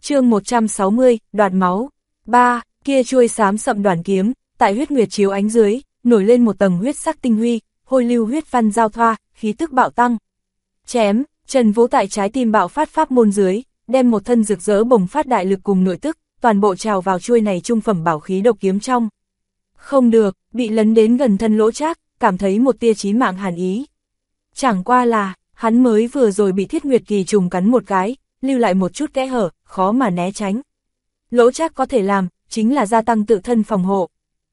Chương 160, đoạt máu. 3. Kia chuôi xám sậm đoàn kiếm, tại huyết nguyệt chiếu ánh dưới, nổi lên một tầng huyết sắc tinh huy, hôi lưu huyết văn giao thoa, khí tức bạo tăng. Chém, Trần Vũ tại trái tim bạo phát pháp môn dưới, đem một thân rực rỡ bùng phát đại lực cùng nội tức, toàn bộ trào vào chuôi này trung phẩm bảo khí độc kiếm trong. Không được, bị lấn đến gần thân Lỗ Trác, cảm thấy một tia chí mạng hàn ý. Chẳng qua là, hắn mới vừa rồi bị Thiết Nguyệt Kỳ trùng cắn một cái, lưu lại một chút kẽ hở, khó mà né tránh. Lỗ Trác có thể làm, chính là gia tăng tự thân phòng hộ.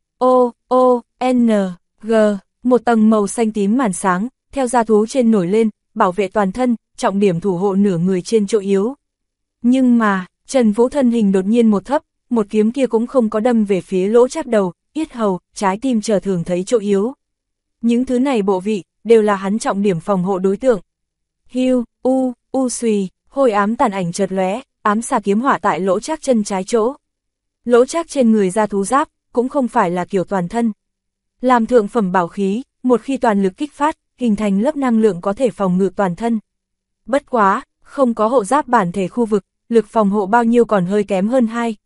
G, một tầng màu xanh tím màn sáng, theo da thú trên nổi lên, bảo vệ toàn thân, trọng điểm thủ hộ nửa người trên chỗ yếu. Nhưng mà, Trần Vũ thân hình đột nhiên một thấp, một kiếm kia cũng không có đâm về phía Lỗ Trác đầu, yết hầu, trái tim chờ thường thấy chỗ yếu. Những thứ này bộ vị, đều là hắn trọng điểm phòng hộ đối tượng. Hiu, xùy, hôi ám tàn ảnh chợt lóe, ám xà kiếm hỏa tại Lỗ Trác chân trái chỗ. Lỗ Trác trên người da thú giáp, cũng không phải là kiểu toàn thân. Làm thượng phẩm bảo khí, một khi toàn lực kích phát, hình thành lớp năng lượng có thể phòng ngự toàn thân. Bất quá, không có hộ giáp bản thể khu vực, lực phòng hộ bao nhiêu còn hơi kém hơn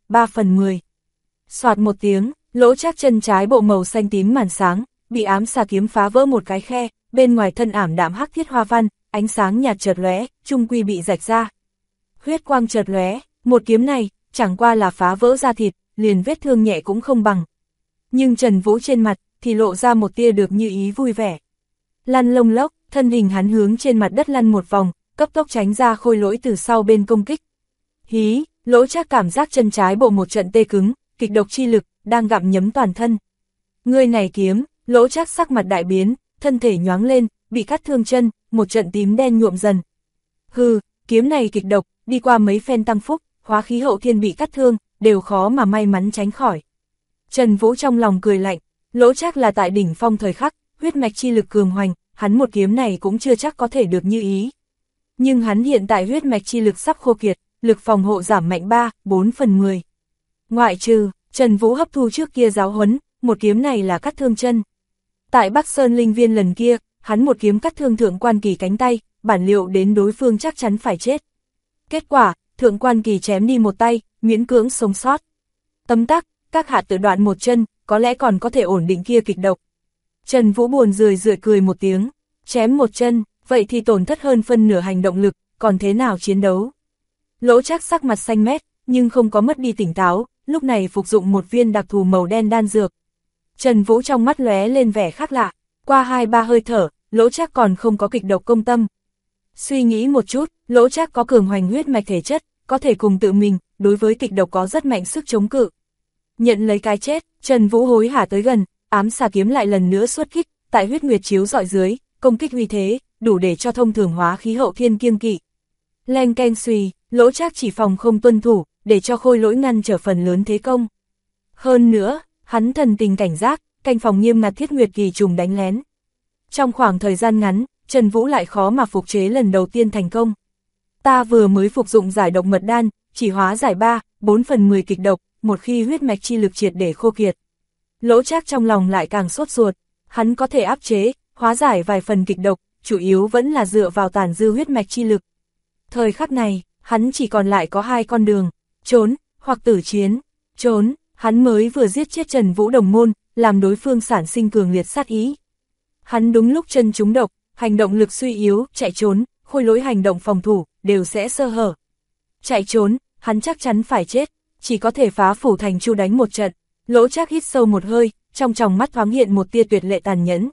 2/3. Soạt một tiếng, Lỗ Trác chân trái bộ màu xanh tím màn sáng, bị ám xà kiếm phá vỡ một cái khe, bên ngoài thân ảm đạm hắc thiết hoa văn, ánh sáng nhạt chợt lóe, trung quy bị rạch ra. Huyết quang chợt lóe, một kiếm này, chẳng qua là phá vỡ da thịt, liền vết thương nhẹ cũng không bằng. Nhưng Trần Vũ trên mặt, thì lộ ra một tia được như ý vui vẻ. Lăn lông lốc, thân hình hắn hướng trên mặt đất lăn một vòng, cấp tốc tránh ra Khôi Lỗi từ sau bên công kích. Hí, Lỗ Trác cảm giác chân trái bộ một trận tê cứng, kịch độc chi lực, đang gặm nhấm toàn thân. Người này kiếm, Lỗ Trác sắc mặt đại biến, thân thể nhoáng lên, bị cắt thương chân, một trận tím đen nhuộm dần. Hừ, kiếm này kịch độc, đi qua mấy phen tăng phúc, hóa khí hậu thiên bị cắt thương, đều khó mà may mắn tránh khỏi. Trần Vũ trong lòng cười lạnh, Lỗ Trác là tại đỉnh phong thời khắc, huyết mạch chi lực cường hoành, hắn một kiếm này cũng chưa chắc có thể được như ý. Nhưng hắn hiện tại huyết mạch chi lực sắp khô kiệt, lực phòng hộ giảm mạnh 3/4. Ngoại trừ, Trần Vũ hấp thu trước kia giáo huấn, một kiếm này là cắt thương chân. Tại Bắc Sơn Linh Viên lần kia, hắn một kiếm cắt thương Thượng Quan Kỳ cánh tay, bản liệu đến đối phương chắc chắn phải chết. Kết quả, Thượng Quan Kỳ chém đi một tay, miễn cưỡng sống sót. Tấm tắc, các hạ tự đoạn một chân, có lẽ còn có thể ổn định kia kịch độc. Trần Vũ buồn rười cười một tiếng, chém một chân, vậy thì tổn thất hơn phân nửa hành động lực, còn thế nào chiến đấu. Lỗ Trác sắc mặt xanh mét, nhưng không có mất đi tỉnh táo, lúc này phục dụng một viên đặc thù màu đen đan dược. Trần Vũ trong mắt lóe lên vẻ khác lạ, qua 2-3 hơi thở, Lỗ Trác còn không có kịch độc công tâm. Suy nghĩ một chút, Lỗ Trác có cường hoành huyết mạch thể chất, có thể cùng tự mình, đối với kịch độc có rất mạnh sức chống cự. Nhận lấy cái chết, Trần Vũ hối hả tới gần, ám xà kiếm lại lần nữa xuất kích, tại huyết nguyệt chiếu rọi dưới, công kích uy thế, đủ để cho thông thường hóa khí hậu thiên kiêng kỵ. Leng keng xùy, Lỗ Trác chỉ phòng không tuân thủ, để cho Khôi Lỗi ngăn trở phần lớn thế công. Hơn nữa, hắn thần tình cảnh giác, canh phòng nghiêm ngặt Thiết Nguyệt Kỳ trùng đánh lén. Trong khoảng thời gian ngắn, Trần Vũ lại khó mà phục chế lần đầu tiên thành công. Ta vừa mới phục dụng giải độc mật đan, chỉ hóa giải 3/4 kịch độc, một khi huyết mạch chi lực triệt để khô kiệt. Lỗ Trác trong lòng lại càng sốt ruột, hắn có thể áp chế, hóa giải vài phần kịch độc, chủ yếu vẫn là dựa vào tàn dư huyết mạch chi lực. Thời khắc này, hắn chỉ còn lại có hai con đường, trốn, hoặc tử chiến. Trốn, hắn mới vừa giết chết Trần Vũ đồng môn, làm đối phương sản sinh cường liệt sát ý. Hắn đúng lúc chân trúng độc, hành động lực suy yếu, chạy trốn, Khôi Lỗi hành động phòng thủ, đều sẽ sơ hở. Chạy trốn, hắn chắc chắn phải chết, chỉ có thể phá phủ thành chu đánh một trận. Lỗ Trác hít sâu một hơi, trong tròng mắt thoáng hiện một tia tuyệt lệ tàn nhẫn.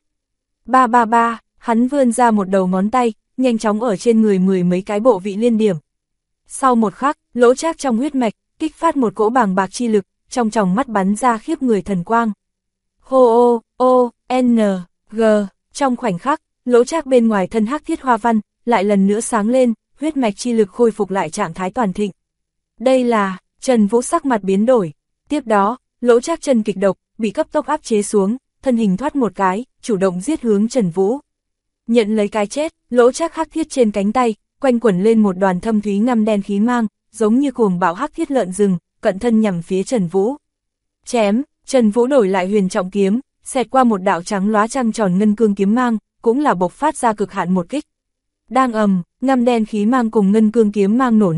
Ba, hắn vươn ra một đầu ngón tay, nhanh chóng ở trên người mười mấy cái bộ vị liên điểm. Sau một khắc, Lỗ Trác trong huyết mạch, kích phát một cỗ bàng bạc chi lực, trong tròng mắt bắn ra khiếp người thần quang. Hô G, trong khoảnh khắc, Lỗ Trác bên ngoài thân hắc thiết hoa văn, lại lần nữa sáng lên, huyết mạch chi lực khôi phục lại trạng thái toàn thịnh. Đây là, Trần Vũ sắc mặt biến đổi. Tiếp đó, Lỗ Trác chân kịch độc, bị cấp tốc áp chế xuống, thân hình thoát một cái, chủ động giết hướng Trần Vũ. Nhận lấy cái chết, Lỗ Trác hắc thiết trên cánh tay, quanh quẩn lên một đoàn thâm thúy ngăm đen khí mang, giống như cuồng bạo hắc thiết lợn rừng, cận thân nhằm phía Trần Vũ. Chém, Trần Vũ đổi lại huyền trọng kiếm, xẹt qua một đạo trắng lóa trăng tròn ngân cương kiếm mang, cũng là bộc phát ra cực hạn một kích. Đang ngăm đen khí mang cùng ngân cương kiếm mang nổ nứt,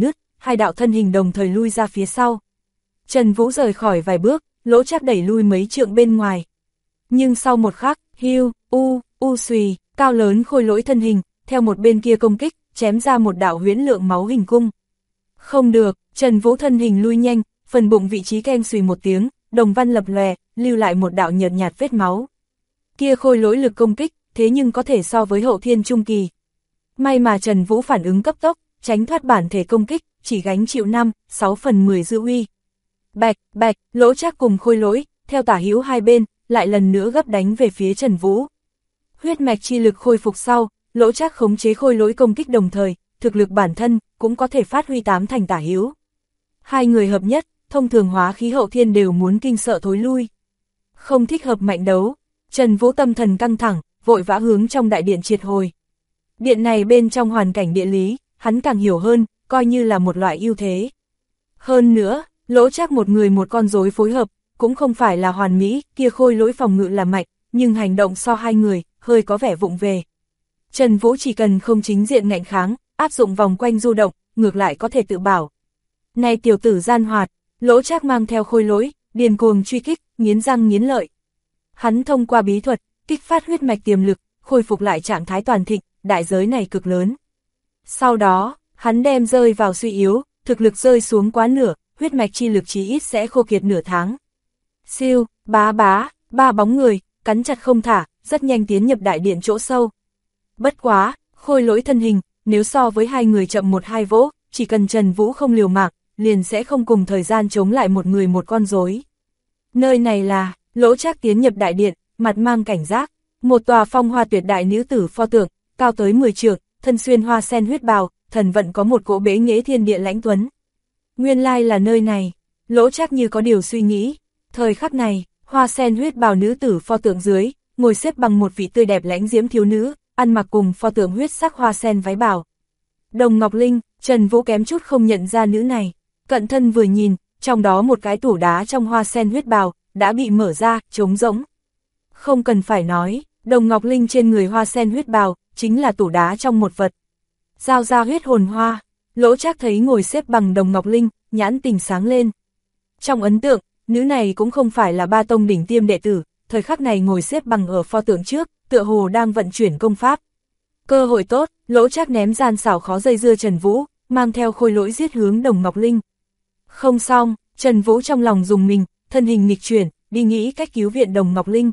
hai đạo thân hình đồng thời lui ra phía sau. Trần Vũ rời khỏi vài bước, Lỗ Trác đẩy lui mấy trượng bên ngoài. Nhưng sau một khắc, hiu, xùy, cao lớn khôi lỗi thân hình, theo một bên kia công kích, chém ra một đạo huyễn lượng máu hình cung. Không được, Trần Vũ thân hình lui nhanh, phần bụng vị trí keng xùy một tiếng, đồng văn lập lòe, lưu lại một đạo nhợt nhạt vết máu. Kia khôi lỗi lực công kích, thế nhưng có thể so với hậu thiên trung kỳ. May mà Trần Vũ phản ứng cấp tốc, tránh thoát bản thể công kích, chỉ gánh chịu 5/6 dư uy. Bạch, Lỗ Trác cùng khôi lỗi, theo tả hữu hai bên, lại lần nữa gấp đánh về phía Trần Vũ. Huyết mạch chi lực khôi phục sau, Lỗ Trác khống chế khôi lỗi công kích đồng thời, thực lực bản thân cũng có thể phát huy 8 thành tả hữu. Hai người hợp nhất, thông thường hóa khí hậu thiên đều muốn kinh sợ thối lui. Không thích hợp mạnh đấu, Trần Vũ tâm thần căng thẳng, vội vã hướng trong đại điện triệt hồi. Điện này bên trong hoàn cảnh địa lý, hắn càng hiểu hơn, coi như là một loại ưu thế. Hơn nữa, Lỗ Trác một người một con rối phối hợp, cũng không phải là hoàn mỹ, kia khôi lỗi phòng ngự là mạnh, nhưng hành động so hai người, hơi có vẻ vụng về. Trần Vũ chỉ cần không chính diện ngạnh kháng, áp dụng vòng quanh du động, ngược lại có thể tự bảo. Này tiểu tử gian hoạt, Lỗ Trác mang theo khôi lỗi, điên cuồng truy kích, nghiến răng nghiến lợi. Hắn thông qua bí thuật, kích phát huyết mạch tiềm lực, khôi phục lại trạng thái toàn thịnh, đại giới này cực lớn. Sau đó, hắn đem rơi vào suy yếu, thực lực rơi xuống quá nửa, huyết mạch chi lực chí ít sẽ khô kiệt nửa tháng. Siêu, ba bóng người, cắn chặt không thả, rất nhanh tiến nhập đại điện chỗ sâu. Bất quá, khôi lỗi thân hình, nếu so với hai người chậm 1-2 vỗ, chỉ cần Trần Vũ không liều mạng, liền sẽ không cùng thời gian chống lại một người một con rối. Nơi này là, Lỗ Trác tiến nhập đại điện, mặt mang cảnh giác, một tòa phong hoa tuyệt đại nữ tử pho tượng, cao tới 10 trượng, thân xuyên hoa sen huyết bào, thần vận có một cỗ bế nghệ thiên địa lãnh tuấn. Nguyên lai là nơi này, Lỗ Trác như có điều suy nghĩ. Thời khắc này, hoa sen huyết bào nữ tử pho tượng dưới, ngồi xếp bằng một vị tươi đẹp lãnh diễm thiếu nữ, ăn mặc cùng pho tượng huyết sắc hoa sen váy bào. Đồng Ngọc Linh, Trần Vũ kém chút không nhận ra nữ này, cận thân vừa nhìn, trong đó một cái tủ đá trong hoa sen huyết bào, đã bị mở ra, trống rỗng. Không cần phải nói, Đồng Ngọc Linh trên người hoa sen huyết bào, chính là tủ đá trong một vật. Giao ra huyết hồn hoa, Lỗ Trác thấy ngồi xếp bằng Đồng Ngọc Linh, nhãn tình sáng lên. Trong ấn tượng, nữ này cũng không phải là ba tông đỉnh tiêm đệ tử, thời khắc này ngồi xếp bằng ở pho tượng trước, tựa hồ đang vận chuyển công pháp. Cơ hội tốt, Lỗ Trác ném gian xảo khó dây dưa Trần Vũ, mang theo khôi lỗi giết hướng Đồng Ngọc Linh. Không xong, Trần Vũ trong lòng dùng mình, thân hình nghịch chuyển, đi nghĩ cách cứu viện Đồng Ngọc Linh.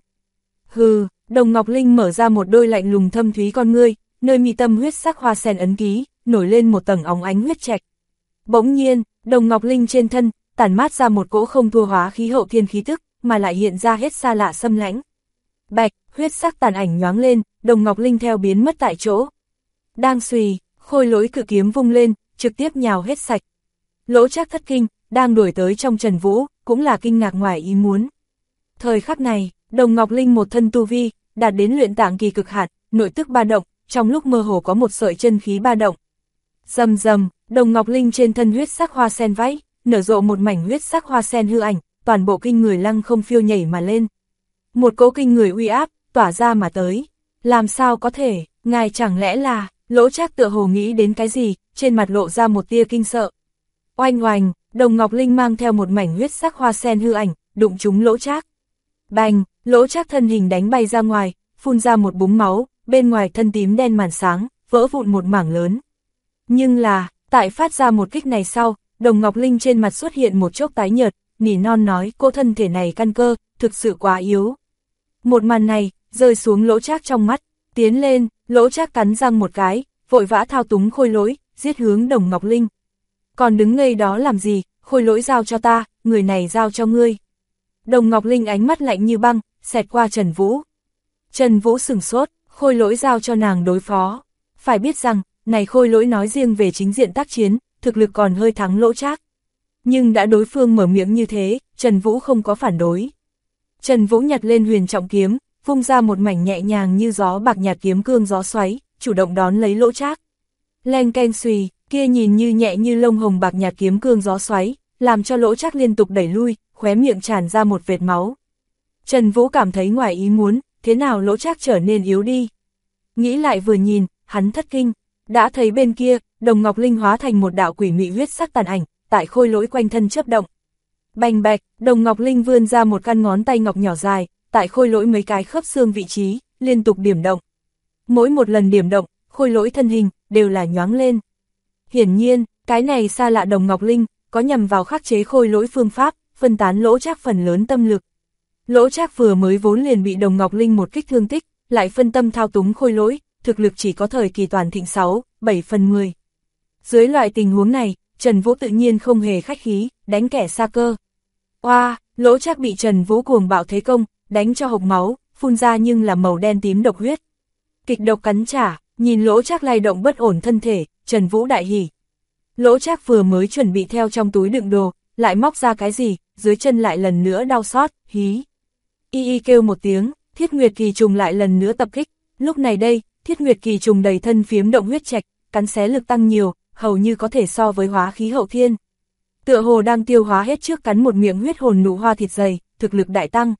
Hừ, Đồng Ngọc Linh mở ra một đôi lạnh lùng thâm thúy con ngươi, nơi mi tâm huyết sắc hoa sen ấn ký, nổi lên một tầng óng ánh huyết trạch. Bỗng nhiên, Đồng Ngọc Linh trên thân, tản mát ra một cỗ không thua hóa khí hậu thiên khí tức, mà lại hiện ra hết xa lạ xâm lãnh. Bạch, huyết sắc tàn ảnh nhoáng lên, Đồng Ngọc Linh theo biến mất tại chỗ. Đang xùy, khôi lỗi cự kiếm vung lên, trực tiếp nhào hết sạch. Lỗ Trác thất kinh, đang đuổi tới trong Trần Vũ, cũng là kinh ngạc ngoài ý muốn. Thời khắc này, Đồng Ngọc Linh một thân tu vi, đạt đến luyện tạng kỳ cực hạn, nội tức ba động, trong lúc mơ hồ có một sợi chân khí ba động. Rầm rầm, Đồng Ngọc Linh trên thân huyết sắc hoa sen váy, nở rộ một mảnh huyết sắc hoa sen hư ảnh, toàn bộ kinh người lăng không phiêu nhảy mà lên. Một cỗ kinh người uy áp, tỏa ra mà tới. Làm sao có thể, ngài chẳng lẽ là, Lỗ Trác tựa hồ nghĩ đến cái gì, trên mặt lộ ra một tia kinh sợ. Oanh oanh, Đồng Ngọc Linh mang theo một mảnh huyết sắc hoa sen hư ảnh, đụng trúng Lỗ Trác. Bành, Lỗ Trác thân hình đánh bay ra ngoài, phun ra một búng máu, bên ngoài thân tím đen màn sáng, vỡ vụn một mảng lớn. Nhưng là, tại phát ra một kích này sau, Đồng Ngọc Linh trên mặt xuất hiện một chốc tái nhợt, nỉ non nói cô thân thể này căn cơ, thực sự quá yếu. Một màn này, rơi xuống Lỗ Trác trong mắt, tiến lên, Lỗ Trác cắn răng một cái, vội vã thao túng khôi lỗi, giết hướng Đồng Ngọc Linh. Còn đứng ngây đó làm gì, khôi lỗi giao cho ta, người này giao cho ngươi. Đồng Ngọc Linh ánh mắt lạnh như băng, xẹt qua Trần Vũ. Trần Vũ sửng sốt, khôi lỗi giao cho nàng đối phó. Phải biết rằng, này khôi lỗi nói riêng về chính diện tác chiến, thực lực còn hơi thắng Lỗ Trác. Nhưng đã đối phương mở miệng như thế, Trần Vũ không có phản đối. Trần Vũ nhặt lên huyền trọng kiếm, vung ra một mảnh nhẹ nhàng như gió bạc nhạt kiếm cương gió xoáy, chủ động đón lấy Lỗ Trác. Leng keng xùy, kia nhìn như nhẹ như lông hồng bạc nhạt kiếm cương gió xoáy, làm cho Lỗ Trác liên tục đẩy lui, khóe miệng tràn ra một vệt máu. Trần Vũ cảm thấy ngoài ý muốn, thế nào Lỗ Trác trở nên yếu đi. Nghĩ lại vừa nhìn, hắn thất kinh, đã thấy bên kia, đồng ngọc linh hóa thành một đạo quỷ mị huyết sắc tàn ảnh, tại khôi lỗi quanh thân chớp động. Bành bạch, đồng ngọc linh vươn ra một căn ngón tay ngọc nhỏ dài, tại khôi lỗi mấy cái khớp xương vị trí, liên tục điểm động. Mỗi một lần điểm động, khôi lỗi thân hình, đều là nhoáng lên. Hiển nhiên, cái này xa lạ đồng ngọc linh, có nhằm vào khắc chế khôi lỗi phương pháp, phân tán Lỗ Trác phần lớn tâm lực. Lỗ Trác vừa mới vốn liền bị đồng ngọc linh một kích thương tích, lại phân tâm thao túng khôi lỗi, thực lực chỉ có thời kỳ toàn thịnh 6-7/10. Dưới loại tình huống này, Trần Vũ tự nhiên không hề khách khí, đánh kẻ xa cơ. Oa, Lỗ Trác bị Trần Vũ cuồng bạo thế công, đánh cho hộc máu, phun ra nhưng là màu đen tím độc huyết. Kịch độc cắn trả, nhìn Lỗ Trác lay động bất ổn thân thể, Trần Vũ đại hỉ. Lỗ Trác vừa mới chuẩn bị theo trong túi đựng đồ, lại móc ra cái gì, dưới chân lại lần nữa đau xót, hí. Y kêu một tiếng, Thiết Nguyệt Kỳ trùng lại lần nữa tập kích, lúc này đây, Thiết Nguyệt Kỳ trùng đầy thân phiếm động huyết trạch, cắn xé lực tăng nhiều, hầu như có thể so với hóa khí hậu thiên. Tựa hồ đang tiêu hóa hết trước cắn một miệng huyết hồn nụ hoa thịt dày, thực lực đại tăng.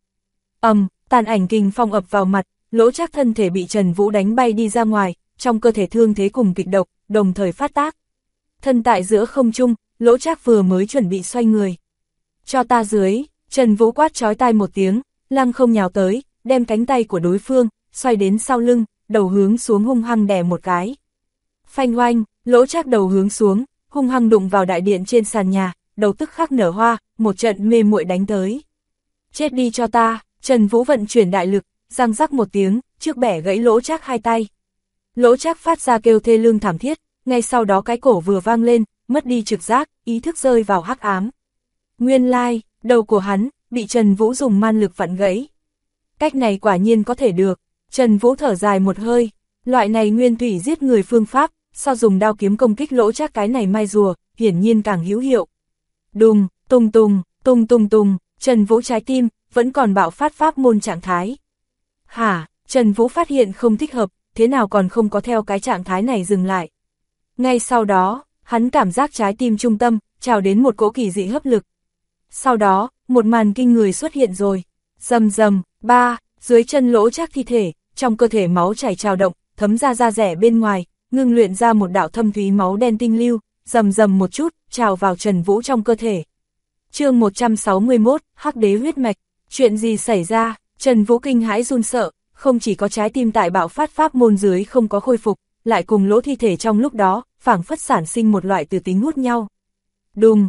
Tàn ảnh kình phong ập vào mặt, Lỗ Trác thân thể bị Trần Vũ đánh bay đi ra ngoài, trong cơ thể thương thế cùng kịch độc, đồng thời phát tác. Thân tại giữa không trung, Lỗ Trác vừa mới chuẩn bị xoay người. Cho ta dưới, Trần Vũ quát chói tai một tiếng, lăng không nhào tới, đem cánh tay của đối phương, xoay đến sau lưng, đầu hướng xuống hung hăng đè một cái. Phanh oanh, Lỗ Trác đầu hướng xuống, hung hăng đụng vào đại điện trên sàn nhà, đầu tức khắc nở hoa, một trận mê muội đánh tới. Chết đi cho ta, Trần Vũ vận chuyển đại lực, răng rắc một tiếng, trước bẻ gãy Lỗ Trác hai tay. Lỗ Trác phát ra kêu thê lương thảm thiết, ngay sau đó cái cổ vừa vang lên, mất đi trực giác, ý thức rơi vào hắc ám. Nguyên lai, đầu của hắn, bị Trần Vũ dùng man lực vặn gãy. Cách này quả nhiên có thể được, Trần Vũ thở dài một hơi, loại này nguyên thủy giết người phương pháp, so dùng đao kiếm công kích Lỗ Trác cái này mai rùa, hiển nhiên càng hữu hiệu. Đùng, tung, Trần Vũ trái tim, vẫn còn bạo phát pháp môn trạng thái. Hả, Trần Vũ phát hiện không thích hợp, thế nào còn không có theo cái trạng thái này dừng lại. Ngay sau đó, hắn cảm giác trái tim trung tâm, trào đến một cỗ kỳ dị hấp lực. Sau đó, một màn kinh người xuất hiện rồi. Rầm rầm, dưới chân Lỗ Trác thi thể, trong cơ thể máu chảy trào động, thấm ra da rẻ bên ngoài, ngưng luyện ra một đạo thâm thúy máu đen tinh lưu, rầm rầm một chút, trào vào Trần Vũ trong cơ thể. Chương 161, Hắc Đế huyết mạch, chuyện gì xảy ra? Trần Vũ kinh hãi run sợ, không chỉ có trái tim tại bạo phát pháp môn dưới không có khôi phục, lại cùng lỗ thi thể trong lúc đó, phảng phất sản sinh một loại từ tính hút nhau. Đùng,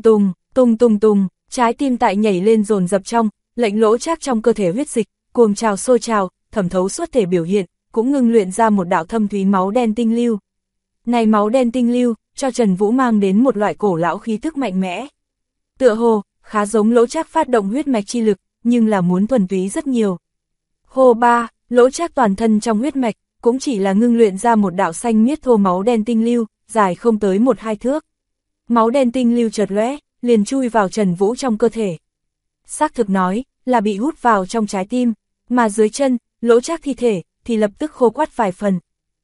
tung, trái tim tại nhảy lên dồn dập trong, lệnh Lỗ Trác trong cơ thể huyết dịch, cuồng trào sôi trào, thẩm thấu suốt thể biểu hiện, cũng ngưng luyện ra một đạo thâm thúy máu đen tinh lưu. Này máu đen tinh lưu, cho Trần Vũ mang đến một loại cổ lão khí tức mạnh mẽ. Tựa hồ, khá giống Lỗ Trác phát động huyết mạch chi lực, nhưng là muốn thuần túy rất nhiều. Hô ba, Lỗ Trác toàn thân trong huyết mạch, cũng chỉ là ngưng luyện ra một đạo xanh miết thô máu đen tinh lưu, dài không tới 1-2 thước. Máu đen tinh lưu chợt lóe, liền chui vào Trần Vũ trong cơ thể. Xác thực nói, là bị hút vào trong trái tim, mà dưới chân, Lỗ Trác thi thể, thì lập tức khô quắt vài phần.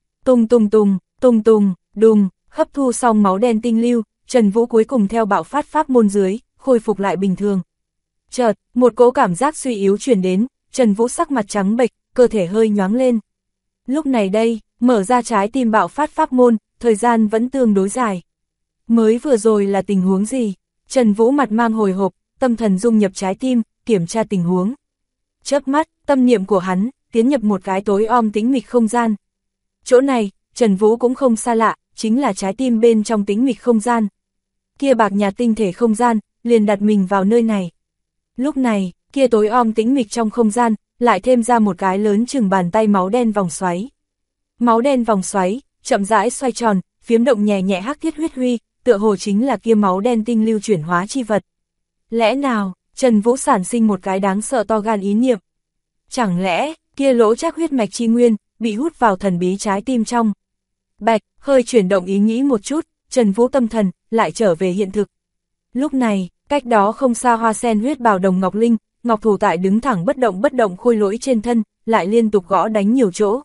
Đùng, hấp thu xong máu đen tinh lưu, Trần Vũ cuối cùng theo bạo phát pháp môn dưới, khôi phục lại bình thường. Chợt, một cỗ cảm giác suy yếu truyền đến, Trần Vũ sắc mặt trắng bệch, cơ thể hơi nhoáng lên. Lúc này đây, mở ra trái tim bạo phát pháp môn, thời gian vẫn tương đối dài. Mới vừa rồi là tình huống gì? Trần Vũ mặt mang hồi hộp, tâm thần dung nhập trái tim, kiểm tra tình huống. Chớp mắt, tâm niệm của hắn, tiến nhập một cái tối om tĩnh mịch không gian. Chỗ này, Trần Vũ cũng không xa lạ, chính là trái tim bên trong tĩnh mịch không gian. Kia bạc nhạt tinh thể không gian, liền đặt mình vào nơi này. Lúc này, kia tối om tĩnh mịch trong không gian, lại thêm ra một cái lớn chừng bàn tay máu đen vòng xoáy. Máu đen vòng xoáy, chậm rãi xoay tròn, phiếm động nhẹ nhẹ hắc thiết huyết huy, tựa hồ chính là kia máu đen tinh lưu chuyển hóa chi vật. Lẽ nào, Trần Vũ sản sinh một cái đáng sợ to gan ý niệm? Chẳng lẽ, kia Lỗ Trác huyết mạch chi nguyên, bị hút vào thần bí trái tim trong? Bạch, hơi chuyển động ý nghĩ một chút, Trần Vũ tâm thần, lại trở về hiện thực. Lúc này, cách đó không xa hoa sen huyết bào đồng Ngọc Linh, Ngọc Thủ tại đứng thẳng bất động khôi lỗi trên thân, lại liên tục gõ đánh nhiều chỗ.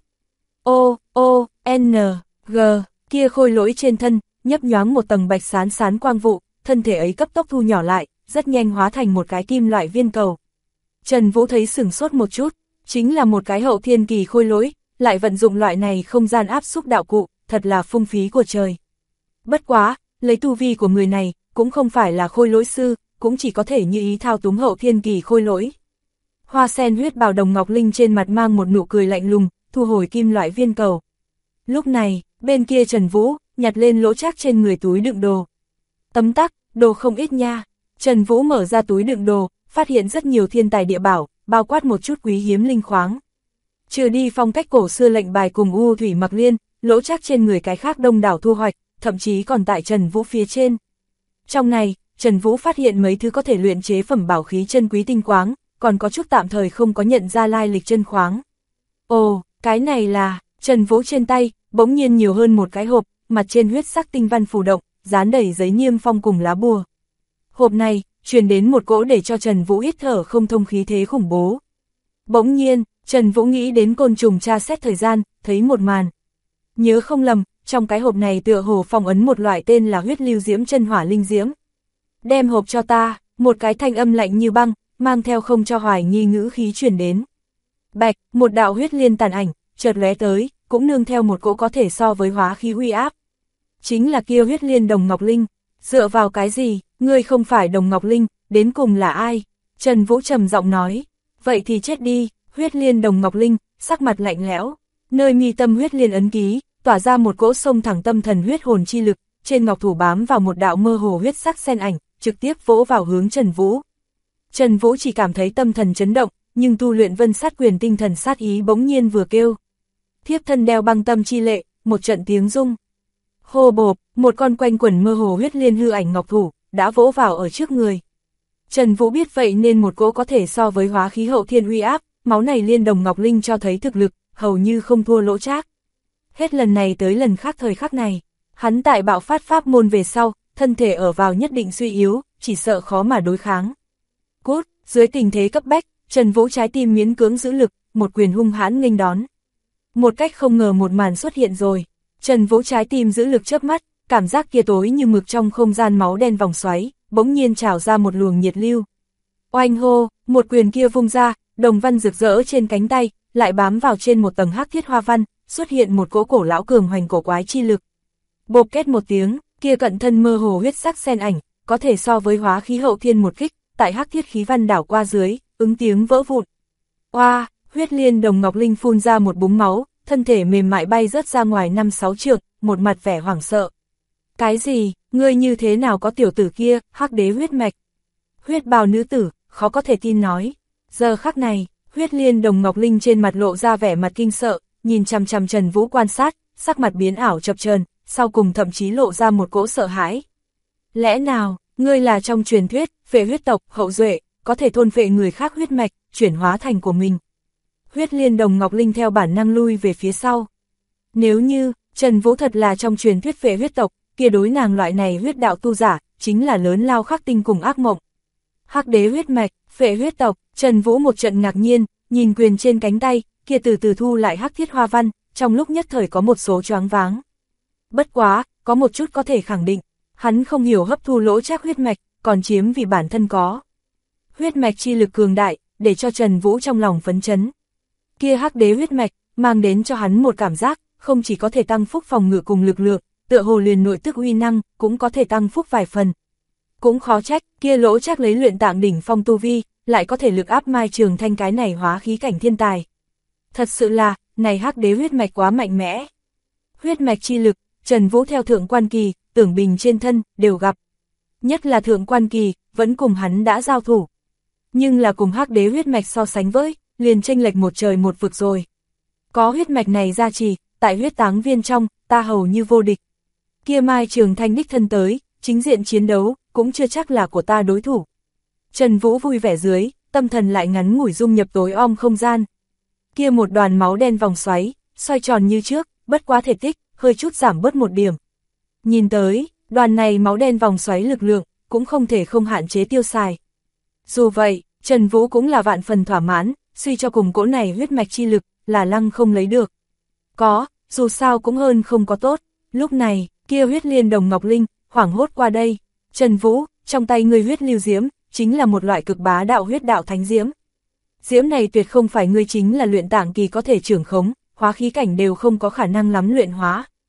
G, kia khôi lỗi trên thân, nhấp nhoáng một tầng bạch sán quang vụ, thân thể ấy cấp tốc thu nhỏ lại, rất nhanh hóa thành một cái kim loại viên cầu. Trần Vũ thấy sửng sốt một chút, chính là một cái hậu thiên kỳ khôi lỗi, lại vận dụng loại này không gian áp xúc đạo cụ, thật là phung phí của trời. Bất quá, lấy tu vi của người này, cũng không phải là khôi lỗi sư, cũng chỉ có thể như ý thao túng hậu thiên kỳ khôi lỗi. Hoa sen huyết bào Đồng Ngọc Linh trên mặt mang một nụ cười lạnh lùng, thu hồi kim loại viên cầu. Lúc này, bên kia Trần Vũ, nhặt lên lỗ trác trên người túi đựng đồ. Tấm tắc, đồ không ít nha. Trần Vũ mở ra túi đựng đồ, phát hiện rất nhiều thiên tài địa bảo, bao quát một chút quý hiếm linh khoáng. Trừ đi phong cách cổ xưa lệnh bài cùng U Thủy Mặc Liên, lỗ trác trên người cái khác đông đảo thu hoạch, thậm chí còn tại Trần Vũ phía trên. Trong này, Trần Vũ phát hiện mấy thứ có thể luyện chế phẩm bảo khí chân quý tinh quáng, còn có chút tạm thời không có nhận ra lai lịch chân khoáng. Ồ, cái này là, Trần Vũ trên tay, bỗng nhiên nhiều hơn một cái hộp, mặt trên huyết sắc tinh văn phù động, dán đầy giấy niêm phong cùng lá bùa. Hộp này, truyền đến một cỗ để cho Trần Vũ hít thở không thông khí thế khủng bố. Bỗng nhiên, Trần Vũ nghĩ đến côn trùng tra xét thời gian, thấy một màn. Nhớ không lầm, trong cái hộp này tựa hồ phong ấn một loại tên là huyết lưu diễm chân hỏa linh diễm. Đem hộp cho ta, một cái thanh âm lạnh như băng, mang theo không cho hoài nghi ngữ khí truyền đến. Bạch, một đạo huyết liên tàn ảnh, chợt lóe tới, cũng nương theo một cỗ có thể so với hóa khí uy áp. Chính là kia huyết liên Đồng Ngọc Linh, dựa vào cái gì, ngươi không phải Đồng Ngọc Linh, đến cùng là ai? Trần Vũ trầm giọng nói, vậy thì chết đi, huyết liên Đồng Ngọc Linh, sắc mặt lạnh lẽo, nơi mi tâm huyết liên ấn ký, tỏa ra một cỗ sông thẳng tâm thần huyết hồn chi lực, trên ngọc thủ bám vào một đạo mơ hồ huyết sắc sen ảnh, trực tiếp vỗ vào hướng Trần Vũ. Trần Vũ chỉ cảm thấy tâm thần chấn động, nhưng tu luyện Vân Sát Quyền tinh thần sát ý bỗng nhiên vừa kêu. Thiếp thân đeo băng tâm chi lệ, một trận tiếng rung. Hô bộp, một con quanh quẩn mơ hồ huyết liên hư ảnh ngọc thủ, đã vỗ vào ở trước người. Trần Vũ biết vậy nên một cỗ có thể so với hóa khí hậu thiên uy áp, máu này liên Đồng Ngọc Linh cho thấy thực lực, hầu như không thua lỗ trác. Hết lần này tới lần khác thời khắc này, hắn tại bạo phát pháp môn về sau, thân thể ở vào nhất định suy yếu, chỉ sợ khó mà đối kháng. Cút, dưới tình thế cấp bách, Trần Vũ trái tim miễn cưỡng giữ lực, một quyền hung hãn nghênh đón. Một cách không ngờ một màn xuất hiện rồi, Trần Vũ trái tim giữ lực chớp mắt, cảm giác kia tối như mực trong không gian máu đen vòng xoáy, bỗng nhiên trào ra một luồng nhiệt lưu. Oanh hô, một quyền kia vung ra, đồng văn rực rỡ trên cánh tay, lại bám vào trên một tầng hắc thiết hoa văn, xuất hiện một cỗ cổ lão cường hoành cổ quái chi lực. Bộp kết một tiếng, kia cận thân mơ hồ huyết sắc sen ảnh, có thể so với hóa khí hậu thiên một kích, tại hắc thiết khí văn đảo qua dưới, ứng tiếng vỡ vụn. Oa, huyết liên Đồng Ngọc Linh phun ra một búng máu, thân thể mềm mại bay rớt ra ngoài 5-6 trượng, một mặt vẻ hoảng sợ. Cái gì, ngươi như thế nào có tiểu tử kia, hắc đế huyết mạch? Huyết bào nữ tử, khó có thể tin nói. Giờ khắc này, huyết liên Đồng Ngọc Linh trên mặt lộ ra vẻ mặt kinh sợ, nhìn chằm chằm Trần Vũ quan sát, sắc mặt biến ảo chập chờn, sau cùng thậm chí lộ ra một cỗ sợ hãi. Lẽ nào, ngươi là trong truyền thuyết, phệ huyết tộc, hậu duệ, có thể thôn phệ người khác huyết mạch, chuyển hóa thành của mình? Huyết liên Đồng Ngọc Linh theo bản năng lui về phía sau. Nếu như, Trần Vũ thật là trong truyền thuyết phệ huyết tộc, kia đối nàng loại này huyết đạo tu giả, chính là lớn lao khắc tinh cùng ác mộng. Hắc đế huyết mạch, phệ huyết tộc, Trần Vũ một trận ngạc nhiên, nhìn quyền trên cánh tay, kia từ từ thu lại hắc thiết hoa văn, trong lúc nhất thời có một số choáng váng. Bất quá, có một chút có thể khẳng định, hắn không hiểu hấp thu lỗ trác huyết mạch, còn chiếm vì bản thân có. Huyết mạch chi lực cường đại, để cho Trần Vũ trong lòng phấn chấn. Kia hắc đế huyết mạch, mang đến cho hắn một cảm giác, không chỉ có thể tăng phúc phòng ngự cùng lực lượng, tựa hồ liền nội tức uy năng, cũng có thể tăng phúc vài phần. Cũng khó trách, kia lỗ trác lấy luyện tạng đỉnh phong tu vi, lại có thể lực áp Mai Trường Thanh cái này hóa khí cảnh thiên tài. Thật sự là, này hắc đế huyết mạch quá mạnh mẽ. Huyết mạch chi lực, Trần Vũ theo thượng quan kỳ, Tưởng Bình trên thân, đều gặp. Nhất là thượng quan kỳ, vẫn cùng hắn đã giao thủ. Nhưng là cùng hắc đế huyết mạch so sánh với, liền chênh lệch một trời một vực rồi. Có huyết mạch này gia trì, tại huyết táng viên trong, ta hầu như vô địch. Kia Mai Trường Thanh đích thân tới, chính diện chiến đấu, cũng chưa chắc là của ta đối thủ. Trần Vũ vui vẻ dưới, tâm thần lại ngắn ngủi dung nhập tối om không gian. Kia một đoàn máu đen vòng xoáy, xoay tròn như trước, bất quá thể tích, hơi chút giảm bớt một điểm. Nhìn tới, đoàn này máu đen vòng xoáy lực lượng, cũng không thể không hạn chế tiêu xài. Dù vậy, Trần Vũ cũng là vạn phần thỏa mãn, suy cho cùng cỗ này huyết mạch chi lực, là lăng không lấy được. Có, dù sao cũng hơn không có tốt. Lúc này, kia huyết liên Đồng Ngọc Linh, hoảng hốt qua đây. Trần Vũ, trong tay ngươi huyết lưu diễm, chính là một loại cực bá đạo huyết đạo thánh diễm. Diễm này tuyệt không phải ngươi chính là luyện tạng kỳ có thể trưởng khống, hóa khí cảnh đều không có khả năng lắm luyện hóa.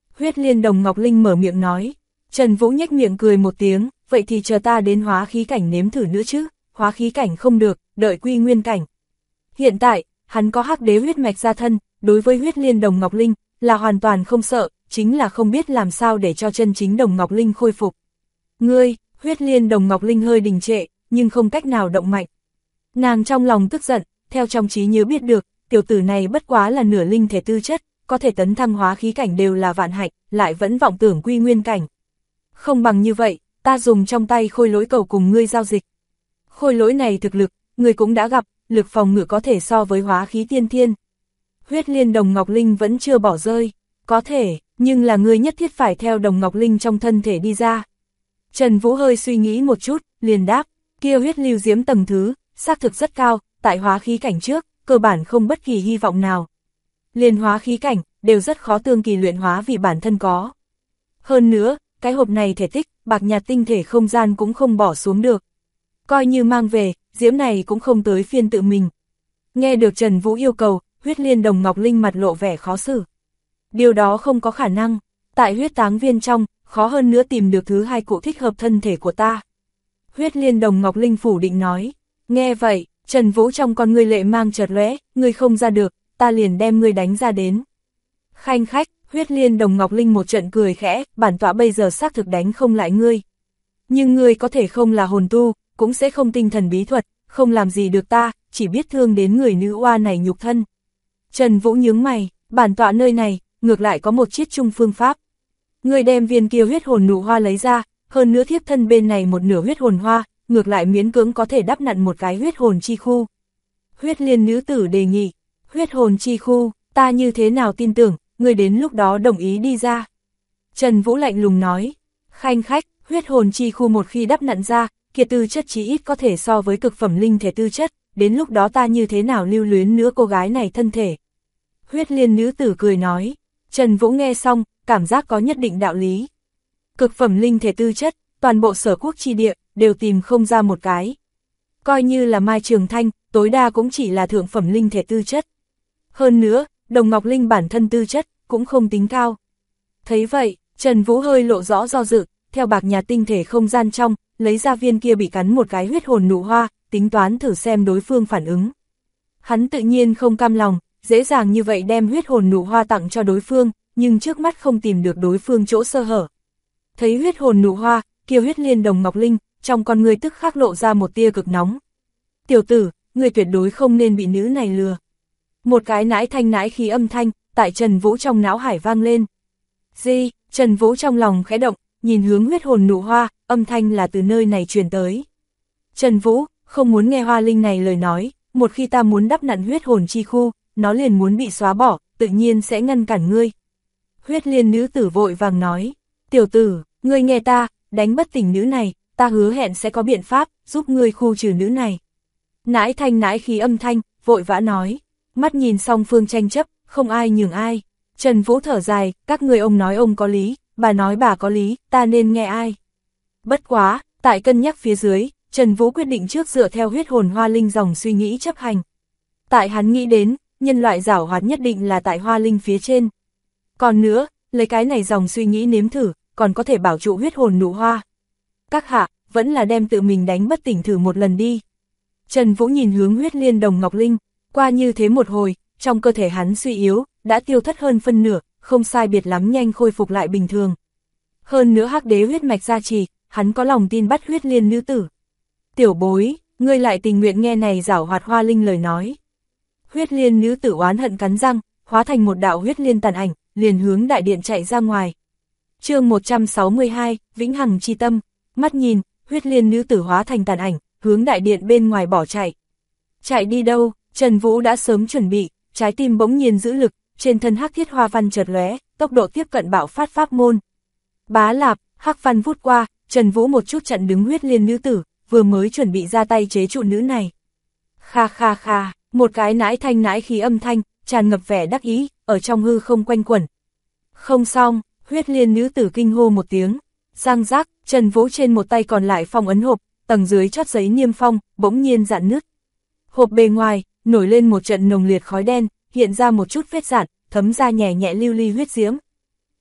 Huyết Liên Đồng Ngọc Linh mở miệng nói. Trần Vũ nhếch miệng cười một tiếng, vậy thì chờ ta đến hóa khí cảnh nếm thử nữa chứ, hóa khí cảnh không được, đợi quy nguyên cảnh. Hiện tại, hắn có hắc đế huyết mạch gia thân, đối với Huyết Liên Đồng Ngọc Linh, là hoàn toàn không sợ, chính là không biết làm sao để cho chân chính Đồng Ngọc Linh khôi phục. Ngươi, Huyết Liên Đồng Ngọc Linh hơi đình trệ, nhưng không cách nào động mạnh. Nàng trong lòng tức giận, theo trong trí nhớ biết được, tiểu tử này bất quá là nửa linh thể tư chất, có thể tấn thăng hóa khí cảnh đều là vạn hạnh, lại vẫn vọng tưởng quy nguyên cảnh. Không bằng như vậy, ta dùng trong tay khôi lỗi cầu cùng ngươi giao dịch. Khôi lỗi này thực lực, ngươi cũng đã gặp, lực phòng ngự có thể so với hóa khí tiên thiên. Huyết Liên Đồng Ngọc Linh vẫn chưa bỏ rơi, có thể, nhưng là ngươi nhất thiết phải theo Đồng Ngọc Linh trong thân thể đi ra. Trần Vũ hơi suy nghĩ một chút, liền đáp, kia huyết lưu diễm tầng thứ, xác thực rất cao, tại hóa khí cảnh trước, cơ bản không bất kỳ hy vọng nào. Liên hóa khí cảnh, đều rất khó tương kỳ luyện hóa vì bản thân có. Hơn nữa, cái hộp này thể tích, bạc nhạt tinh thể không gian cũng không bỏ xuống được. Coi như mang về, diễm này cũng không tới phiên tự mình. Nghe được Trần Vũ yêu cầu, Huyết Liên Đồng Ngọc Linh mặt lộ vẻ khó xử. Điều đó không có khả năng, tại huyết táng viên trong, khó hơn nữa tìm được thứ hai cụ thích hợp thân thể của ta. Huyết Liên Đồng Ngọc Linh phủ định nói. Nghe vậy, Trần Vũ trong con ngươi lệ mang chợt lóe, ngươi không ra được, ta liền đem ngươi đánh ra đến. Khanh khách, Huyết Liên Đồng Ngọc Linh một trận cười khẽ, bản tọa bây giờ xác thực đánh không lại ngươi. Nhưng ngươi có thể không là hồn tu, cũng sẽ không tinh thần bí thuật, không làm gì được ta, chỉ biết thương đến người nữ oa này nhục thân. Trần Vũ nhướng mày, bản tọa nơi này, ngược lại có một chiết chung phương pháp. Ngươi đem viên kia huyết hồn nụ hoa lấy ra, hơn nữa thiếp thân bên này một nửa huyết hồn hoa, ngược lại miễn cưỡng có thể đắp nặn một cái huyết hồn chi khu. Huyết Liên nữ tử đề nghị, huyết hồn chi khu, ta như thế nào tin tưởng, ngươi đến lúc đó đồng ý đi ra. Trần Vũ lạnh lùng nói, khanh khách, huyết hồn chi khu một khi đắp nặn ra, kia tư chất chí ít có thể so với cực phẩm linh thể tư chất, đến lúc đó ta như thế nào lưu luyến nữa cô gái này thân thể. Huyết Liên nữ tử cười nói, Trần Vũ nghe xong, cảm giác có nhất định đạo lý. Cực phẩm linh thể tư chất, toàn bộ sở quốc chi địa, đều tìm không ra một cái. Coi như là Mai Trường Thanh, tối đa cũng chỉ là thượng phẩm linh thể tư chất. Hơn nữa, Đồng Ngọc Linh bản thân tư chất, cũng không tính cao. Thấy vậy, Trần Vũ hơi lộ rõ do dự, theo bạc nhà tinh thể không gian trong, lấy ra viên kia bị cắn một cái huyết hồn nụ hoa, tính toán thử xem đối phương phản ứng. Hắn tự nhiên không cam lòng, dễ dàng như vậy đem huyết hồn nụ hoa tặng cho đối phương, nhưng trước mắt không tìm được đối phương chỗ sơ hở. Thấy huyết hồn nụ hoa, kia Huyết Liên Đồng Ngọc Linh, trong con người tức khắc lộ ra một tia cực nóng. Tiểu tử, người tuyệt đối không nên bị nữ này lừa. Một cái nãi thanh nãi khí âm thanh, tại Trần Vũ trong não hải vang lên. Di, Trần Vũ trong lòng khẽ động, nhìn hướng huyết hồn nụ hoa, âm thanh là từ nơi này truyền tới. Trần Vũ, không muốn nghe hoa linh này lời nói, một khi ta muốn đắp nặn huyết hồn chi khu, nó liền muốn bị xóa bỏ, tự nhiên sẽ ngăn cản ngươi. Huyết Liên nữ tử vội vàng nói, tiểu tử, ngươi nghe ta, đánh bất tỉnh nữ này, ta hứa hẹn sẽ có biện pháp, giúp ngươi khu trừ nữ này. Nãi thanh nãi khí âm thanh, vội vã nói, mắt nhìn song phương tranh chấp, không ai nhường ai. Trần Vũ thở dài, các người ông nói ông có lý, bà nói bà có lý, ta nên nghe ai. Bất quá, tại cân nhắc phía dưới, Trần Vũ quyết định trước dựa theo huyết hồn hoa linh dòng suy nghĩ chấp hành. Tại hắn nghĩ đến, nhân loại giảo hoạt nhất định là tại hoa linh phía trên. Còn nữa, lấy cái này dòng suy nghĩ nếm thử, còn có thể bảo trụ huyết hồn nụ hoa. Các hạ, vẫn là đem tự mình đánh bất tỉnh thử một lần đi. Trần Vũ nhìn hướng Huyết Liên Đồng Ngọc Linh, qua như thế một hồi, trong cơ thể hắn suy yếu, đã tiêu thất hơn phân nửa, không sai biệt lắm nhanh khôi phục lại bình thường. Hơn nữa hắc đế huyết mạch gia trì, hắn có lòng tin bắt Huyết Liên nữ tử. Tiểu bối, ngươi lại tình nguyện nghe này giảo hoạt hoa linh lời nói. Huyết Liên nữ tử oán hận cắn răng, hóa thành một đạo huyết liên tàn ảnh, liền hướng đại điện chạy ra ngoài. Chương 162, Vĩnh Hằng chi tâm, mắt nhìn, Huyết Liên nữ tử hóa thành tàn ảnh, hướng đại điện bên ngoài bỏ chạy. Chạy đi đâu? Trần Vũ đã sớm chuẩn bị, trái tim bỗng nhiên giữ lực, trên thân hắc thiết hoa văn chợt lóe, tốc độ tiếp cận bạo phát pháp môn. Bá lạp, hắc văn vút qua, Trần Vũ một chút chặn đứng Huyết Liên nữ tử, vừa mới chuẩn bị ra tay chế trụ nữ này. Kha kha kha, một cái nãi thanh nãi khí âm thanh, tràn ngập vẻ đắc ý, ở trong hư không quanh quẩn. Không xong, Huyết Liên nữ tử kinh hô một tiếng, răng rác, Trần Vũ trên một tay còn lại phong ấn hộp, tầng dưới chót giấy niêm phong, bỗng nhiên rạn nứt. Hộp bề ngoài, nổi lên một trận nồng liệt khói đen, hiện ra một chút vết rạn, thấm ra nhẹ nhẹ lưu ly huyết diễm.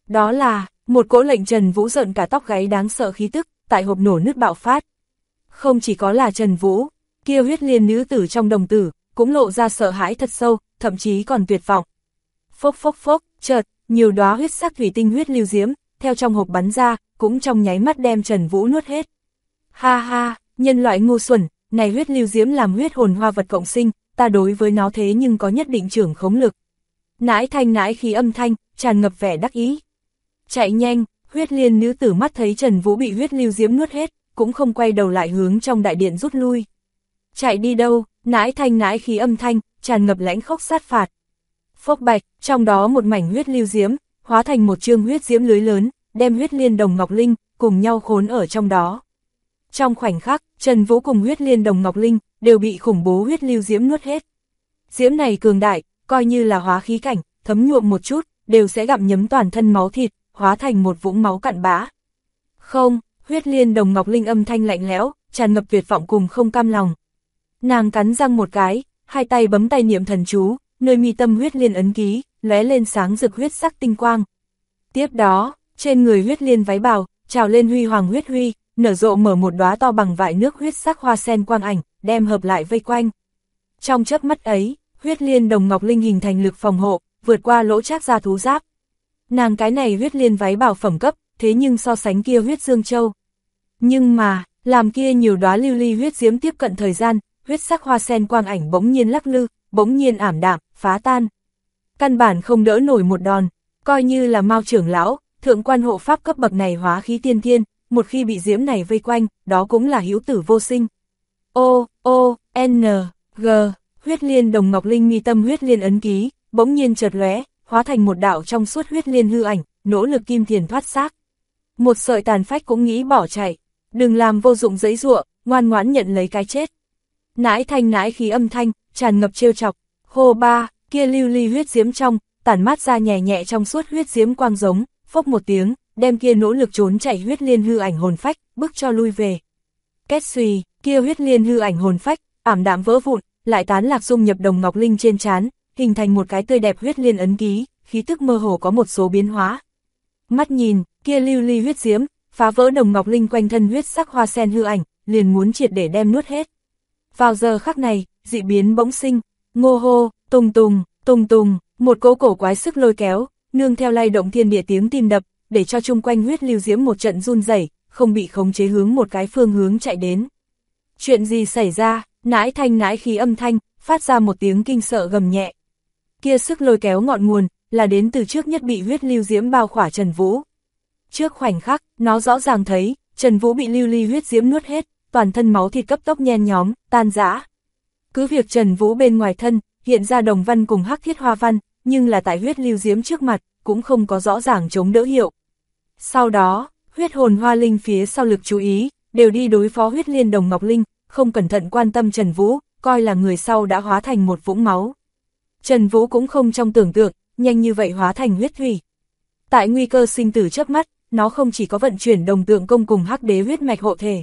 Đó là, một cỗ lệnh Trần Vũ giận cả tóc gáy đáng sợ khí tức, tại hộp nổ nứt bạo phát. Không chỉ có là Trần Vũ, kia huyết liên nữ tử trong đồng tử, cũng lộ ra sợ hãi thật sâu, thậm chí còn tuyệt vọng. Phốc phốc phốc, chợt, nhiều đóa huyết sắc thủy tinh huyết lưu diễm, theo trong hộp bắn ra, cũng trong nháy mắt đem Trần Vũ nuốt hết. Ha ha, nhân loại ngu xuẩn, này huyết lưu diễm làm huyết hồn hoa vật cộng sinh, ta đối với nó thế nhưng có nhất định trưởng khống lực. Nãi thanh nãi khí âm thanh, tràn ngập vẻ đắc ý. Chạy nhanh, huyết liên nữ tử mắt thấy Trần Vũ bị huyết lưu diễm nuốt hết, cũng không quay đầu lại hướng trong đại điện rút lui. Chạy đi đâu, nãi thanh nãi khí âm thanh, tràn ngập lãnh khốc sát phạt. Phốc bạch, trong đó một mảnh huyết lưu diễm, hóa thành một chương huyết diễm lưới lớn, đem huyết liên đồng Ngọc Linh, cùng nhau khốn ở trong đó. Trong khoảnh khắc, Trần Vũ cùng huyết liên đồng Ngọc Linh, đều bị khủng bố huyết lưu diễm nuốt hết. Diễm này cường đại, coi như là hóa khí cảnh, thấm nhuộm một chút, đều sẽ gặm nhấm toàn thân máu thịt, hóa thành một vũng máu cặn bã. Không, huyết liên đồng Ngọc Linh âm thanh lạnh lẽo, tràn ngập tuyệt vọng cùng không cam lòng. Nàng cắn răng một cái, hai tay bấm tay niệm thần chú, nơi mi tâm huyết liên ấn ký, lóe lên sáng rực huyết sắc tinh quang. Tiếp đó, trên người huyết liên váy bào, trào lên huy hoàng huyết huy, nở rộ mở một đóa to bằng vại nước huyết sắc hoa sen quang ảnh, đem hợp lại vây quanh. Trong chớp mắt ấy, huyết liên đồng Ngọc Linh hình thành lực phòng hộ, vượt qua lỗ trác ra thú giáp. Nàng cái này huyết liên váy bào phẩm cấp, thế nhưng so sánh kia huyết dương châu. Nhưng mà, làm kia nhiều đóa lưu ly huyết diễm tiếp cận thời gian, huyết sắc hoa sen quang ảnh bỗng nhiên lắc lư, bỗng nhiên ảm đạm, phá tan. Căn bản không đỡ nổi một đòn, coi như là Mao trưởng lão, thượng quan hộ pháp cấp bậc này hóa khí tiên thiên, một khi bị diễm này vây quanh, đó cũng là hữu tử vô sinh. G, huyết liên đồng Ngọc Linh mi tâm huyết liên ấn ký, bỗng nhiên chợt lóe, hóa thành một đạo trong suốt huyết liên hư ảnh, nỗ lực kim thiền thoát xác. Một sợi tàn phách cũng nghĩ bỏ chạy, đừng làm vô dụng giãy giụa, ngoan ngoãn nhận lấy cái chết. Nãi thanh nãi khí âm thanh, tràn ngập trêu chọc, hô ba, kia lưu ly huyết diễm trong, tản mát ra nhẹ nhẹ trong suốt huyết diễm quang giống, phốc một tiếng, đem kia nỗ lực trốn chạy huyết liên hư ảnh hồn phách, bức cho lui về. Két xùy, kia huyết liên hư ảnh hồn phách, ảm đạm vỡ vụn, lại tán lạc dung nhập đồng Ngọc Linh trên trán, hình thành một cái tươi đẹp huyết liên ấn ký, khí tức mơ hồ có một số biến hóa. Mắt nhìn, kia lưu ly huyết diễm, phá vỡ đồng Ngọc Linh quanh thân huyết sắc hoa sen hư ảnh, liền muốn triệt để đem nuốt hết. Vào giờ khắc này, dị biến bỗng sinh, ngô hô, tùng tùng, một cỗ cổ quái sức lôi kéo, nương theo lay động thiên địa tiếng tim đập, để cho chung quanh huyết lưu diễm một trận run rẩy, không bị khống chế hướng một cái phương hướng chạy đến. Chuyện gì xảy ra? Nãi thanh nãi khí âm thanh, phát ra một tiếng kinh sợ gầm nhẹ. Kia sức lôi kéo ngọn nguồn, là đến từ trước nhất bị huyết lưu diễm bao khỏa Trần Vũ. Trước khoảnh khắc, nó rõ ràng thấy, Trần Vũ bị lưu ly huyết diễm nuốt hết, toàn thân máu thịt cấp tốc nhen nhóm, tan rã. Cứ việc Trần Vũ bên ngoài thân, hiện ra đồng văn cùng hắc thiết hoa văn, nhưng là tại huyết lưu diễm trước mặt, cũng không có rõ ràng chống đỡ hiệu. Sau đó, huyết hồn hoa linh phía sau lực chú ý, đều đi đối phó huyết liên đồng Ngọc Linh, không cẩn thận quan tâm Trần Vũ, coi là người sau đã hóa thành một vũng máu. Trần Vũ cũng không trong tưởng tượng, nhanh như vậy hóa thành huyết thủy. Tại nguy cơ sinh tử chớp mắt, nó không chỉ có vận chuyển đồng tượng công cùng hắc đế huyết mạch hộ thể.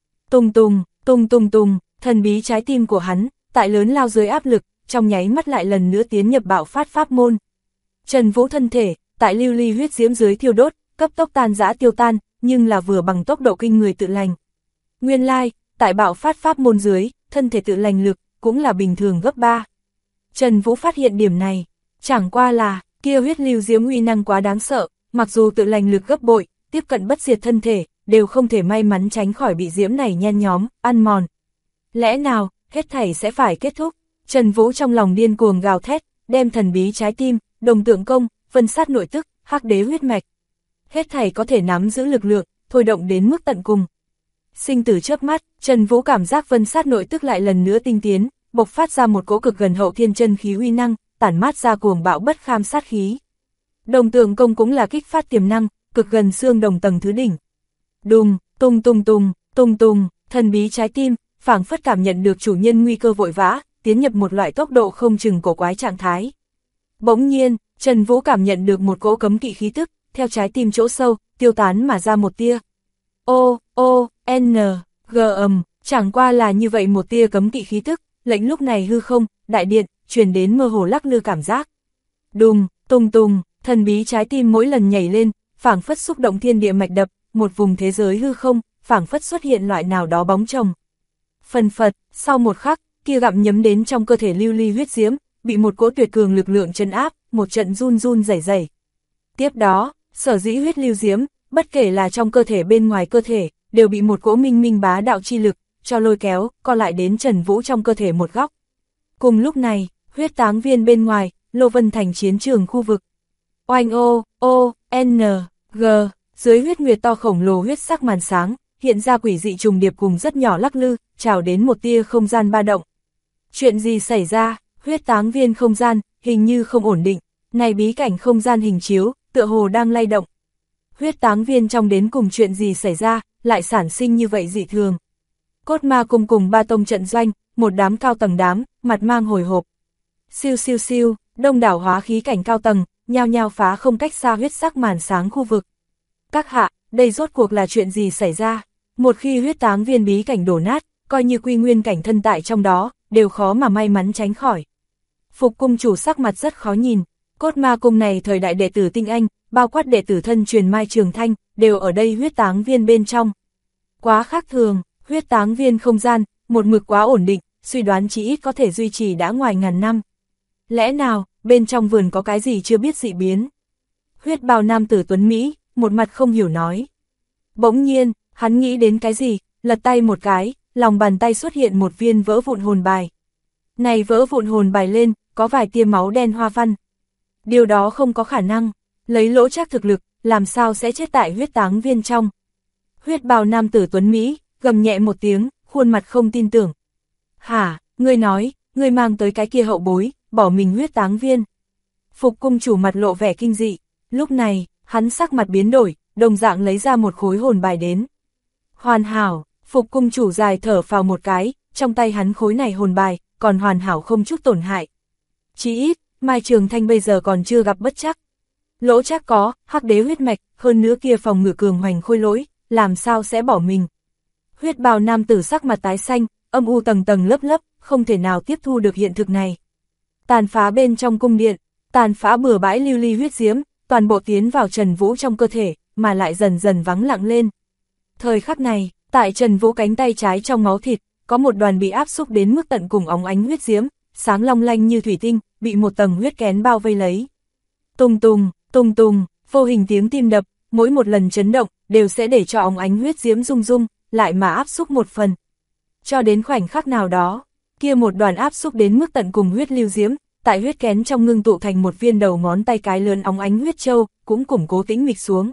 Tùng, thần bí trái tim của hắn, tại lớn lao dưới áp lực, trong nháy mắt lại lần nữa tiến nhập bạo phát pháp môn. Trần Vũ thân thể, tại lưu ly huyết diễm dưới thiêu đốt, cấp tốc tan rã tiêu tan, nhưng là vừa bằng tốc độ kinh người tự lành. Nguyên lai, tại bạo phát pháp môn dưới, thân thể tự lành lực, cũng là bình thường gấp 3. Trần Vũ phát hiện điểm này, chẳng qua là, kia huyết lưu diễm uy năng quá đáng sợ, mặc dù tự lành lực gấp bội, tiếp cận bất diệt thân thể, đều không thể may mắn tránh khỏi bị diễm này nhen nhóm, ăn mòn. Lẽ nào, hết thảy sẽ phải kết thúc? Trần Vũ trong lòng điên cuồng gào thét, đem thần bí trái tim, đồng tượng công, vân sát nội tức, hắc đế huyết mạch. Hết thảy có thể nắm giữ lực lượng, thôi động đến mức tận cùng. Sinh tử chớp mắt, Trần Vũ cảm giác vân sát nội tức lại lần nữa tinh tiến, bộc phát ra một cỗ cực gần hậu thiên chân khí uy năng, tản mát ra cuồng bạo bất kham sát khí. Đồng tượng công cũng là kích phát tiềm năng, cực gần xương đồng tầng thứ đỉnh. Đùng, tung, thần bí trái tim, phảng phất cảm nhận được chủ nhân nguy cơ vội vã, tiến nhập một loại tốc độ không chừng cổ quái trạng thái. Bỗng nhiên, Trần Vũ cảm nhận được một cỗ cấm kỵ khí tức, theo trái tim chỗ sâu, tiêu tán mà ra một tia. Chẳng qua là như vậy một tia cấm kỵ khí tức, lệnh lúc này hư không, đại điện, truyền đến mơ hồ lắc lư cảm giác. Đùng, Thần bí trái tim mỗi lần nhảy lên, phảng phất xúc động thiên địa mạch đập, một vùng thế giới hư không, phảng phất xuất hiện loại nào đó bóng chồng. Phần phật, sau một khắc, kia gặm nhấm đến trong cơ thể lưu ly huyết diễm, bị một cỗ tuyệt cường lực lượng trấn áp, một trận run run rẩy rẩy. Tiếp đó, sở dĩ huyết lưu diễm, bất kể là trong cơ thể bên ngoài cơ thể, đều bị một cỗ minh minh bá đạo chi lực, cho lôi kéo, co lại đến Trần Vũ trong cơ thể một góc. Cùng lúc này, huyết táng viên bên ngoài, Lô Vân Thành chiến trường khu vực. Oanh N, G, dưới huyết nguyệt to khổng lồ huyết sắc màn sáng, hiện ra quỷ dị trùng điệp cùng rất nhỏ lắc lư, trào đến một tia không gian ba động. Chuyện gì xảy ra, huyết táng viên không gian, hình như không ổn định, này bí cảnh không gian hình chiếu, tựa hồ đang lay động. Huyết táng viên trong đến cùng chuyện gì xảy ra, lại sản sinh như vậy dị thường. Cốt ma cung cùng ba tông trận doanh, một đám cao tầng đám, mặt mang hồi hộp. Siêu siêu siêu, đông đảo hóa khí cảnh cao tầng, nhao nhao phá không cách xa huyết sắc màn sáng khu vực. Các hạ, đây rốt cuộc là chuyện gì xảy ra? Một khi huyết táng viên bí cảnh đổ nát, coi như quy nguyên cảnh thân tại trong đó, đều khó mà may mắn tránh khỏi. Phục cung chủ sắc mặt rất khó nhìn, cốt ma cung này thời đại đệ tử tinh anh, bao quát đệ tử thân truyền Mai Trường Thanh, đều ở đây huyết táng viên bên trong. Quá khác thường, huyết táng viên không gian, một mực quá ổn định, suy đoán chỉ ít có thể duy trì đã ngoài ngàn năm. Lẽ nào, bên trong vườn có cái gì chưa biết dị biến? Huyết bào nam tử tuấn Mỹ, một mặt không hiểu nói. Bỗng nhiên, hắn nghĩ đến cái gì, lật tay một cái, lòng bàn tay xuất hiện một viên vỡ vụn hồn bài. Này vỡ vụn hồn bài lên, có vài tia máu đen hoa văn. Điều đó không có khả năng, lấy Lỗ Trác thực lực, làm sao sẽ chết tại huyết táng viên trong. Huyết bào nam tử tuấn Mỹ, gầm nhẹ một tiếng, khuôn mặt không tin tưởng. Hả, ngươi nói, ngươi mang tới cái kia hậu bối, bỏ mình huyết táng viên. Phục cung chủ mặt lộ vẻ kinh dị, lúc này, hắn sắc mặt biến đổi, đồng dạng lấy ra một khối hồn bài đến. Hoàn hảo, Phục cung chủ dài thở phào một cái, trong tay hắn khối này hồn bài, còn hoàn hảo không chút tổn hại. Chỉ ít, Mai Trường Thanh bây giờ còn chưa gặp bất trắc. Lỗ Trác có, hắc đế huyết mạch, hơn nữa kia phòng ngự cường hoành khôi lỗi, làm sao sẽ bỏ mình. Huyết bào nam tử sắc mặt tái xanh, âm u tầng tầng lớp lớp, không thể nào tiếp thu được hiện thực này. Tàn phá bên trong cung điện, tàn phá bừa bãi lưu ly huyết diễm, toàn bộ tiến vào Trần Vũ trong cơ thể, mà lại dần dần vắng lặng lên. Thời khắc này, tại Trần Vũ cánh tay trái trong máu thịt, có một đoàn bị áp xúc đến mức tận cùng óng ánh huyết diễm, sáng long lanh như thủy tinh, bị một tầng huyết kén bao vây lấy. Tùng tùng, vô hình tiếng tim đập, mỗi một lần chấn động, đều sẽ để cho óng ánh huyết diễm rung rung, lại mà áp xúc một phần. Cho đến khoảnh khắc nào đó, kia một đoàn áp xúc đến mức tận cùng huyết lưu diễm, tại huyết kén trong ngưng tụ thành một viên đầu ngón tay cái lớn óng ánh huyết châu, cũng củng cố tĩnh mịch xuống.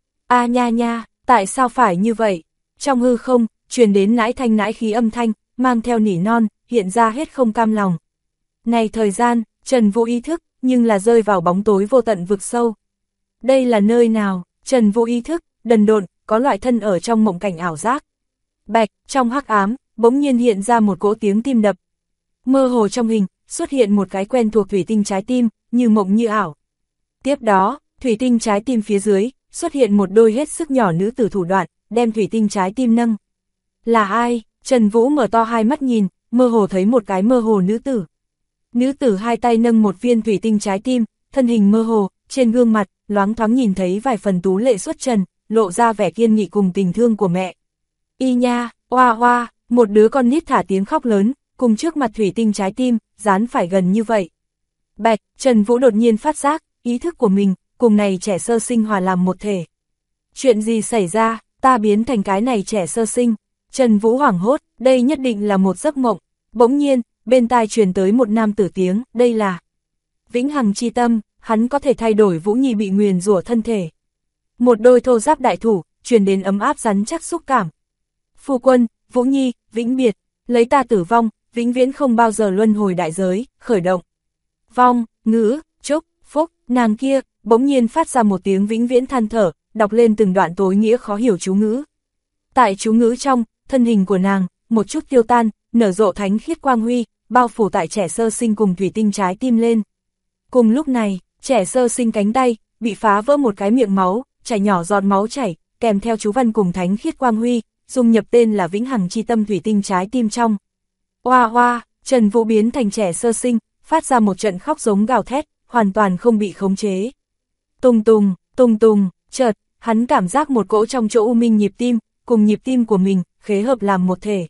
A nha nha, tại sao phải như vậy? Trong hư không, truyền đến nãi thanh nãi khí âm thanh, mang theo nỉ non, hiện ra hết không cam lòng. Này thời gian, Trần Vũ ý thức, nhưng là rơi vào bóng tối vô tận vực sâu. Đây là nơi nào? Trần Vũ ý thức, đần độn, có loại thân ở trong mộng cảnh ảo giác. Bạch, trong hắc ám, bỗng nhiên hiện ra một cỗ tiếng tim đập. Mơ hồ trong hình, xuất hiện một cái quen thuộc thủy tinh trái tim, như mộng như ảo. Tiếp đó, thủy tinh trái tim phía dưới, xuất hiện một đôi hết sức nhỏ nữ tử thủ đoạn, đem thủy tinh trái tim nâng. Là ai? Trần Vũ mở to hai mắt nhìn, mơ hồ thấy một cái mơ hồ nữ tử. Nữ tử hai tay nâng một viên thủy tinh trái tim, thân hình mơ hồ, trên gương mặt, loáng thoáng nhìn thấy vài phần tú lệ xuất trần, lộ ra vẻ kiên nghị cùng tình thương của mẹ. Y nha, oa oa, một đứa con nít thả tiếng khóc lớn, cùng trước mặt thủy tinh trái tim, dán phải gần như vậy. Bạch, Trần Vũ đột nhiên phát giác, ý thức của mình, cùng này trẻ sơ sinh hòa làm một thể. Chuyện gì xảy ra, ta biến thành cái này trẻ sơ sinh. Trần Vũ hoảng hốt, đây nhất định là một giấc mộng. Bỗng nhiên, bên tai truyền tới một nam tử tiếng, đây là Vĩnh Hằng chi tâm, hắn có thể thay đổi Vũ Nhi bị nguyền rủa thân thể. Một đôi thô giáp đại thủ, truyền đến ấm áp rắn chắc xúc cảm. Phu quân, Vũ Nhi, vĩnh biệt, lấy ta tử vong, vĩnh viễn không bao giờ luân hồi đại giới, khởi động. Vong, ngữ, chúc, phúc, nàng kia, bỗng nhiên phát ra một tiếng vĩnh viễn than thở, đọc lên từng đoạn tối nghĩa khó hiểu chú ngữ. Tại chú ngữ trong, thân hình của nàng, một chút tiêu tan, nở rộ thánh khiết quang huy, bao phủ tại trẻ sơ sinh cùng thủy tinh trái tim lên. Cùng lúc này, trẻ sơ sinh cánh tay, bị phá vỡ một cái miệng máu, chảy nhỏ giọt máu chảy, kèm theo chú văn cùng thánh khiết quang huy, dung nhập tên là Vĩnh Hằng chi tâm thủy tinh trái tim trong. Oa oa, Trần Vũ biến thành trẻ sơ sinh, phát ra một trận khóc giống gào thét, hoàn toàn không bị khống chế. Tùng tùng, chợt, hắn cảm giác một cỗ trong chỗ u minh nhịp tim, cùng nhịp tim của mình, khế hợp làm một thể.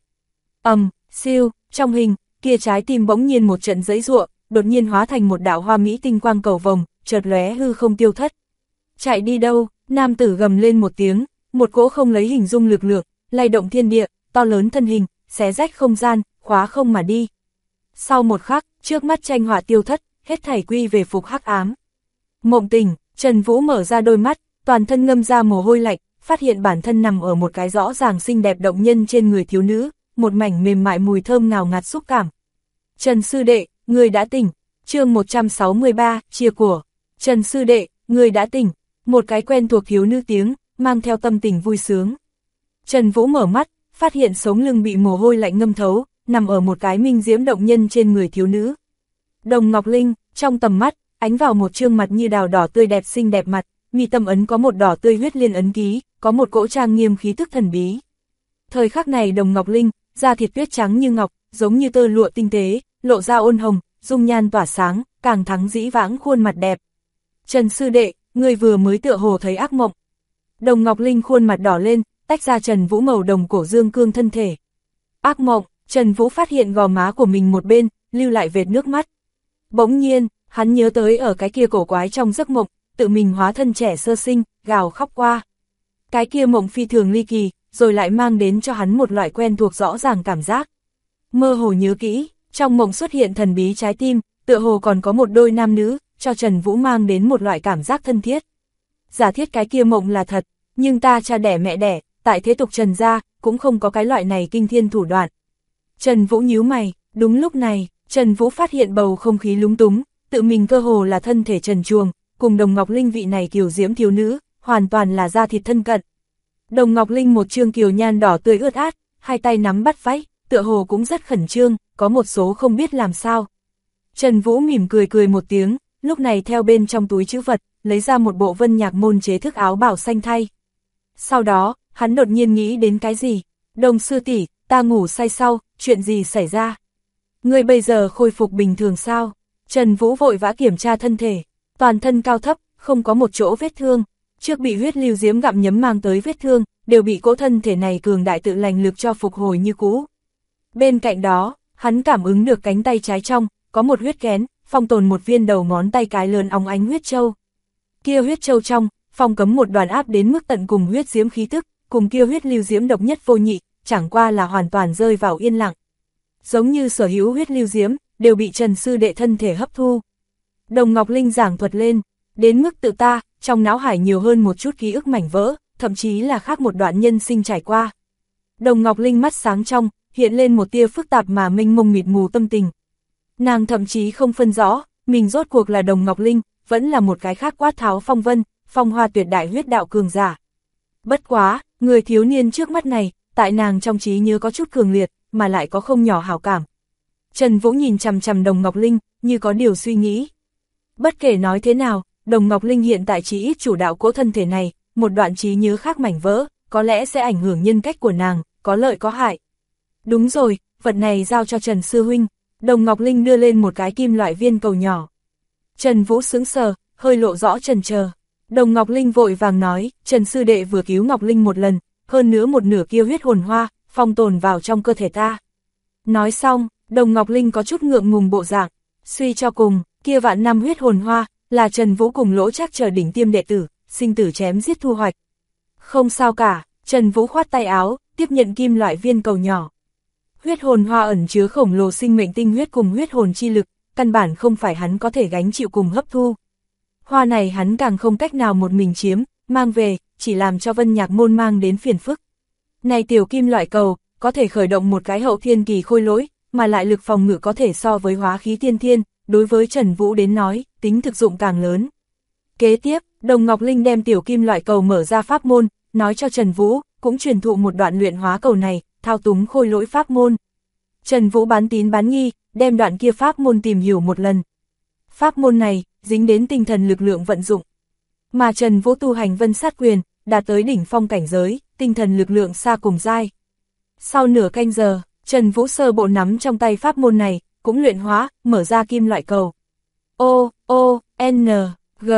Siêu, trong hình, kia trái tim bỗng nhiên một trận giãy giụa, đột nhiên hóa thành một đạo hoa mỹ tinh quang cầu vồng, chợt lóe hư không tiêu thất. Chạy đi đâu? Nam tử gầm lên một tiếng, một cỗ không lấy hình dung lực lượng, lay động thiên địa, to lớn thân hình, xé rách không gian, khóa không mà đi. Sau một khắc, trước mắt tranh họa tiêu thất, hết thảy quy về phục hắc ám. Mộng tỉnh, Trần Vũ mở ra đôi mắt, toàn thân ngâm ra mồ hôi lạnh, phát hiện bản thân nằm ở một cái rõ ràng xinh đẹp động nhân trên người thiếu nữ, một mảnh mềm mại mùi thơm ngào ngạt xúc cảm. Trần sư đệ, người đã tỉnh. Chương 163, chia của. Trần sư đệ, người đã tỉnh. Một cái quen thuộc thiếu nữ tiếng, mang theo tâm tình vui sướng. Trần Vũ mở mắt, phát hiện sống lưng bị mồ hôi lạnh ngâm thấu, nằm ở một cái minh diễm động nhân trên người thiếu nữ. Đồng Ngọc Linh, trong tầm mắt, ánh vào một trương mặt như đào đỏ tươi đẹp xinh đẹp mặt, mi tâm ấn có một đỏ tươi huyết liên ấn ký, có một cỗ trang nghiêm khí tức thần bí. Thời khắc này Đồng Ngọc Linh, da thịt tuyết trắng như ngọc, giống như tơ lụa tinh tế, lộ ra ôn hồng, dung nhan tỏa sáng, càng thắng dĩ vãng khuôn mặt đẹp. Trần sư đệ, người vừa mới tựa hồ thấy ác mộng. Đồng Ngọc Linh khuôn mặt đỏ lên, tách ra Trần Vũ màu đồng cổ dương cương thân thể. Ác mộng, Trần Vũ phát hiện gò má của mình một bên, lưu lại vệt nước mắt. Bỗng nhiên, hắn nhớ tới ở cái kia cổ quái trong giấc mộng, tự mình hóa thân trẻ sơ sinh, gào khóc qua. Cái kia mộng phi thường ly kỳ, rồi lại mang đến cho hắn một loại quen thuộc rõ ràng cảm giác. Mơ hồ nhớ kỹ, trong mộng xuất hiện thần bí trái tim, tựa hồ còn có một đôi nam nữ, cho Trần Vũ mang đến một loại cảm giác thân thiết. Giả thiết cái kia mộng là thật, nhưng ta cha đẻ mẹ đẻ, tại thế tục Trần gia, cũng không có cái loại này kinh thiên thủ đoạn. Trần Vũ nhíu mày, đúng lúc này, Trần Vũ phát hiện bầu không khí lúng túng, tự mình cơ hồ là thân thể trần truồng, cùng Đồng Ngọc Linh vị này kiều diễm thiếu nữ, hoàn toàn là da thịt thân cận. Đồng Ngọc Linh một trương kiều nhan đỏ tươi ướt át, hai tay nắm bắt váy, tựa hồ cũng rất khẩn trương, có một số không biết làm sao. Trần Vũ mỉm cười một tiếng, lúc này theo bên trong túi trữ vật, lấy ra một bộ Vân Nhạc môn chế thức áo bảo xanh thay. Sau đó, hắn đột nhiên nghĩ đến cái gì? Đồng sư tỷ, ta ngủ say sau, chuyện gì xảy ra? Ngươi bây giờ khôi phục bình thường sao? Trần Vũ vội vã kiểm tra thân thể, toàn thân cao thấp, không có một chỗ vết thương. Trước bị huyết lưu diễm gặm nhấm mang tới vết thương, đều bị cỗ thân thể này cường đại tự lành lực cho phục hồi như cũ. Bên cạnh đó, hắn cảm ứng được cánh tay trái trong, có một huyết kén, phong tồn một viên đầu ngón tay cái lớn óng ánh huyết châu. Kia huyết châu trong, phong cấm một đoàn áp đến mức tận cùng huyết diễm khí tức, cùng kia huyết lưu diễm độc nhất vô nhị, chẳng qua là hoàn toàn rơi vào yên lặng. Giống như sở hữu huyết lưu diễm, đều bị Trần sư đệ thân thể hấp thu. Đồng Ngọc Linh giảng thuật lên, đến mức tự ta, trong não hải nhiều hơn một chút ký ức mảnh vỡ, thậm chí là khác một đoạn nhân sinh trải qua. Đồng Ngọc Linh mắt sáng trong, hiện lên một tia phức tạp mà mênh mông mịt mù tâm tình. Nàng thậm chí không phân rõ, mình rốt cuộc là Đồng Ngọc Linh, vẫn là một cái khác quát tháo phong vân, phong hoa tuyệt đại huyết đạo cường giả. Bất quá, người thiếu niên trước mắt này, tại nàng trong trí nhớ có chút cường liệt, mà lại có không nhỏ hảo cảm. Trần Vũ nhìn chằm chằm Đồng Ngọc Linh, như có điều suy nghĩ. Bất kể nói thế nào, Đồng Ngọc Linh hiện tại chỉ ít chủ đạo cỗ thân thể này, một đoạn trí nhớ khác mảnh vỡ, có lẽ sẽ ảnh hưởng nhân cách của nàng, có lợi có hại. Đúng rồi, vật này giao cho Trần sư huynh. Đồng Ngọc Linh đưa lên một cái kim loại viên cầu nhỏ. Trần Vũ sững sờ, hơi lộ rõ chần chờ. Đồng Ngọc Linh vội vàng nói, Trần sư đệ vừa cứu Ngọc Linh một lần, hơn nữa một nửa kia huyết hồn hoa, phong tồn vào trong cơ thể ta. Nói xong, Đồng Ngọc Linh có chút ngượng ngùng bộ dạng, suy cho cùng, kia vạn năm huyết hồn hoa, là Trần Vũ cùng Lỗ Trác chờ đỉnh tiêm đệ tử, sinh tử chém giết thu hoạch. Không sao cả, Trần Vũ khoát tay áo, tiếp nhận kim loại viên cầu nhỏ. Huyết hồn hoa ẩn chứa khổng lồ sinh mệnh tinh huyết cùng huyết hồn chi lực, căn bản không phải hắn có thể gánh chịu cùng hấp thu. Hoa này hắn càng không cách nào một mình chiếm, mang về, chỉ làm cho Vân Nhạc môn mang đến phiền phức. Này tiểu kim loại cầu, có thể khởi động một cái hậu thiên kỳ khôi lỗi, mà lại lực phòng ngự có thể so với hóa khí tiên thiên, đối với Trần Vũ đến nói, tính thực dụng càng lớn. Kế tiếp, Đồng Ngọc Linh đem tiểu kim loại cầu mở ra pháp môn, nói cho Trần Vũ, cũng truyền thụ một đoạn luyện hóa cầu này, thao túng khôi lỗi pháp môn. Trần Vũ bán tín bán nghi, đem đoạn kia pháp môn tìm hiểu một lần. Pháp môn này, dính đến tinh thần lực lượng vận dụng. Mà Trần Vũ tu hành vân sát quyền, đạt tới đỉnh phong cảnh giới, tinh thần lực lượng xa cùng giai. Sau nửa canh giờ, Trần Vũ sơ bộ nắm trong tay pháp môn này, cũng luyện hóa, mở ra kim loại cầu. O, O, N, G,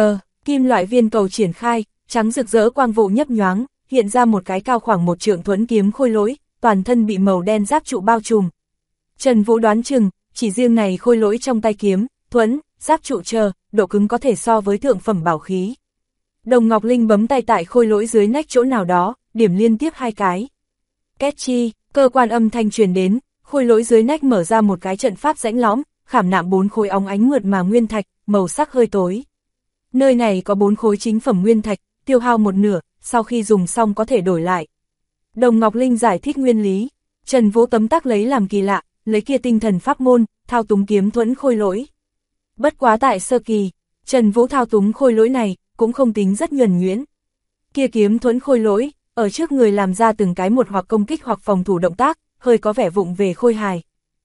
Kim loại viên cầu triển khai, trắng rực rỡ quang vụ nhấp nhoáng, hiện ra một cái cao khoảng 1 trượng thuẫn kiếm khôi lỗi, toàn thân bị màu đen giáp trụ bao trùm. Trần Vũ đoán chừng, chỉ riêng này khôi lỗi trong tay kiếm, thuẫn, giáp trụ chờ, độ cứng có thể so với thượng phẩm bảo khí. Đồng Ngọc Linh bấm tay tại khôi lỗi dưới nách chỗ nào đó, điểm liên tiếp 2 cái. Két chi, cơ quan âm thanh truyền đến, khôi lỗi dưới nách mở ra một cái trận pháp rãnh lõm, khảm nạm 4 khối óng ánh mượt mà nguyên thạch, màu sắc hơi tối. Nơi này có 4 khối chính phẩm nguyên thạch, tiêu hao một nửa, sau khi dùng xong có thể đổi lại. Đồng Ngọc Linh giải thích nguyên lý, Trần Vũ tấm tắc lấy làm kỳ lạ, lấy kia tinh thần pháp môn, thao túng kiếm thuẫn khôi lỗi. Bất quá tại sơ kỳ, Trần Vũ thao túng khôi lỗi này, cũng không tính rất nhuần nhuyễn. Kia kiếm thuẫn khôi lỗi, ở trước người làm ra từng cái một hoặc công kích hoặc phòng thủ động tác, hơi có vẻ vụng về khôi hài.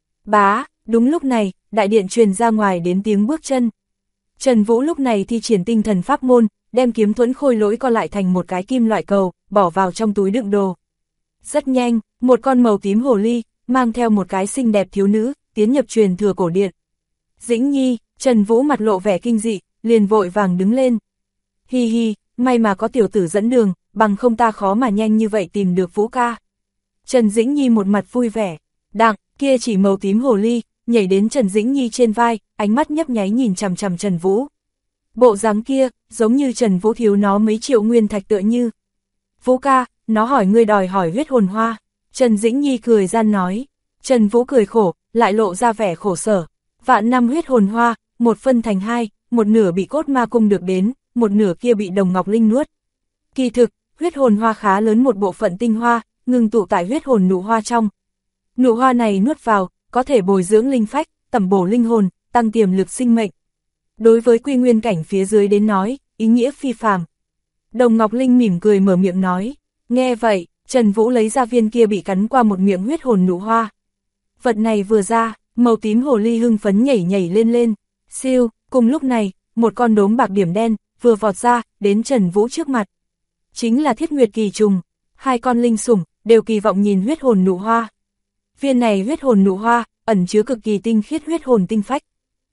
Bá, đúng lúc này, đại điện truyền ra ngoài đến tiếng bước chân. Trần Vũ lúc này thi triển tinh thần pháp môn, đem kiếm thuẫn khôi lỗi co lại thành một cái kim loại cầu, bỏ vào trong túi đựng đồ. Rất nhanh, một con màu tím hồ ly, mang theo một cái xinh đẹp thiếu nữ, tiến nhập truyền thừa cổ điện. Dĩnh Nhi, Trần Vũ mặt lộ vẻ kinh dị, liền vội vàng đứng lên. Hi hi, may mà có tiểu tử dẫn đường, bằng không ta khó mà nhanh như vậy tìm được Vũ ca. Trần Dĩnh Nhi một mặt vui vẻ, đặng, kia chỉ màu tím hồ ly, nhảy đến Trần Dĩnh Nhi trên vai, ánh mắt nhấp nháy nhìn chằm chằm Trần Vũ. Bộ dáng kia, giống như Trần Vũ thiếu nó mấy triệu nguyên thạch tựa như. Vũ ca, nó hỏi ngươi đòi hỏi huyết hồn hoa. Trần Dĩnh Nhi cười gian nói. Trần Vũ cười khổ, lại lộ ra vẻ khổ sở. Vạn năm huyết hồn hoa, một phân thành 2, một nửa bị cốt ma cung được đến, một nửa kia bị Đồng Ngọc Linh nuốt. Kỳ thực, huyết hồn hoa khá lớn một bộ phận tinh hoa, ngừng tụ tại huyết hồn nụ hoa trong. Nụ hoa này nuốt vào, có thể bồi dưỡng linh phách, tẩm bổ linh hồn, tăng tiềm lực sinh mệnh. Đối với quy nguyên cảnh phía dưới đến nói, ý nghĩa phi phàm. Đồng Ngọc Linh mỉm cười mở miệng nói. Nghe vậy, Trần Vũ lấy ra viên kia bị cắn qua một miệng huyết hồn nụ hoa. Vật này vừa ra, màu tím hồ ly hưng phấn nhảy nhảy lên lên. Siêu, cùng lúc này, một con đốm bạc điểm đen, vừa vọt ra, đến Trần Vũ trước mặt. Chính là Thiết Nguyệt Kỳ Trùng, 2 con linh sủng, đều kỳ vọng nhìn huyết hồn nụ hoa. Viên này huyết hồn nụ hoa, ẩn chứa cực kỳ tinh khiết huyết hồn tinh phách.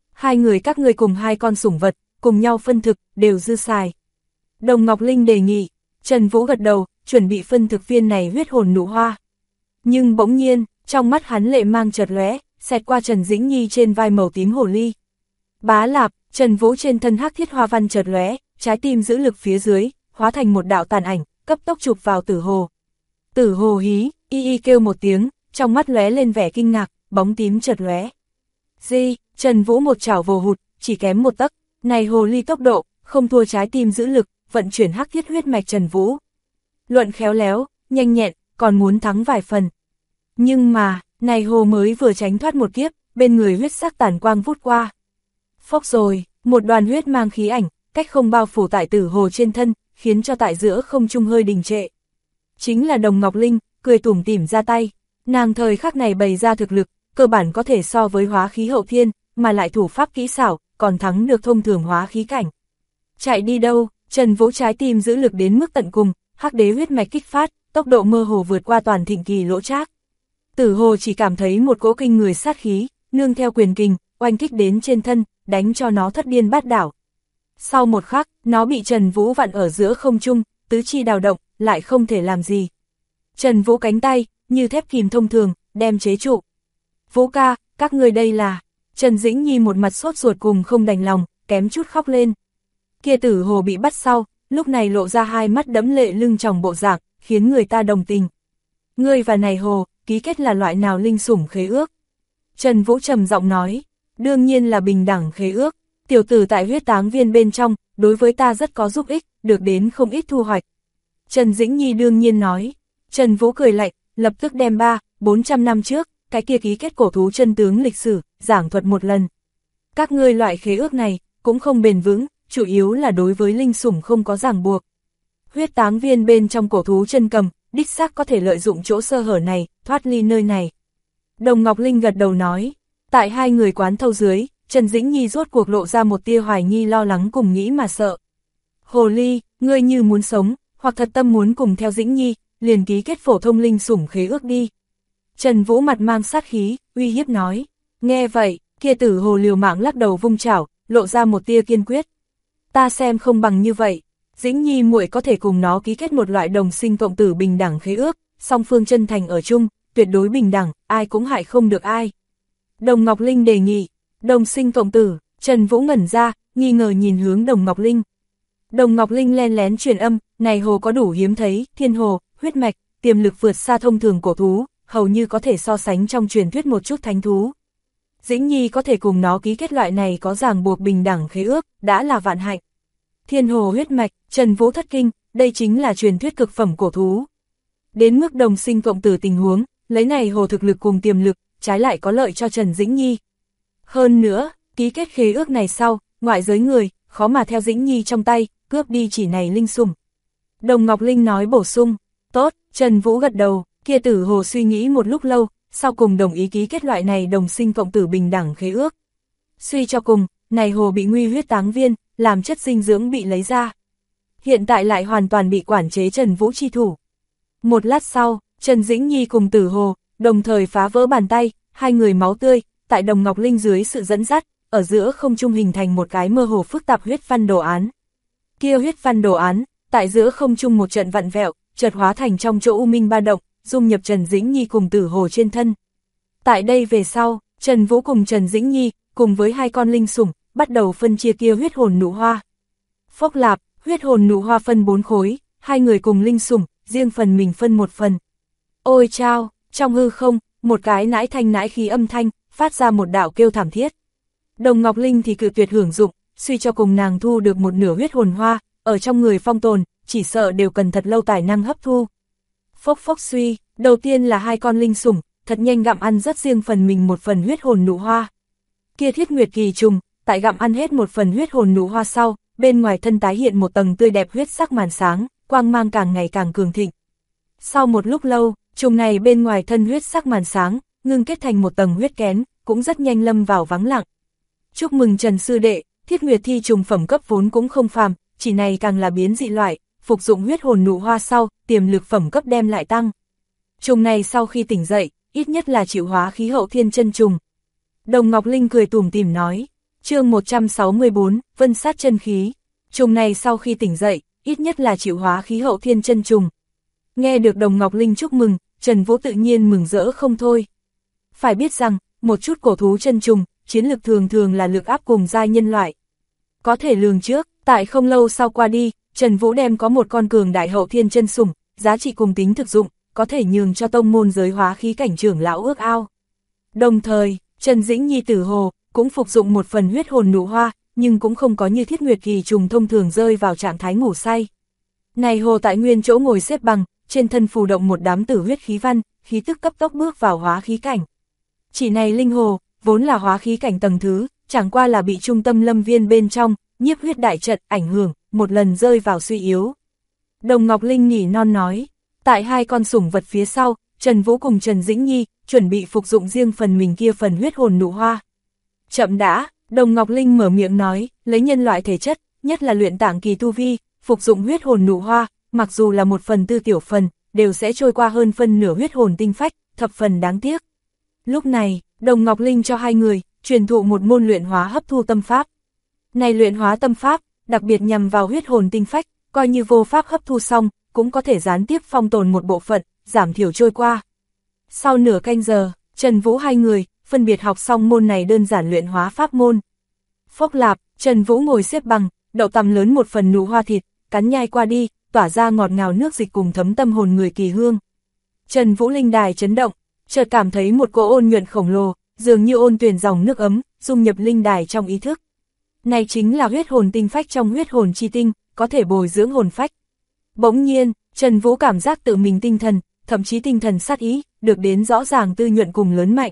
2 người các ngươi cùng 2 con sủng vật, cùng nhau phân thực, đều dư xài. Đồng Ngọc Linh đề nghị, Trần Vũ gật đầu, chuẩn bị phân thực viên này huyết hồn nụ hoa. Nhưng bỗng nhiên, trong mắt hắn lệ mang chợt lóe, xẹt qua Trần Dĩnh Nhi trên vai màu tím hồ ly. Bá lạp, Trần Vũ trên thân hắc thiết hoa văn chợt lóe, trái tim giữ lực phía dưới, hóa thành một đạo tàn ảnh, cấp tốc chụp vào Tử Hồ. Tử Hồ hí, y kêu một tiếng, trong mắt lóe lên vẻ kinh ngạc, bóng tím chợt lóe. Di, Trần Vũ một chảo vồ hụt, chỉ kém một tấc, này hồ ly tốc độ, không thua trái tim giữ lực, vận chuyển hắc thiết huyết mạch Trần Vũ. Luận khéo léo, nhanh nhẹn, còn muốn thắng vài phần. Nhưng mà, này hồ mới vừa tránh thoát một kiếp, bên người huyết sắc tàn quang vút qua. Phốc rồi, một đoàn huyết mang khí ảnh, cách không bao phủ tại Tử Hồ trên thân, khiến cho tại giữa không trung hơi đình trệ. Chính là Đồng Ngọc Linh, cười tủm tỉm ra tay, nàng thời khắc này bày ra thực lực, cơ bản có thể so với hóa khí hậu thiên, mà lại thủ pháp kỹ xảo, còn thắng được thông thường hóa khí cảnh. Chạy đi đâu, Trần Vũ trái tim giữ lực đến mức tận cùng, hắc đế huyết mạch kích phát, tốc độ mơ hồ vượt qua toàn thịnh kỳ lỗ trác. Tử Hồ chỉ cảm thấy một cỗ kinh người sát khí, nương theo quyền kình, oanh kích đến trên thân, đánh cho nó thất điên bát đảo. Sau một khắc, nó bị Trần Vũ vặn ở giữa không trung, tứ chi đào động, lại không thể làm gì. Trần Vũ cánh tay, như thép kìm thông thường, đem chế trụ. Vũ ca, các ngươi đây là... Trần Dĩnh Nhi một mặt sốt ruột cùng không đành lòng, kém chút khóc lên. Kia Tử Hồ bị bắt sau, lúc này lộ ra 2 mắt đẫm lệ lưng tròng bộ dạng, khiến người ta đồng tình. Ngươi và này Hồ, ký kết là loại nào linh sủng khế ước? Trần Vũ trầm giọng nói, đương nhiên là bình đẳng khế ước. Tiểu tử tại huyết táng viên bên trong, đối với ta rất có giúp ích, được đến không ít thu hoạch. Trần Dĩnh Nhi đương nhiên nói. Trần Vũ cười lạnh, lập tức đem 400 năm trước, cái kia ký kết cổ thú chân tướng lịch sử, giảng thuật một lần. Các ngươi loại khế ước này, cũng không bền vững, chủ yếu là đối với linh sủng không có ràng buộc. Huyết táng viên bên trong cổ thú chân cầm, đích xác có thể lợi dụng chỗ sơ hở này, thoát ly nơi này. Đồng Ngọc Linh gật đầu nói, tại 2 người quán thâu dưới, Trần Dĩnh Nhi rốt cuộc lộ ra một tia hoài nghi lo lắng cùng nghĩ mà sợ. Hồ ly, ngươi như muốn sống, hoặc thật tâm muốn cùng theo Dĩnh Nhi, liền ký kết phổ thông linh sủng khế ước đi. Trần Vũ mặt mang sát khí, uy hiếp nói. Nghe vậy, kia Tử Hồ liều mạng lắc đầu vung chảo, lộ ra một tia kiên quyết. Ta xem không bằng như vậy, Dĩnh Nhi muội có thể cùng nó ký kết một loại đồng sinh cộng tử bình đẳng khế ước, song phương chân thành ở chung, tuyệt đối bình đẳng, ai cũng hại không được ai. Đồng Ngọc Linh đề nghị, đồng sinh cộng tử, Trần Vũ ngẩn ra, nghi ngờ nhìn hướng Đồng Ngọc Linh. Đồng Ngọc Linh len lén truyền âm, này hồ có đủ hiếm thấy, thiên hồ, huyết mạch, tiềm lực vượt xa thông thường cổ thú, hầu như có thể so sánh trong truyền thuyết một chút thánh thú. Dĩnh Nhi có thể cùng nó ký kết loại này có ràng buộc bình đẳng khế ước, đã là vạn hạnh. Thiên hồ huyết mạch, Trần Vũ thất kinh, đây chính là truyền thuyết cực phẩm cổ thú. Đến mức đồng sinh cộng tử tình huống, lấy này hồ thực lực cùng tiềm lực, trái lại có lợi cho Trần Dĩnh Nhi. Hơn nữa, ký kết khế ước này sau, ngoại giới người, khó mà theo Dĩnh Nhi trong tay, cướp đi chỉ này linh sủng. Đồng Ngọc Linh nói bổ sung, tốt, Trần Vũ gật đầu, kia tử hồ suy nghĩ một lúc lâu, sau cùng đồng ý ký kết loại này đồng sinh cộng tử bình đẳng khế ước. Suy cho cùng, này hồ bị nguy huyết táng viên, làm chất dinh dưỡng bị lấy ra. Hiện tại lại hoàn toàn bị quản chế Trần Vũ chi thủ. Một lát sau, Trần Dĩnh Nhi cùng tử hồ, đồng thời phá vỡ bàn tay, hai người máu tươi, tại Đồng Ngọc Linh dưới sự dẫn dắt, ở giữa không trung hình thành một cái mơ hồ phức tạp huyết văn đồ án. Kia huyết văn đồ án, tại giữa không trung một trận vặn vẹo, chợt hóa thành trong chỗ u minh ba động, dung nhập Trần Dĩnh Nhi cùng tử hồ trên thân. Tại đây về sau, Trần Vũ cùng Trần Dĩnh Nhi, cùng với hai con linh sủng, bắt đầu phân chia kia huyết hồn nụ hoa. Phốc lạp, huyết hồn nụ hoa phân 4 khối, hai người cùng linh sủng, riêng phần mình phân một phần. Ôi chao, trong hư không, một cái nãi thanh nãi khí âm thanh, phát ra một đạo kêu thảm thiết. Đồng Ngọc Linh thì cự tuyệt hưởng dụng, suy cho cùng nàng thu được một nửa huyết hồn hoa, ở trong người phong tồn, chỉ sợ đều cần thật lâu tài năng hấp thu. Phốc phốc suy, đầu tiên là hai con linh sủng, thật nhanh gặm ăn rất riêng phần mình một phần huyết hồn nụ hoa. Kia Thiết Nguyệt Kỳ trùng, tại gặm ăn hết một phần huyết hồn nụ hoa sau, bên ngoài thân tái hiện một tầng tươi đẹp huyết sắc màn sáng, quang mang càng ngày càng cường thịnh. Sau một lúc lâu, trùng này bên ngoài thân huyết sắc màn sáng, ngưng kết thành một tầng huyết kén, cũng rất nhanh lâm vào vắng lặng. Chúc mừng Trần sư đệ, Thiết Nguyệt Thi trùng phẩm cấp vốn cũng không phàm, chỉ này càng là biến dị loại, phục dụng huyết hồn nụ hoa sau, tiềm lực phẩm cấp đem lại tăng. Trùng này sau khi tỉnh dậy, ít nhất là chịu hóa khí hậu thiên chân trùng. Đồng Ngọc Linh cười tủm tỉm nói, chương 164, vân sát chân khí. Trùng này sau khi tỉnh dậy, ít nhất là chịu hóa khí hậu thiên chân trùng. Nghe được Đồng Ngọc Linh chúc mừng, Trần Vũ tự nhiên mừng rỡ không thôi. Phải biết rằng, một chút cổ thú chân trùng, chiến lực thường thường là lực áp cùng giai nhân loại. Có thể lường trước, tại không lâu sau qua đi, Trần Vũ đem có một con cường đại hậu thiên chân sủng, giá trị cùng tính thực dụng, có thể nhường cho tông môn giới hóa khí cảnh trưởng lão ước ao. Đồng thời, Trần Dĩnh Nhi tử hồ, cũng phục dụng một phần huyết hồn nụ hoa, nhưng cũng không có như Thiết Nguyệt Kỳ trùng thông thường rơi vào trạng thái ngủ say. Này hồ tại nguyên chỗ ngồi xếp bằng, trên thân phù động một đám tử huyết khí văn, khí tức cấp tốc bước vào hóa khí cảnh. Chỉ này linh hồ, vốn là hóa khí cảnh tầng thứ, chẳng qua là bị trung tâm lâm viên bên trong, nhiếp huyết đại trận ảnh hưởng, một lần rơi vào suy yếu. Đồng Ngọc Linh nhỉ non nói, tại hai con sủng vật phía sau, Trần Vũ cùng Trần Dĩnh Nhi, chuẩn bị phục dụng riêng phần mình kia phần huyết hồn nụ hoa. Chậm đã, Đồng Ngọc Linh mở miệng nói, lấy nhân loại thể chất, nhất là luyện tạng kỳ tu vi, phục dụng huyết hồn nụ hoa, mặc dù là một phần tư tiểu phần, đều sẽ trôi qua hơn phân nửa huyết hồn tinh phách, thập phần đáng tiếc. Lúc này, Đồng Ngọc Linh cho hai người, truyền thụ một môn luyện hóa hấp thu tâm pháp. Này luyện hóa tâm pháp, đặc biệt nhằm vào huyết hồn tinh phách, coi như vô pháp hấp thu xong, cũng có thể gián tiếp phong tồn một bộ phận, giảm thiểu trôi qua. Sau nửa canh giờ, Trần Vũ hai người, phân biệt học xong môn này đơn giản luyện hóa pháp môn. Phốc lạp, Trần Vũ ngồi xếp bằng, đậu tằm lớn một phần nụ hoa thịt, cắn nhai qua đi, tỏa ra ngọt ngào nước dịch cùng thấm tâm hồn người kỳ hương. Trần Vũ linh đài chấn động, chợt cảm thấy một cỗ ôn nhuận khổng lồ, dường như ôn tuyền dòng nước ấm, dung nhập linh đài trong ý thức. Này chính là huyết hồn tinh phách trong huyết hồn chi tinh, có thể bồi dưỡng hồn phách. Bỗng nhiên, Trần Vũ cảm giác tự mình tinh thần, thậm chí tinh thần sát ý, được đến rõ ràng tư nhuận cùng lớn mạnh.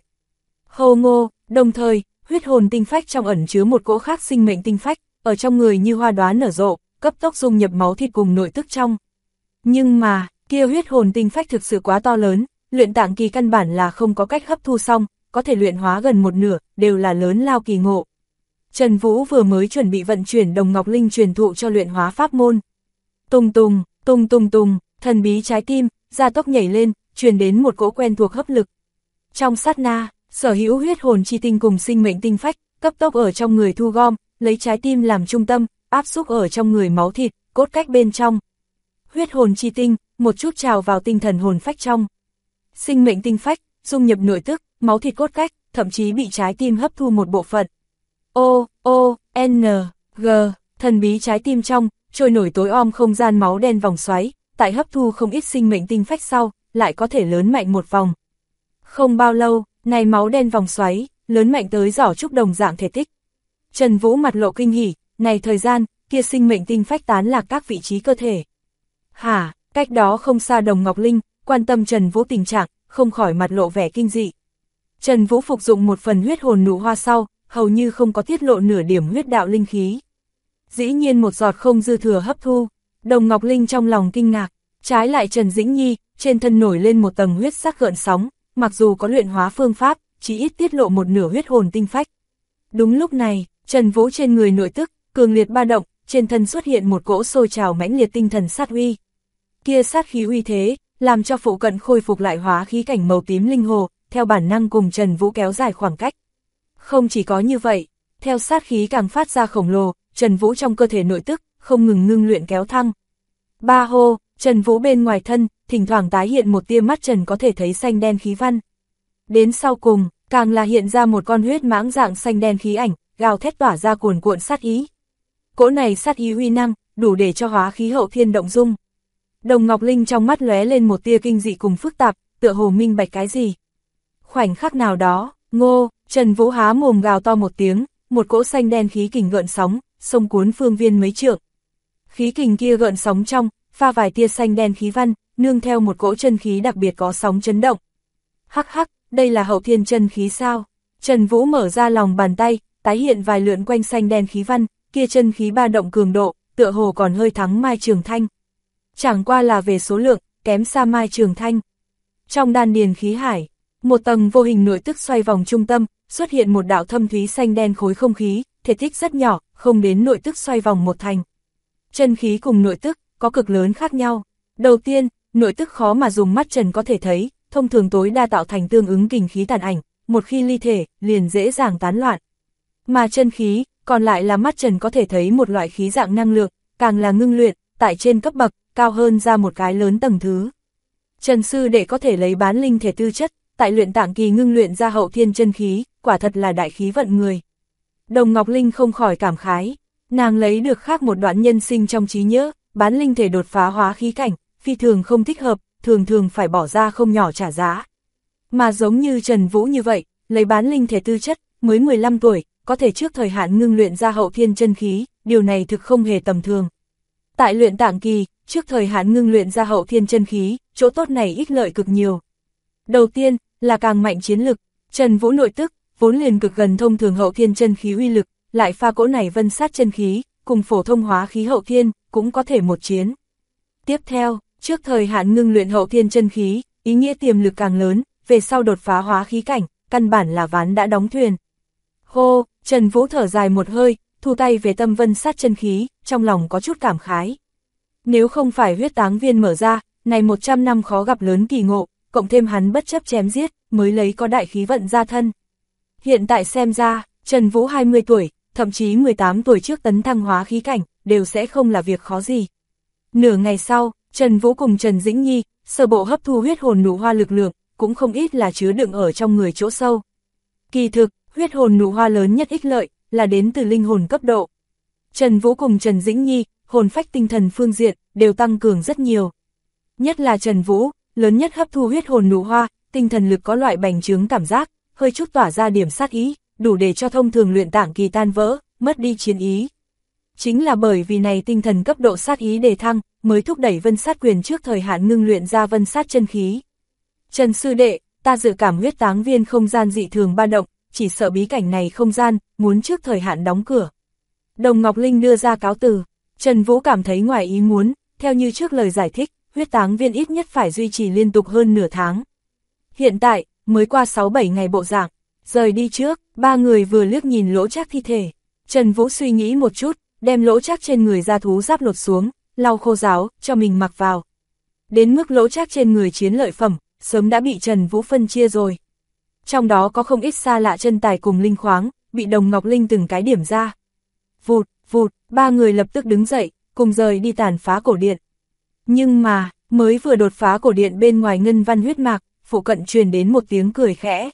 Hô ngô, đồng thời, huyết hồn tinh phách trong ẩn chứa một cỗ khác sinh mệnh tinh phách, ở trong người như hoa đóa nở rộ, cấp tốc dung nhập máu thịt cùng nội tức trong. Nhưng mà, kia huyết hồn tinh phách thực sự quá to lớn, luyện tạng kỳ căn bản là không có cách hấp thu xong, có thể luyện hóa gần một nửa, đều là lớn lao kỳ ngộ. Trần Vũ vừa mới chuẩn bị vận chuyển Đồng Ngọc Linh truyền thụ cho luyện hóa pháp môn. Tùng tùng, tùng tùng tùng, thần bí trái tim, gia tốc nhảy lên, truyền đến một cỗ quen thuộc hấp lực. Trong sát na, sở hữu huyết hồn chi tinh cùng sinh mệnh tinh phách, cấp tốc ở trong người thu gom, lấy trái tim làm trung tâm, áp xúc ở trong người máu thịt, cốt cách bên trong. Huyết hồn chi tinh, một chút trào vào tinh thần hồn phách trong. Sinh mệnh tinh phách, dung nhập nội tức, máu thịt cốt cách, thậm chí bị trái tim hấp thu một bộ phận. N, G, thần bí trái tim trong, trôi nổi tối om không gian máu đen vòng xoáy, tại hấp thu không ít sinh mệnh tinh phách sau, lại có thể lớn mạnh một vòng. Không bao lâu, này máu đen vòng xoáy, lớn mạnh tới giỏ trúc đồng dạng thể tích. Trần Vũ mặt lộ kinh hỉ, này thời gian, kia sinh mệnh tinh phách tán lạc các vị trí cơ thể. Hả, cách đó không xa Đồng Ngọc Linh, quan tâm Trần Vũ tình trạng, không khỏi mặt lộ vẻ kinh dị. Trần Vũ phục dụng một phần huyết hồn nụ hoa sau, hầu như không có tiết lộ nửa điểm huyết đạo linh khí. Dĩ nhiên một giọt không dư thừa hấp thu, Đồng Ngọc Linh trong lòng kinh ngạc, trái lại Trần Dĩnh Nhi, trên thân nổi lên một tầng huyết sắc gợn sóng, mặc dù có luyện hóa phương pháp, chỉ ít tiết lộ một nửa huyết hồn tinh phách. Đúng lúc này, Trần Vũ trên người nội tức, cường liệt ba động, trên thân xuất hiện một cỗ sôi trào mãnh liệt tinh thần sát uy. Kia sát khí uy thế, làm cho phụ cận khôi phục lại hóa khí cảnh màu tím linh hồ, theo bản năng cùng Trần Vũ kéo dài khoảng cách. Không chỉ có như vậy, theo sát khí càng phát ra khổng lồ, Trần Vũ trong cơ thể nội tức, không ngừng ngưng luyện kéo thăng. Ba hô, Trần Vũ bên ngoài thân, thỉnh thoảng tái hiện một tia mắt trần có thể thấy xanh đen khí văn. Đến sau cùng, càng là hiện ra một con huyết mãng dạng xanh đen khí ảnh, gào thét tỏa ra cuồn cuộn sát ý. Cỗ này sát ý uy năng, đủ để cho hóa khí hậu thiên động dung. Đồng Ngọc Linh trong mắt lóe lên một tia kinh dị cùng phức tạp, tựa hồ minh bạch cái gì. Khoảnh khắc nào đó, ngô, Trần Vũ há mồm gào to một tiếng, một cỗ xanh đen khí kình gợn sóng, xông cuốn phương viên mấy trượng. Khí kình kia gợn sóng trong, pha vài tia xanh đen khí văn, nương theo một cỗ chân khí đặc biệt có sóng chấn động. Hắc hắc, đây là hậu thiên chân khí sao? Trần Vũ mở ra lòng bàn tay, tái hiện vài lượn quanh xanh đen khí văn, kia chân khí ba động cường độ, tựa hồ còn hơi thắng Mai Trường Thanh. Chẳng qua là về số lượng, kém xa Mai Trường Thanh. Trong đan điền khí hải, một tầng vô hình nội tức xoay vòng trung tâm, xuất hiện một đạo thâm thúy xanh đen khối không khí, thể tích rất nhỏ, không đến nội tức xoay vòng một thành. Chân khí cùng nội tức, có cực lớn khác nhau. Đầu tiên, nội tức khó mà dùng mắt trần có thể thấy, thông thường tối đa tạo thành tương ứng kình khí tàn ảnh, một khi ly thể, liền dễ dàng tán loạn. Mà chân khí, còn lại là mắt trần có thể thấy một loại khí dạng năng lượng, càng là ngưng luyện, tại trên cấp bậc, cao hơn ra một cái lớn tầng thứ. Trần sư đệ có thể lấy bán linh thể tư chất, tại luyện tạng kỳ ngưng luyện ra hậu thiên chân khí, quả thật là đại khí vận người. Đồng Ngọc Linh không khỏi cảm khái, nàng lấy được khác một đoạn nhân sinh trong trí nhớ, bán linh thể đột phá hóa khí cảnh, phi thường không thích hợp, thường thường phải bỏ ra không nhỏ trả giá. Mà giống như Trần Vũ như vậy, lấy bán linh thể tư chất, mới 15 tuổi, có thể trước thời hạn ngưng luyện ra hậu thiên chân khí, điều này thực không hề tầm thường. Tại luyện tạng kỳ, trước thời hạn ngưng luyện ra hậu thiên chân khí, chỗ tốt này ích lợi cực nhiều. Đầu tiên, là càng mạnh chiến lực, Trần Vũ nội tức, vốn liền cực gần thông thường hậu thiên chân khí uy lực, lại pha cỗ này vân sát chân khí, cùng phổ thông hóa khí hậu thiên, cũng có thể một chiến. Tiếp theo, trước thời hạn ngưng luyện hậu thiên chân khí, ý nghĩa tiềm lực càng lớn, về sau đột phá hóa khí cảnh, căn bản là ván đã đóng thuyền. Hô, Trần Vũ thở dài một hơi, thu tay về tâm vân sát chân khí, trong lòng có chút cảm khái. Nếu không phải huyết táng viên mở ra, này 100 năm khó gặp lớn kỳ ngộ, cộng thêm hắn bất chấp chém giết, mới lấy có đại khí vận ra thân. Hiện tại xem ra, Trần Vũ 20 tuổi, thậm chí 18 tuổi trước tấn thăng hóa khí cảnh, đều sẽ không là việc khó gì. Nửa ngày sau, Trần Vũ cùng Trần Dĩnh Nhi, sơ bộ hấp thu huyết hồn nụ hoa lực lượng, cũng không ít là chứa đựng ở trong người chỗ sâu. Kỳ thực, huyết hồn nụ hoa lớn nhất ích lợi, là đến từ linh hồn cấp độ. Trần Vũ cùng Trần Dĩnh Nhi, hồn phách tinh thần phương diện, đều tăng cường rất nhiều. Nhất là Trần Vũ, lớn nhất hấp thu huyết hồn nụ hoa, tinh thần lực có loại bành trướng cảm giác, hơi chút tỏa ra điểm sát ý, đủ để cho thông thường luyện tạng kỳ tan vỡ, mất đi chiến ý. Chính là bởi vì này tinh thần cấp độ sát ý đề thăng, mới thúc đẩy vân sát quyền trước thời hạn ngưng luyện ra vân sát chân khí. Trần sư đệ, ta dự cảm huyết táng viên không gian dị thường ba động, chỉ sợ bí cảnh này không gian, muốn trước thời hạn đóng cửa. Đồng Ngọc Linh đưa ra cáo từ, Trần Vũ cảm thấy ngoài ý muốn, theo như trước lời giải thích, huyết táng viên ít nhất phải duy trì liên tục hơn nửa tháng. Hiện tại, mới qua 6-7 ngày bộ dạng, rời đi trước, ba người vừa liếc nhìn Lỗ Trác thi thể. Trần Vũ suy nghĩ một chút, đem Lỗ Trác trên người da thú giáp lột xuống, lau khô ráo, cho mình mặc vào. Đến mức Lỗ Trác trên người chiến lợi phẩm, sớm đã bị Trần Vũ phân chia rồi. Trong đó có không ít xa lạ chân tài cùng linh khoáng, bị Đồng Ngọc Linh từng cái điểm ra. vụt, vụt, ba người lập tức đứng dậy, cùng rời đi tàn phá cổ điện. Nhưng mà, mới vừa đột phá cổ điện bên ngoài ngân văn huyết mạc, phụ cận truyền đến một tiếng cười khẽ.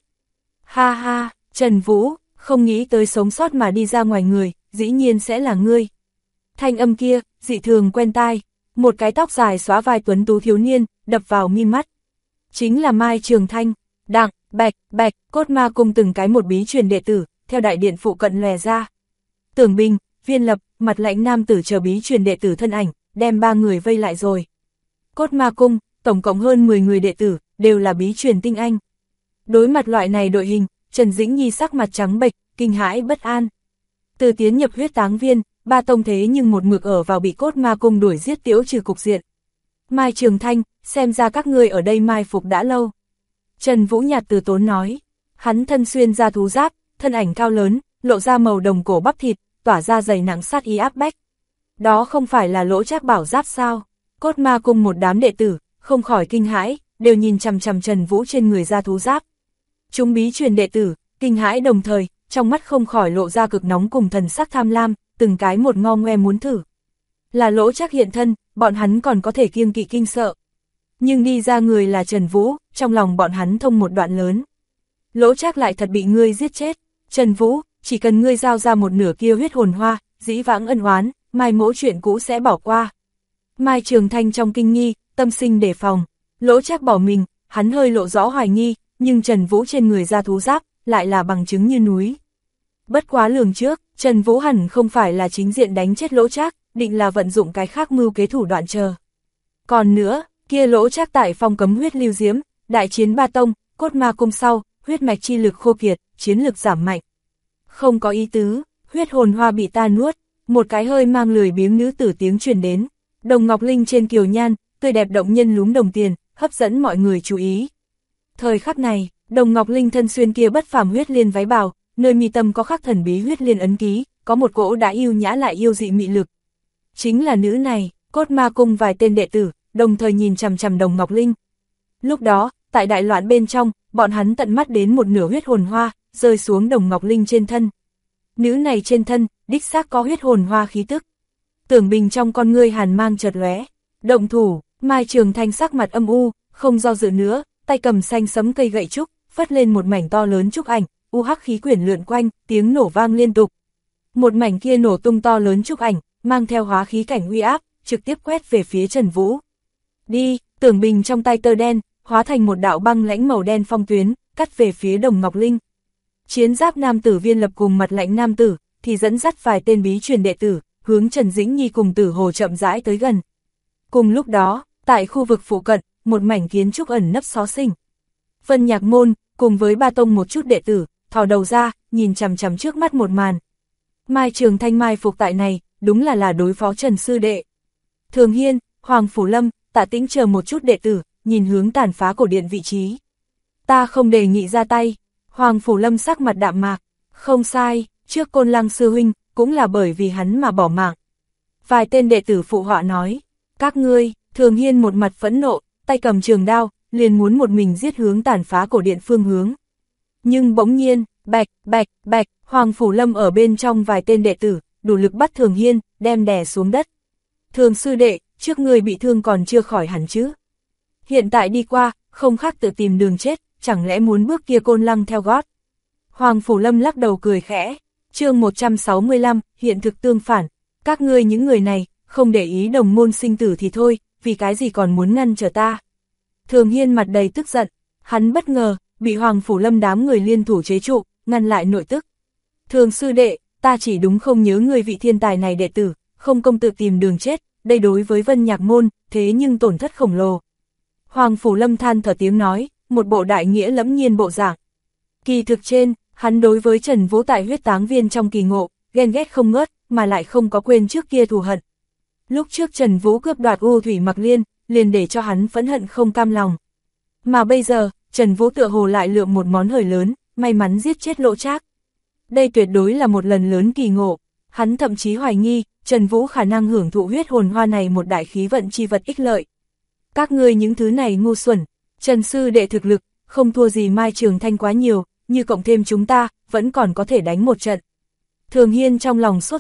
Ha ha, Trần Vũ, không nghĩ tới sống sót mà đi ra ngoài người, dĩ nhiên sẽ là ngươi. Thanh âm kia, dị thường quen tai, một cái tóc dài xóa vai tuấn tú thiếu niên, đập vào mi mắt. Chính là Mai Trường Thanh, đặng, bạch, bạch, cốt ma cung từng cái một bí truyền đệ tử, theo đại điện phụ cận lè ra. Tưởng Bình, Viên Lập, Mặt Lạnh nam tử chờ bí truyền đệ tử thân ảnh, đem ba người vây lại rồi. Cốt ma cung, tổng cộng hơn 10 người đệ tử, đều là bí truyền tinh anh. Đối mặt loại này đội hình, Trần Dĩnh Nhi sắc mặt trắng bệch, kinh hãi bất an. Từ tiến nhập huyết táng viên, ba tông thế nhưng một mực ở vào bị cốt ma cung đuổi giết tiễu trừ cục diện. Mai Trường Thanh, xem ra các ngươi ở đây mai phục đã lâu. Trần Vũ nhạt từ tốn nói, hắn thân xuyên ra thú giáp, thân ảnh cao lớn, lộ ra màu đồng cổ bắp thịt, tỏa ra dày nặng sát ý áp bách. Đó không phải là Lỗ Trác bảo giáp sao? Cốt ma cung một đám đệ tử, không khỏi kinh hãi, đều nhìn chằm chằm Trần Vũ trên người ra thú giáp. Chúng bí truyền đệ tử, kinh hãi đồng thời, trong mắt không khỏi lộ ra cực nóng cùng thần sắc tham lam, từng cái một ngo ngoe muốn thử. Là Lỗ Trác hiện thân, bọn hắn còn có thể kiêng kỵ kinh sợ. Nhưng đi ra người là Trần Vũ, trong lòng bọn hắn thông một đoạn lớn. Lỗ Trác lại thật bị ngươi giết chết. Trần Vũ, chỉ cần ngươi giao ra một nửa kia huyết hồn hoa, dĩ vãng ân oán, mai mỗ chuyện cũ sẽ bỏ qua. Mai Trường Thanh trong kinh nghi, tâm sinh đề phòng. Lỗ Trác bỏ mình, hắn hơi lộ rõ hoài nghi, nhưng Trần Vũ trên người ra thú giáp, lại là bằng chứng như núi. Bất quá lường trước, Trần Vũ hẳn không phải là chính diện đánh chết Lỗ Trác, định là vận dụng cái khác mưu kế thủ đoạn chờ. Còn nữa, kia Lỗ Trác tại phong cấm huyết lưu diễm, đại chiến ba tông, cốt ma cung sau, huyết mạch chi lực khô kiệt, chiến lực giảm mạnh. Không có ý tứ, huyết hồn hoa bị ta nuốt, một cái hơi mang lười biếng nữ tử tiếng truyền đến. Đồng Ngọc Linh trên kiều nhan, tươi đẹp động nhân lúm đồng tiền, hấp dẫn mọi người chú ý. Thời khắc này, Đồng Ngọc Linh thân xuyên kia bất phàm huyết liên váy bào, nơi mi tâm có khắc thần bí huyết liên ấn ký, có một cỗ đã yêu nhã lại yêu dị mị lực. Chính là nữ này, cốt ma cung vài tên đệ tử, đồng thời nhìn chằm chằm Đồng Ngọc Linh. Lúc đó, tại đại loạn bên trong, bọn hắn tận mắt đến một nửa huyết hồn hoa, rơi xuống Đồng Ngọc Linh trên thân. Nữ này trên thân, đích xác có huyết hồn hoa khí tức. Tưởng Bình trong con ngươi hàn mang chợt lóe, động thủ, Mai Trường Thanh sắc mặt âm u, không do dự nữa, tay cầm xanh sẫm cây gậy trúc, phất lên một mảnh to lớn trúc ảnh, u hắc khí quyển lượn quanh, tiếng nổ vang liên tục. Một mảnh kia nổ tung to lớn trúc ảnh, mang theo hóa khí cảnh uy áp, trực tiếp quét về phía Trần Vũ. Đi, Tưởng Bình trong tay tơ đen, hóa thành một đạo băng lãnh màu đen phong tuyến, cắt về phía Đồng Ngọc Linh. Chiến giáp nam tử Viên Lập cùng Mặt Lạnh nam tử, thì dẫn dắt vài tên bí truyền đệ tử, hướng Trần Dĩnh Nhi cùng Tử Hồ chậm rãi tới gần. Cùng lúc đó, tại khu vực phụ cận, một mảnh kiến trúc ẩn nấp xó xỉnh. Vân Nhạc Môn, cùng với ba tông một chút đệ tử, thò đầu ra, nhìn chằm chằm trước mắt một màn. Mai Trường Thanh mai phục tại này, đúng là đối phó Trần sư đệ. Thường Hiên, Hoàng Phủ Lâm, Tạ Tĩnh chờ một chút đệ tử, nhìn hướng tàn phá cổ điện vị trí. Ta không đề nghị ra tay. Hoàng Phủ Lâm sắc mặt đạm mạc. Không sai, trước Côn Lăng sư huynh, cũng là bởi vì hắn mà bỏ mạng. Vài tên đệ tử phụ họa nói, các ngươi. Thường Hiên một mặt phẫn nộ, tay cầm trường đao, liền muốn một mình giết hướng tàn phá cổ điện phương hướng. Nhưng bỗng nhiên, bạch, bạch, bạch, Hoàng Phủ Lâm ở bên trong vài tên đệ tử, đủ lực bắt Thường Hiên, đem đè xuống đất. Thường sư đệ, trước người bị thương còn chưa khỏi hẳn chứ. Hiện tại đi qua, không khác tự tìm đường chết, chẳng lẽ muốn bước kia Côn Lăng theo gót. Hoàng Phủ Lâm lắc đầu cười khẽ, chương 165, hiện thực tương phản. Các ngươi những người này, không để ý đồng môn sinh tử thì thôi, vì cái gì còn muốn ngăn trở ta. Thường Hiên mặt đầy tức giận, hắn bất ngờ, bị Hoàng Phủ Lâm đám người liên thủ chế trụ, ngăn lại nội tức. Thường sư đệ, ta chỉ đúng không nhớ người vị thiên tài này đệ tử, không công tự tìm đường chết, đây đối với Vân Nhạc Môn, thế nhưng tổn thất khổng lồ. Hoàng Phủ Lâm than thở tiếng nói, một bộ đại nghĩa lẫm nhiên bộ dạng. Kỳ thực trên, hắn đối với Trần Vũ tại huyết táng viên trong kỳ ngộ, ghen ghét không ngớt, mà lại không có quên trước kia thù hận. Lúc trước Trần Vũ cướp đoạt U Thủy Mặc Liên, liền để cho hắn phẫn hận không cam lòng. Mà bây giờ, Trần Vũ tựa hồ lại lượm một món hời lớn, may mắn giết chết Lỗ Trác. Đây tuyệt đối là một lần lớn kỳ ngộ, hắn thậm chí hoài nghi, Trần Vũ khả năng hưởng thụ huyết hồn hoa này một đại khí vận chi vật ích lợi. Các ngươi những thứ này ngu xuẩn, Trần sư đệ thực lực, không thua gì Mai Trường Thanh quá nhiều, như cộng thêm chúng ta, vẫn còn có thể đánh một trận. Thường Hiên trong lòng sốt ruột,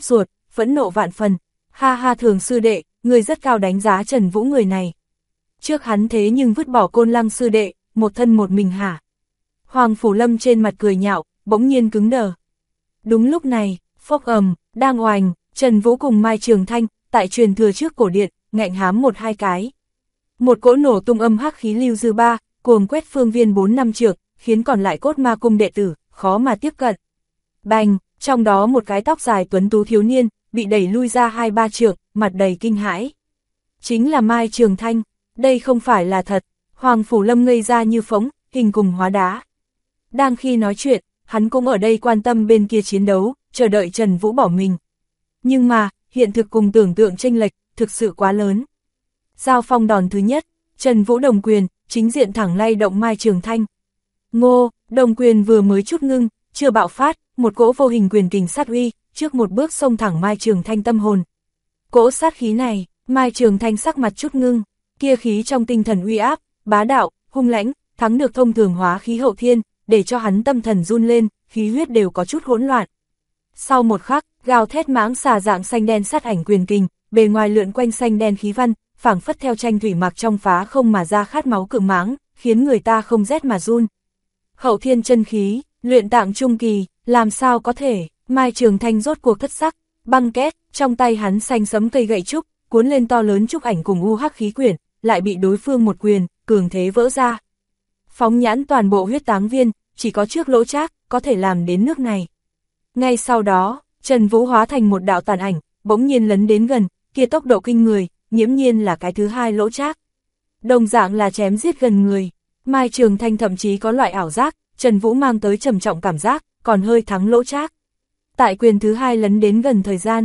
phẫn nộ vạn phần. Ha ha, Thường sư đệ, người rất cao đánh giá Trần Vũ người này. Trước hắn thế nhưng vứt bỏ Côn Lăng sư đệ, một thân một mình hả? Hoàng Phủ Lâm trên mặt cười nhạo, bỗng nhiên cứng đờ. Đúng lúc này, phốc ầm, đang oành, Trần Vũ cùng Mai Trường Thanh, tại truyền thừa trước cổ điện, ngạnh hám một hai cái. Một cỗ nổ tung âm hắc khí lưu dư ba, cuồng quét phương viên 4 năm trượng, khiến còn lại Cốt Ma cung đệ tử, khó mà tiếp cận. Bành, trong đó một cái tóc dài tuấn tú thiếu niên, bị đẩy lui ra 2-3 trượng, mặt đầy kinh hãi. Chính là Mai Trường Thanh, đây không phải là thật. Hoàng Phủ Lâm ngây ra như phỗng, hình cùng hóa đá. Đang khi nói chuyện, hắn cũng ở đây quan tâm bên kia chiến đấu, chờ đợi Trần Vũ bỏ mình. Nhưng mà, hiện thực cùng tưởng tượng chênh lệch, thực sự quá lớn. Giao phong đòn thứ nhất, Trần Vũ đồng quyền, chính diện thẳng lay động Mai Trường Thanh. Ngô, đồng quyền vừa mới chút ngưng, chưa bạo phát, một cỗ vô hình quyền kình sát uy, trước một bước xông thẳng Mai Trường Thanh tâm hồn. Cỗ sát khí này, Mai Trường Thanh sắc mặt chút ngưng, kia khí trong tinh thần uy áp, bá đạo, hung lãnh, thắng được thông thường hóa khí hậu thiên, để cho hắn tâm thần run lên, khí huyết đều có chút hỗn loạn. Sau một khắc, gào thét mãng xà dạng xanh đen sát ảnh quyền kình, bề ngoài lượn quanh xanh đen khí văn, phảng phất theo tranh thủy mặc trong phá không mà ra khát máu cự mãng, khiến người ta không rét mà run. Hậu thiên chân khí, luyện tạng trung kỳ, làm sao có thể? Mai Trường Thanh rốt cuộc thất sắc, băng két, trong tay hắn xanh sấm cây gậy trúc, cuốn lên to lớn trúc ảnh cùng u hắc khí quyển, lại bị đối phương một quyền, cường thế vỡ ra. Phóng nhãn toàn bộ huyết táng viên, chỉ có trước Lỗ Trác có thể làm đến nước này. Ngay sau đó, Trần Vũ hóa thành một đạo tàn ảnh, bỗng nhiên lấn đến gần, kia tốc độ kinh người, nghiễm nhiên là cái thứ hai Lỗ Trác. Đồng dạng là chém giết gần người, Mai Trường Thanh thậm chí có loại ảo giác, Trần Vũ mang tới trầm trọng cảm giác, còn hơi thắng Lỗ Trác. Tại quyền thứ hai lấn đến gần thời gian,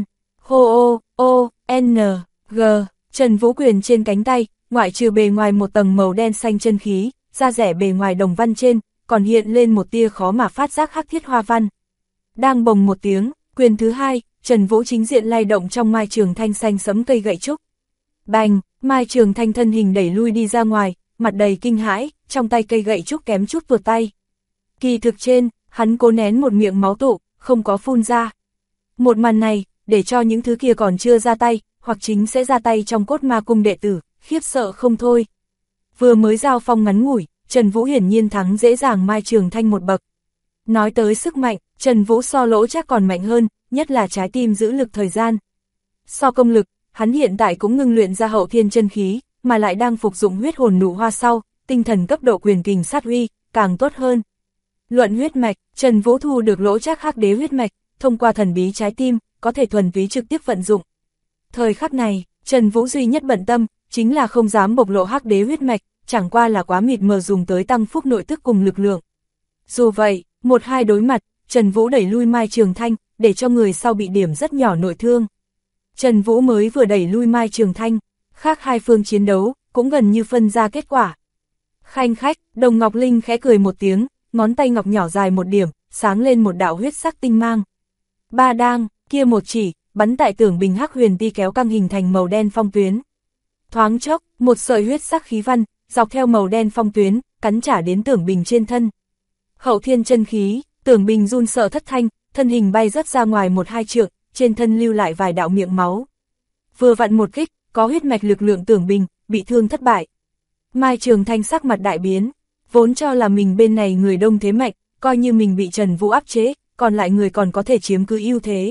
hô ô, n, g, Trần Vũ quyền trên cánh tay, ngoại trừ bề ngoài một tầng màu đen xanh chân khí, da rẻ bề ngoài đồng văn trên, còn hiện lên một tia khó mà phát giác hắc thiết hoa văn. Đang bồng một tiếng, quyền thứ hai, Trần Vũ chính diện lay động trong Mai Trường Thanh xanh sẫm cây gậy trúc. Bành, Mai Trường Thanh thân hình đẩy lui đi ra ngoài, mặt đầy kinh hãi, trong tay cây gậy trúc kém chút tuột tay. Kỳ thực trên, hắn cố nén một miệng máu tụ, không có phun ra. Một màn này, để cho những thứ kia còn chưa ra tay, hoặc chính sẽ ra tay trong Cốt Ma cung đệ tử, khiếp sợ không thôi. Vừa mới giao phong ngắn ngủi, Trần Vũ hiển nhiên thắng dễ dàng Mai Trường Thanh một bậc. Nói tới sức mạnh, Trần Vũ so Lỗ Trác còn mạnh hơn, nhất là trái tim giữ lực thời gian. So công lực, hắn hiện tại cũng ngưng luyện ra hậu thiên chân khí, mà lại đang phục dụng huyết hồn nụ hoa sau, tinh thần cấp độ quyền kình sát uy, càng tốt hơn. Luận huyết mạch, Trần Vũ thu được Lỗ Trác hắc đế huyết mạch, thông qua thần bí trái tim, có thể thuần túy trực tiếp vận dụng. Thời khắc này, Trần Vũ duy nhất bận tâm, chính là không dám bộc lộ hắc đế huyết mạch, chẳng qua là quá mịt mờ dùng tới tăng phúc nội tức cùng lực lượng. Dù vậy, một hai đối mặt, Trần Vũ đẩy lui Mai Trường Thanh, để cho người sau bị điểm rất nhỏ nội thương. Trần Vũ mới vừa đẩy lui Mai Trường Thanh, khác hai phương chiến đấu, cũng gần như phân ra kết quả. Khanh khách, Đồng Ngọc Linh khẽ cười một tiếng, ngón tay ngọc nhỏ dài một điểm, sáng lên một đạo huyết sắc tinh mang. Ba đang, kia một chỉ, bắn tại tưởng bình hắc huyền ti kéo căng hình thành màu đen phong tuyến. Thoáng chốc, một sợi huyết sắc khí văn, dọc theo màu đen phong tuyến, cắn trả đến tưởng bình trên thân. Hậu thiên chân khí, tưởng bình run sợ thất thanh, thân hình bay rất ra ngoài một hai trượng, trên thân lưu lại vài đạo miệng máu. Vừa vặn một kích, có huyết mạch lực lượng tưởng bình, bị thương thất bại. Mai Trường Thanh sắc mặt đại biến, vốn cho là mình bên này người đông thế mạnh, coi như mình bị Trần Vũ áp chế, còn lại người còn có thể chiếm cứ ưu thế.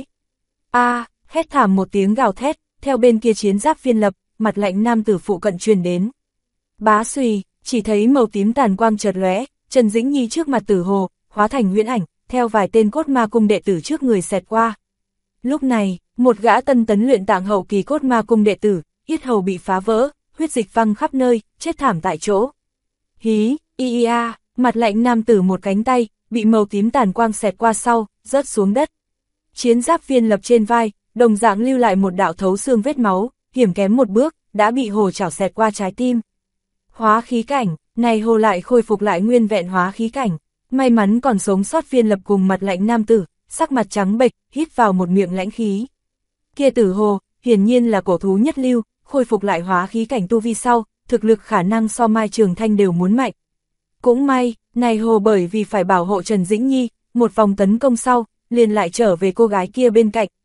Hét thảm một tiếng gào thét, theo bên kia chiến giáp viên lập, mặt lạnh nam tử phụ cận truyền đến. Bá xùy, chỉ thấy màu tím tàn quang chợt lóe, Trần Dĩnh Nhi trước mặt Tử Hồ, hóa thành huyễn ảnh, theo vài tên Cốt Ma cung đệ tử trước người xẹt qua. Lúc này, một gã tân tấn luyện tạng hậu kỳ Cốt Ma cung đệ tử, yết hầu bị phá vỡ, huyết dịch văng khắp nơi, chết thảm tại chỗ. Hí, mặt lạnh nam tử một cánh tay, bị màu tím tàn quang xẹt qua sau, rớt xuống đất. Chiến giáp viên lập trên vai, đồng dạng lưu lại một đạo thấu xương vết máu, hiểm kém một bước, đã bị hồ chảo xẹt qua trái tim. Hóa khí cảnh, này hồ lại khôi phục lại nguyên vẹn hóa khí cảnh. May mắn còn sống sót viên lập cùng mặt lạnh nam tử, sắc mặt trắng bệch, hít vào một miệng lãnh khí. Kia Tử Hồ, hiển nhiên là cổ thú nhất lưu, khôi phục lại hóa khí cảnh tu vi sau, thực lực khả năng so Mai Trường Thanh đều muốn mạnh. Cũng may, này hồ bởi vì phải bảo hộ Trần Dĩnh Nhi, một vòng tấn công sau, liền lại trở về cô gái kia bên cạnh,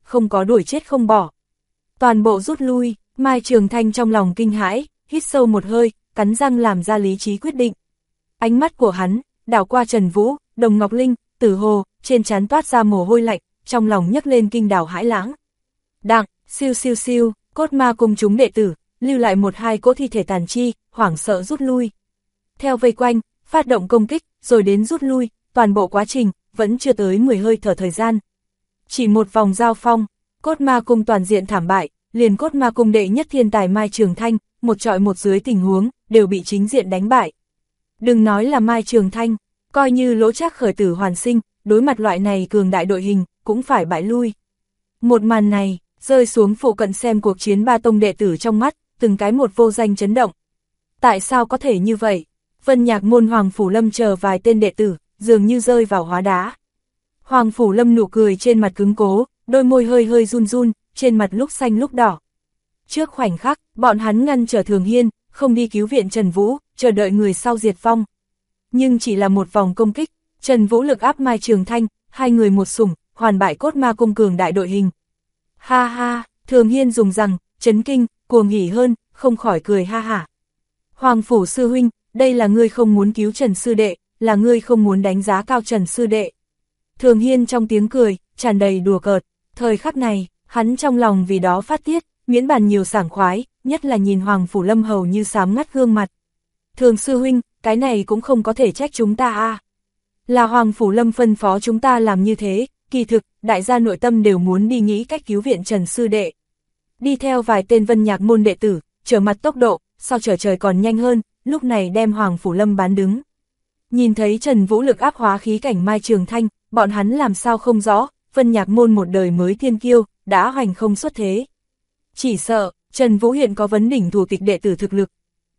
không có đuổi chết không bỏ. Toàn bộ rút lui, Mai Trường Thanh trong lòng kinh hãi, hít sâu một hơi, cắn răng làm ra lý trí quyết định. Ánh mắt của hắn, đảo qua Trần Vũ, Đồng Ngọc Linh, Tử Hồ, trên trán toát ra mồ hôi lạnh, trong lòng nhấc lên kinh đảo hãi lãng. Đặng, siêu siêu siêu, cốt ma cùng chúng đệ tử, lưu lại một hai cỗ thi thể tàn chi, hoảng sợ rút lui. Theo vây quanh, phát động công kích, rồi đến rút lui, toàn bộ quá trình, vẫn chưa tới 10 hơi thở thời gian. Chỉ một vòng giao phong, cốt ma cung toàn diện thảm bại, liền cốt ma cung đệ nhất thiên tài Mai Trường Thanh, một trọi một dưới tình huống, đều bị chính diện đánh bại. Đừng nói là Mai Trường Thanh, coi như Lỗ Trác khởi tử hoàn sinh, đối mặt loại này cường đại đội hình, cũng phải bại lui. Một màn này, rơi xuống phụ cận xem cuộc chiến ba tông đệ tử trong mắt, từng cái một vô danh chấn động. Tại sao có thể như vậy? Vân Nhạc môn Hoàng Phủ Lâm chờ vài tên đệ tử, dường như rơi vào hóa đá. Hoàng Phủ Lâm nụ cười trên mặt cứng cố, đôi môi hơi hơi run run, trên mặt lúc xanh lúc đỏ. Trước khoảnh khắc, bọn hắn ngăn trở Thường Hiên, không đi cứu viện Trần Vũ, chờ đợi người sau diệt vong. Nhưng chỉ là một vòng công kích, Trần Vũ lực áp Mai Trường Thanh, hai người một sủng, hoàn bại cốt ma cung cường đại đội hình. Ha ha, Thường Hiên dùng rằng, chấn kinh, cuồng hỉ hơn, không khỏi cười ha hả. Hoàng Phủ sư huynh, đây là ngươi không muốn cứu Trần sư đệ, là ngươi không muốn đánh giá cao Trần sư đệ. Thường Hiên trong tiếng cười, tràn đầy đùa cợt, thời khắc này, hắn trong lòng vì đó phát tiết, miễn bàn nhiều sảng khoái, nhất là nhìn Hoàng Phủ Lâm hầu như xám ngắt gương mặt. Thường sư huynh, cái này cũng không có thể trách chúng ta à. Là Hoàng Phủ Lâm phân phó chúng ta làm như thế, kỳ thực, đại gia nội tâm đều muốn đi nghĩ cách cứu viện Trần sư đệ. Đi theo vài tên Vân Nhạc môn đệ tử, trở mặt tốc độ, so trở trời còn nhanh hơn, lúc này đem Hoàng Phủ Lâm bán đứng. Nhìn thấy Trần Vũ lực áp hóa khí cảnh Mai Trường Thanh, bọn hắn làm sao không rõ, Vân Nhạc môn một đời mới thiên kiêu, đã hoành không xuất thế. Chỉ sợ, Trần Vũ hiện có vấn đỉnh thủ tịch đệ tử thực lực.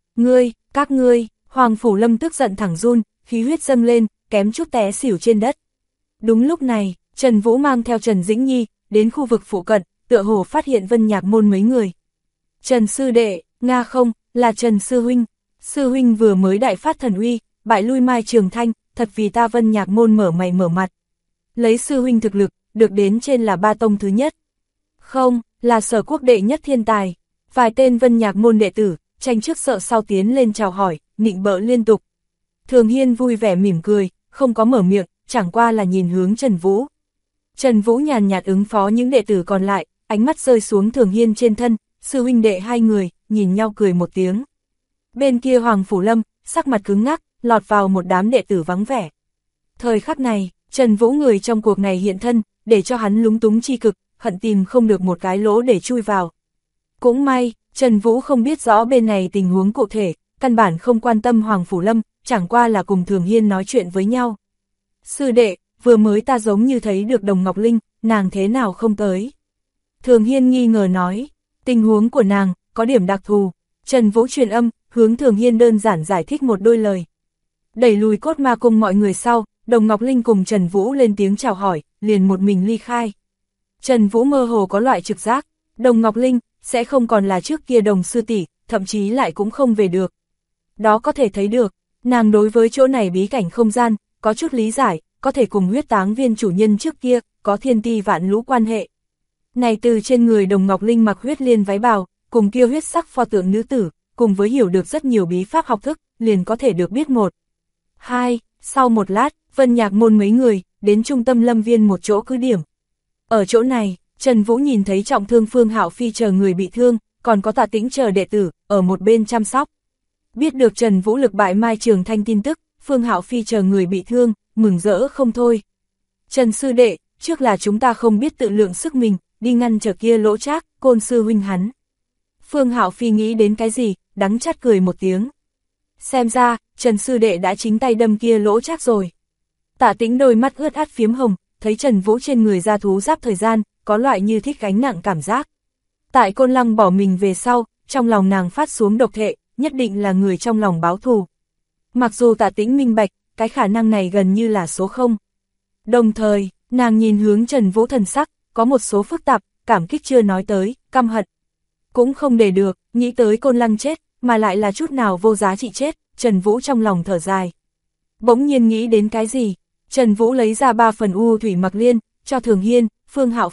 Các ngươi, Hoàng Phủ Lâm tức giận thẳng run, khí huyết dâng lên, kém chút té xỉu trên đất. Đúng lúc này, Trần Vũ mang theo Trần Dĩnh Nhi, đến khu vực phụ cận, tựa hồ phát hiện Vân Nhạc môn mấy người. Trần sư đệ, Nga không, là Trần sư huynh. Sư huynh vừa mới đại phát thần uy, bại lui Mai Trường Thanh, thật vì ta Vân Nhạc môn mở mày mở mặt. Lấy sư huynh thực lực, được đến trên là ba tông thứ nhất. Không, là Sở quốc đệ nhất thiên tài. Vài tên Vân Nhạc môn đệ tử, tranh trước sợ sau tiến lên chào hỏi, nịnh bợ liên tục. Thường Hiên vui vẻ mỉm cười, không có mở miệng, chẳng qua là nhìn hướng Trần Vũ. Trần Vũ nhàn nhạt ứng phó những đệ tử còn lại, ánh mắt rơi xuống Thường Hiên trên thân, sư huynh đệ hai người, nhìn nhau cười một tiếng. Bên kia Hoàng Phủ Lâm, sắc mặt cứng ngắc, lọt vào một đám đệ tử vắng vẻ. Thời khắc này, Trần Vũ người trong cuộc này hiện thân, để cho hắn lúng túng chi cực, hận tìm không được một cái lỗ để chui vào. Cũng may, Trần Vũ không biết rõ bên này tình huống cụ thể, căn bản không quan tâm Hoàng Phủ Lâm, chẳng qua là cùng Thường Hiên nói chuyện với nhau. Sư đệ, vừa mới ta giống như thấy được Đồng Ngọc Linh, nàng thế nào không tới? Thường Hiên nghi ngờ nói, tình huống của nàng, có điểm đặc thù. Trần Vũ truyền âm, hướng Thường Hiên đơn giản giải thích một đôi lời. Đẩy lùi cốt ma cung mọi người sau, Đồng Ngọc Linh cùng Trần Vũ lên tiếng chào hỏi, liền một mình ly khai. Trần Vũ mơ hồ có loại trực giác, Đồng Ngọc Linh sẽ không còn là trước kia Đồng sư tỷ, thậm chí lại cũng không về được. Đó có thể thấy được, nàng đối với chỗ này bí cảnh không gian, có chút lý giải, có thể cùng huyết táng viên chủ nhân trước kia, có thiên ti vạn lũ quan hệ. Này từ trên người Đồng Ngọc Linh mặc huyết liên váy bào, cùng kia huyết sắc pho tượng nữ tử, cùng với hiểu được rất nhiều bí pháp học thức, liền có thể được biết một. Hai, sau một lát, Vân Nhạc môn mấy người, đến trung tâm lâm viên một chỗ cứ điểm. Ở chỗ này, Trần Vũ nhìn thấy trọng thương Phương Hạo Phi chờ người bị thương, còn có Tạ Tĩnh chờ đệ tử, ở một bên chăm sóc. Biết được Trần Vũ lực bại Mai Trường Thanh tin tức, Phương Hạo Phi chờ người bị thương, mừng rỡ không thôi. Trần sư đệ, trước là chúng ta không biết tự lượng sức mình, đi ngăn trở kia Lỗ Trác, Côn sư huynh hắn. Phương Hạo Phi nghĩ đến cái gì, đắng chát cười một tiếng. Xem ra, Trần sư đệ đã chính tay đâm kia Lỗ Trác rồi. Tạ Tĩnh đôi mắt ướt át phiếm hồng, thấy Trần Vũ trên người ra thú giáp thời gian, có loại như thích gánh nặng cảm giác. Tại Côn Lăng bỏ mình về sau, trong lòng nàng phát xuống độc thệ, nhất định là người trong lòng báo thù. Mặc dù Tạ Tĩnh minh bạch, cái khả năng này gần như là số 0. Đồng thời, nàng nhìn hướng Trần Vũ thần sắc, có một số phức tạp, cảm kích chưa nói tới, căm hận. Cũng không để được, nghĩ tới Côn Lăng chết, mà lại là chút nào vô giá trị chết, Trần Vũ trong lòng thở dài. Bỗng nhiên nghĩ đến cái gì, Trần Vũ lấy ra 3 phần u thủy mặc liên, cho Thường Hiên, Phương Hạo Phi,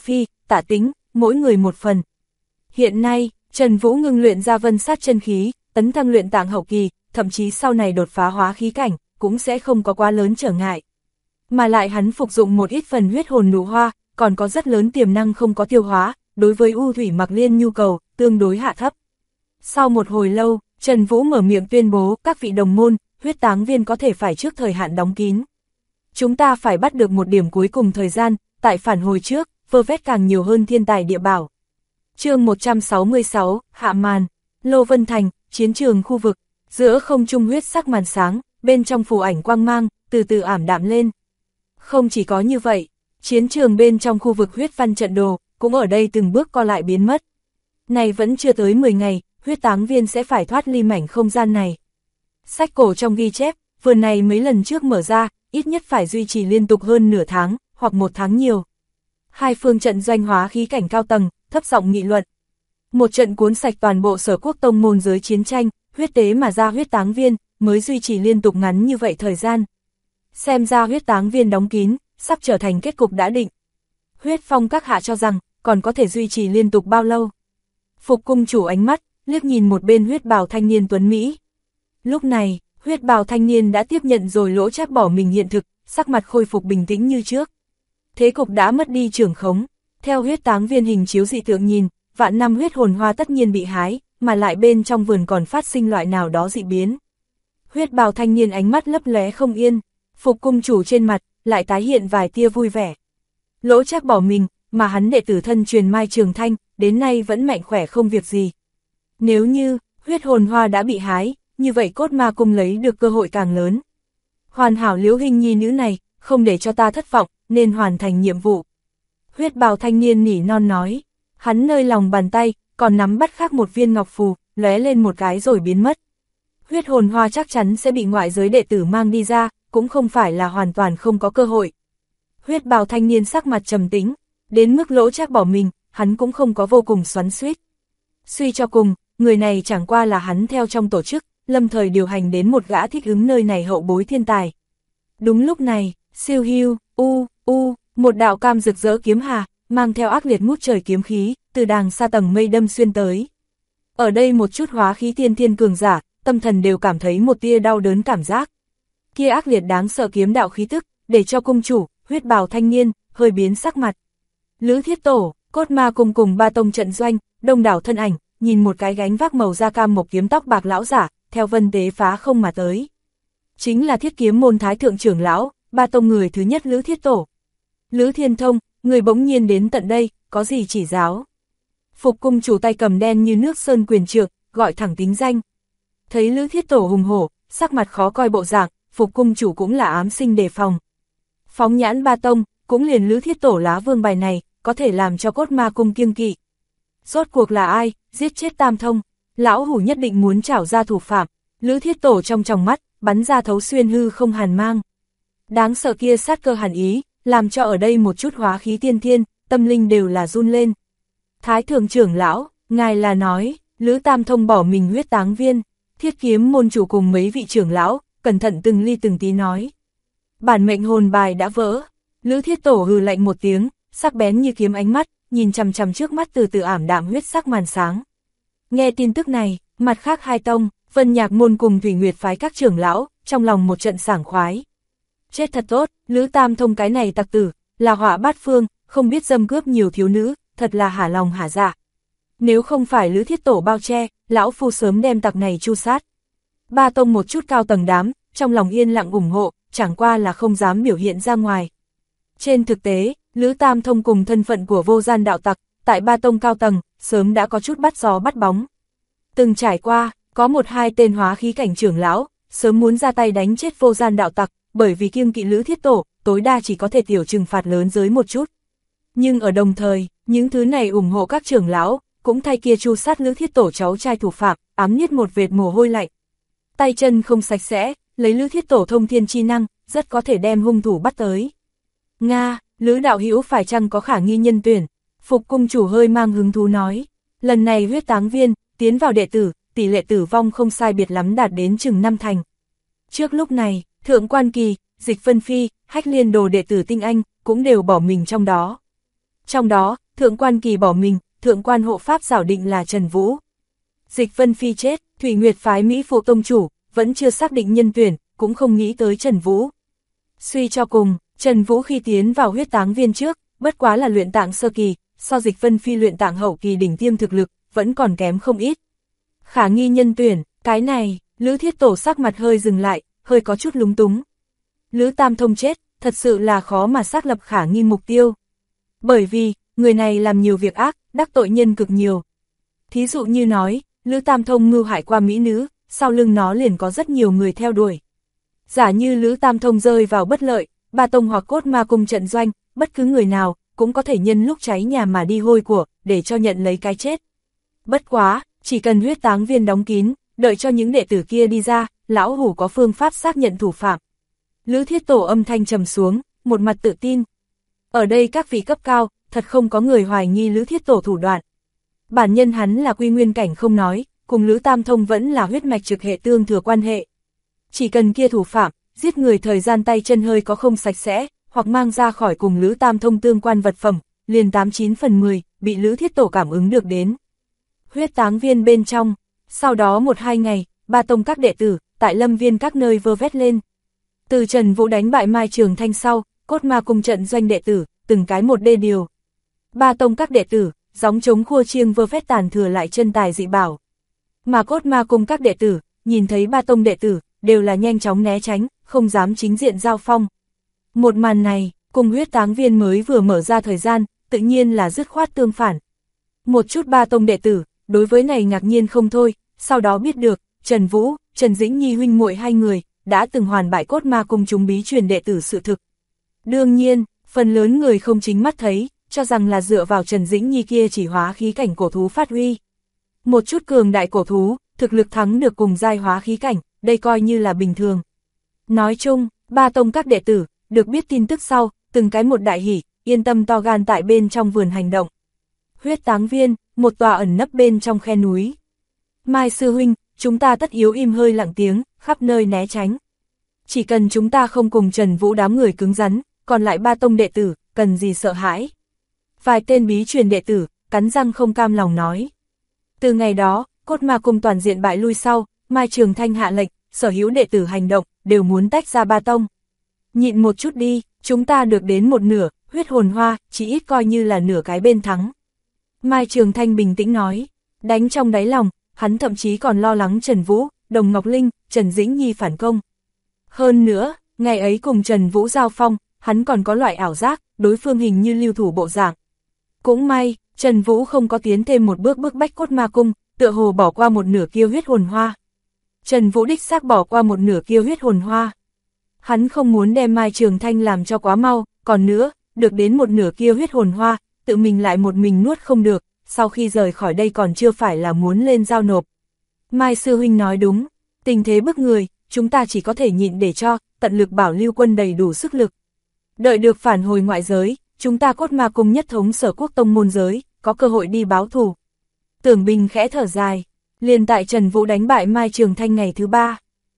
Tạ Tĩnh, mỗi người một phần. Hiện nay, Trần Vũ ngưng luyện ra vân sát chân khí, tấn thăng luyện tạng hậu kỳ, thậm chí sau này đột phá hóa khí cảnh, cũng sẽ không có quá lớn trở ngại. Mà lại hắn phục dụng một ít phần huyết hồn nụ hoa, còn có rất lớn tiềm năng không có tiêu hóa, đối với U Thủy Mặc Liên nhu cầu, tương đối hạ thấp. Sau một hồi lâu, Trần Vũ mở miệng tuyên bố các vị đồng môn, huyết táng viên có thể phải trước thời hạn đóng kín. Chúng ta phải bắt được một điểm cuối cùng thời gian, tại phản hồi trước, vơ vét càng nhiều hơn thiên tài địa bảo. Chương 166, hạ màn, Lô Vân Thành, chiến trường khu vực, giữa không trung huyết sắc màn sáng, bên trong phù ảnh quang mang, từ từ ảm đạm lên. Không chỉ có như vậy, chiến trường bên trong khu vực huyết văn trận đồ, cũng ở đây từng bước co lại biến mất. Này vẫn chưa tới 10 ngày, huyết táng viên sẽ phải thoát ly mảnh không gian này. Sách cổ trong ghi chép, vườn này mấy lần trước mở ra, ít nhất phải duy trì liên tục hơn nửa tháng, hoặc một tháng nhiều. Hai phương trận doanh hóa khí cảnh cao tầng, thấp giọng nghị luận. Một trận cuốn sạch toàn bộ Sở Quốc tông môn giới chiến tranh, huyết tế mà ra huyết táng viên, mới duy trì liên tục ngắn như vậy thời gian. Xem ra huyết táng viên đóng kín, sắp trở thành kết cục đã định. Huyết Phong các hạ cho rằng, còn có thể duy trì liên tục bao lâu. Phục cung chủ ánh mắt, liếc nhìn một bên huyết bào thanh niên tuấn Mỹ. Lúc này, huyết bào thanh niên đã tiếp nhận rồi lỗ chát bỏ mình hiện thực, sắc mặt khôi phục bình tĩnh như trước. Thế cục đã mất đi trưởng khống, theo huyết táng viên hình chiếu dị tượng nhìn, vạn năm huyết hồn hoa tất nhiên bị hái, mà lại bên trong vườn còn phát sinh loại nào đó dị biến. Huyết bào thanh niên ánh mắt lấp lóe không yên, Phục cung chủ trên mặt, lại tái hiện vài tia vui vẻ. Lỗ Trác bỏ mình, mà hắn đệ tử thân truyền Mai Trường Thanh, đến nay vẫn mạnh khỏe không việc gì. Nếu như, huyết hồn hoa đã bị hái, như vậy cốt ma cung lấy được cơ hội càng lớn. Hoàn hảo Liễu Hinh Nhi nữ này, không để cho ta thất vọng, nên hoàn thành nhiệm vụ. Huyết bào thanh niên nỉ non nói, hắn nơi lòng bàn tay, còn nắm bắt khác một viên ngọc phù, lóe lên một cái rồi biến mất. Huyết hồn hoa chắc chắn sẽ bị ngoại giới đệ tử mang đi ra, cũng không phải là hoàn toàn không có cơ hội. Huyết bào thanh niên sắc mặt trầm tĩnh, đến mức Lỗ Trác bỏ mình, hắn cũng không có vô cùng xoắn xuýt. Suy cho cùng, người này chẳng qua là hắn theo trong tổ chức, lâm thời điều hành đến một gã thích ứng nơi này hậu bối thiên tài. Đúng lúc này, siêu hiu, một đạo cam rực rỡ kiếm hà, mang theo ác liệt ngút trời kiếm khí, từ đàng xa tầng mây đâm xuyên tới. Ở đây một chút hóa khí tiên thiên cường giả, tâm thần đều cảm thấy một tia đau đớn cảm giác. Kia ác liệt đáng sợ kiếm đạo khí tức, để cho cung chủ, huyết bào thanh niên, hơi biến sắc mặt. Lữ Thiết Tổ, Cốt Ma Cung cùng ba tông trận doanh, đông đảo thân ảnh, nhìn một cái gánh vác màu da cam một kiếm tóc bạc lão giả, theo vân tế phá không mà tới. Chính là Thiết Kiếm môn thái thượng trưởng lão, ba tông người thứ nhất Lữ Thiết Tổ. Lữ Thiên Thông, người bỗng nhiên đến tận đây, có gì chỉ giáo? Phục cung chủ tay cầm đen như nước sơn quyền trượng, gọi thẳng tính danh. Thấy Lữ Thiết Tổ hùng hổ, sắc mặt khó coi bộ dạng, Phục cung chủ cũng là ám sinh đề phòng. Phóng nhãn ba tông, cũng liền Lữ Thiết Tổ lá vương bài này, có thể làm cho Cốt Ma Cung kiêng kỵ. Rốt cuộc là ai, giết chết Tam Thông, lão hủ nhất định muốn trảo ra thủ phạm. Lữ Thiết Tổ trong tròng mắt, bắn ra thấu xuyên hư không hàn mang. Đáng sợ kia sát cơ hàn ý, làm cho ở đây một chút hóa khí tiên thiên, tâm linh đều là run lên. Thái thượng trưởng lão, ngài là nói, Lữ Tam Thông bỏ mình huyết táng viên. Thiết Kiếm môn chủ cùng mấy vị trưởng lão, cẩn thận từng ly từng tí nói. Bản mệnh hồn bài đã vỡ. Lữ Thiết Tổ hừ lạnh một tiếng, sắc bén như kiếm ánh mắt, nhìn chằm chằm trước mắt từ từ ảm đạm huyết sắc màn sáng. Nghe tin tức này, mặt khác hai tông, Vân Nhạc môn cùng Thủy Nguyệt phái các trưởng lão, trong lòng một trận sảng khoái. Chết thật tốt, Lữ Tam Thông cái này tặc tử, là họa bát phương, không biết dâm cướp nhiều thiếu nữ, thật là hả lòng hả dạ. Nếu không phải Lữ Thiết Tổ bao che, lão phu sớm đem tặc này tru sát. Ba tông một chút cao tầng đám, trong lòng yên lặng ủng hộ, chẳng qua là không dám biểu hiện ra ngoài. Trên thực tế, Lữ Tam Thông cùng thân phận của vô gian đạo tặc, tại ba tông cao tầng, sớm đã có chút bắt gió bắt bóng. Từng trải qua, có một hai tên hóa khí cảnh trưởng lão, sớm muốn ra tay đánh chết vô gian đạo tặc, bởi vì kiêng kỵ Lữ Thiết Tổ, tối đa chỉ có thể tiểu trừng phạt lớn giới một chút. Nhưng ở đồng thời, những thứ này ủng hộ các trưởng lão, cũng thay kia tru sát Lữ Thiết Tổ cháu trai thủ phạm, ám niết một vệt mồ hôi lạnh. Tay chân không sạch sẽ, lấy Lữ Thiết Tổ thông thiên chi năng, rất có thể đem hung thủ bắt tới. Nga, Lữ đạo hữu phải chăng có khả nghi nhân tuyển? Phục cung chủ hơi mang hứng thú nói. Lần này huyết táng viên, tiến vào đệ tử, tỷ lệ tử vong không sai biệt lắm đạt đến chừng 5 thành. Trước lúc này, Thượng Quan Kỳ, Dịch Vân Phi, Hách Liên đồ đệ tử tinh anh, cũng đều bỏ mình trong đó. Trong đó, thượng quan kỳ bỏ mình, thượng quan hộ pháp giảo định là Trần Vũ. Dịch Vân Phi chết, Thủy Nguyệt phái Mỹ Phụ tông chủ, vẫn chưa xác định nhân tuyển, cũng không nghĩ tới Trần Vũ. Suy cho cùng, Trần Vũ khi tiến vào huyết táng viên trước, bất quá là luyện tạng sơ kỳ, so Dịch Vân Phi luyện tạng hậu kỳ đỉnh tiêm thực lực, vẫn còn kém không ít. Khả nghi nhân tuyển, cái này, Lữ Thiết Tổ sắc mặt hơi dừng lại, hơi có chút lúng túng. Lữ Tam Thông chết, thật sự là khó mà xác lập khả nghi mục tiêu. Bởi vì, người này làm nhiều việc ác, đắc tội nhân cực nhiều. Thí dụ như nói, Lữ Tam Thông mưu hại qua mỹ nữ, sau lưng nó liền có rất nhiều người theo đuổi. Giả như Lữ Tam Thông rơi vào bất lợi, Ba Tông hoặc Cốt Ma Cung trận doanh, bất cứ người nào, cũng có thể nhân lúc cháy nhà mà đi hôi của, để cho nhận lấy cái chết. Bất quá, chỉ cần huyết táng viên đóng kín, đợi cho những đệ tử kia đi ra, lão hủ có phương pháp xác nhận thủ phạm. Lữ Thiết Tổ âm thanh trầm xuống, một mặt tự tin. Ở đây các vị cấp cao, thật không có người hoài nghi Lữ Thiết Tổ thủ đoạn. Bản nhân hắn là quy nguyên cảnh không nói, cùng Lữ Tam Thông vẫn là huyết mạch trực hệ tương thừa quan hệ. Chỉ cần kia thủ phạm, giết người thời gian tay chân hơi có không sạch sẽ, hoặc mang ra khỏi cùng Lữ Tam Thông tương quan vật phẩm, liền 89 phần 10, bị Lữ Thiết Tổ cảm ứng được đến. Huyết táng viên bên trong, sau đó 1-2 ngày, Ba Tông các đệ tử, tại Lâm Viên các nơi vơ vét lên. Từ Trần Vũ đánh bại Mai Trường Thanh sau, Cốt Ma Cung trận doanh đệ tử, từng cái một đê điều. Ba Tông các đệ tử, gióng trống khua chiêng vơ vét tàn thừa lại chân tài dị bảo. Mà Cốt Ma Cung các đệ tử, nhìn thấy Ba Tông đệ tử, đều là nhanh chóng né tránh, không dám chính diện giao phong. Một màn này, cùng huyết táng viên mới vừa mở ra thời gian, tự nhiên là dứt khoát tương phản. Một chút Ba Tông đệ tử, đối với này ngạc nhiên không thôi, sau đó biết được, Trần Vũ, Trần Dĩnh Nhi huynh muội hai người, đã từng hoàn bại Cốt Ma Cung chúng bí truyền đệ tử sự thực. Đương nhiên, phần lớn người không chính mắt thấy, cho rằng là dựa vào Trần Dĩnh Nhi kia chỉ hóa khí cảnh cổ thú phát huy. Một chút cường đại cổ thú, thực lực thắng được cùng giai hóa khí cảnh, đây coi như là bình thường. Nói chung, Ba Tông các đệ tử, được biết tin tức sau, từng cái một đại hỉ, yên tâm to gan tại bên trong vườn hành động. Huyết táng viên, một tòa ẩn nấp bên trong khe núi. Mai sư huynh, chúng ta tất yếu im hơi lặng tiếng, khắp nơi né tránh. Chỉ cần chúng ta không cùng Trần Vũ đám người cứng rắn, còn lại Ba Tông đệ tử, cần gì sợ hãi. Vài tên bí truyền đệ tử, cắn răng không cam lòng nói. Từ ngày đó, Cốt Ma Cung toàn diện bại lui sau, Mai Trường Thanh hạ lệnh, sở hữu đệ tử hành động, đều muốn tách ra Ba Tông. Nhịn một chút đi, chúng ta được đến một nửa, huyết hồn hoa, chỉ ít coi như là nửa cái bên thắng. Mai Trường Thanh bình tĩnh nói, đánh trong đáy lòng, hắn thậm chí còn lo lắng Trần Vũ, Đồng Ngọc Linh, Trần Dĩnh Nhi phản công. Hơn nữa, ngày ấy cùng Trần Vũ giao phong, hắn còn có loại ảo giác, đối phương hình như lưu thủ bộ dạng. Cũng may, Trần Vũ không có tiến thêm một bước bức bách Cốt Ma Cung, tựa hồ bỏ qua một nửa kia huyết hồn hoa. Trần Vũ đích xác bỏ qua một nửa kia huyết hồn hoa. Hắn không muốn đem Mai Trường Thanh làm cho quá mau, còn nữa, được đến một nửa kia huyết hồn hoa, tự mình lại một mình nuốt không được, sau khi rời khỏi đây còn chưa phải là muốn lên giao nộp. Mai sư huynh nói đúng, tình thế bức người, chúng ta chỉ có thể nhịn để cho, tận lực bảo lưu quân đầy đủ sức lực. Đợi được phản hồi ngoại giới, chúng ta Cốt Ma Cung nhất thống Sở Quốc tông môn giới, có cơ hội đi báo thù. Tưởng Bình khẽ thở dài, liền tại Trần Vũ đánh bại Mai Trường Thanh ngày thứ 3.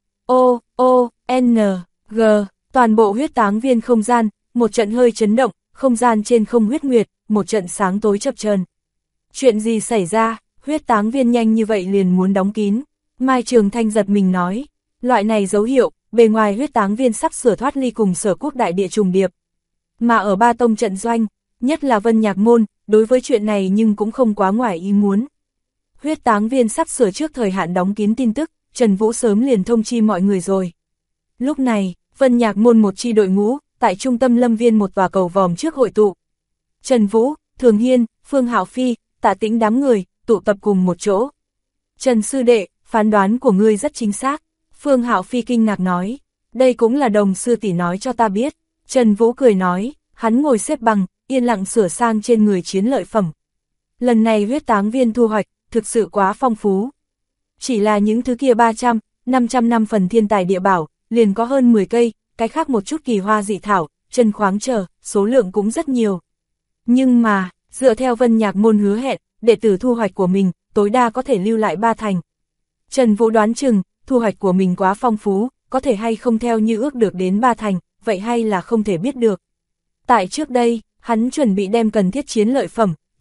G, toàn bộ huyết táng viên không gian, một trận hơi chấn động, không gian trên không huyết nguyệt, một trận sáng tối chập chờn. Chuyện gì xảy ra, huyết táng viên nhanh như vậy liền muốn đóng kín. Mai Trường Thanh giật mình nói, loại này dấu hiệu, bề ngoài huyết táng viên sắp sửa thoát ly cùng Sở Quốc đại địa trùng điệp. Mà ở Ba Tông trận doanh, nhất là Vân Nhạc Môn, đối với chuyện này nhưng cũng không quá ngoài ý muốn. Huyết táng viên sắp sửa trước thời hạn đóng kín tin tức, Trần Vũ sớm liền thông chi mọi người rồi. Lúc này, Vân Nhạc Môn một chi đội ngũ, tại trung tâm Lâm Viên một tòa cầu vòm trước hội tụ. Trần Vũ, Thường Hiên, Phương Hạo Phi, Tạ Tĩnh đám người, tụ tập cùng một chỗ. Trần sư đệ, phán đoán của ngươi rất chính xác. Phương Hạo Phi kinh ngạc nói, đây cũng là Đồng sư tỷ nói cho ta biết. Trần Vũ cười nói, hắn ngồi xếp bằng, yên lặng sửa sang trên người chiến lợi phẩm. Lần này huyết táng viên thu hoạch, thực sự quá phong phú. Chỉ là những thứ kia 300, 500 năm phần thiên tài địa bảo, liền có hơn 10 cây, cái khác một chút kỳ hoa dị thảo, chân khoáng chờ, số lượng cũng rất nhiều. Nhưng mà, dựa theo Vân Nhạc Môn hứa hẹn, đệ tử thu hoạch của mình, tối đa có thể lưu lại 3 thành. Trần Vũ đoán chừng, thu hoạch của mình quá phong phú, có thể hay không theo như ước được đến 3 thành, vậy hay là không thể biết được. Tại trước đây, hắn chuẩn bị đem cần thiết chiến lợi phẩm,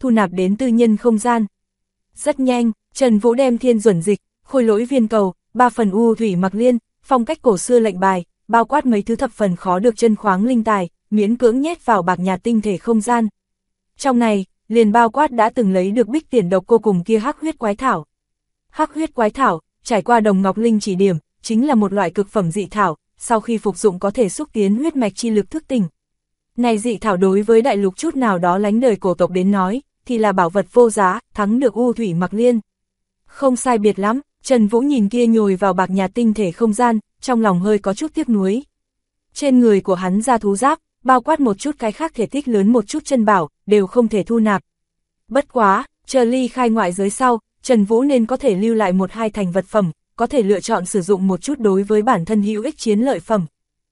thu nạp đến tư nhân không gian. Rất nhanh, Trần Vũ đem thiên duẩn dịch, khôi lỗi viên cầu, 3 phần u thủy mặc liên, phong cách cổ xưa lệnh bài, bao quát mấy thứ thập phần khó được chân khoáng linh tài, miễn cưỡng nhét vào bạc nhạt tinh thể không gian. Trong này, liền bao quát đã từng lấy được bích tiền độc cô cùng kia hắc huyết quái thảo. Hắc huyết quái thảo, trải qua Đồng Ngọc Linh chỉ điểm, chính là một loại cực phẩm dị thảo, sau khi phục dụng có thể xúc tiến huyết mạch chi lực thức tỉnh. Này dị thảo đối với đại lục chút nào đó lánh đời cổ tộc đến nói, thì là bảo vật vô giá, thắng được u thủy mặc liên. Không sai biệt lắm, Trần Vũ nhìn kia nhồi vào bạc nhạt tinh thể không gian, trong lòng hơi có chút tiếc nuối. Trên người của hắn ra thú giáp, bao quát một chút cái khác thể tích lớn một chút chân bảo, đều không thể thu nạp. Bất quá, chờ ly khai ngoại giới sau, Trần Vũ nên có thể lưu lại một hai thành vật phẩm, có thể lựa chọn sử dụng một chút đối với bản thân hữu ích chiến lợi phẩm.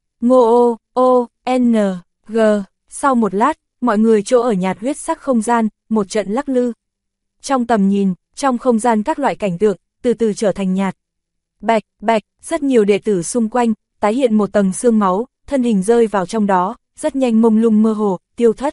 Ngô ô, n, g, sau một lát, mọi người chỗ ở nhạt huyết sắc không gian, một trận lắc lư. Trong tầm nhìn, trong không gian các loại cảnh tượng, từ từ trở thành nhạt. Bạch, bạch, rất nhiều đệ tử xung quanh, tái hiện một tầng xương máu, thân hình rơi vào trong đó, rất nhanh mông lung mơ hồ, tiêu thất.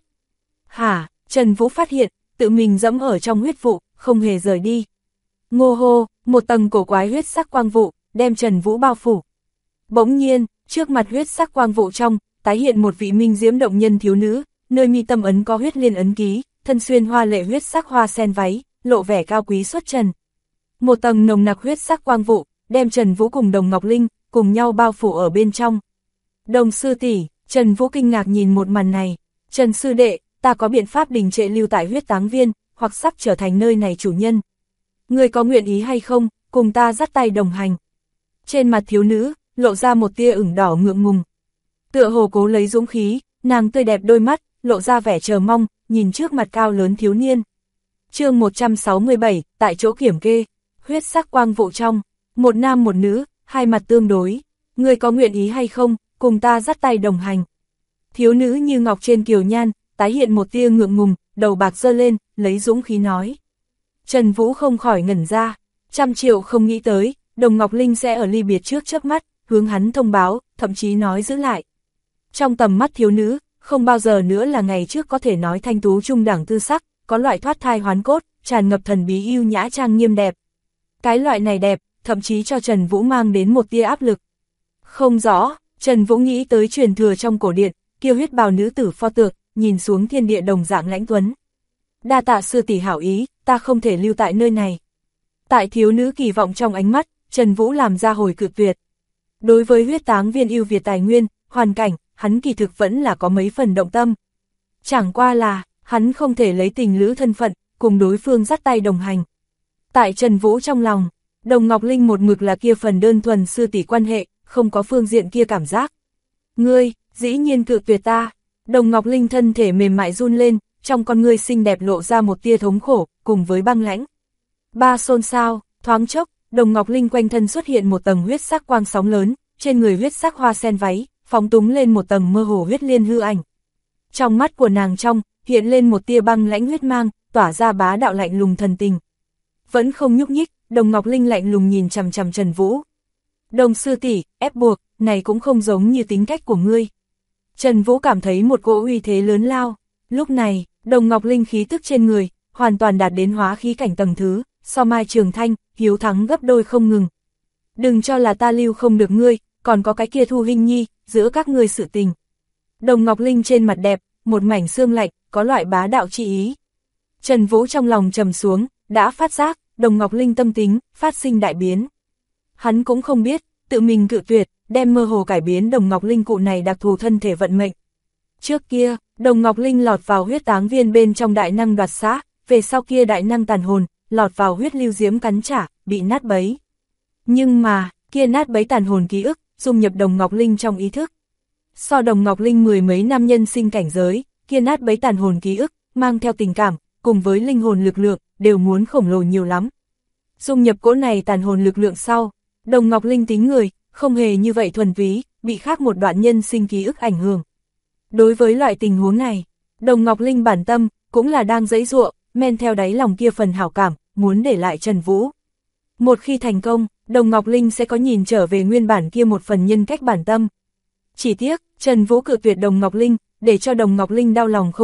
Hả, Trần Vũ phát hiện, tự mình dẫm ở trong huyết vụ, không hề rời đi. Ngô hô, một tầng cổ quái huyết sắc quang vụ, đem Trần Vũ bao phủ. Bỗng nhiên, trước mặt huyết sắc quang vụ trong, tái hiện một vị minh diễm động nhân thiếu nữ, nơi mi tâm ấn có huyết liên ấn ký, thân xuyên hoa lệ huyết sắc hoa sen váy, lộ vẻ cao quý xuất trần. Một tầng nồng nặc huyết sắc quang vụ, đem Trần Vũ cùng Đồng Ngọc Linh, cùng nhau bao phủ ở bên trong. Đồng sư tỷ, Trần Vũ kinh ngạc nhìn một màn này. Trần sư đệ, ta có biện pháp đình trệ lưu tại huyết táng viên, hoặc sắp trở thành nơi này chủ nhân. Ngươi có nguyện ý hay không, cùng ta dắt tay đồng hành. Trên mặt thiếu nữ, lộ ra một tia ửng đỏ ngượng ngùng. Tựa hồ cố lấy dũng khí, nàng tươi đẹp đôi mắt, lộ ra vẻ chờ mong, nhìn trước mặt cao lớn thiếu niên. Chương 167, tại chỗ kiểm kê, huyết sắc quang vụ trong, một nam một nữ, hai mặt tương đối. Ngươi có nguyện ý hay không, cùng ta dắt tay đồng hành. Thiếu nữ như ngọc trên kiều nhan, tái hiện một tia ngượng ngùng, đầu bạc giơ lên, lấy dũng khí nói. Trần Vũ không khỏi ngẩn ra, 100 triệu không nghĩ tới, Đồng Ngọc Linh sẽ ở ly biệt trước chớp mắt, hướng hắn thông báo, thậm chí nói giữ lại. Trong tầm mắt thiếu nữ, không bao giờ nữa là ngày trước có thể nói thanh tú trung đẳng tư sắc, có loại thoát thai hoán cốt, tràn ngập thần bí yêu nhã trang nghiêm đẹp. Cái loại này đẹp, thậm chí cho Trần Vũ mang đến một tia áp lực. Không rõ, Trần Vũ nghĩ tới truyền thừa trong cổ điện, kiêu huyết bào nữ tử pho tượng, nhìn xuống thiên địa đồng dạng lãnh tuấn. Đa tạ sư tỷ hảo ý, ta không thể lưu tại nơi này. Tại thiếu nữ kỳ vọng trong ánh mắt, Trần Vũ làm ra hồi cự tuyệt. Đối với huyết táng viên ưu việt tài nguyên, hoàn cảnh, hắn kỳ thực vẫn là có mấy phần động tâm. Chẳng qua là, hắn không thể lấy tình lữ thân phận, cùng đối phương dắt tay đồng hành. Tại Trần Vũ trong lòng, Đồng Ngọc Linh một mực là kia phần đơn thuần sư tỷ quan hệ, không có phương diện kia cảm giác. Ngươi, dĩ nhiên cự tuyệt ta. Đồng Ngọc Linh thân thể mềm mại run lên, trong con ngươi xinh đẹp lộ ra một tia thống khổ, cùng với băng lãnh. Ba xôn xao, thoáng chốc, Đồng Ngọc Linh quanh thân xuất hiện một tầng huyết sắc quang sóng lớn, trên người huyết sắc hoa sen váy, phóng túng lên một tầng mơ hồ huyết liên hư ảnh. Trong mắt của nàng trong, hiện lên một tia băng lãnh huyết mang, tỏa ra bá đạo lạnh lùng thần tình. Vẫn không nhúc nhích, Đồng Ngọc Linh lạnh lùng nhìn chằm chằm Trần Vũ. Đồng sư tỷ, ép buộc, này cũng không giống như tính cách của ngươi. Trần Vũ cảm thấy một cỗ uy thế lớn lao. Lúc này, Đồng Ngọc Linh khí tức trên người, hoàn toàn đạt đến hóa khí cảnh tầng thứ, so Mai Trường Thanh, hiếu thắng gấp đôi không ngừng. Đừng cho là ta lưu không được ngươi, còn có cái kia Thu Hinh Nhi, giữa các ngươi sự tình. Đồng Ngọc Linh trên mặt đẹp, một mảnh xương lạnh, có loại bá đạo chi ý. Trần Vũ trong lòng trầm xuống, đã phát giác, Đồng Ngọc Linh tâm tính, phát sinh đại biến. Hắn cũng không biết, tự mình cự tuyệt, đem mơ hồ cải biến Đồng Ngọc Linh cụ này đặc thù thân thể vận mệnh. Trước kia, Đồng Ngọc Linh lọt vào huyết táng viên bên trong đại năng đoạt xá, về sau kia đại năng tàn hồn, lọt vào huyết lưu diễm cắn trả, bị nát bấy. Nhưng mà, kia nát bấy tàn hồn ký ức, dung nhập Đồng Ngọc Linh trong ý thức. So Đồng Ngọc Linh mười mấy năm nhân sinh cảnh giới, kia nát bấy tàn hồn ký ức, mang theo tình cảm, cùng với linh hồn lực lượng, đều muốn khổng lồ nhiều lắm. Dung nhập cỗ này tàn hồn lực lượng sau, Đồng Ngọc Linh tính người, không hề như vậy thuần túy, bị khác một đoạn nhân sinh ký ức ảnh hưởng. Đối với loại tình huống này, Đồng Ngọc Linh bản tâm, cũng là đang giãy giụa, men theo đáy lòng kia phần hảo cảm, muốn để lại Trần Vũ. Một khi thành công, Đồng Ngọc Linh sẽ có nhìn trở về nguyên bản kia một phần nhân cách bản tâm. Chỉ tiếc, Trần Vũ cự tuyệt Đồng Ngọc Linh, để cho Đồng Ngọc Linh đau lòng không ngớt,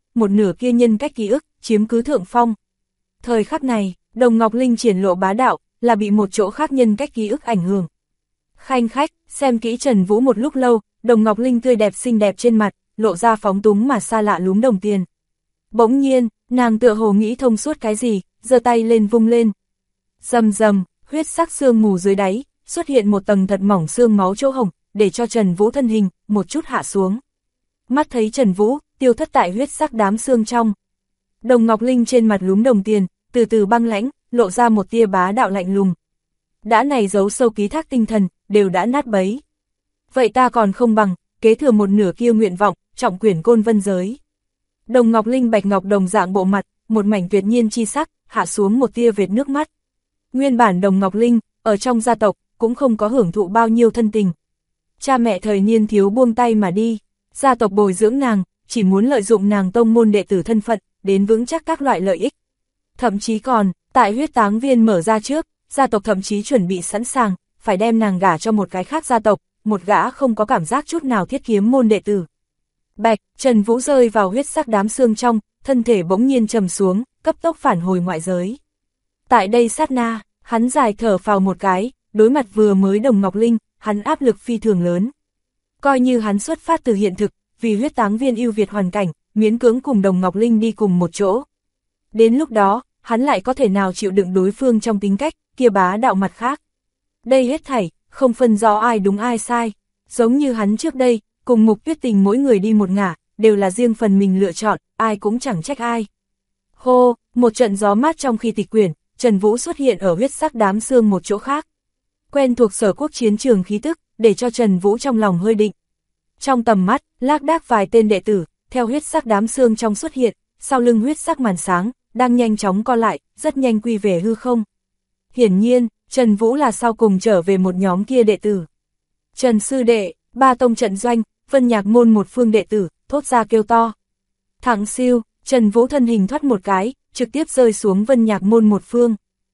một nửa kia nhân cách ký ức, chiếm cứ thượng phong. Thời khắc này, Đồng Ngọc Linh triển lộ bá đạo, là bị một chỗ khác nhân cách ký ức ảnh hưởng. Khanh khách, xem kỹ Trần Vũ một lúc lâu, Đồng Ngọc Linh tươi đẹp xinh đẹp trên mặt, lộ ra phóng túng mà xa lạ lúm đồng tiền. Bỗng nhiên, nàng tựa hồ nghĩ thông suốt cái gì, giơ tay lên vung lên. Rầm rầm, huyết sắc sương mù dưới đáy, xuất hiện một tầng thật mỏng xương máu chỗ hồng, để cho Trần Vũ thân hình, một chút hạ xuống. Mắt thấy Trần Vũ, tiêu thất tại huyết sắc đám xương trong. Đồng Ngọc Linh trên mặt lúm đồng tiền, từ từ băng lãnh, lộ ra một tia bá đạo lạnh lùng. Đã này giấu sâu ký thác tinh thần, đều đã nát bấy. Vậy ta còn không bằng, kế thừa một nửa kia nguyện vọng, trọng quyển côn vân giới. Đồng Ngọc Linh bạch ngọc đồng dạng bộ mặt, một mảnh tuyệt nhiên chi sắc, hạ xuống một tia vệt nước mắt. Nguyên bản Đồng Ngọc Linh, ở trong gia tộc, cũng không có hưởng thụ bao nhiêu thân tình. Cha mẹ thời niên thiếu buông tay mà đi, gia tộc bồi dưỡng nàng, chỉ muốn lợi dụng nàng tông môn đệ tử thân phận, đến vững chắc các loại lợi ích. Thậm chí còn, tại huyết táng viên mở ra trước, gia tộc thậm chí chuẩn bị sẵn sàng, phải đem nàng gả cho một cái khác gia tộc, một gã không có cảm giác chút nào thiết kiếm môn đệ tử. Bạch, Trần Vũ rơi vào huyết sắc đám xương trong, thân thể bỗng nhiên trầm xuống, cấp tốc phản hồi ngoại giới. Tại đây sát na, hắn dài thở phào một cái, đối mặt vừa mới Đồng Ngọc Linh, hắn áp lực phi thường lớn. Coi như hắn xuất phát từ hiện thực, vì huyết táng viên ưu việt hoàn cảnh, miễn cưỡng cùng Đồng Ngọc Linh đi cùng một chỗ. Đến lúc đó, hắn lại có thể nào chịu đựng đối phương trong tính cách, kia bá đạo mặt khác. Đây hết thảy, không phân rõ ai đúng ai sai, giống như hắn trước đây, cùng Mục Tuyết Tình mỗi người đi một ngả, đều là riêng phần mình lựa chọn, ai cũng chẳng trách ai. Hô, một trận gió mát trong khi tịch quyển, Trần Vũ xuất hiện ở huyết sắc đám xương một chỗ khác. Quen thuộc Sở Quốc chiến trường khí tức, để cho Trần Vũ trong lòng hơi định. Trong tầm mắt, lác đác vài tên đệ tử, theo huyết sắc đám xương trong xuất hiện, sau lưng huyết sắc màn sáng, đang nhanh chóng co lại, rất nhanh quy về hư không. Hiển nhiên, Trần Vũ là sau cùng trở về một nhóm kia đệ tử. Trần sư đệ, Ba tông trận doanh, Vân Nhạc môn một phương đệ tử, thốt ra kêu to. Thẳng siêu, Trần Vũ thân hình thoát một cái, trực tiếp rơi xuống Vân Nhạc môn một phương.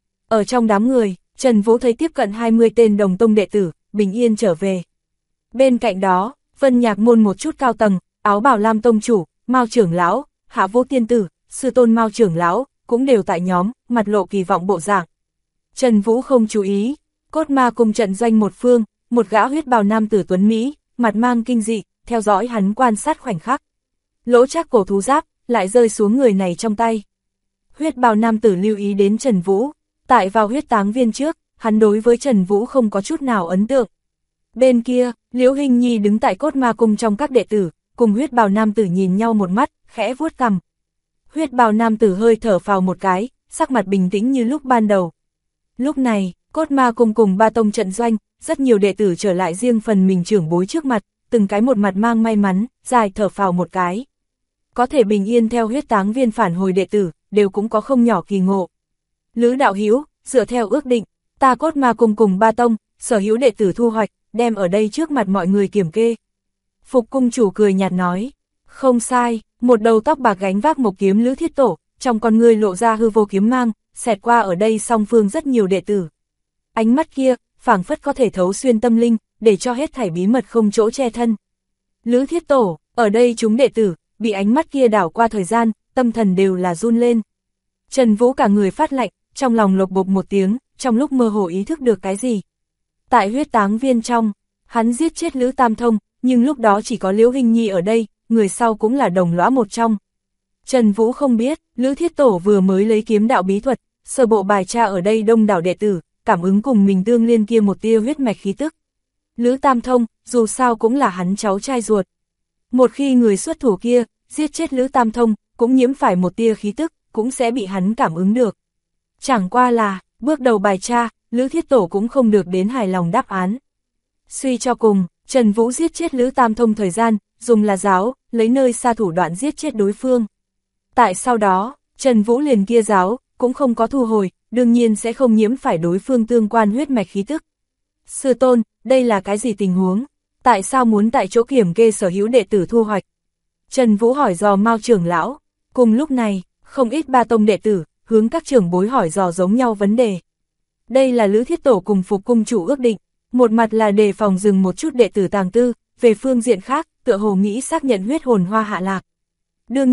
Ở trong đám người, Trần Vũ thấy tiếp cận 20 tên đồng tông đệ tử, bình yên trở về. Bên cạnh đó, Vân Nhạc môn một chút cao tầng, áo bào lam tông chủ, Mao trưởng lão, Hạ Vô tiên tử, sư tôn Mao trưởng lão, cũng đều tại nhóm, mặt lộ kỳ vọng bộ dạng. Trần Vũ không chú ý, Cốt Ma cùng trận doanh một phương, một gã huyết bào nam tử tuấn Mỹ, mặt mang kinh dị, theo dõi hắn quan sát khoảnh khắc. Lỗ trác cổ thú giáp, lại rơi xuống người này trong tay. Huyết bào nam tử lưu ý đến Trần Vũ, tại vào huyết táng viên trước, hắn đối với Trần Vũ không có chút nào ấn tượng. Bên kia, Liễu Hinh Nhi đứng tại Cốt Ma cung trong các đệ tử, cùng huyết bào nam tử nhìn nhau một mắt, khẽ vuốt cằm. Huyết bào nam tử hơi thở phào một cái, sắc mặt bình tĩnh như lúc ban đầu. Lúc này, Cốt Ma cung cùng Ba tông trận doanh, rất nhiều đệ tử trở lại riêng phần mình trưởng bối trước mặt, từng cái một mặt mang may mắn, dài thở phào một cái. Có thể bình yên theo huyết táng viên phản hồi đệ tử, đều cũng có không nhỏ kỳ ngộ. Lữ đạo hữu, dựa theo ước định, ta Cốt Ma cung cùng Ba tông, sở hữu đệ tử thu hoạch, đem ở đây trước mặt mọi người kiểm kê. Phục cung chủ cười nhạt nói, không sai, một đầu tóc bạc gánh vác một kiếm Lữ Thiết Tổ, trong con ngươi lộ ra hư vô kiếm mang, xẹt qua ở đây song phương rất nhiều đệ tử. Ánh mắt kia, phảng phất có thể thấu xuyên tâm linh, để cho hết thảy bí mật không chỗ che thân. Lữ Thiết Tổ, ở đây chúng đệ tử, bị ánh mắt kia đảo qua thời gian, tâm thần đều là run lên. Trần Vũ cả người phát lạnh, trong lòng lộc bộc một tiếng, trong lúc mơ hồ ý thức được cái gì. Tại huyết táng viên trong, hắn giết chết Lữ Tam Thông, nhưng lúc đó chỉ có Liễu Hinh Nhi ở đây, người sau cũng là đồng lõa một trong. Trần Vũ không biết, Lữ Thiết Tổ vừa mới lấy kiếm đạo bí thuật, sơ bộ bài tra ở đây đông đảo đệ tử, cảm ứng cùng mình tương liên kia một tia huyết mạch khí tức. Lữ Tam Thông, dù sao cũng là hắn cháu trai ruột. Một khi người xuất thủ kia, giết chết Lữ Tam Thông, cũng nhiễm phải một tia khí tức, cũng sẽ bị hắn cảm ứng được. Chẳng qua là, bước đầu bài tra, Lữ Thiết Tổ cũng không được đến hài lòng đáp án. Suy cho cùng, Trần Vũ giết chết Lữ Tam Thông thời gian, dùng là giáo, lấy nơi xa thủ đoạn giết chết đối phương. Tại sau đó, Trần Vũ liền kia giáo, cũng không có thu hồi, đương nhiên sẽ không nhiễm phải đối phương tương quan huyết mạch khí tức. Sư tôn, đây là cái gì tình huống? Tại sao muốn tại chỗ kiểm kê sở hữu đệ tử thu hoạch? Trần Vũ hỏi dò Mao trưởng lão. Cùng lúc này, không ít Ba tông đệ tử, hướng các trưởng bối hỏi dò giống nhau vấn đề. Đây là Lữ Thiết Tổ cùng Phục cung chủ ước định, một mặt là đề phòng dừng một chút đệ tử tàng tư, về phương diện khác, tựa hồ nghĩ xác nhận huyết hồn hoa hạ lạc. Đương nhiên,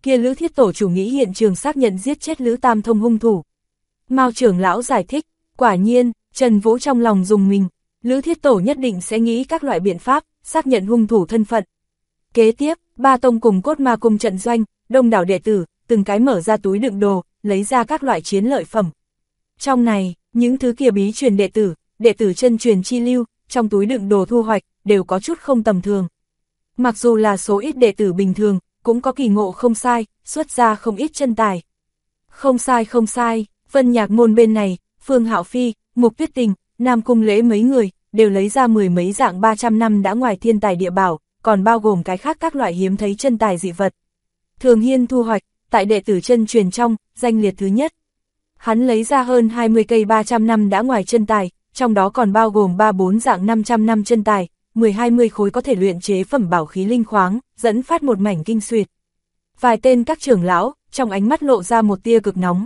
kia Lữ Thiết Tổ chủ nghĩ hiện trường xác nhận giết chết Lữ Tam Thông hung thủ. Mao trưởng lão giải thích, quả nhiên, Trần Vũ trong lòng rùng mình, Lữ Thiết Tổ nhất định sẽ nghĩ các loại biện pháp, xác nhận hung thủ thân phận. Kế tiếp, ba tông cùng Cốt Ma Cung trận doanh, đông đảo đệ tử, từng cái mở ra túi đựng đồ, lấy ra các loại chiến lợi phẩm. Trong này, những thứ kia bí truyền đệ tử chân truyền chi lưu, trong túi đựng đồ thu hoạch, đều có chút không tầm thường. Mặc dù là số ít đệ tử bình thường, cũng có kỳ ngộ không sai, xuất ra không ít chân tài. Không sai, Vân Nhạc Môn bên này, Phương Hạo Phi, Mục Tuyết Tình, Nam Cung Lễ mấy người, đều lấy ra mười mấy dạng 300 năm đã ngoài thiên tài địa bảo, còn bao gồm cái khác các loại hiếm thấy chân tài dị vật. Thường Hiên thu hoạch, tại đệ tử chân truyền trong, danh liệt thứ nhất. Hắn lấy ra hơn 20 cây 300 năm đã ngoài chân tài, trong đó còn bao gồm 3-4 dạng 500 năm chân tài, 10-20 khối có thể luyện chế phẩm bảo khí linh khoáng, dẫn phát một mảnh kinh xuyệt. Vài tên các trưởng lão, trong ánh mắt lộ ra một tia cực nóng.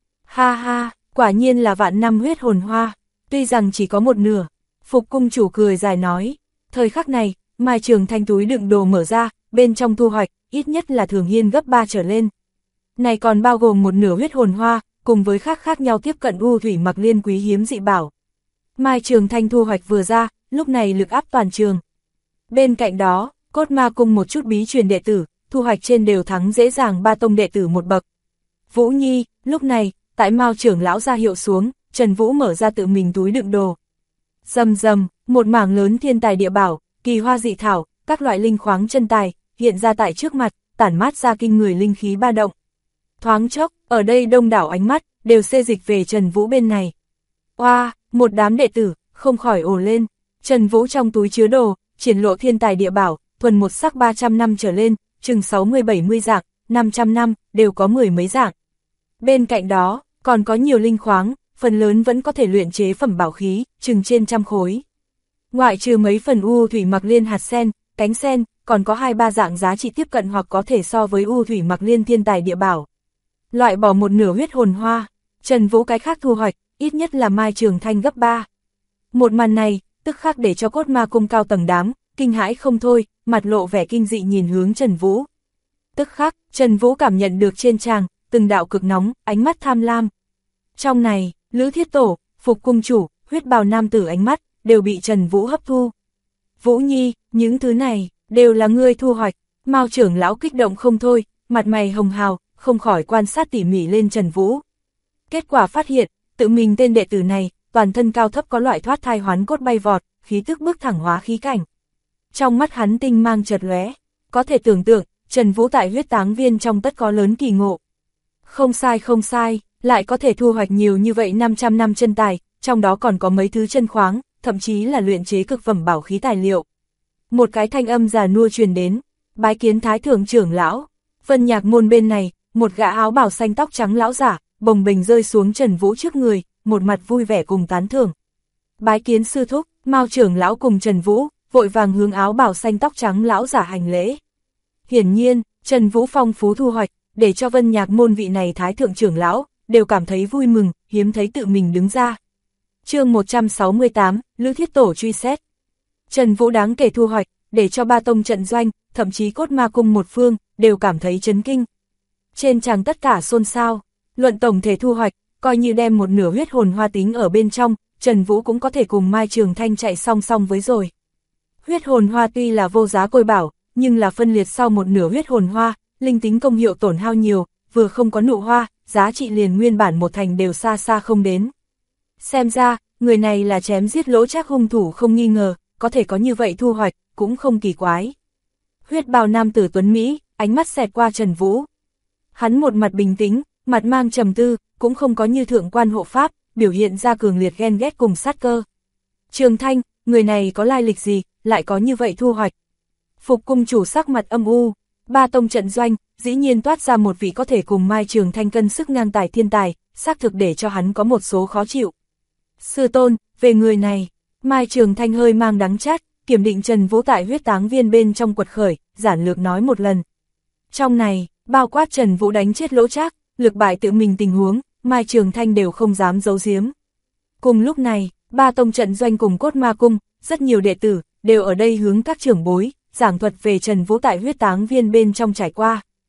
Ha ha, quả nhiên là vạn năm huyết hồn hoa, tuy rằng chỉ có một nửa. Phục cung chủ cười dài nói, thời khắc này, Mai Trường Thanh túi đựng đồ mở ra, bên trong thu hoạch, ít nhất là Thường Hiên gấp 3 trở lên. Này còn bao gồm một nửa huyết hồn hoa, cùng với khác nhau tiếp cận u thủy mặc liên quý hiếm dị bảo. Mai Trường Thanh thu hoạch vừa ra, lúc này lực áp toàn trường. Bên cạnh đó, Cốt Ma Cung một chút bí truyền đệ tử, thu hoạch trên đều thắng dễ dàng ba tông đệ tử một bậc. Vũ Nhi, lúc này, tại Mao trưởng lão ra hiệu xuống, Trần Vũ mở ra tự mình túi đựng đồ. Rầm rầm, một mảng lớn thiên tài địa bảo, kỳ hoa dị thảo, các loại linh khoáng chân tài, hiện ra tại trước mặt, tản mát ra kinh người linh khí ba động. Thoáng chốc, ở đây đông đảo ánh mắt, đều xê dịch về Trần Vũ bên này. Oa, một đám đệ tử, không khỏi ồ lên. Trần Vũ trong túi chứa đồ, triển lộ thiên tài địa bảo, thuần một sắc 300 năm trở lên, chừng 60-70 dạng, 500 năm, đều có mười mấy dạng. Bên cạnh đó, còn có nhiều linh khoáng, phần lớn vẫn có thể luyện chế phẩm bảo khí, chừng trên trăm khối. Ngoại trừ mấy phần u thủy mặc liên hạt sen, cánh sen, còn có 2-3 dạng giá trị tiếp cận hoặc có thể so với u thủy mặc liên thiên tài địa bảo. Loại bỏ một nửa huyết hồn hoa, Trần Vũ cái khác thu hoạch, ít nhất là Mai Trường Thanh gấp 3. Một màn này, tức khắc để cho Cốt Ma Cung cao tầng đám, kinh hãi không thôi, mặt lộ vẻ kinh dị nhìn hướng Trần Vũ. Tức khắc, Trần Vũ cảm nhận được trên tràng, từng đạo cực nóng, ánh mắt tham lam. Trong này, Lữ Thiết Tổ, Phục cung chủ, huyết bào nam tử ánh mắt, đều bị Trần Vũ hấp thu. Vũ Nhi, những thứ này, đều là ngươi thu hoạch. Mao trưởng lão kích động không thôi, mặt mày hồng hào, không khỏi quan sát tỉ mỉ lên Trần Vũ. Kết quả phát hiện, tự mình tên đệ tử này, toàn thân cao thấp có loại thoát thai hoán cốt bay vọt, khí tức bước thẳng hóa khí cảnh. Trong mắt hắn tinh mang chợt lóe, có thể tưởng tượng, Trần Vũ tại huyết táng viên trong tất có lớn kỳ ngộ. Không sai, lại có thể thu hoạch nhiều như vậy 500 năm chân tài, trong đó còn có mấy thứ chân khoáng, thậm chí là luyện chế cực phẩm bảo khí tài liệu. Một cái thanh âm già nua truyền đến, bái kiến Thái Thượng trưởng lão. Vân Nhạc Môn bên này, một gã áo bào xanh tóc trắng lão giả, bồng bềnh rơi xuống Trần Vũ trước người, một mặt vui vẻ cùng tán thưởng. Bái kiến sư thúc, Mao trưởng lão cùng Trần Vũ, vội vàng hướng áo bào xanh tóc trắng lão giả hành lễ. Hiển nhiên, Trần Vũ phong phú thu hoạch, để cho Vân Nhạc Môn vị này Thái Thượng trưởng lão, đều cảm thấy vui mừng, hiếm thấy tự mình đứng ra. Chương 168, Lữ Thiết Tổ truy xét. Trần Vũ đáng kể thu hoạch, để cho ba tông trận doanh, thậm chí Cốt Ma Cung một phương, đều cảm thấy chấn kinh. Trên tràng tất cả xôn xao, luận tổng thể thu hoạch, coi như đem một nửa huyết hồn hoa tính ở bên trong, Trần Vũ cũng có thể cùng Mai Trường Thanh chạy song song với rồi. Huyết hồn hoa tuy là vô giá côi bảo, nhưng là phân liệt sau một nửa huyết hồn hoa, linh tính công hiệu tổn hao nhiều, vừa không có nụ hoa, giá trị liền nguyên bản một thành đều xa xa không đến. Xem ra, người này là chém giết Lỗ Trác hung thủ không nghi ngờ, có thể có như vậy thu hoạch, cũng không kỳ quái. Huyết bào nam tử tuấn Mỹ, ánh mắt xẹt qua Trần Vũ. Hắn một mặt bình tĩnh, mặt mang trầm tư, cũng không có như thượng quan hộ pháp, biểu hiện ra cường liệt ghen ghét cùng sát cơ. Trường Thanh, người này có lai lịch gì, lại có như vậy thu hoạch. Phục cung chủ sắc mặt âm u, ba tông trận doanh, dĩ nhiên toát ra một vị có thể cùng Mai Trường Thanh cân sức ngang tài thiên tài, xác thực để cho hắn có một số khó chịu. Sư tôn, về người này, Mai Trường Thanh hơi mang đắng chát, kiểm định Trần Vũ tại huyết táng viên bên trong quật khởi, giản lược nói một lần. Trong này, bao quát Trần Vũ đánh chết Lỗ Trác, lược bại tự mình tình huống, Mai Trường Thanh đều không dám giấu giếm. Cùng lúc này, ba tông trận doanh cùng Cốt Ma Cung, rất nhiều đệ tử, đều ở đây hướng các trưởng bối, giảng thuật về Trần Vũ tại huyết táng viên bên trong trải qua.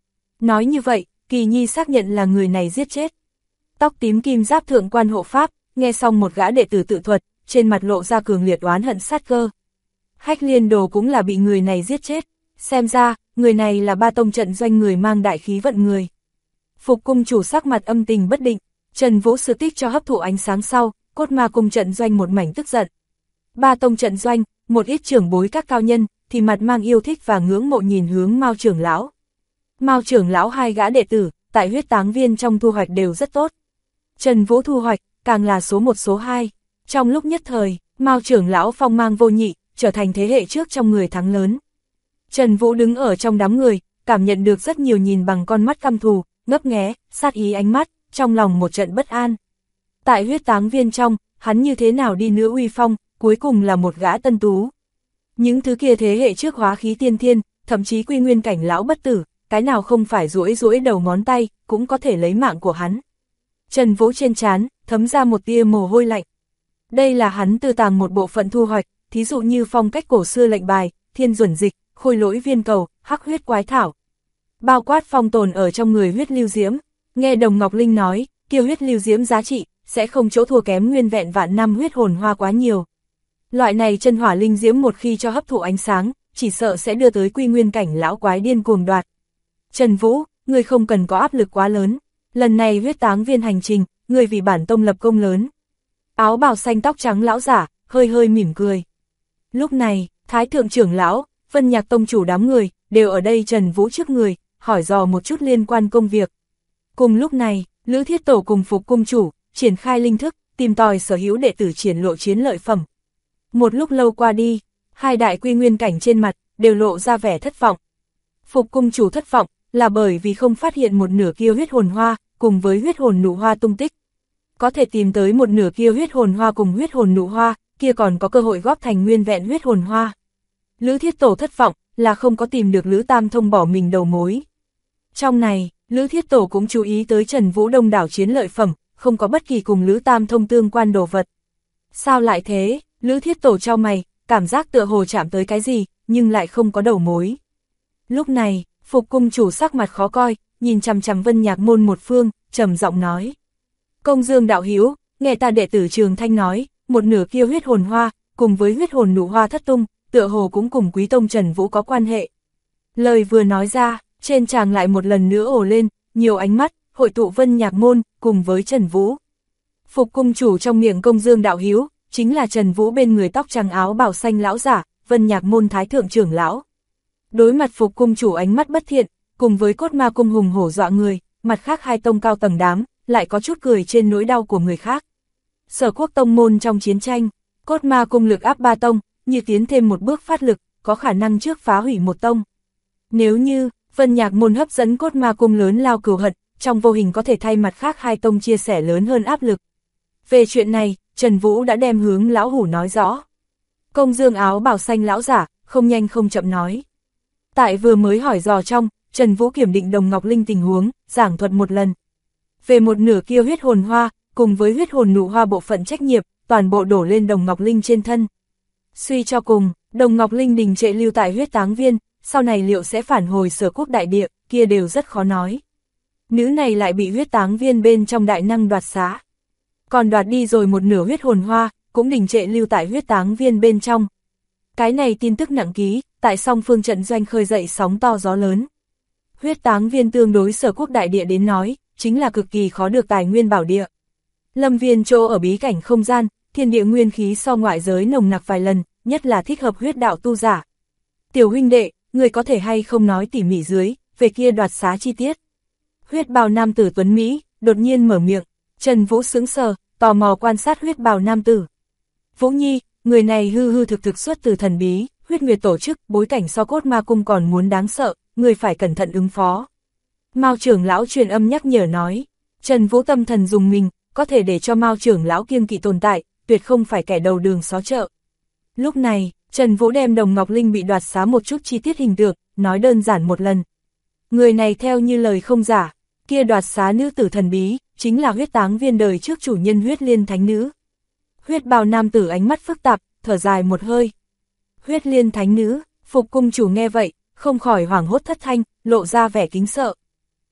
Nói như vậy, Kỳ Nhi xác nhận là người này giết chết. Tóc tím kim giáp thượng quan hộ pháp, nghe xong một gã đệ tử tự thuật, trên mặt lộ ra cường liệt oán hận sát cơ. Hách Liên Đồ cũng là bị người này giết chết, xem ra, người này là Ba Tông trận doanh người mang đại khí vận người. Phục cung chủ sắc mặt âm tình bất định, Trần Vũ sư tích cho hấp thụ ánh sáng sau, Cốt Ma cung trận doanh một mảnh tức giận. Ba Tông trận doanh, một ít trưởng bối các cao nhân, thì mặt mang yêu thích và ngưỡng mộ nhìn hướng Mao trưởng lão. Mao trưởng lão hai gã đệ tử, tại huyết táng viên trong thu hoạch đều rất tốt. Trần Vũ thu hoạch, càng là số 1 số 2. Trong lúc nhất thời, Mao trưởng lão phong mang vô nhị, trở thành thế hệ trước trong người thắng lớn. Trần Vũ đứng ở trong đám người, cảm nhận được rất nhiều nhìn bằng con mắt căm thù, ngấp nghé, sát ý ánh mắt, trong lòng một trận bất an. Tại huyết táng viên trong, hắn như thế nào đi nữa uy phong, cuối cùng là một gã tân tú. Những thứ kia thế hệ trước hóa khí tiên thiên, thậm chí quy nguyên cảnh lão bất tử, cái nào không phải duỗi đầu ngón tay, cũng có thể lấy mạng của hắn. Trần Vũ trên trán, thấm ra một tia mồ hôi lạnh. Đây là hắn tư tàng một bộ phận thu hoạch, thí dụ như phong cách cổ xưa lệnh bài, thiên duẩn dịch, khôi lỗi viên cầu, hắc huyết quái thảo. Bao quát phong tồn ở trong người huyết lưu diễm, nghe Đồng Ngọc Linh nói, kia huyết lưu diễm giá trị, sẽ không chỗ thua kém nguyên vẹn vạn năm huyết hồn hoa quá nhiều. Loại này chân hỏa linh diễm một khi cho hấp thụ ánh sáng, chỉ sợ sẽ đưa tới quy nguyên cảnh lão quái điên cuồng đoạt. Trần Vũ, ngươi không cần có áp lực quá lớn, lần này huyết táng viên hành trình, ngươi vì bản tông lập công lớn. Áo bào xanh tóc trắng lão giả, hơi hơi mỉm cười. Lúc này, Thái thượng trưởng lão, Vân Nhạc tông chủ đám người, đều ở đây Trần Vũ trước người, hỏi dò một chút liên quan công việc. Cùng lúc này, Lữ Thiết Tổ cùng Phục cung chủ, triển khai linh thức, tìm tòi sở hữu đệ tử triển lộ chiến lợi phẩm. Một lúc lâu qua đi, hai đại quy nguyên cảnh trên mặt, đều lộ ra vẻ thất vọng. Phục cung chủ thất vọng, là bởi vì không phát hiện một nửa kia huyết hồn hoa, cùng với huyết hồn nụ hoa tung tích. Có thể tìm tới một nửa kia huyết hồn hoa cùng huyết hồn nụ hoa, kia còn có cơ hội góp thành nguyên vẹn huyết hồn hoa. Lữ Thiết Tổ thất vọng, là không có tìm được Lữ Tam Thông bỏ mình đầu mối. Trong này, Lữ Thiết Tổ cũng chú ý tới Trần Vũ đông đảo chiến lợi phẩm, không có bất kỳ cùng Lữ Tam Thông tương quan đồ vật. Sao lại thế? Lữ Thiết Tổ chau mày, cảm giác tựa hồ chạm tới cái gì, nhưng lại không có đầu mối. Lúc này, Phục cung chủ sắc mặt khó coi, nhìn chằm chằm Vân Nhạc môn một phương, trầm giọng nói. Công Dương đạo hữu, nghe ta đệ tử Trường Thanh nói, một nửa kia huyết hồn hoa, cùng với huyết hồn nụ hoa thất tung, tựa hồ cũng cùng quý tông Trần Vũ có quan hệ. Lời vừa nói ra, trên tràng lại một lần nữa ồ lên, nhiều ánh mắt, hội tụ Vân Nhạc môn, cùng với Trần Vũ. Phục cung chủ trong miệng Công Dương đạo hữu, chính là Trần Vũ bên người tóc trắng áo bào xanh lão giả, Vân Nhạc môn thái thượng trưởng lão. Đối mặt Phục cung chủ ánh mắt bất thiện, cùng với Cốt Ma cung hùng hổ dọa người, mặt khác hai tông cao tầng đám, lại có chút cười trên nỗi đau của người khác. Sở Quốc tông môn trong chiến tranh, Cốt Ma cung lực áp ba tông, như tiến thêm một bước phát lực, có khả năng trước phá hủy một tông. Nếu như Vân Nhạc môn hấp dẫn Cốt Ma cung lớn lao cừu hận, trong vô hình có thể thay mặt khác hai tông chia sẻ lớn hơn áp lực. Về chuyện này, Trần Vũ đã đem hướng lão hủ nói rõ. Công Dương áo bào xanh lão giả, không nhanh không chậm nói. Tại vừa mới hỏi dò trong, Trần Vũ kiểm định Đồng Ngọc Linh tình huống, giảng thuật một lần. Về một nửa kia huyết hồn hoa, cùng với huyết hồn nụ hoa bộ phận trách nhiệm, toàn bộ đổ lên Đồng Ngọc Linh trên thân. Suy cho cùng, Đồng Ngọc Linh đình trệ lưu tại huyết táng viên, sau này liệu sẽ phản hồi Sở Quốc đại địa, kia đều rất khó nói. Nữ này lại bị huyết táng viên bên trong đại năng đoạt xá. Còn đoạt đi rồi một nửa huyết hồn hoa, cũng đình trệ lưu tại huyết táng viên bên trong. Cái này tin tức nặng ký, tại song phương trận doanh khơi dậy sóng to gió lớn. Huyết táng viên tương đối Sở Quốc đại địa đến nói, chính là cực kỳ khó được tài nguyên bảo địa. Lâm viên chỗ ở bí cảnh không gian, thiên địa nguyên khí so ngoại giới nồng nặc vài lần, nhất là thích hợp huyết đạo tu giả. Tiểu huynh đệ, người có thể hay không nói tỉ mỉ dưới, về kia đoạt xá chi tiết. Huyết bào nam tử tuấn Mỹ, đột nhiên mở miệng, Trần Vũ sững sờ, tò mò quan sát huyết bào nam tử. Vũ Nhi, người này hư hư thực thực xuất từ thần bí, huyết nguyệt tổ chức, bối cảnh so Cốt Ma cung còn muốn đáng sợ, người phải cẩn thận ứng phó. Mao trưởng lão truyền âm nhắc nhở nói, Trần Vũ tâm thần dùng mình, có thể để cho Mao trưởng lão kiêng kỵ tồn tại, tuyệt không phải kẻ đầu đường xó chợ. Lúc này, Trần Vũ đem Đồng Ngọc Linh bị đoạt xá một chút chi tiết hình tượng, nói đơn giản một lần. Người này theo như lời không giả, kia đoạt xá nữ tử thần bí, chính là huyết táng viên đời trước chủ nhân huyết liên thánh nữ. Huyết bào nam tử ánh mắt phức tạp, thở dài một hơi. Huyết liên thánh nữ, Phục cung chủ nghe vậy, không khỏi hoảng hốt thất thanh, lộ ra vẻ kính sợ.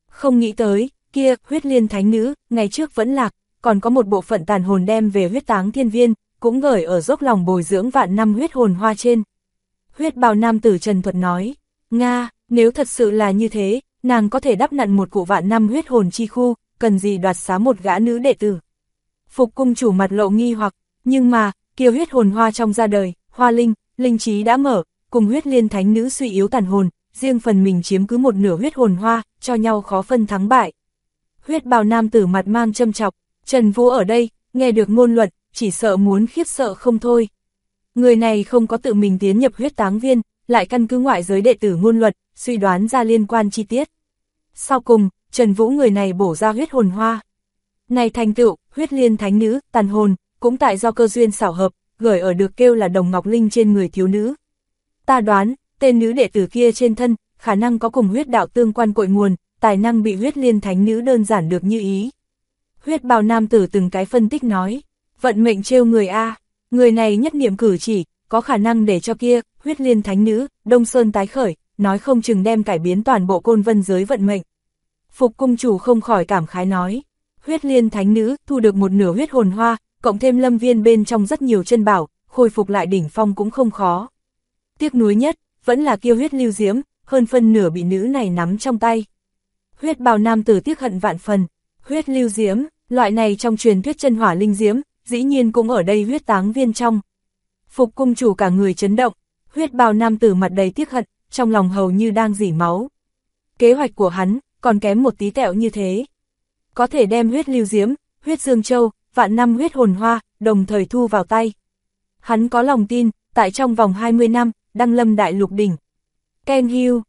Không nghĩ tới, kia, huyết liên thánh nữ, ngày trước vẫn lạc, còn có một bộ phận tàn hồn đem về huyết táng thiên viên, cũng gửi ở dốc lòng bồi dưỡng vạn năm huyết hồn hoa trên. Huyết bào nam tử trần thuật nói, Nga, nếu thật sự là như thế, nàng có thể đắp nặn một cụ vạn năm huyết hồn chi khu, cần gì đoạt xá một gã nữ đệ tử. Phục cung chủ mặt lộ nghi hoặc, nhưng mà, kia huyết hồn hoa trong ra đời, hoa linh, linh trí đã mở, cùng huyết liên thánh nữ suy yếu tàn hồn, riêng phần mình chiếm cứ một nửa huyết hồn hoa, cho nhau khó phân thắng bại. Huyết bào nam tử mặt mang châm chọc, Trần Vũ ở đây, nghe được ngôn luận, chỉ sợ muốn khiếp sợ không thôi. Người này không có tự mình tiến nhập huyết táng viên, lại căn cứ ngoại giới đệ tử ngôn luận, suy đoán ra liên quan chi tiết. Sau cùng, Trần Vũ người này bổ ra huyết hồn hoa. Này thành tựu, huyết liên thánh nữ, tàn hồn, cũng tại do cơ duyên xảo hợp, gửi ở được kêu là đồng ngọc linh trên người thiếu nữ. Ta đoán, tên nữ đệ tử kia trên thân, khả năng có cùng huyết đạo tương quan cội nguồn, tài năng bị huyết liên thánh nữ đơn giản được như ý. Huyết bào nam tử từng cái phân tích nói, vận mệnh trêu người A, người này nhất niệm cử chỉ, có khả năng để cho kia, huyết liên thánh nữ, Đông Sơn tái khởi, nói không chừng đem cải biến toàn bộ côn vân giới vận mệnh. Phục cung chủ không khỏi cảm khái nói, huyết liên thánh nữ thu được một nửa huyết hồn hoa, cộng thêm lâm viên bên trong rất nhiều chân bảo, khôi phục lại đỉnh phong cũng không khó. Tiếc nuối nhất, vẫn là kiêu huyết lưu diễm, hơn phân nửa bị nữ này nắm trong tay. Huyết bào nam tử tiếc hận vạn phần, huyết lưu diễm, loại này trong truyền thuyết chân hỏa linh diễm, dĩ nhiên cũng ở đây huyết táng viên trong. Phục cung chủ cả người chấn động, huyết bào nam tử mặt đầy tiếc hận, trong lòng hầu như đang rỉ máu. Kế hoạch của hắn, còn kém một tí tẹo như thế. Có thể đem huyết lưu diễm, huyết dương châu, vạn năm huyết hồn hoa, đồng thời thu vào tay. Hắn có lòng tin, tại trong vòng 20 năm, đăng lâm đại lục đỉnh. Ken Hiu,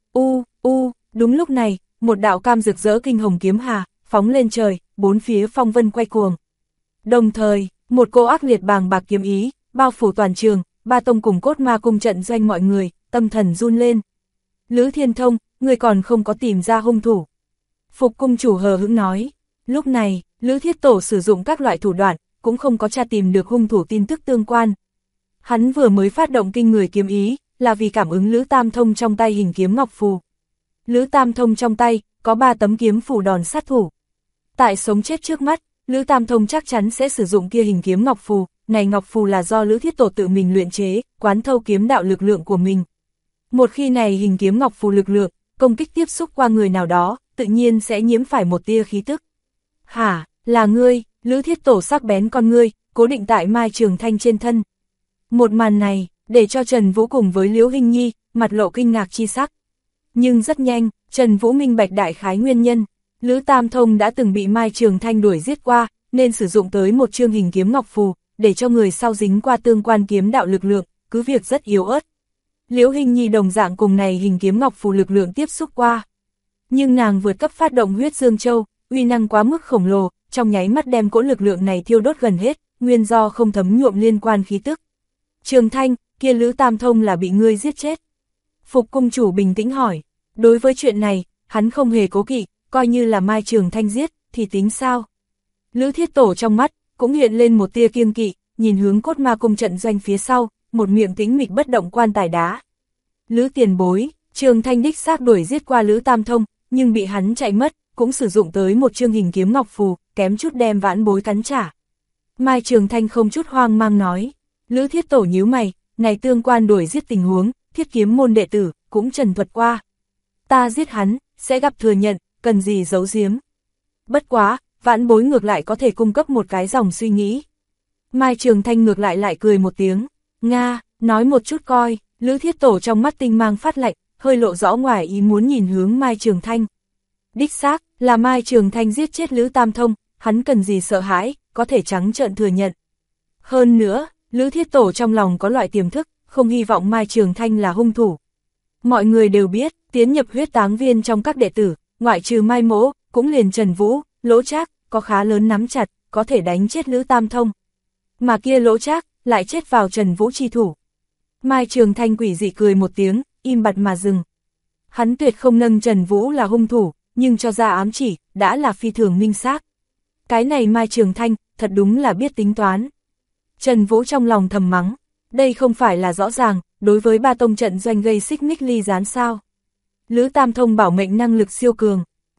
đúng lúc này, một đạo cam rực rỡ kinh hồng kiếm hà, phóng lên trời, bốn phía phong vân quay cuồng. Đồng thời, một cô ác liệt bàng bạc kiếm ý, bao phủ toàn trường, ba tông cùng cốt ma cung trận doanh mọi người, tâm thần run lên. Lữ Thiên Thông, người còn không có tìm ra hung thủ. Phục cung chủ hờ hững nói, lúc này, Lữ Thiết Tổ sử dụng các loại thủ đoạn, cũng không có tra tìm được hung thủ tin tức tương quan. Hắn vừa mới phát động kinh người kiếm ý, là vì cảm ứng Lữ Tam Thông trong tay hình kiếm ngọc phù. Lữ Tam Thông trong tay, có 3 tấm kiếm phù đòn sát thủ. Tại sống chết trước mắt, Lữ Tam Thông chắc chắn sẽ sử dụng kia hình kiếm ngọc phù, này ngọc phù là do Lữ Thiết Tổ tự mình luyện chế, quán thâu kiếm đạo lực lượng của mình. Một khi này hình kiếm ngọc phù lực lượng, công kích tiếp xúc qua người nào đó, tự nhiên sẽ nhiễm phải một tia khí tức. Hả, là ngươi? Lữ Thiết Tổ sắc bén con ngươi, cố định tại Mai Trường Thanh trên thân. Một màn này, để cho Trần Vũ cùng với Liễu Hinh Nhi, mặt lộ kinh ngạc chi sắc. Nhưng rất nhanh, Trần Vũ minh bạch đại khái nguyên nhân. Lữ Tam Thông đã từng bị Mai Trường Thanh đuổi giết qua, nên sử dụng tới một chương hình kiếm ngọc phù, để cho người sau dính qua tương quan kiếm đạo lực lượng, cứ việc rất yếu ớt. Liễu Hinh Nhi đồng dạng cùng này hình kiếm ngọc phù lực lượng tiếp xúc qua. Nhưng nàng vượt cấp phát động huyết dương châu, uy năng quá mức khổng lồ, trong nháy mắt đem cỗ lực lượng này thiêu đốt gần hết, nguyên do không thấm nhuộm liên quan khí tức. Trường Thanh, kia Lữ Tam Thông là bị ngươi giết chết. Phục cung chủ bình tĩnh hỏi, đối với chuyện này, hắn không hề cố kỵ, coi như là Mai Trường Thanh giết, thì tính sao? Lữ Thiết Tổ trong mắt, cũng hiện lên một tia kiêng kỵ, nhìn hướng cốt ma cung trận doanh phía sau, một miệng tĩnh mịch bất động quan tài đá. Lữ tiền bối, Trường Thanh đích xác đuổi giết qua Lữ Tam Thông, nhưng bị hắn chạy mất, cũng sử dụng tới một chương hình kiếm ngọc phù, kém chút đem vãn bối cắn trả. Mai Trường Thanh không chút hoang mang nói, Lữ Thiết Tổ nhíu mày, này tương quan đuổi giết tình huống, Thiết Kiếm môn đệ tử, cũng trần thuật qua. Ta giết hắn, sẽ gặp thừa nhận, cần gì giấu giếm. Bất quá, vãn bối ngược lại có thể cung cấp một cái dòng suy nghĩ. Mai Trường Thanh ngược lại cười một tiếng, Nga, nói một chút coi. Lữ Thiết Tổ trong mắt tinh mang phát lạnh, hơi lộ rõ ngoài ý muốn nhìn hướng Mai Trường Thanh. Đích xác, là Mai Trường Thanh giết chết Lữ Tam Thông, hắn cần gì sợ hãi, có thể trắng trợn thừa nhận. Hơn nữa, Lữ Thiết Tổ trong lòng có loại tiềm thức, không hy vọng Mai Trường Thanh là hung thủ. Mọi người đều biết, tiến nhập huyết táng viên trong các đệ tử, ngoại trừ Mai Mỗ, cũng liền Trần Vũ, Lỗ Trác, có khá lớn nắm chặt, có thể đánh chết Lữ Tam Thông. Mà kia Lỗ Trác, lại chết vào Trần Vũ chi thủ. Mai Trường Thanh quỷ dị cười một tiếng, im bặt mà dừng. Hắn tuyệt không nâng Trần Vũ là hung thủ, nhưng cho ra ám chỉ, đã là phi thường minh xác. Cái này Mai Trường Thanh, thật đúng là biết tính toán. Trần Vũ trong lòng thầm mắng, đây không phải là rõ ràng, đối với ba tông trận doanh gây xích mích ly gián sao. Lữ Tam Thông bảo mệnh năng lực siêu cường,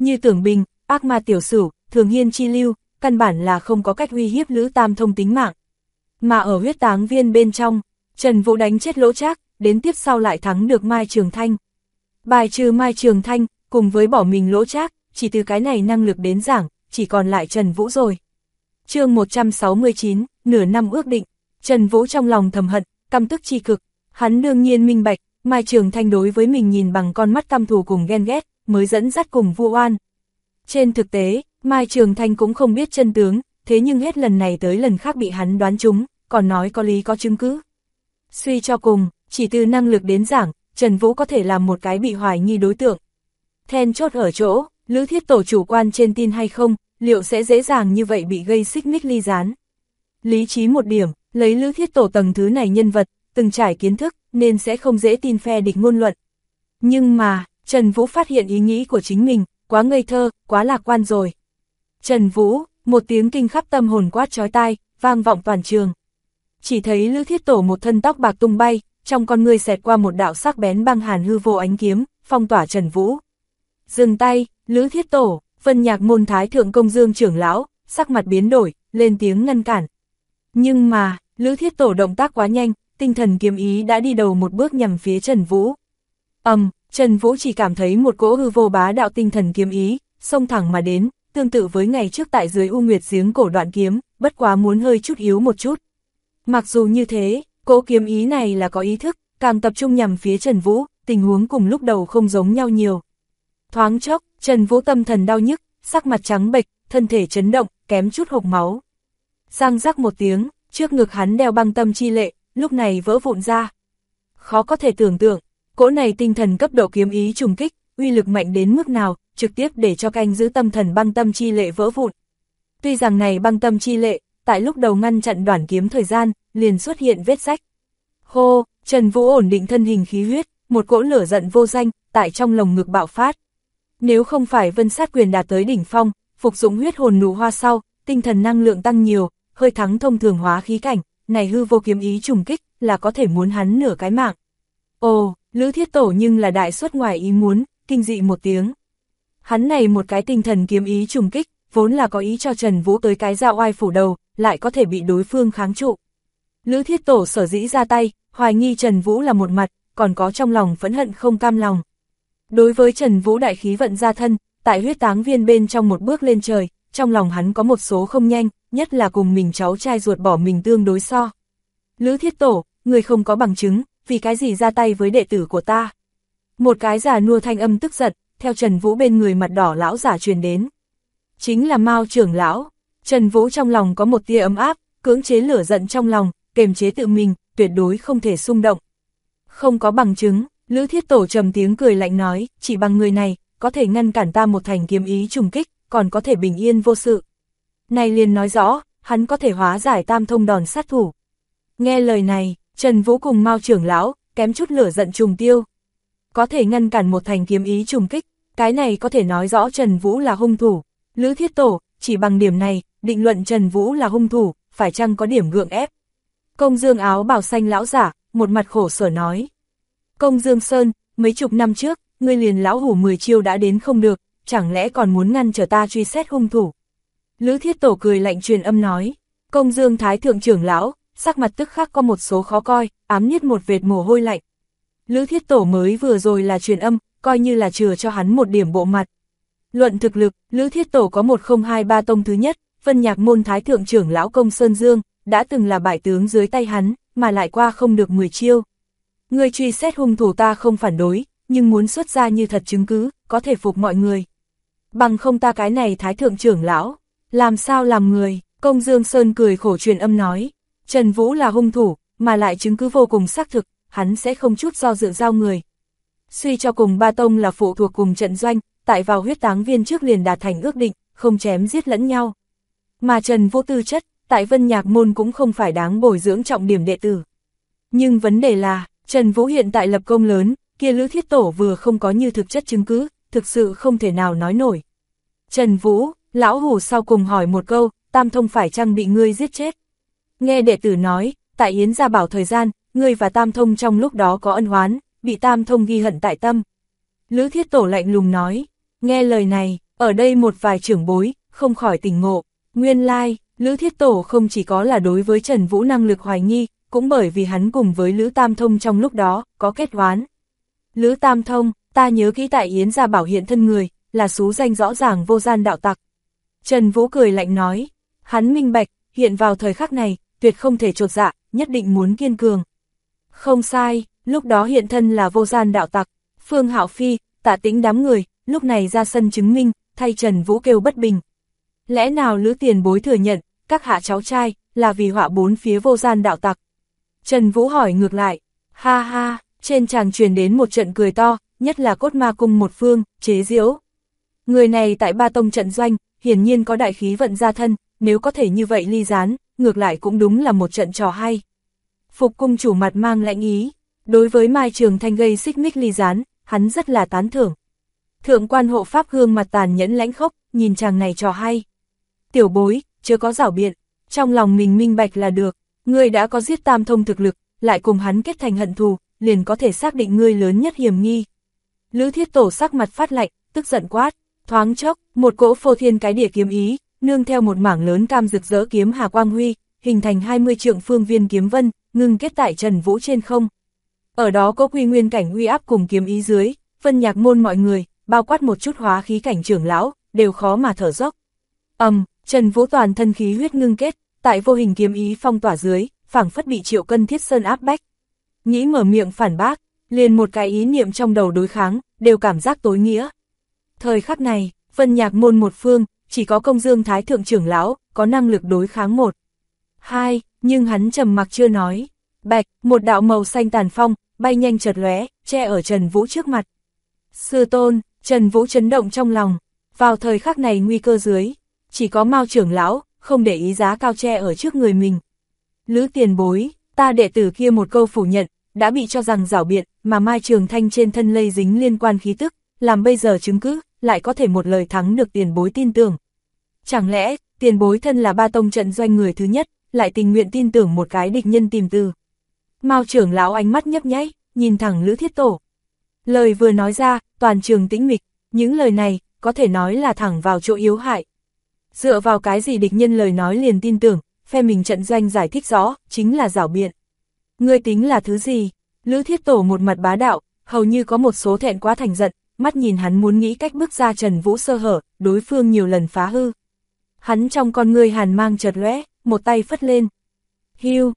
như Tưởng Bình, ác ma tiểu sửu, Thường Hiên chi lưu, căn bản là không có cách uy hiếp Lữ Tam Thông tính mạng. Mà ở huyết táng viên bên trong, Trần Vũ đánh chết Lỗ Trác, đến tiếp sau lại thắng được Mai Trường Thanh. Bài trừ Mai Trường Thanh, cùng với bỏ mình Lỗ Trác, chỉ từ cái này năng lực đến giảng, chỉ còn lại Trần Vũ rồi. Chương 169, nửa năm ước định. Trần Vũ trong lòng thầm hận, căm tức chi cực, hắn đương nhiên minh bạch, Mai Trường Thanh đối với mình nhìn bằng con mắt căm thù cùng ghen ghét, mới dẫn dắt cùng vu oan. Trên thực tế, Mai Trường Thanh cũng không biết chân tướng, thế nhưng hết lần này tới lần khác bị hắn đoán trúng, còn nói có lý có chứng cứ. Suy cho cùng, chỉ từ năng lực đến giảng, Trần Vũ có thể làm một cái bị hoài nghi đối tượng. Then chốt ở chỗ, Lữ Thiết Tổ chủ quan trên tin hay không, liệu sẽ dễ dàng như vậy bị gây xích mích ly gián. Lý trí một điểm, lấy Lữ Thiết Tổ tầng thứ này nhân vật, từng trải kiến thức, nên sẽ không dễ tin phe địch ngôn luận. Nhưng mà, Trần Vũ phát hiện ý nghĩ của chính mình, quá ngây thơ, quá lạc quan rồi. Trần Vũ, một tiếng kinh khắp tâm hồn quát chói tai, vang vọng toàn trường. Chỉ thấy Lữ Thiết Tổ một thân tóc bạc tung bay, trong con ngươi xẹt qua một đạo sắc bén băng hàn hư vô ánh kiếm, phong tỏa Trần Vũ. Dừng tay, Lữ Thiết Tổ, Vân Nhạc môn Thái Thượng Công Dương trưởng lão, sắc mặt biến đổi, lên tiếng ngăn cản. Nhưng mà, Lữ Thiết Tổ động tác quá nhanh, tinh thần kiếm ý đã đi đầu một bước nhằm phía Trần Vũ. Trần Vũ chỉ cảm thấy một cỗ hư vô bá đạo tinh thần kiếm ý, xông thẳng mà đến, tương tự với ngày trước tại dưới U Nguyệt giếng cổ đoạn kiếm, bất quá muốn hơi chút yếu một chút. Mặc dù như thế, cỗ kiếm ý này là có ý thức, càng tập trung nhằm phía Trần Vũ, tình huống cùng lúc đầu không giống nhau nhiều. Thoáng chốc, Trần Vũ tâm thần đau nhức, sắc mặt trắng bệch, thân thể chấn động, kém chút hộc máu. Răng rắc một tiếng, trước ngực hắn đeo băng tâm chi lệ, lúc này vỡ vụn ra. Khó có thể tưởng tượng, cỗ này tinh thần cấp độ kiếm ý trùng kích, uy lực mạnh đến mức nào, trực tiếp để cho canh giữ tâm thần băng tâm chi lệ vỡ vụn. Tuy rằng này băng tâm chi lệ, tại lúc đầu ngăn chặn Đoản kiếm thời gian, liền xuất hiện vết rách. Hô, Trần Vũ ổn định thân hình khí huyết, một cỗ lửa giận vô danh, tại trong lồng ngực bạo phát. Nếu không phải Vân Sát Quyền đạt tới đỉnh phong, phục dụng huyết hồn nụ hoa sau, tinh thần năng lượng tăng nhiều, hơi thắng thông thường hóa khí cảnh, này hư vô kiếm ý trùng kích, là có thể muốn hắn nửa cái mạng. Ồ, Lữ Thiết Tổ nhưng là đại xuất ngoài ý muốn, kinh dị một tiếng. Hắn này một cái tinh thần kiếm ý trùng kích, vốn là có ý cho Trần Vũ tới cái dao oai phủ đầu, lại có thể bị đối phương kháng trụ. Lữ Thiết Tổ sở dĩ ra tay, hoài nghi Trần Vũ là một mặt, còn có trong lòng phẫn hận không cam lòng. Đối với Trần Vũ đại khí vận ra thân, tại huyết táng viên bên trong một bước lên trời, trong lòng hắn có một số không nhanh, nhất là cùng mình cháu trai ruột bỏ mình tương đối so. Lữ Thiết Tổ, người không có bằng chứng, vì cái gì ra tay với đệ tử của ta? Một cái già nua thanh âm tức giận, theo Trần Vũ bên người mặt đỏ lão giả truyền đến. Chính là Mao trưởng lão. Trần Vũ trong lòng có một tia ấm áp, cưỡng chế lửa giận trong lòng, kềm chế tự mình, tuyệt đối không thể xung động. Không có bằng chứng, Lữ Thiết Tổ trầm tiếng cười lạnh nói, chỉ bằng người này, có thể ngăn cản ta một thành kiếm ý trùng kích, còn có thể bình yên vô sự. Này liền nói rõ, hắn có thể hóa giải tam thông đòn sát thủ. Nghe lời này, Trần Vũ cùng Mao trưởng lão, kém chút lửa giận trùng tiêu. Có thể ngăn cản một thành kiếm ý trùng kích, cái này có thể nói rõ Trần Vũ là hung thủ. Lữ Thiết Tổ, chỉ bằng điểm này, định luận Trần Vũ là hung thủ, phải chăng có điểm gượng ép. Công Dương áo bào xanh lão giả, một mặt khổ sở nói. Công Dương Sơn, mấy chục năm trước, ngươi liền lão hủ 10 chiêu đã đến không được, chẳng lẽ còn muốn ngăn trở ta truy xét hung thủ. Lữ Thiết Tổ cười lạnh truyền âm nói. Công Dương Thái Thượng trưởng lão, sắc mặt tức khắc có một số khó coi, ám nhiết một vệt mồ hôi lạnh. Lữ Thiết Tổ mới vừa rồi là truyền âm, coi như là chừa cho hắn một điểm bộ mặt. Luận thực lực, Lữ Thiết Tổ có 1023 tông thứ nhất, Vân Nhạc môn Thái Thượng trưởng lão Công Sơn Dương, đã từng là bại tướng dưới tay hắn, mà lại qua không được 10 chiêu. Người truy xét hung thủ ta không phản đối, nhưng muốn xuất ra như thật chứng cứ, có thể phục mọi người. Bằng không ta cái này Thái Thượng trưởng lão, làm sao làm người, Công Dương Sơn cười khổ truyền âm nói. Trần Vũ là hung thủ, mà lại chứng cứ vô cùng xác thực, hắn sẽ không chút do dự giao người. Suy cho cùng ba tông là phụ thuộc cùng trận doanh, tại vào huyết táng viên trước liền đạt thành ước định, không chém giết lẫn nhau. Mà Trần Vũ tư chất, tại Vân Nhạc môn cũng không phải đáng bồi dưỡng trọng điểm đệ tử. Nhưng vấn đề là, Trần Vũ hiện tại lập công lớn, kia Lữ Thiết Tổ vừa không có như thực chất chứng cứ, thực sự không thể nào nói nổi. Trần Vũ, lão hủ sau cùng hỏi một câu, Tam Thông phải chăng bị ngươi giết chết? Nghe đệ tử nói, tại Yến Gia Bảo thời gian, ngươi và Tam Thông trong lúc đó có ân oán, bị Tam Thông ghi hận tại tâm. Lữ Thiết Tổ lạnh lùng nói, nghe lời này, Ở đây một vài trưởng bối, không khỏi tỉnh ngộ, nguyên lai, Lữ Thiết Tổ không chỉ có là đối với Trần Vũ năng lực hoài nghi, cũng bởi vì hắn cùng với Lữ Tam Thông trong lúc đó, có kết oán. Lữ Tam Thông, ta nhớ kỹ tại Yến gia bảo hiện thân người, là xú danh rõ ràng vô gian đạo tặc. Trần Vũ cười lạnh nói, hắn minh bạch, hiện vào thời khắc này, tuyệt không thể chột dạ, nhất định muốn kiên cường. Không sai, lúc đó hiện thân là vô gian đạo tặc, Phương Hạo Phi, Tạ Tĩnh đám người, lúc này ra sân chứng minh, thay Trần Vũ kêu bất bình. Lẽ nào Lữ tiền bối thừa nhận, các hạ cháu trai, là vì họa bốn phía vô gian đạo tặc? Trần Vũ hỏi ngược lại, ha ha, trên tràng truyền đến một trận cười to, nhất là Cốt Ma Cung một phương, chế giễu. Người này tại Ba Tông trận doanh, hiển nhiên có đại khí vận gia thân, nếu có thể như vậy ly gián, ngược lại cũng đúng là một trận trò hay. Phục cung chủ mặt mang lãnh ý, đối với Mai Trường Thanh gây xích mích ly gián, hắn rất là tán thưởng. Thượng quan hộ pháp gương mặt tàn nhẫn lãnh khốc, nhìn chàng này trò hay. Tiểu bối, chưa có giảo biện, trong lòng mình minh bạch là được, ngươi đã có giết Tam Thông thực lực, lại cùng hắn kết thành hận thù, liền có thể xác định ngươi lớn nhất hiểm nghi. Lữ Thiết Tổ sắc mặt phát lạnh, tức giận quát, thoáng chốc, một cỗ phô thiên cái địa kiếm ý, nương theo một mảng lớn cam rực rỡ kiếm hà quang huy, hình thành 20 trượng phương viên kiếm vân, ngưng kết tại Trần Vũ trên không. Ở đó có quy nguyên cảnh uy áp cùng kiếm ý dưới, Vân Nhạc môn mọi người, bao quát một chút hóa khí cảnh trưởng lão, đều khó mà thở dốc. Trần Vũ toàn thân khí huyết ngưng kết, tại vô hình kiếm ý phong tỏa dưới, phảng phất bị Triệu Cân Thiết Sơn áp bách. Nghĩ mở miệng phản bác, liền một cái ý niệm trong đầu đối kháng, đều cảm giác tối nghĩa. Thời khắc này, Vân Nhạc môn một phương, chỉ có Công Dương Thái thượng trưởng lão, có năng lực đối kháng 1. 2, nhưng hắn trầm mặc chưa nói. Bạch, một đạo màu xanh tàn phong, bay nhanh chợt lóe, che ở Trần Vũ trước mặt. Sư tôn, Trần Vũ chấn động trong lòng, vào thời khắc này nguy cơ dưới, chỉ có Mao trưởng lão, không để ý giá cao che ở trước người mình. Lữ tiền bối, ta đệ tử kia một câu phủ nhận, đã bị cho rằng giảo biện, mà Mai Trường Thanh trên thân lây dính liên quan khí tức, làm bây giờ chứng cứ, lại có thể một lời thắng được tiền bối tin tưởng. Chẳng lẽ, tiền bối thân là Ba Tông trận doanh người thứ nhất, lại tình nguyện tin tưởng một cái địch nhân tìm từ. Mao trưởng lão ánh mắt nhấp nháy, nhìn thẳng Lữ Thiết Tổ. Lời vừa nói ra, toàn trường tĩnh mịch, những lời này, có thể nói là thẳng vào chỗ yếu hại. Dựa vào cái gì địch nhân lời nói liền tin tưởng, phe mình trận doanh giải thích rõ, chính là giảo biện. Ngươi tính là thứ gì? Lữ Thiết Tổ một mặt bá đạo, hầu như có một số thẹn quá thành giận, mắt nhìn hắn muốn nghĩ cách bước ra Trần Vũ sơ hở, đối phương nhiều lần phá hư. Hắn trong con ngươi hàn mang chợt lóe, một tay phất lên. Hiu,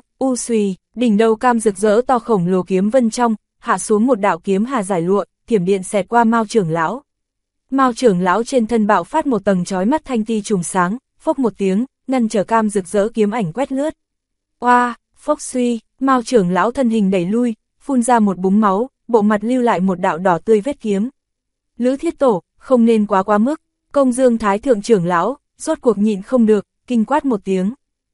xùy, đỉnh đầu cam rực rỡ to khổng lồ kiếm vân trong, hạ xuống một đạo kiếm hà giải lụa, thiểm điện xẹt qua Mao trưởng lão. Mao trưởng lão trên thân bạo phát một tầng chói mắt thanh ti trùng sáng, phốc một tiếng, ngăn trở cam rực rỡ kiếm ảnh quét lướt. Oa, phốc suy, Mao trưởng lão thân hình đẩy lui, phun ra một búng máu, bộ mặt lưu lại một đạo đỏ tươi vết kiếm. Lữ Thiết Tổ, không nên quá mức, Công Dương Thái thượng trưởng lão, rốt cuộc nhịn không được, kinh quát một tiếng.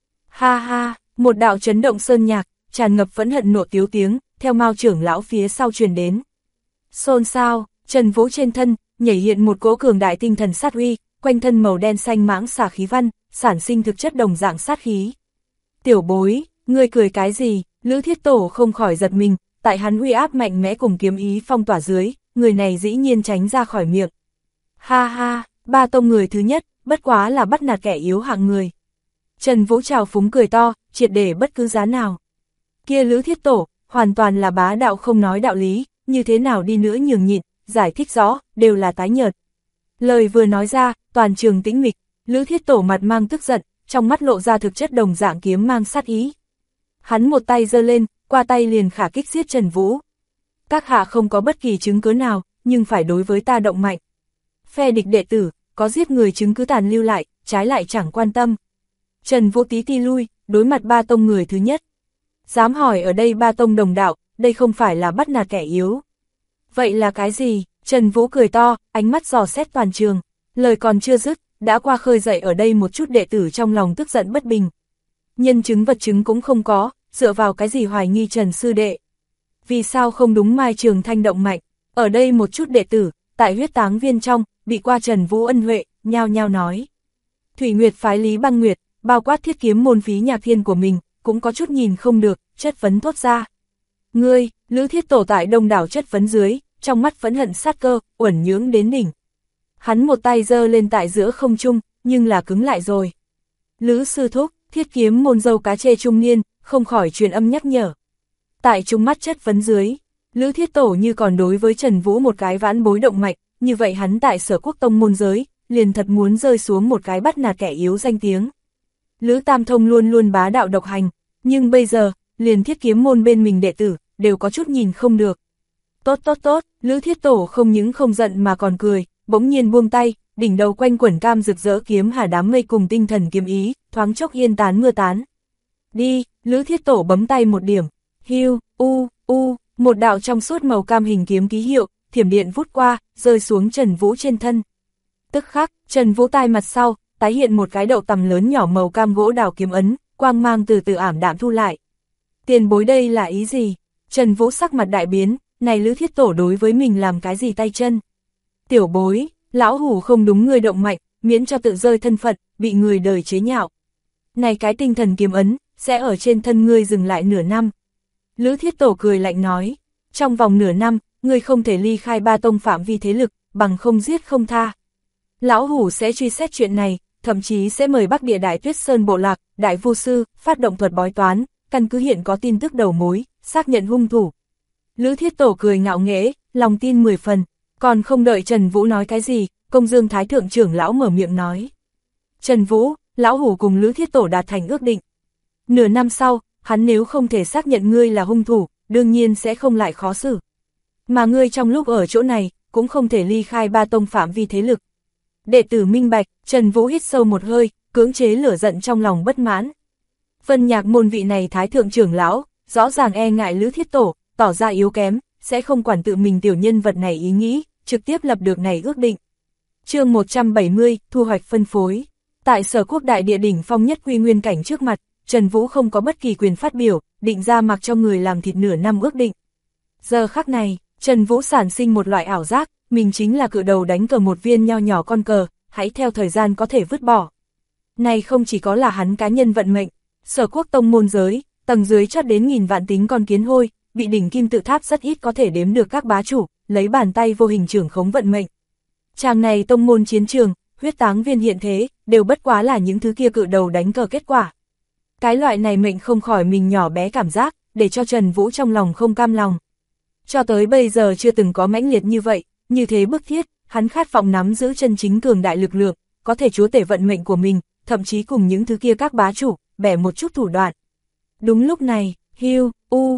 Ha ha, một đạo chấn động sơn nhạc, tràn ngập phẫn hận nộ tiếu tiếng, theo Mao trưởng lão phía sau truyền đến. Xôn xao, Trần Vũ trên thân, nhảy hiện một cỗ cường đại tinh thần sát uy, quanh thân màu đen xanh mãng xả khí văn, sản sinh thực chất đồng dạng sát khí. Tiểu bối, ngươi cười cái gì? Lữ Thiết Tổ không khỏi giật mình, tại hắn uy áp mạnh mẽ cùng kiếm ý phong tỏa dưới, người này dĩ nhiên tránh ra khỏi miệng. Ha ha, Ba Tông người thứ nhất, bất quá là bắt nạt kẻ yếu hạng người. Trần Vũ trào phúng cười to, triệt để bất cứ giá nào. Kia Lữ Thiết Tổ, hoàn toàn là bá đạo không nói đạo lý, như thế nào đi nữa nhường nhịn, giải thích rõ, đều là tái nhợt. Lời vừa nói ra, toàn trường tĩnh mịch, Lữ Thiết Tổ mặt mang tức giận, trong mắt lộ ra thực chất đồng dạng kiếm mang sát ý. Hắn một tay giơ lên, qua tay liền khả kích giết Trần Vũ. Các hạ không có bất kỳ chứng cứ nào, nhưng phải đối với ta động mạnh. Phe địch đệ tử, có giết người chứng cứ tàn lưu lại, trái lại chẳng quan tâm. Trần Vũ tí ti lui, đối mặt Ba Tông người thứ nhất. Dám hỏi ở đây Ba Tông đồng đạo, đây không phải là bắt nạt kẻ yếu. Vậy là cái gì? Trần Vũ cười to, ánh mắt dò xét toàn trường. Lời còn chưa dứt, đã qua khơi dậy ở đây một chút đệ tử trong lòng tức giận bất bình. Nhân chứng vật chứng cũng không có, dựa vào cái gì hoài nghi Trần sư đệ. Vì sao không đúng Mai Trường Thanh động mạnh? Ở đây một chút đệ tử, tại huyết táng viên trong, bị qua Trần Vũ ân huệ, nhao nhao nói. Thủy Nguyệt phái Lý Băng Nguyệt, bao quát Thiết Kiếm môn Phí Nhạc Thiên của mình, cũng có chút nhìn không được, chất vấn thốt ra. Ngươi, Lữ Thiết Tổ tại đông đảo chất vấn dưới, trong mắt phẫn hận sát cơ, uẩn nhưỡng đến đỉnh. Hắn một tay giơ lên tại giữa không trung, nhưng là cứng lại rồi. Lữ sư thúc, Thiết Kiếm môn dâu cá chê trung niên, không khỏi truyền âm nhắc nhở. Tại chúng mắt chất vấn dưới, Lữ Thiết Tổ như còn đối với Trần Vũ một cái vãn bối động mạch, như vậy hắn tại Sở Quốc tông môn giới, liền thật muốn rơi xuống một cái bắt nạt kẻ yếu danh tiếng. Lữ Tam Thông luôn luôn bá đạo độc hành, nhưng bây giờ, liền Thiết Kiếm môn bên mình đệ tử, đều có chút nhìn không được. Tốt, Lữ Thiết Tổ không những không giận mà còn cười, bỗng nhiên buông tay, đỉnh đầu quanh quẩn cam rực rỡ kiếm hà đám mây cùng tinh thần kiếm ý, thoáng chốc yên tán mưa tán. Đi, Lữ Thiết Tổ bấm tay một điểm, hiu, một đạo trong suốt màu cam hình kiếm ký hiệu, thiểm điện vút qua, rơi xuống Trần Vũ trên thân. Tức khắc, Trần Vũ tai mặt sau, tái hiện một cái đậu tằm lớn nhỏ màu cam gỗ đào kiếm ấn, quang mang từ từ ảm đạm thu lại. Tiền bối đây là ý gì? Trần Vũ sắc mặt đại biến, này Lữ Thiết Tổ đối với mình làm cái gì tay chân? Tiểu bối, lão hủ không đúng người động mạnh, miễn cho tự rơi thân phận, bị người đời chế nhạo. Này cái tinh thần kiếm ấn, sẽ ở trên thân ngươi dừng lại nửa năm. Lữ Thiết Tổ cười lạnh nói, trong vòng nửa năm, ngươi không thể ly khai ba tông phạm vi thế lực, bằng không giết không tha. Lão hủ sẽ truy xét chuyện này, thậm chí sẽ mời Bắc Địa Đại Tuyết Sơn bộ lạc, Đại Vu Sư, phát động thuật bói toán, căn cứ hiện có tin tức đầu mối, xác nhận hung thủ. Lữ Thiết Tổ cười ngạo nghễ, lòng tin 10 phần, còn không đợi Trần Vũ nói cái gì, Công Dương Thái Thượng trưởng lão mở miệng nói. Trần Vũ, lão hủ cùng Lữ Thiết Tổ đạt thành ước định. Nửa năm sau, hắn nếu không thể xác nhận ngươi là hung thủ, đương nhiên sẽ không lại khó xử. Mà ngươi trong lúc ở chỗ này, cũng không thể ly khai ba tông phạm vi thế lực. Đệ tử minh bạch, Trần Vũ hít sâu một hơi, cưỡng chế lửa giận trong lòng bất mãn. Vân Nhạc môn vị này Thái Thượng trưởng lão, rõ ràng e ngại Lữ Thiết Tổ, tỏ ra yếu kém, sẽ không quản tự mình tiểu nhân vật này ý nghĩ, trực tiếp lập được này ước định. Chương 170, thu hoạch phân phối. Tại Sở Quốc đại địa đỉnh phong nhất quy nguyên cảnh trước mặt, Trần Vũ không có bất kỳ quyền phát biểu, định ra mặc cho người làm thịt nửa năm ước định. Giờ khắc này, Trần Vũ sản sinh một loại ảo giác, mình chính là cự đầu đánh cờ một viên nho nhỏ con cờ, hãy theo thời gian có thể vứt bỏ. Này không chỉ có là hắn cá nhân vận mệnh, Sở Quốc tông môn giới, tầng dưới chót đến nghìn vạn tính con kiến hôi, bị đỉnh kim tự tháp rất ít có thể đếm được các bá chủ, lấy bàn tay vô hình trưởng khống vận mệnh. Chàng này tông môn chiến trường, huyết táng viên hiện thế, đều bất quá là những thứ kia cự đầu đánh cờ kết quả. Cái loại này mệnh không khỏi mình nhỏ bé cảm giác, để cho Trần Vũ trong lòng không cam lòng. Cho tới bây giờ chưa từng có mãnh liệt như vậy, như thế bức thiết, hắn khát vọng nắm giữ chân chính cường đại lực lượng, có thể chúa tể vận mệnh của mình, thậm chí cùng những thứ kia các bá chủ, bẻ một chút thủ đoạn. Đúng lúc này, hiu,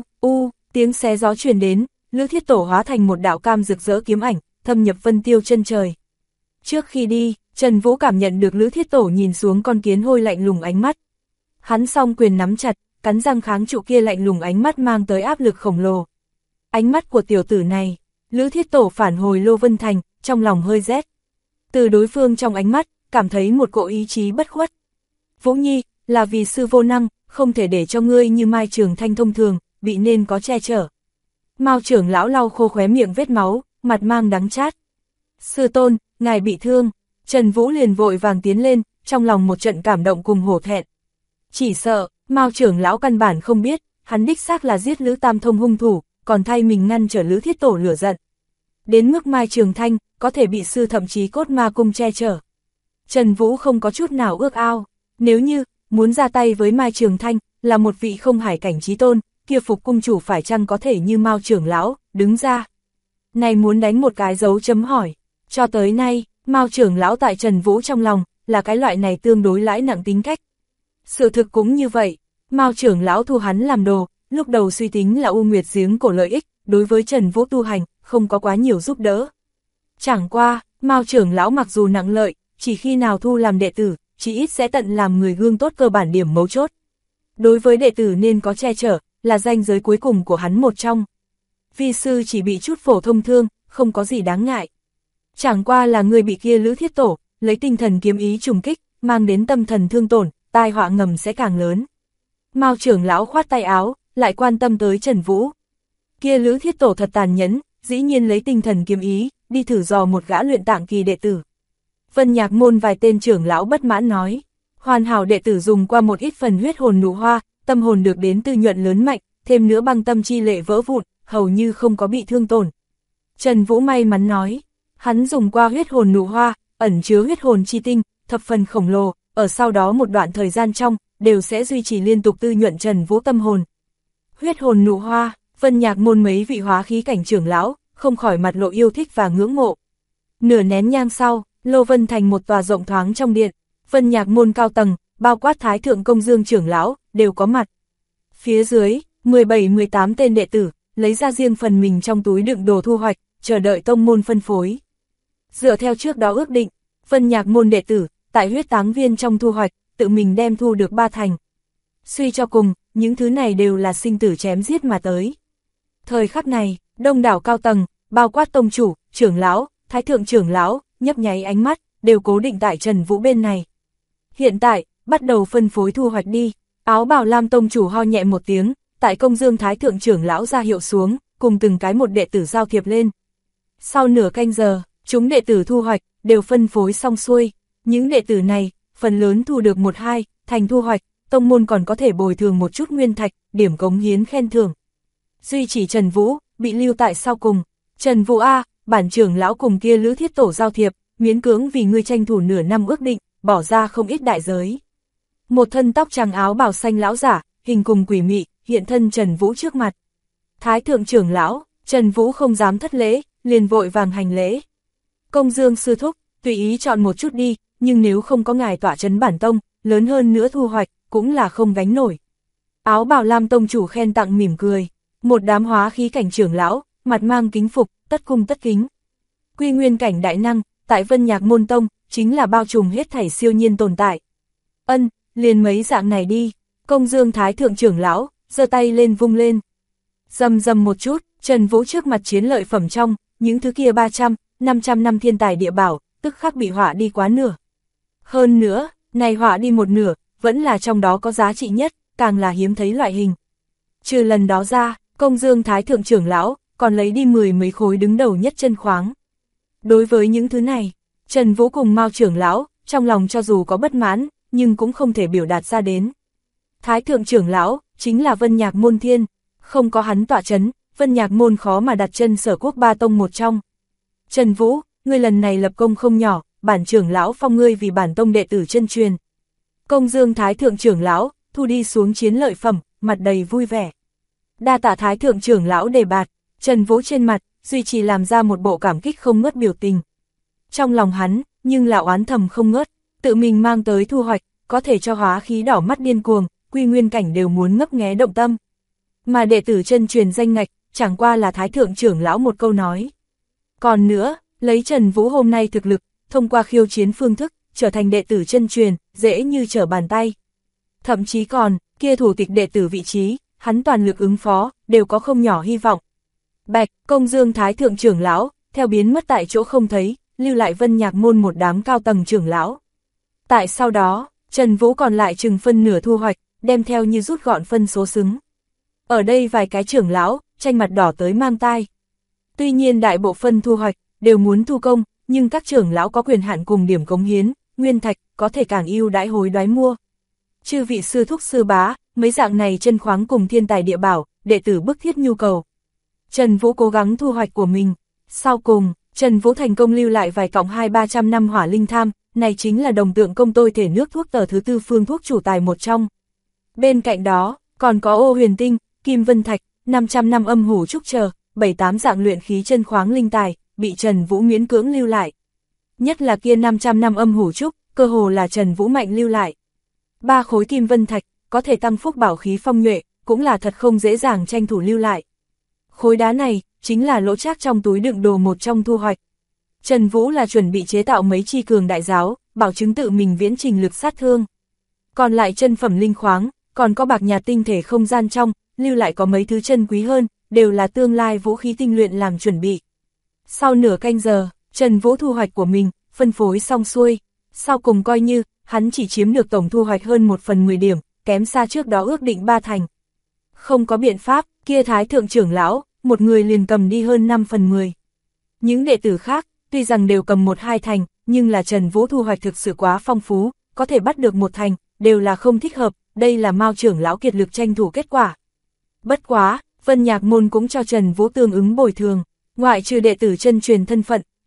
tiếng xé gió truyền đến, Lữ Thiết Tổ hóa thành một đạo cam rực rỡ kiếm ảnh, thâm nhập vân tiêu chân trời. Trước khi đi, Trần Vũ cảm nhận được Lữ Thiết Tổ nhìn xuống con kiến hôi lạnh lùng ánh mắt. Hắn song quyền nắm chặt, cắn răng kháng trụ kia lạnh lùng ánh mắt mang tới áp lực khổng lồ. Ánh mắt của tiểu tử này, Lữ Thiết Tổ phản hồi Lô Vân Thành, trong lòng hơi rét. Từ đối phương trong ánh mắt, cảm thấy một cỗ ý chí bất khuất. Vũ Nhi, là vì sư vô năng, không thể để cho ngươi như Mai Trường Thanh thông thường, bị nên có che chở. Mao trưởng lão lau khô khóe miệng vết máu, mặt mang đắng chát. Sư tôn, ngài bị thương. Trần Vũ liền vội vàng tiến lên, trong lòng một trận cảm động cùng hổ thẹn. Chỉ sợ, Mao trưởng lão căn bản không biết, hắn đích xác là giết Lữ Tam Thông hung thủ, còn thay mình ngăn trở Lữ Thiết Tổ lửa giận. Đến mức Mai Trường Thanh, có thể bị sư thậm chí cốt ma cung che chở. Trần Vũ không có chút nào ước ao, nếu như, muốn ra tay với Mai Trường Thanh, là một vị không hải cảnh chí tôn, kia Phục cung chủ phải chăng có thể như Mao trưởng lão, đứng ra. Này muốn đánh một cái dấu chấm hỏi, cho tới nay, Mao trưởng lão tại Trần Vũ trong lòng, là cái loại này tương đối lãi nặng tính cách. Sự thực cũng như vậy, Mao trưởng lão thu hắn làm đồ, lúc đầu suy tính là U Nguyệt giếng cổ lợi ích, đối với Trần Vũ tu hành, không có quá nhiều giúp đỡ. Chẳng qua, Mao trưởng lão mặc dù nặng lợi, chỉ khi nào thu làm đệ tử, chỉ ít sẽ tận làm người gương tốt cơ bản điểm mấu chốt. Đối với đệ tử nên có che chở, là ranh giới cuối cùng của hắn một trong. Vi sư chỉ bị chút phổ thông thương, không có gì đáng ngại. Chẳng qua là người bị kia Lữ Thiết Tổ, lấy tinh thần kiếm ý trùng kích, mang đến tâm thần thương tổn, tai họa ngầm sẽ càng lớn. Mao trưởng lão khoát tay áo, lại quan tâm tới Trần Vũ. Kia Lữ Thiết Tổ thật tàn nhẫn, dĩ nhiên lấy tinh thần kiếm ý, đi thử dò một gã luyện tạng kỳ đệ tử. Vân Nhạc môn vài tên trưởng lão bất mãn nói, hoàn hảo đệ tử dùng qua một ít phần huyết hồn nụ hoa, tâm hồn được đến tư nhuận lớn mạnh, thêm nữa băng tâm chi lệ vỡ vụn, hầu như không có bị thương tổn. Trần Vũ may mắn nói, Hắn dùng qua huyết hồn nụ hoa, ẩn chứa huyết hồn chi tinh, thập phần khổng lồ, ở sau đó một đoạn thời gian trong, đều sẽ duy trì liên tục tư nhuận Trần Vũ tâm hồn. Huyết hồn nụ hoa, Vân Nhạc Môn mấy vị hóa khí cảnh trưởng lão, không khỏi mặt lộ yêu thích và ngưỡng mộ. Nửa nén nhang sau, Lô Vân thành một tòa rộng thoáng trong điện, Vân Nhạc Môn cao tầng, bao quát Thái Thượng Công Dương trưởng lão, đều có mặt. Phía dưới, 17-18 tên đệ tử, lấy ra riêng phần mình trong túi đựng đồ thu hoạch, chờ đợi tông môn phân phối. Dựa theo trước đó ước định, Vân Nhạc Môn đệ tử, tại huyết táng viên trong thu hoạch, tự mình đem thu được 3 thành. Suy cho cùng, những thứ này đều là sinh tử chém giết mà tới. Thời khắc này, đông đảo cao tầng, bao quát tông chủ, trưởng lão, Thái Thượng trưởng lão, nhấp nháy ánh mắt, đều cố định tại Trần Vũ bên này. Hiện tại, bắt đầu phân phối thu hoạch đi. Áo bào lam tông chủ ho nhẹ một tiếng, tại Công Dương Thái Thượng trưởng lão ra hiệu xuống, cùng từng cái một đệ tử giao thiệp lên. Sau nửa canh giờ, chúng đệ tử thu hoạch, đều phân phối xong xuôi. Những đệ tử này, phần lớn thu được 1-2 thành thu hoạch, tông môn còn có thể bồi thường một chút nguyên thạch, điểm cống hiến khen thưởng. Duy chỉ Trần Vũ, bị lưu tại sau cùng. Trần Vũ A, bản trưởng lão cùng kia Lữ Thiết Tổ giao thiệp, miễn cưỡng vì ngươi tranh thủ nửa năm ước định, bỏ ra không ít đại giới. Một thân tóc trắng áo bào xanh lão giả, hình cùng quỷ mị, hiện thân Trần Vũ trước mặt. Thái Thượng trưởng lão, Trần Vũ không dám thất lễ, liền vội vàng hành lễ. Công Dương sư thúc, tùy ý chọn một chút đi, nhưng nếu không có ngài tỏa trấn bản tông, lớn hơn nữa thu hoạch, cũng là không gánh nổi. Áo bào lam tông chủ khen tặng mỉm cười, một đám hóa khí cảnh trưởng lão, mặt mang kính phục, tất cung tất kính. Quy nguyên cảnh đại năng, tại Vân Nhạc Môn tông, chính là bao trùm hết thảy siêu nhiên tồn tại. Liền mấy dạng này đi. Công Dương Thái Thượng trưởng lão, giơ tay lên vung lên. Rầm rầm một chút, Trần Vũ trước mặt chiến lợi phẩm trong, những thứ kia 300-500 năm thiên tài địa bảo, tức khắc bị hỏa đi quá nửa. Hơn nữa, này hỏa đi một nửa, vẫn là trong đó có giá trị nhất, càng là hiếm thấy loại hình. Trừ lần đó ra, Công Dương Thái Thượng trưởng lão, còn lấy đi 10 mấy khối đứng đầu nhất chân khoáng. Đối với những thứ này, Trần Vũ cùng Mao trưởng lão, trong lòng cho dù có bất mãn, nhưng cũng không thể biểu đạt ra đến. Thái Thượng trưởng lão, chính là Vân Nhạc Môn thiên, không có hắn tọa chấn, Vân Nhạc Môn khó mà đặt chân Sở Quốc ba tông một trong. Trần Vũ, ngươi lần này lập công không nhỏ, bản trưởng lão phong ngươi vì bản tông đệ tử chân truyền. Công Dương Thái Thượng trưởng lão, thu đi xuống chiến lợi phẩm, mặt đầy vui vẻ. Đa tạ Thái Thượng trưởng lão đề bạt, Trần Vũ trên mặt, duy trì làm ra một bộ cảm kích không ngớt biểu tình. Trong lòng hắn, nhưng là oán thầm không ngớt, tự mình mang tới thu hoạch, có thể cho hóa khí đỏ mắt điên cuồng, quy nguyên cảnh đều muốn ngấp nghé động tâm. Mà đệ tử chân truyền danh ngạch, chẳng qua là Thái Thượng trưởng lão một câu nói. Còn nữa, lấy Trần Vũ hôm nay thực lực, thông qua khiêu chiến phương thức, trở thành đệ tử chân truyền, dễ như trở bàn tay. Thậm chí còn, kia thủ tịch đệ tử vị trí, hắn toàn lực ứng phó, đều có không nhỏ hy vọng. Bạch, Công Dương Thái Thượng trưởng lão, theo biến mất tại chỗ không thấy, lưu lại Vân Nhạc Môn một đám cao tầng trưởng lão. Tại sau đó, Trần Vũ còn lại chừng phân nửa thu hoạch, đem theo như rút gọn phân số xứng. Ở đây vài cái trưởng lão, tranh mặt đỏ tới mang tai. Tuy nhiên đại bộ phân thu hoạch, đều muốn thu công, nhưng các trưởng lão có quyền hạn cùng điểm cống hiến, nguyên thạch, có thể càng ưu đãi hối đoái mua. Chư vị sư thúc sư bá, mấy dạng này chân khoáng cùng thiên tài địa bảo, đệ tử bức thiết nhu cầu. Trần Vũ cố gắng thu hoạch của mình. Sau cùng, Trần Vũ thành công lưu lại vài cọng 200-300 năm hỏa linh tham, này chính là đồng tượng công tôi thể nước thuốc tờ thứ tư phương thuốc chủ tài một trong. Bên cạnh đó, còn có ô huyền tinh, kim vân thạch, 500 năm âm hủ trúc chờ, 7-8 dạng luyện khí chân khoáng linh tài, bị Trần Vũ miễn cưỡng lưu lại. Nhất là kia 500 năm âm hủ trúc, cơ hồ là Trần Vũ mạnh lưu lại. 3 khối kim vân thạch, có thể tăng phúc bảo khí phong nhuệ, cũng là thật không dễ dàng tranh thủ lưu lại. Khối đá này, chính là lỗ trác trong túi đựng đồ một trong thu hoạch. Trần Vũ là chuẩn bị chế tạo mấy chi cường đại giáo, bảo chứng tự mình viễn trình lực sát thương. Còn lại chân phẩm linh khoáng, còn có bạc nhạt tinh thể không gian trong, lưu lại có mấy thứ chân quý hơn, đều là tương lai vũ khí tinh luyện làm chuẩn bị. Sau nửa canh giờ, Trần Vũ thu hoạch của mình, phân phối xong xuôi. Sau cùng coi như, hắn chỉ chiếm được tổng thu hoạch hơn 1/10 điểm, kém xa trước đó ước định 3 thành. Không có biện pháp, kia Thái Thượng trưởng lão, một người liền cầm đi hơn 5/10. Những đệ tử khác, tuy rằng đều cầm 1-2 thành, nhưng là Trần Vũ thu hoạch thực sự quá phong phú, có thể bắt được 1 thành, đều là không thích hợp, đây là Mao trưởng lão kiệt lực tranh thủ kết quả. Bất quá, Vân Nhạc Môn cũng cho Trần Vũ tương ứng bồi thường, ngoại trừ đệ tử chân truyền thân phận,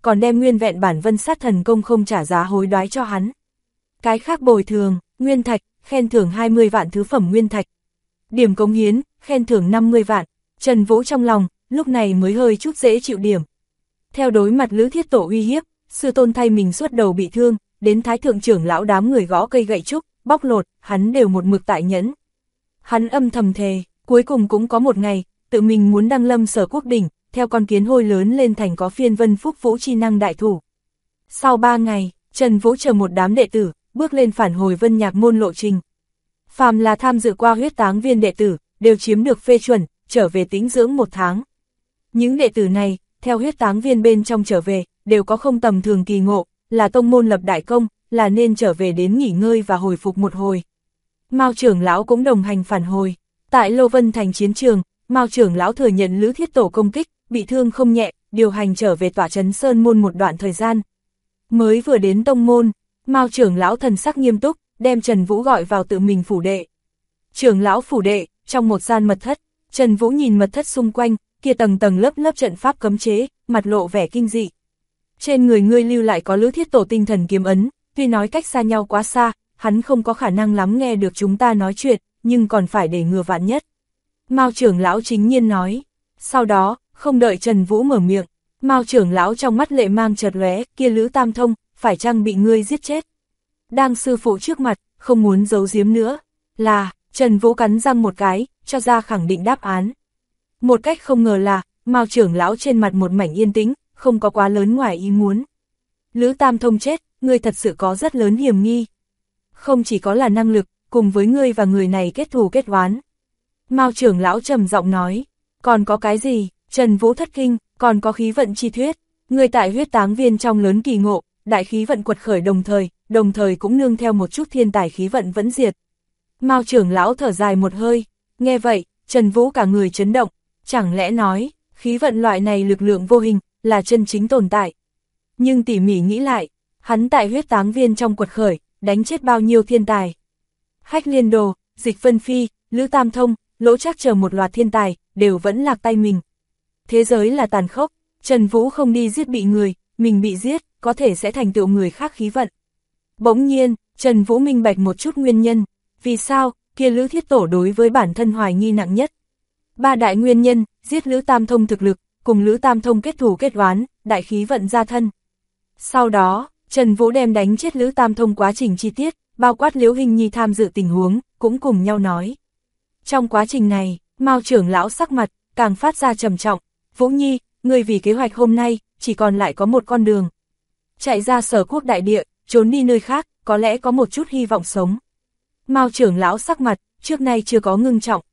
còn đem nguyên vẹn bản vân sát thần công không trả giá hối đoái cho hắn. Cái khác bồi thường, nguyên thạch, khen thưởng 20 vạn thứ phẩm nguyên thạch. Điểm cống hiến, khen thưởng 50 vạn. Trần Vũ trong lòng, lúc này mới hơi chút dễ chịu điểm. Theo đối mặt Lữ Thiết Tổ uy hiếp, sư tôn thay mình suốt đầu bị thương, đến thái thượng trưởng lão đám người gõ cây gậy trúc, bóc lột, hắn đều một mực tại nhẫn. Hắn âm thầm thề, cuối cùng cũng có một ngày, tự mình muốn đăng lâm Sở Quốc đỉnh, theo con kiến hôi lớn lên thành có phiên vân phúc vũ chi năng đại thủ. Sau 3 ngày, Trần Vũ chờ một đám đệ tử, bước lên phản hồi Vân Nhạc môn lộ trình. Phàm là tham dự qua huyết táng viên đệ tử, đều chiếm được phê chuẩn, trở về tĩnh dưỡng 1 tháng. Những đệ tử này, theo huyết táng viên bên trong trở về, đều có không tầm thường kỳ ngộ, là tông môn lập đại công, là nên trở về đến nghỉ ngơi và hồi phục một hồi. Mao trưởng lão cũng đồng hành phản hồi. Tại Lô Vân thành chiến trường, Mao trưởng lão thừa nhận Lữ Thiết Tổ công kích, bị thương không nhẹ, điều hành trở về tỏa trấn Sơn môn một đoạn thời gian. Mới vừa đến tông môn, Mao trưởng lão thần sắc nghiêm túc, đem Trần Vũ gọi vào tự mình phủ đệ. Trưởng lão phủ đệ, trong một gian mật thất, Trần Vũ nhìn mật thất xung quanh, kia tầng tầng lớp lớp trận pháp cấm chế, mặt lộ vẻ kinh dị. Trên người ngươi lưu lại có Lữ Thiết Tổ tinh thần kiếm ấn, tuy nói cách xa nhau quá xa, hắn không có khả năng lắm nghe được chúng ta nói chuyện, nhưng còn phải để ngừa vạn nhất. Mao trưởng lão chính nhiên nói. Sau đó, không đợi Trần Vũ mở miệng, Mao trưởng lão trong mắt lệ mang chợt lóe, kia Lữ Tam Thông, phải chăng bị ngươi giết chết? Đang sư phụ trước mặt, không muốn giấu giếm nữa, là, Trần Vũ cắn răng một cái, cho ra khẳng định đáp án. Một cách không ngờ là, Mao trưởng lão trên mặt một mảnh yên tĩnh, không có quá lớn ngoài ý muốn. Lữ Tam Thông chết, ngươi thật sự có rất lớn hiểm nghi. Không chỉ có là năng lực, cùng với ngươi và người này kết thù kết oán. Mao trưởng lão trầm giọng nói, còn có cái gì? Trần Vũ thất kinh, còn có khí vận chi thuyết. Ngươi tại huyết táng viên trong lớn kỳ ngộ, đại khí vận quật khởi đồng thời cũng nương theo một chút thiên tài khí vận vẫn diệt. Mao trưởng lão thở dài một hơi, nghe vậy, Trần Vũ cả người chấn động, chẳng lẽ nói, khí vận loại này lực lượng vô hình, là chân chính tồn tại. Nhưng tỉ mỉ nghĩ lại, hắn tại huyết táng viên trong quật khởi, đánh chết bao nhiêu thiên tài. Hách Liên Đồ, Dịch Vân Phi, Lữ Tam Thông, Lỗ Trác chờ một loạt thiên tài, đều vẫn lạc tay mình. Thế giới là tàn khốc, Trần Vũ không đi giết bị người, mình bị giết, có thể sẽ thành tựu người khác khí vận. Bỗng nhiên, Trần Vũ minh bạch một chút nguyên nhân, vì sao, kia Lữ Thiết Tổ đối với bản thân hoài nghi nặng nhất. 3 đại nguyên nhân, giết Lữ Tam Thông thực lực, cùng Lữ Tam Thông kết thù kết oán, đại khí vận gia thân. Sau đó, Trần Vũ đem đánh chết Lữ Tam Thông quá trình chi tiết, bao quát Liễu Hinh Nhi tham dự tình huống, cũng cùng nhau nói. Trong quá trình này, Mao trưởng lão sắc mặt, càng phát ra trầm trọng, Vũ Nhi, ngươi vì kế hoạch hôm nay, chỉ còn lại có một con đường. Chạy ra Sở Quốc đại địa, trốn đi nơi khác, có lẽ có một chút hy vọng sống. Mao trưởng lão sắc mặt, trước nay chưa có ngưng trọng.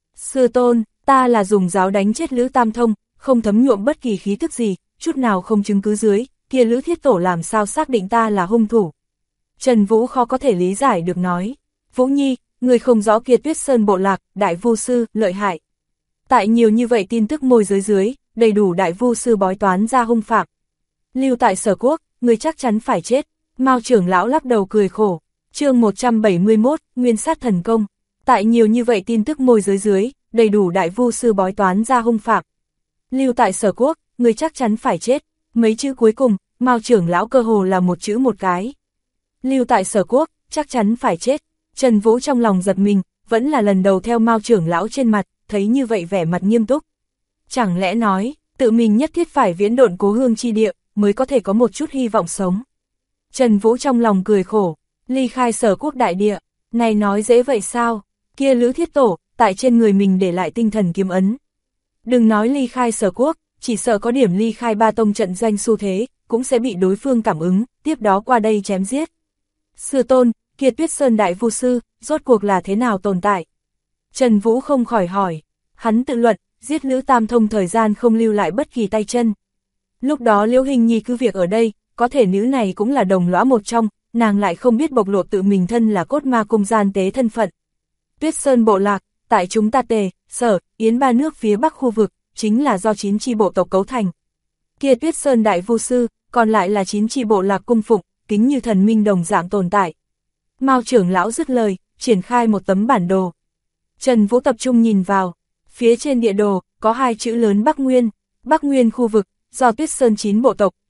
Sư tôn, ta là dùng giáo đánh chết Lữ Tam Thông, không thấm nhuộm bất kỳ khí tức gì, chút nào không chứng cứ dưới, kia Lữ Thiết Tổ làm sao xác định ta là hung thủ. Trần Vũ khó có thể lý giải được nói. Vũ Nhi, người không rõ kia Tuyết Sơn bộ lạc, đại vu sư, lợi hại. Tại nhiều như vậy tin tức môi giới dưới, đầy đủ đại vu sư bói toán ra hung phạm. Lưu tại Sở Quốc, người chắc chắn phải chết. Mao trưởng lão lắc đầu cười khổ. Chương 171, Nguyên sát thần công. Tại nhiều như vậy tin tức môi giới dưới, đầy đủ đại vu sư bói toán ra hung phạm. Lưu tại Sở Quốc, người chắc chắn phải chết. Mấy chữ cuối cùng, Mao trưởng lão cơ hồ là một chữ một cái. Lưu tại Sở Quốc, chắc chắn phải chết. Trần Vũ trong lòng giật mình, vẫn là lần đầu theo Mao trưởng lão trên mặt, thấy như vậy vẻ mặt nghiêm túc. Chẳng lẽ nói, tự mình nhất thiết phải viễn độn cố hương chi địa, mới có thể có một chút hy vọng sống. Trần Vũ trong lòng cười khổ, ly khai Sở Quốc đại địa, này nói dễ vậy sao, kia Lữ Thiết Tổ, tại trên người mình để lại tinh thần kiếm ấn. Đừng nói ly khai Sở Quốc, chỉ sợ có điểm ly khai 3 tông trận doanh xu thế, cũng sẽ bị đối phương cảm ứng, tiếp đó qua đây chém giết. Sư tôn, kia Tuyết Sơn đại vu sư, rốt cuộc là thế nào tồn tại? Trần Vũ không khỏi hỏi, hắn tự luận, giết Lữ Tam Thông thời gian không lưu lại bất kỳ tay chân. Lúc đó Liễu Hinh Nhi cứ việc ở đây, có thể nữ này cũng là đồng lõa một trong, nàng lại không biết bộc lộ tự mình thân là cốt ma cung gian tế thân phận. Tuyết Sơn bộ lạc, tại chúng ta Tề, Sở, Yến 3 nước phía bắc khu vực, chính là do 9 chi bộ tộc cấu thành. Kia Tuyết Sơn đại vu sư, còn lại là 9 chi bộ lạc cung phụng, kính như thần minh đồng dạng tồn tại. Mao trưởng lão dứt lời, triển khai một tấm bản đồ. Trần Vũ tập trung nhìn vào, phía trên địa đồ, có 2 chữ lớn Bắc Nguyên. Bắc Nguyên khu vực, do Tuyết Sơn 9 bộ tộc,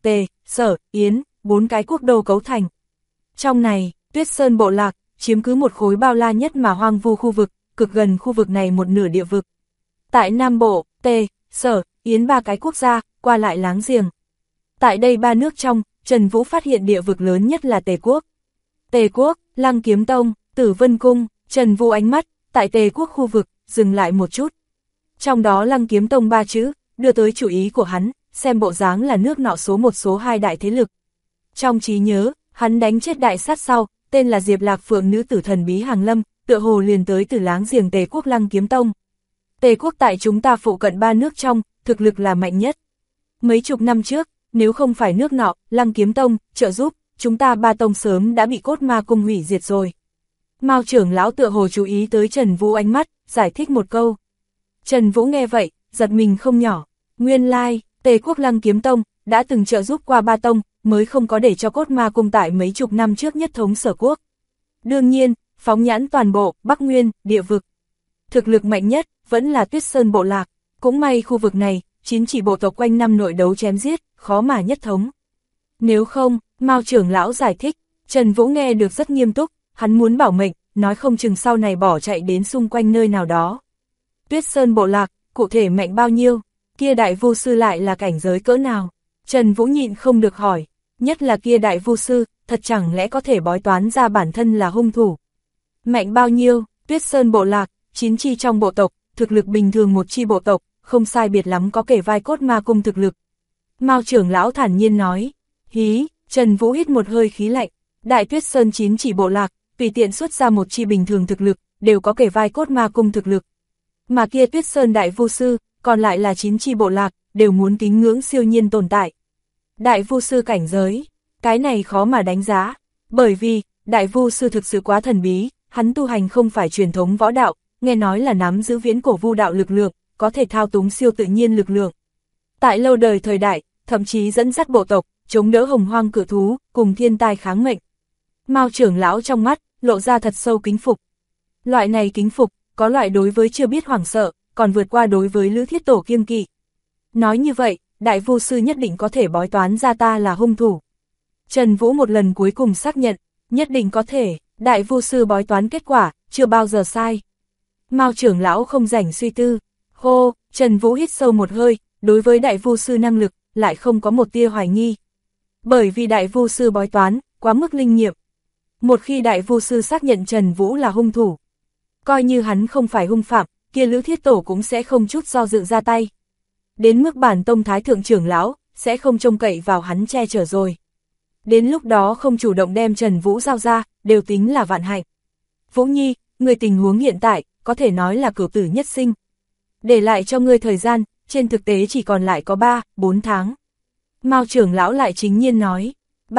Tề, Sở, Yến, 4 cái quốc đô cấu thành. Trong này, Tuyết Sơn bộ lạc chiếm cứ một khối bao la nhất mà hoang vu khu vực, cực gần khu vực này một nửa địa vực. Tại Nam Bộ, Tề, Sở, Yến 3 cái quốc gia, qua lại láng giềng. Tại đây 3 nước trong, Trần Vũ phát hiện địa vực lớn nhất là Tề quốc. Tề quốc, Lăng Kiếm Tông, Tử Vân Cung, Trần Vũ ánh mắt, tại Tề quốc khu vực, dừng lại một chút. Trong đó Lăng Kiếm Tông 3 chữ, đưa tới chú ý của hắn, xem bộ dáng là nước nọ số 1 số 2 đại thế lực. Trong trí nhớ, hắn đánh chết đại sát sau, tên là Diệp Lạc Phượng nữ tử thần bí Hàng Lâm, tựa hồ liền tới từ láng giềng Tề quốc Lăng Kiếm Tông. Tề quốc tại chúng ta phụ cận 3 nước trong, thực lực là mạnh nhất. Mấy chục năm trước, nếu không phải nước nọ, Lăng Kiếm Tông, trợ giúp, chúng ta 3 tông sớm đã bị Cốt Ma Cung hủy diệt rồi. Mao trưởng lão tựa hồ chú ý tới Trần Vũ ánh mắt, giải thích một câu. Trần Vũ nghe vậy, giật mình không nhỏ. Nguyên lai, Tề quốc Lăng Kiếm Tông đã từng trợ giúp qua 3 tông, mới không có để cho Cốt Ma Cung tại mấy chục năm trước nhất thống Sở quốc. Đương nhiên, phóng nhãn toàn bộ Bắc Nguyên, địa vực, thực lực mạnh nhất vẫn là Tuyết Sơn bộ lạc. Cũng may khu vực này, 9 chỉ bộ tộc quanh năm nội đấu chém giết, khó mà nhất thống. Nếu không, Mao trưởng lão giải thích, Trần Vũ nghe được rất nghiêm túc, hắn muốn bảo mệnh, nói không chừng sau này bỏ chạy đến xung quanh nơi nào đó. Tuyết Sơn bộ lạc, cụ thể mạnh bao nhiêu, kia đại vu sư lại là cảnh giới cỡ nào? Trần Vũ nhịn không được hỏi, nhất là kia đại vu sư, thật chẳng lẽ có thể bói toán ra bản thân là hung thủ? Mạnh bao nhiêu? Tuyết Sơn bộ lạc, 9 chi trong bộ tộc, thực lực bình thường một chi bộ tộc, không sai biệt lắm có kể vai Cốt Ma Cung thực lực. Mao trưởng lão thản nhiên nói, hí, Trần Vũ hít một hơi khí lạnh, đại Tuyết Sơn 9 chỉ bộ lạc, tùy tiện xuất ra một chi bình thường thực lực, đều có kể vai Cốt Ma Cung thực lực. Mà kia Tuyết Sơn đại vu sư, còn lại là 9 chi bộ lạc, đều muốn kính ngưỡng siêu nhiên tồn tại. Đại vu sư cảnh giới, cái này khó mà đánh giá, bởi vì, đại vu sư thực sự quá thần bí, hắn tu hành không phải truyền thống võ đạo, nghe nói là nắm giữ viễn cổ vu đạo lực lượng, có thể thao túng siêu tự nhiên lực lượng. Tại lâu đời thời đại, thậm chí dẫn dắt bộ tộc, chống đỡ hồng hoang cự thú, cùng thiên tai kháng mệnh. Mao trưởng lão trong mắt, lộ ra thật sâu kính phục. Loại này kính phục, có loại đối với chưa biết hoảng sợ, còn vượt qua đối với Lữ Thiết Tổ kiêng kỵ. Nói như vậy, đại vu sư nhất định có thể bói toán ra ta là hung thủ. Trần Vũ một lần cuối cùng xác nhận, nhất định có thể, đại vu sư bói toán kết quả, chưa bao giờ sai. Mao trưởng lão không rảnh suy tư. Hô, Trần Vũ hít sâu một hơi, đối với đại vu sư năng lực, lại không có một tia hoài nghi. Bởi vì đại vu sư bói toán, quá mức linh nghiệm. Một khi đại vu sư xác nhận Trần Vũ là hung thủ, coi như hắn không phải hung phạm, kia Lữ Thiết Tổ cũng sẽ không chút do dự ra tay. Đến mức bản tông thái thượng trưởng lão, sẽ không trông cậy vào hắn che chở rồi. Đến lúc đó không chủ động đem Trần Vũ giao ra, đều tính là vạn hạnh. Vũ Nhi, người tình huống hiện tại, có thể nói là cửu tử nhất sinh. Để lại cho ngươi thời gian, trên thực tế chỉ còn lại có 3-4 tháng. Mao trưởng lão lại chính nhiên nói,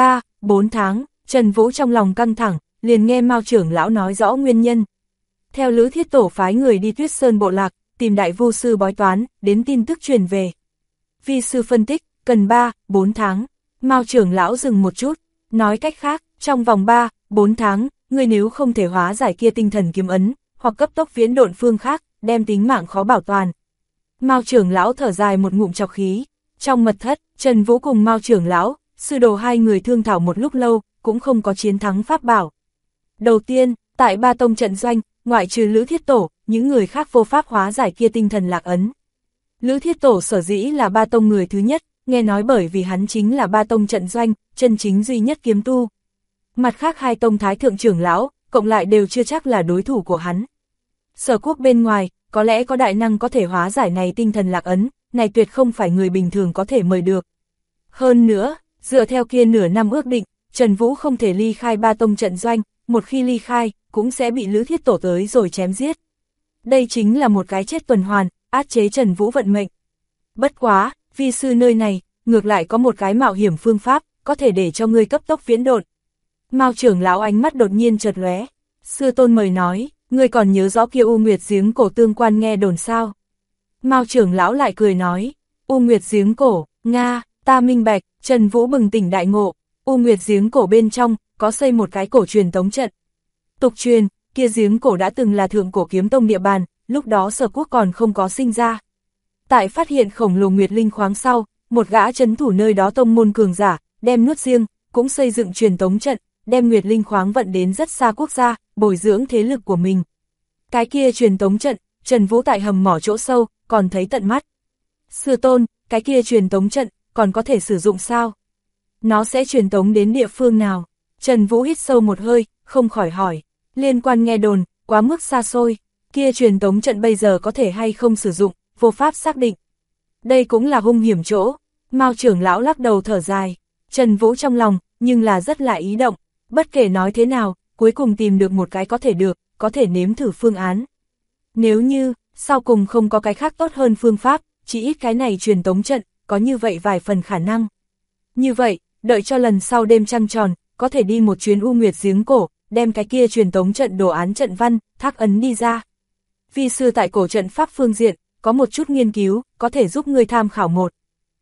3-4 tháng, Trần Vũ trong lòng căng thẳng, liền nghe Mao trưởng lão nói rõ nguyên nhân. Theo Lữ Thiết Tổ phái người đi Tuyết Sơn bộ lạc, tìm đại vu sư bói toán, đến tin tức truyền về. Vi sư phân tích, cần 3-4 tháng. Mao trưởng lão dừng một chút, nói cách khác, trong vòng 3-4 tháng, ngươi nếu không thể hóa giải kia tinh thần kiếm ấn, hoặc cấp tốc viễn độn phương khác, đem tính mạng khó bảo toàn. Mao trưởng lão thở dài một ngụm trọc khí. Trong mật thất, Trần Vũ cùng Mao trưởng lão, sư đồ hai người thương thảo một lúc lâu, cũng không có chiến thắng pháp bảo. Đầu tiên, tại Ba tông trận doanh, ngoại trừ Lữ Thiết Tổ, những người khác vô pháp hóa giải kia tinh thần lạc ấn. Lữ Thiết Tổ sở dĩ là Ba tông người thứ nhất, nghe nói bởi vì hắn chính là Ba tông trận doanh, chân chính duy nhất kiếm tu. Mặt khác hai tông thái thượng trưởng lão, cộng lại đều chưa chắc là đối thủ của hắn. Sở quốc bên ngoài, có lẽ có đại năng có thể hóa giải này tinh thần lạc ấn, này tuyệt không phải người bình thường có thể mời được. Hơn nữa, dựa theo kia nửa năm ước định, Trần Vũ không thể ly khai Ba tông trận doanh, một khi ly khai, cũng sẽ bị Lữ Thiết Tổ tới rồi chém giết. Đây chính là một cái chết tuần hoàn, áp chế Trần Vũ vận mệnh. Bất quá, vi sư nơi này, ngược lại có một cái mạo hiểm phương pháp, có thể để cho ngươi cấp tốc viễn độn. Mao trưởng lão ánh mắt đột nhiên chợt lóe. Sư tôn mời nói, ngươi còn nhớ rõ kia U Nguyệt giếng cổ tương quan nghe đồn sao? Mao trưởng lão lại cười nói, U Nguyệt giếng cổ, Nga, ta minh bạch. Trần Vũ bừng tỉnh đại ngộ, U Nguyệt giếng cổ bên trong, có xây một cái cổ truyền tống trận. Tục truyền, kia giếng cổ đã từng là thượng cổ kiếm tông địa bàn, lúc đó Sở quốc còn không có sinh ra. Tại phát hiện khổng lồ nguyệt linh khoáng sau, một gã trấn thủ nơi đó tông môn cường giả, đem nuốt riêng, cũng xây dựng truyền tống trận, đem Nguyệt Linh khoáng vận đến rất xa quốc gia, bồi dưỡng thế lực của mình. Cái kia truyền tống trận, Trần Vũ tại hầm mỏ chỗ sâu, còn thấy tận mắt. Sư tôn, cái kia truyền tống trận, còn có thể sử dụng sao? Nó sẽ truyền tống đến địa phương nào? Trần Vũ hít sâu một hơi, không khỏi hỏi. Liên quan nghe đồn, quá mức xa xôi, kia truyền tống trận bây giờ có thể hay không sử dụng, vô pháp xác định. Đây cũng là hung hiểm chỗ. Mao trưởng lão lắc đầu thở dài. Trần Vũ trong lòng, nhưng là rất là ý động. Bất kể nói thế nào, cuối cùng tìm được một cái có thể được, có thể nếm thử phương án. Nếu như, sau cùng không có cái khác tốt hơn phương pháp, chỉ ít cái này truyền tống trận, có như vậy vài phần khả năng. Như vậy, đợi cho lần sau đêm trăng tròn, có thể đi một chuyến U Nguyệt giếng cổ, đem cái kia truyền tống trận đồ án trận văn, thác ấn đi ra. Vi sư tại cổ trận pháp phương diện, có một chút nghiên cứu, có thể giúp ngươi tham khảo một.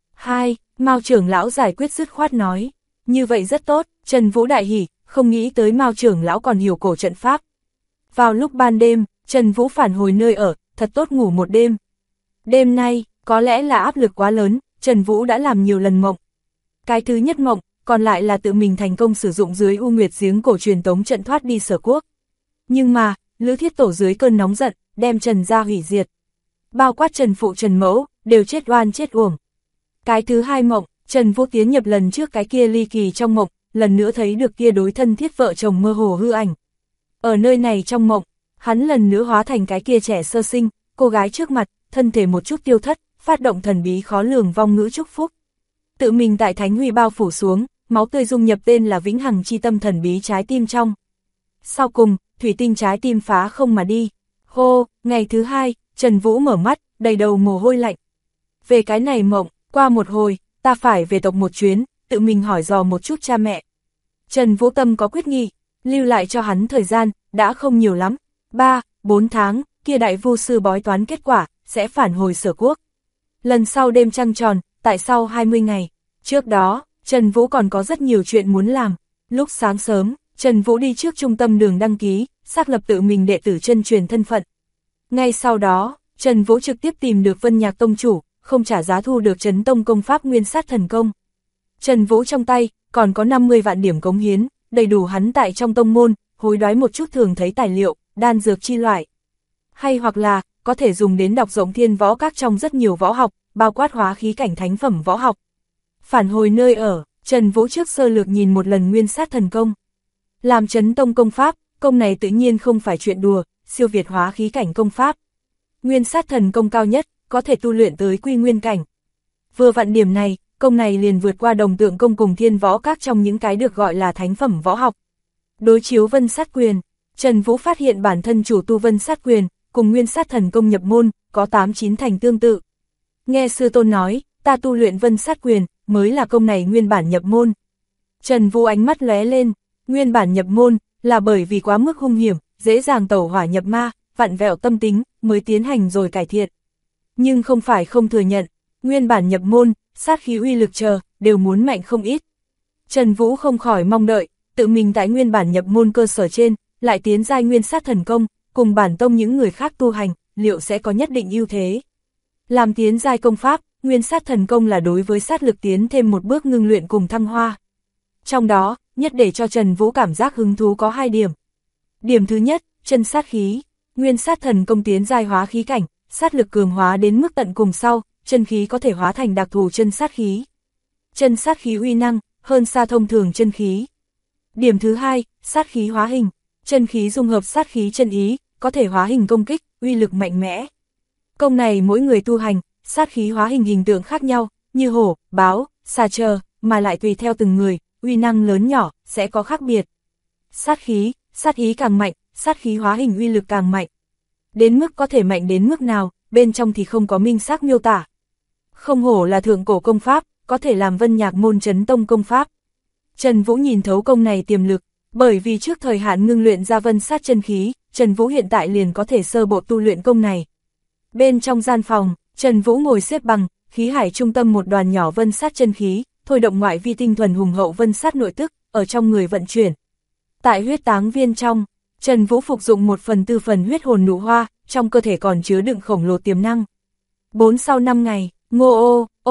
2. Mao trưởng lão giải quyết dứt khoát nói. Như vậy rất tốt, Trần Vũ đại hỉ, không nghĩ tới Mao trưởng lão còn hiểu cổ trận pháp. Vào lúc ban đêm, Trần Vũ phản hồi nơi ở, thật tốt ngủ một đêm. Đêm nay, có lẽ là áp lực quá lớn, Trần Vũ đã làm nhiều lần mộng. Cái thứ nhất mộng, còn lại là tự mình thành công sử dụng dưới U Nguyệt giếng cổ truyền tống trận thoát đi Sở Quốc. Nhưng mà, Lữ Thiết Tổ dưới cơn nóng giận, đem Trần gia hủy diệt. Bao quát Trần Phụ Trần Mẫu, đều chết oan chết uổng. Cái thứ hai mộng, Trần Vũ tiến nhập lần trước cái kia ly kỳ trong mộng, lần nữa thấy được kia đối thân thiết vợ chồng mơ hồ hư ảnh. Ở nơi này trong mộng, hắn lần nữa hóa thành cái kia trẻ sơ sinh, cô gái trước mặt, thân thể một chút tiêu thất, phát động thần bí khó lường vong ngữ chúc phúc. Tự mình tại thánh huy bao phủ xuống, máu tươi dung nhập tên là vĩnh hằng chi tâm thần bí trái tim trong. Sau cùng, thủy tinh trái tim phá không mà đi. Hô, ngày thứ hai, Trần Vũ mở mắt, đầy đầu mồ hôi lạnh. Về cái này mộng, qua một hồi, ta phải về tộc một chuyến, tự mình hỏi dò một chút cha mẹ. Trần Vũ tâm có quyết nghị, lưu lại cho hắn thời gian, đã không nhiều lắm. 3-4 tháng, kia đại vu sư bói toán kết quả, sẽ phản hồi Sở Quốc. Lần sau đêm trăng tròn, tại sau 20 ngày. Trước đó, Trần Vũ còn có rất nhiều chuyện muốn làm. Lúc sáng sớm, Trần Vũ đi trước trung tâm đường đăng ký, xác lập tự mình đệ tử chân truyền thân phận. Ngay sau đó, Trần Vũ trực tiếp tìm được Vân Nhạc Tông chủ, không trả giá thu được Trấn Tông công pháp Nguyên Sát Thần Công. Trần Vũ trong tay, còn có 50 vạn điểm cống hiến, đầy đủ hắn tại trong tông môn, hối đoái một chút thường thấy tài liệu, đan dược chi loại. Hay hoặc là, có thể dùng đến đọc rộng thiên võ các trong rất nhiều võ học, bao quát hóa khí cảnh thánh phẩm võ học. Phản hồi nơi ở, Trần Vũ trước sơ lược nhìn một lần Nguyên Sát Thần Công. Làm Trấn Tông công pháp, công này tự nhiên không phải chuyện đùa, siêu việt hóa khí cảnh công pháp. Nguyên Sát Thần Công cao nhất, có thể tu luyện tới quy nguyên cảnh. Vừa vặn điểm này, công này liền vượt qua Đồng Tượng công cùng thiên võ các trong những cái được gọi là thánh phẩm võ học. Đối chiếu Vân Sát Quyền, Trần Vũ phát hiện bản thân chủ tu Vân Sát Quyền, cùng Nguyên Sát Thần Công nhập môn, có 8-9 thành tương tự. Nghe sư tôn nói, ta tu luyện Vân Sát Quyền, mới là công này nguyên bản nhập môn. Trần Vũ ánh mắt lóe lên, nguyên bản nhập môn, là bởi vì quá mức hung hiểm, dễ dàng tẩu hỏa nhập ma, vặn vẹo tâm tính, mới tiến hành rồi cải thiện. Nhưng không phải không thừa nhận, nguyên bản nhập môn, sát khí uy lực chờ, đều muốn mạnh không ít. Trần Vũ không khỏi mong đợi, tự mình tại nguyên bản nhập môn cơ sở trên, lại tiến giai Nguyên Sát Thần Công, cùng bản tông những người khác tu hành, liệu sẽ có nhất định ưu thế. Làm tiến giai công pháp, Nguyên Sát Thần Công là đối với sát lực tiến thêm một bước ngưng luyện cùng thăng hoa. Trong đó, nhất để cho Trần Vũ cảm giác hứng thú có 2 điểm. Điểm thứ nhất, chân sát khí. Nguyên Sát Thần Công tiến giai hóa khí cảnh, sát lực cường hóa đến mức tận cùng sau, chân khí có thể hóa thành đặc thù chân sát khí. Chân sát khí uy năng, hơn xa thông thường chân khí. Điểm thứ hai, sát khí hóa hình. Chân khí dung hợp sát khí chân ý, có thể hóa hình công kích, uy lực mạnh mẽ. Công này mỗi người tu hành, sát khí hóa hình hình tượng khác nhau, như hổ, báo, xà chờ, mà lại tùy theo từng người, uy năng lớn nhỏ, sẽ có khác biệt. Sát khí, sát ý càng mạnh, sát khí hóa hình uy lực càng mạnh. Đến mức có thể mạnh đến mức nào, bên trong thì không có minh xác miêu tả. Không hổ là thượng cổ công pháp, có thể làm Vân Nhạc môn Trấn Tông công pháp. Trần Vũ nhìn thấu công này tiềm lực, bởi vì trước thời hạn ngưng luyện ra vân sát chân khí, Trần Vũ hiện tại liền có thể sơ bộ tu luyện công này. Bên trong gian phòng, Trần Vũ ngồi xếp bằng, khí hải trung tâm một đoàn nhỏ vân sát chân khí, thôi động ngoại vi tinh thuần hùng hậu vân sát nội tức, ở trong người vận chuyển. Tại huyết táng viên trong, Trần Vũ phục dụng 1/4 phần huyết hồn nụ hoa, trong cơ thể còn chứa đựng khổng lồ tiềm năng. 4 sau 5 ngày, ngô ô,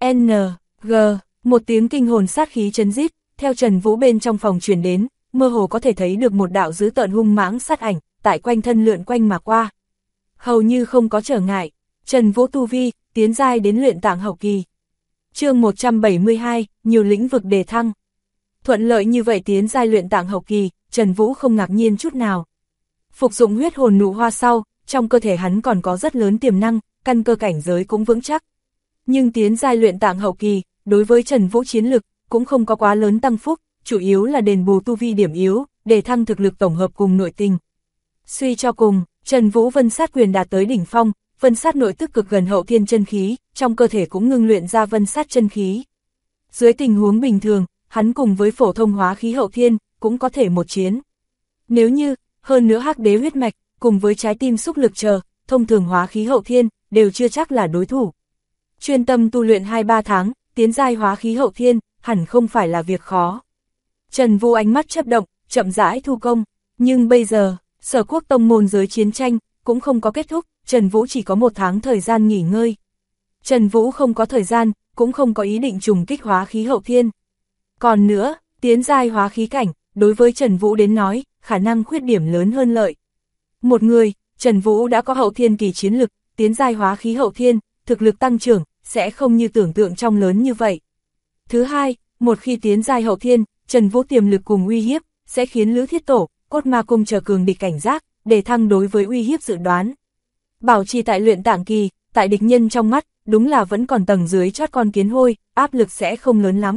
N, G, một tiếng kinh hồn sát khí chấn rít, theo Trần Vũ bên trong phòng truyền đến, mơ hồ có thể thấy được một đạo dữ tợn hung mãng sát ảnh, tại quanh thân lượn quanh mà qua. Hầu như không có trở ngại, Trần Vũ tu vi, tiến giai đến luyện tạng hậu kỳ. Chương 172, nhiều lĩnh vực đề thăng. Thuận lợi như vậy tiến giai luyện tạng hậu kỳ, Trần Vũ không ngạc nhiên chút nào. Phục dụng huyết hồn nụ hoa sau, trong cơ thể hắn còn có rất lớn tiềm năng, căn cơ cảnh giới cũng vững chắc. Nhưng tiến giai luyện tạng hậu kỳ, đối với Trần Vũ chiến lực, cũng không có quá lớn tăng phúc, chủ yếu là đền bù tu vi điểm yếu, để thăng thực lực tổng hợp cùng nội tình. Suy cho cùng, Trần Vũ vân sát quyền đạt tới đỉnh phong, vân sát nội tức cực gần hậu thiên chân khí, trong cơ thể cũng ngưng luyện ra vân sát chân khí. Dưới tình huống bình thường, hắn cùng với phổ thông hóa khí hậu thiên, cũng có thể một chiến. Nếu như, hơn nữa hắc đế huyết mạch, cùng với trái tim xúc lực chờ, thông thường hóa khí hậu thiên, đều chưa chắc là đối thủ. Chuyên tâm tu luyện 2-3 tháng, tiến giai hóa khí hậu thiên, hẳn không phải là việc khó. Trần Vũ ánh mắt chớp động, chậm rãi thu công, nhưng bây giờ, Sở Quốc tông môn giới chiến tranh, cũng không có kết thúc, Trần Vũ chỉ có 1 tháng thời gian nghỉ ngơi. Trần Vũ không có thời gian, cũng không có ý định trùng kích hóa khí hậu thiên. Còn nữa, tiến giai hóa khí cảnh, đối với Trần Vũ đến nói, khả năng khuyết điểm lớn hơn lợi. Một người, Trần Vũ đã có hậu thiên kỳ chiến lực, tiến giai hóa khí hậu thiên, thực lực tăng trưởng, sẽ không như tưởng tượng trong lớn như vậy. Thứ hai, một khi tiến giai hậu thiên, Trần Vũ tiềm lực cùng uy hiếp, sẽ khiến Lữ Thiết Tổ, Cốt Ma Cung chờ cường địch cảnh giác, để thăng đối với uy hiếp dự đoán. Bảo trì tại luyện tạng kỳ, tại địch nhân trong mắt, đúng là vẫn còn tầng dưới chót con kiến hôi, áp lực sẽ không lớn lắm.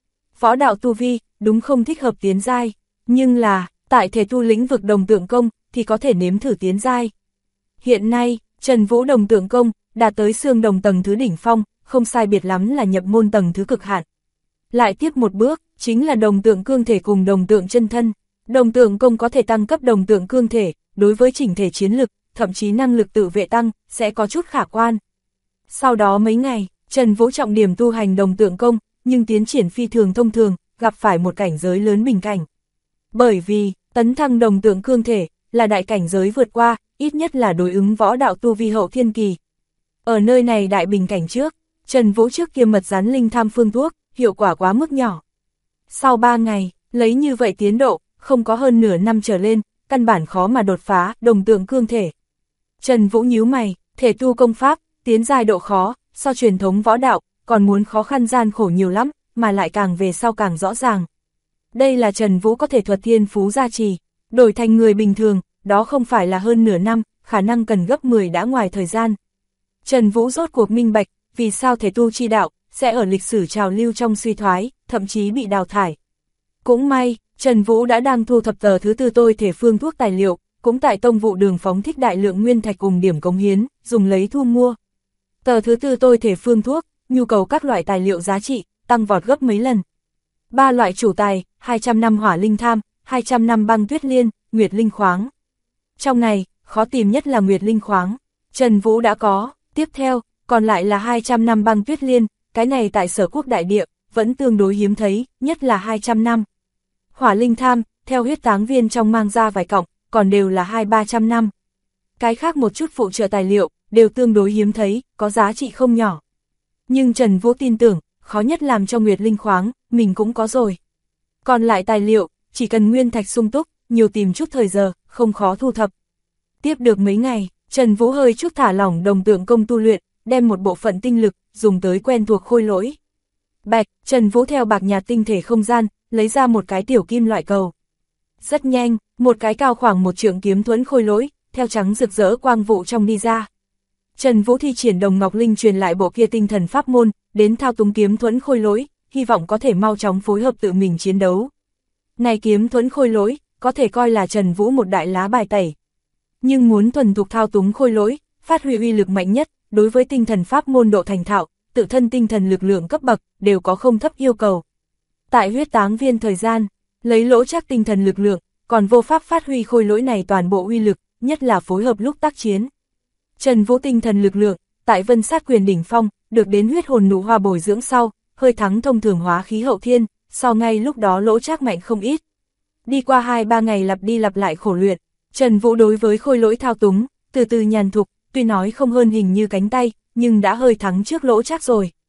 Võ đạo tu vi, đúng không thích hợp tiến giai, nhưng là, tại thể tu lĩnh vực đồng tượng công, thì có thể nếm thử tiến giai. Hiện nay, Trần Vũ đồng tượng công, đạt tới xương đồng tầng thứ đỉnh phong, không sai biệt lắm là nhập môn tầng thứ cực hạn. Lại tiếp một bước, chính là đồng tượng cương thể cùng đồng tượng chân thân. Đồng tượng công có thể tăng cấp đồng tượng cương thể, đối với chỉnh thể chiến lực, thậm chí năng lực tự vệ tăng, sẽ có chút khả quan. Sau đó mấy ngày, Trần Vũ trọng điểm tu hành đồng tượng công, nhưng tiến triển phi thường thông thường, gặp phải một cảnh giới lớn bình cảnh. Bởi vì, tấn thăng đồng tượng cương thể, là đại cảnh giới vượt qua, ít nhất là đối ứng võ đạo tu vi hậu thiên kỳ. Ở nơi này đại bình cảnh trước, Trần Vũ trước kia mật rắn linh tham phương thuốc, hiệu quả quá mức nhỏ. Sau 3 ngày, lấy như vậy tiến độ, không có hơn nửa năm trở lên, căn bản khó mà đột phá đồng tượng cương thể. Trần Vũ nhíu mày, thể tu công pháp, tiến giai độ khó, so truyền thống võ đạo, còn muốn khó khăn gian khổ nhiều lắm, mà lại càng về sau càng rõ ràng. Đây là Trần Vũ có thể thuật thiên phú gia trì, đổi thành người bình thường, đó không phải là hơn nửa năm, khả năng cần gấp 10 đã ngoài thời gian. Trần Vũ rốt cuộc minh bạch, vì sao thể tu chi đạo, sẽ ở lịch sử trào lưu trong suy thoái, thậm chí bị đào thải. Cũng may, Trần Vũ đã đang thu thập tờ thứ 4 tôi thể phương thuốc tài liệu, cũng tại tông vụ đường phóng thích đại lượng nguyên thạch cùng điểm cống hiến, dùng lấy thu mua. Tờ thứ 4 tôi thể phương thuốc, nhu cầu các loại tài liệu giá trị, tăng vọt gấp mấy lần. 3 loại chủ tài, 200 năm hỏa linh tham, 200 năm băng tuyết liên, nguyệt linh khoáng. Trong này, khó tìm nhất là nguyệt linh khoáng, Trần Vũ đã có, tiếp theo, còn lại là 200 năm băng tuyết liên, cái này tại Sở Quốc đại địa, vẫn tương đối hiếm thấy, nhất là 200 năm. Hỏa linh tham, theo huyết táng viên trong mang ra vài cọng, còn đều là 200-300 năm. Cái khác một chút phụ trợ tài liệu, đều tương đối hiếm thấy, có giá trị không nhỏ. Nhưng Trần Vũ tin tưởng, khó nhất làm cho nguyệt linh khoáng, mình cũng có rồi. Còn lại tài liệu, chỉ cần nguyên thạch sung túc, nhiều tìm chút thời giờ, không khó thu thập. Tiếp được mấy ngày, Trần Vũ hơi chút thả lỏng đồng tượng công tu luyện, đem một bộ phận tinh lực, dùng tới quen thuộc khôi lỗi. Bạch, Trần Vũ theo bạc nhạt tinh thể không gian, lấy ra một cái tiểu kim loại cầu. Rất nhanh, một cái cao khoảng 1 trượng kiếm thuẫn khôi lỗi, theo trắng rực rỡ quang vụ trong đi ra. Trần Vũ thi triển Đồng Ngọc Linh truyền lại bộ kia tinh thần pháp môn, đến thao túng kiếm thuẫn khôi lỗi, hy vọng có thể mau chóng phối hợp tự mình chiến đấu. Này kiếm thuẫn khôi lỗi, có thể coi là Trần Vũ một đại lá bài tẩy. Nhưng muốn thuần thục thao túng khôi lỗi, phát huy uy lực mạnh nhất, đối với tinh thần pháp môn độ thành thạo, tự thân tinh thần lực lượng cấp bậc, đều có không thấp yêu cầu. Tại huyết táng viên thời gian, lấy lỗ chắc tinh thần lực lượng, còn vô pháp phát huy khôi lỗi này toàn bộ uy lực, nhất là phối hợp lúc tác chiến. Trần Vũ tinh thần lực lượng, tại vân sát quyền đỉnh phong, được đến huyết hồn nụ hoa bồi dưỡng sau, hơi thắng thông thường hóa khí hậu thiên, so ngay lúc đó lỗ chắc mạnh không ít. Đi qua 2-3 ngày lặp đi lặp lại khổ luyện, Trần Vũ đối với khôi lỗi thao túng, từ từ nhàn thục, tuy nói không hơn hình như cánh tay, nhưng đã hơi thắng trước lỗ chắc rồi.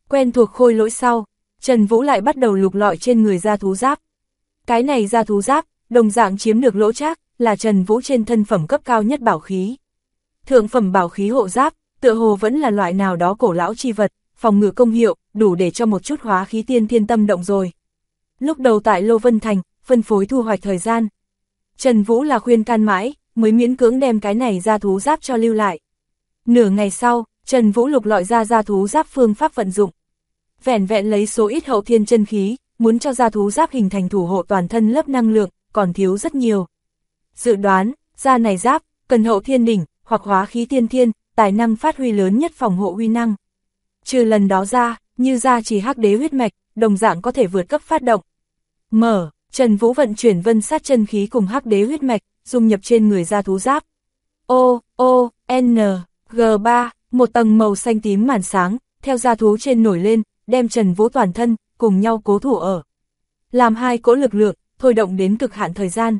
Quen thuộc khôi lỗi sau, Trần Vũ lại bắt đầu lục lọi trên người da thú giáp. Cái này da thú giáp, đồng dạng chiếm được lỗ trác, là Trần Vũ trên thân phẩm cấp cao nhất bảo khí. Thượng phẩm bảo khí hộ giáp, tựa hồ vẫn là loại nào đó cổ lão chi vật, phòng ngự công hiệu, đủ để cho một chút hóa khí tiên thiên tâm động rồi. Lúc đầu tại Lô Vân Thành, phân phối thu hoạch thời gian. Trần Vũ là khuyên can mãi, mới miễn cưỡng đem cái này da thú giáp cho lưu lại. Nửa ngày sau, Trần Vũ lục lọi ra da thú giáp phương pháp vận dụng. Vẻn vẹn lấy số ít hậu thiên chân khí, muốn cho da thú giáp hình thành thủ hộ toàn thân lớp năng lượng, còn thiếu rất nhiều. Dự đoán, da này giáp, cần hậu thiên đỉnh, hoặc hóa khí tiên thiên, tài năng phát huy lớn nhất phòng hộ uy năng. Trừ lần đó ra, như da chỉ hắc đế huyết mạch, đồng dạng có thể vượt cấp phát động. Trần Vũ vận chuyển vân sát chân khí cùng hắc đế huyết mạch, dung nhập trên người da thú giáp. G3, một tầng màu xanh tím màn sáng, theo da thú trên nổi lên, đem Trần Vũ toàn thân, cùng nhau cố thủ ở. Làm hai cỗ lực lượng, thôi động đến cực hạn thời gian.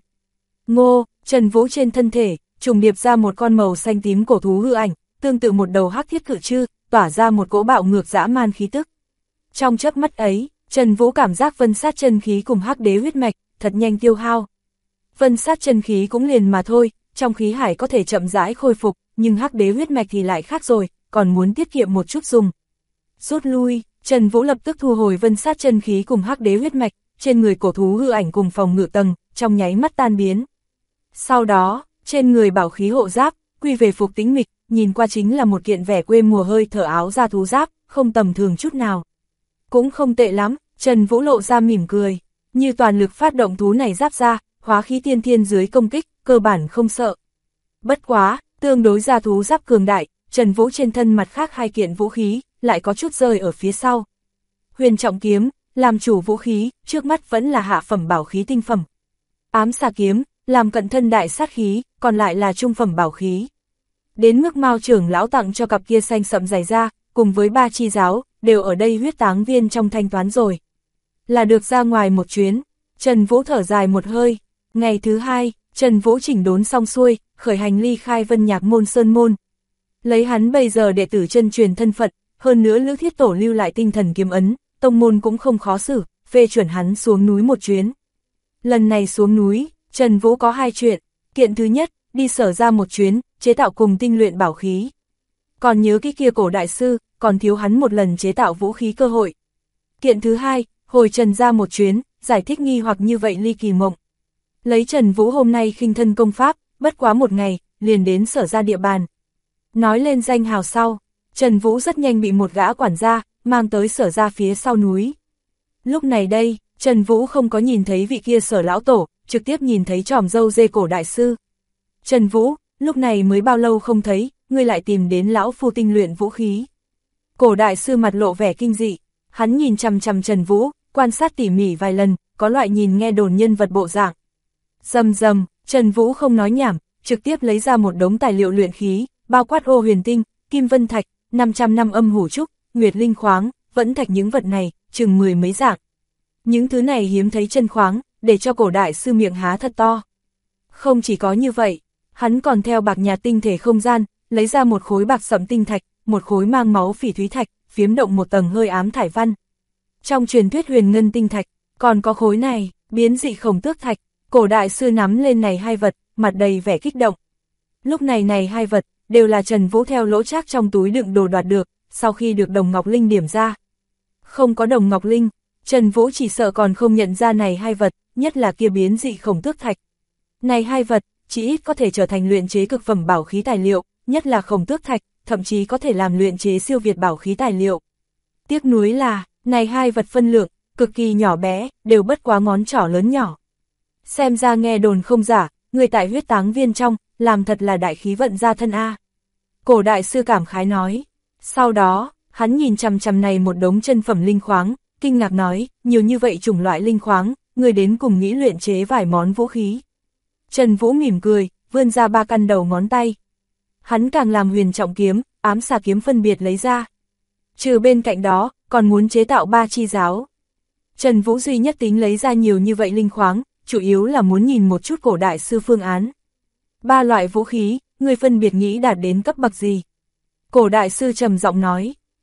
Trần Vũ trên thân thể, trùng điệp ra một con màu xanh tím cổ thú hư ảnh, tương tự một đầu hắc thiết cự trư, tỏa ra một cỗ bạo ngược dã man khí tức. Trong chớp mắt ấy, Trần Vũ cảm giác vân sát chân khí cùng hắc đế huyết mạch, thật nhanh tiêu hao. Vân sát chân khí cũng liền mà thôi, trong khí hải có thể chậm rãi khôi phục, nhưng hắc đế huyết mạch thì lại khác rồi, còn muốn tiết kiệm một chút dùng. Rút lui, Trần Vũ lập tức thu hồi vân sát chân khí cùng hắc đế huyết mạch, trên người cổ thú hư ảnh cùng phòng ngự tầng, trong nháy mắt tan biến. Sau đó, trên người bảo khí hộ giáp, quy về phục tĩnh mịch, nhìn qua chính là một kiện vẻ quê mùa hơi thở áo da thú giáp, không tầm thường chút nào. Cũng không tệ lắm, Trần Vũ lộ ra mỉm cười, như toàn lực phát động thú này giáp ra, hóa khí tiên thiên dưới công kích, cơ bản không sợ. Bất quá, tương đối da thú giáp cường đại, Trần Vũ trên thân mặt khác hai kiện vũ khí, lại có chút rơi ở phía sau. Huyền trọng kiếm, làm chủ vũ khí, trước mắt vẫn là hạ phẩm bảo khí tinh phẩm. Ám xà kiếm, làm cận thân đại sát khí, còn lại là trung phẩm bảo khí. Đến mức Mao trưởng lão tặng cho cặp kia xanh sậm dày da, cùng với ba chi giáo, đều ở đây huyết táng viên trong thanh toán rồi. Là được ra ngoài một chuyến, Trần Vũ thở dài một hơi. Ngày thứ hai, Trần Vũ chỉnh đốn xong xuôi, khởi hành ly khai Vân Nhạc môn sơn môn. Lấy hắn bây giờ đệ tử chân truyền thân phận, hơn nữa Lữ Thiết Tổ lưu lại tinh thần kiếm ấn, tông môn cũng không khó xử, phê chuẩn hắn xuống núi một chuyến. Lần này xuống núi, Trần Vũ có hai chuyện, kiện thứ nhất, đi Sở ra một chuyến, chế tạo cùng tinh luyện bảo khí. Còn nhớ cái kia cổ đại sư, còn thiếu hắn một lần chế tạo vũ khí cơ hội. Kiện thứ hai, hồi Trần ra một chuyến, giải thích nghi hoặc như vậy ly kỳ mộng. Lấy Trần Vũ hôm nay khinh thân công pháp, bất quá một ngày, liền đến Sở ra địa bàn. Nói lên danh hào sau, Trần Vũ rất nhanh bị một gã quản gia, mang tới Sở ra phía sau núi. Lúc này đây, Trần Vũ không có nhìn thấy vị kia Sở lão tổ, trực tiếp nhìn thấy tròm râu dê cổ đại sư. Trần Vũ, lúc này mới bao lâu không thấy, ngươi lại tìm đến lão phu tinh luyện vũ khí. Cổ đại sư mặt lộ vẻ kinh dị, hắn nhìn chằm chằm Trần Vũ, quan sát tỉ mỉ vài lần, có loại nhìn nghe đồn nhân vật bộ dạng. Rầm rầm, Trần Vũ không nói nhảm, trực tiếp lấy ra một đống tài liệu luyện khí, bao quát ô huyền tinh, kim vân thạch, 500 năm âm hủ trúc, nguyệt linh khoáng, vẫn thạch, những vật này, chừng 10 mấy dạng. Những thứ này hiếm thấy chân khoáng, để cho cổ đại sư miệng há thật to. Không chỉ có như vậy, hắn còn theo bạc nhà tinh thể không gian, lấy ra một khối bạc sẫm tinh thạch, một khối mang máu phỉ thúy thạch, phiếm động một tầng hơi ám thải văn. Trong truyền thuyết huyền ngân tinh thạch, còn có khối này, biến dị khổng tước thạch. Cổ đại sư nắm lên này hai vật, mặt đầy vẻ kích động. Lúc này hai vật, đều là Trần Vũ theo lỗ trác trong túi đựng đồ đoạt được, sau khi được đồng Ngọc Linh điểm ra. Không có đồng Ngọc Linh, Trần Vũ chỉ sợ còn không nhận ra này hai vật, nhất là kia biến dị khổng tước thạch. Này hai vật, chỉ ít có thể trở thành luyện chế cực phẩm bảo khí tài liệu, nhất là khổng tước thạch, thậm chí có thể làm luyện chế siêu việt bảo khí tài liệu. Tiếc nuối là, này hai vật phân lượng, cực kỳ nhỏ bé, đều bất quá ngón trỏ lớn nhỏ. Xem ra nghe đồn không giả, người tại huyết táng viên trong, làm thật là đại khí vận ra thân a. Cổ đại sư cảm khái nói. Sau đó, hắn nhìn chằm chằm này một đống chân phẩm linh khoáng, kinh ngạc nói, nhiều như vậy chủng loại linh khoáng, người đến cùng nghĩ luyện chế vài món vũ khí. Trần Vũ mỉm cười, vươn ra 3 căn đầu ngón tay. Hắn càng làm huyền trọng kiếm, ám xà kiếm phân biệt lấy ra. Trừ bên cạnh đó, còn muốn chế tạo 3 chi giáo. Trần Vũ duy nhất tính lấy ra nhiều như vậy linh khoáng, chủ yếu là muốn nhìn một chút cổ đại sư phương án. 3 loại vũ khí, người phân biệt nghĩ đạt đến cấp bậc gì? Cổ đại sư trầm giọng nói,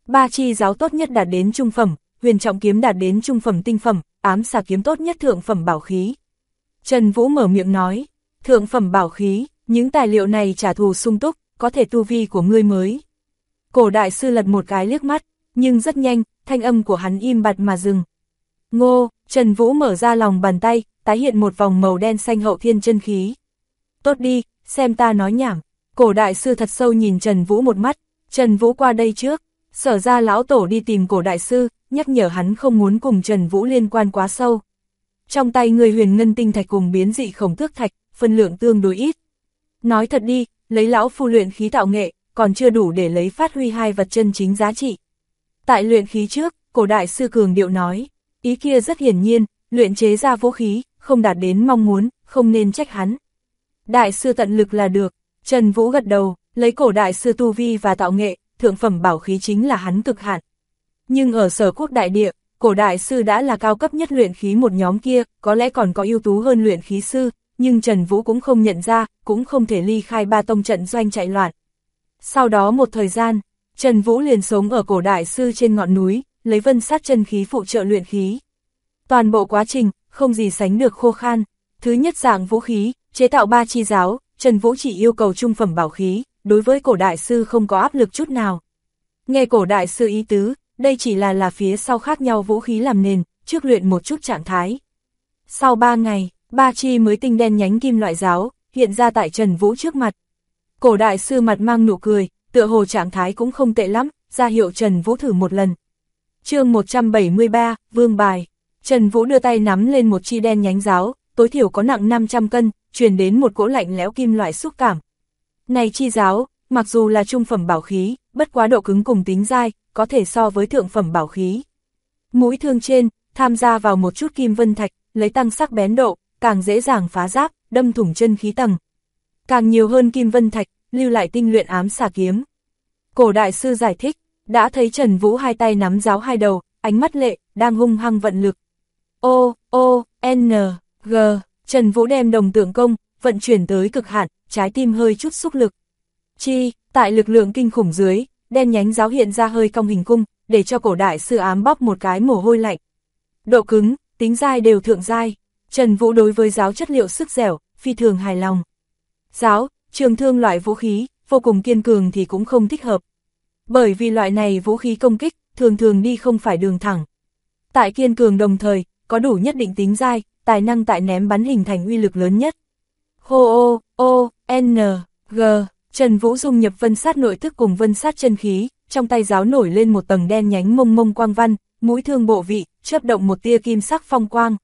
Ba chi giáo tốt nhất đạt đến trung phẩm, huyền trọng kiếm đạt đến trung phẩm tinh phẩm, ám xà kiếm tốt nhất thượng phẩm bảo khí. Trần Vũ mở miệng nói, thượng phẩm bảo khí, những tài liệu này trả thù sung túc, có thể tu vi của ngươi mới. Cổ đại sư lật một cái liếc mắt, nhưng rất nhanh, thanh âm của hắn im bặt mà dừng. Ngô, Trần Vũ mở ra lòng bàn tay, tái hiện một vòng màu đen xanh hậu thiên chân khí. Tốt đi, xem ta nói nhảm. Cổ đại sư thật sâu nhìn Trần Vũ một mắt, Trần Vũ qua đây trước, Sở ra lão tổ đi tìm cổ đại sư, nhắc nhở hắn không muốn cùng Trần Vũ liên quan quá sâu. Trong tay người huyền ngân tinh thạch cùng biến dị khổng tước thạch, phân lượng tương đối ít. Nói thật đi, lấy lão phu luyện khí tạo nghệ, còn chưa đủ để lấy phát huy hai vật chân chính giá trị. Tại luyện khí trước, cổ đại sư cường điệu nói, ý kia rất hiển nhiên, luyện chế ra vũ khí, không đạt đến mong muốn, không nên trách hắn. Đại sư tận lực là được, Trần Vũ gật đầu, lấy cổ đại sư tu vi và tạo nghệ, thượng phẩm bảo khí chính là hắn cực hạn. Nhưng ở Sở Quốc đại địa, cổ đại sư đã là cao cấp nhất luyện khí một nhóm kia, có lẽ còn có ưu tú hơn luyện khí sư, nhưng Trần Vũ cũng không nhận ra, cũng không thể ly khai ba tông trận doanh chạy loạn. Sau đó một thời gian, Trần Vũ liền sống ở cổ đại sư trên ngọn núi, lấy vân sát chân khí phụ trợ luyện khí. Toàn bộ quá trình, không gì sánh được khô khan. Thứ nhất dạng vũ khí, chế tạo ba chi giáo, Trần Vũ chỉ yêu cầu trung phẩm bảo khí, đối với cổ đại sư không có áp lực chút nào. Nghe cổ đại sư ý tứ, đây chỉ là phía sau khác nhau vũ khí làm nền, trước luyện một chút trạng thái. Sau 3 ngày, ba chi mới tinh đen nhánh kim loại giáo, hiện ra tại Trần Vũ trước mặt. Cổ đại sư mặt mang nụ cười, tựa hồ trạng thái cũng không tệ lắm, ra hiệu Trần Vũ thử một lần. Chương 173, Vương Bài. Trần Vũ đưa tay nắm lên một chi đen nhánh giáo, tối thiểu có nặng 500 cân, truyền đến một cỗ lạnh lẽo kim loại xúc cảm. Này chi giáo, mặc dù là trung phẩm bảo khí, bất quá độ cứng cùng tính dai, có thể so với thượng phẩm bảo khí. Mũi thương trên, tham gia vào một chút kim vân thạch, lấy tăng sắc bén độ, càng dễ dàng phá giáp, đâm thủng chân khí tầng. Càng nhiều hơn kim vân thạch, lưu lại tinh luyện ám xà kiếm. Cổ đại sư giải thích, đã thấy Trần Vũ hai tay nắm giáo hai đầu, ánh mắt lệ, đang hung hăng vận lực. G, Trần Vũ đem đồng tượng công, vận chuyển tới cực hạn, trái tim hơi chút xúc lực. Tại lực lượng kinh khủng dưới, đen nhánh giáo hiện ra hơi cong hình cung, để cho cổ đại sư ám bóc một cái mồ hôi lạnh. Độ cứng, tính dai đều thượng dai. Trần Vũ đối với giáo chất liệu sức dẻo, phi thường hài lòng. Giáo, trường thương loại vũ khí, vô cùng kiên cường thì cũng không thích hợp. Bởi vì loại này vũ khí công kích, thường thường đi không phải đường thẳng. Tại kiên cường đồng thời, có đủ nhất định tính dai, tài năng tại ném bắn hình thành uy lực lớn nhất. G, Trần Vũ dung nhập vân sát nội thức cùng vân sát chân khí, trong tay giáo nổi lên một tầng đen nhánh mông mông quang văn, mũi thương bộ vị, chớp động một tia kim sắc phong quang.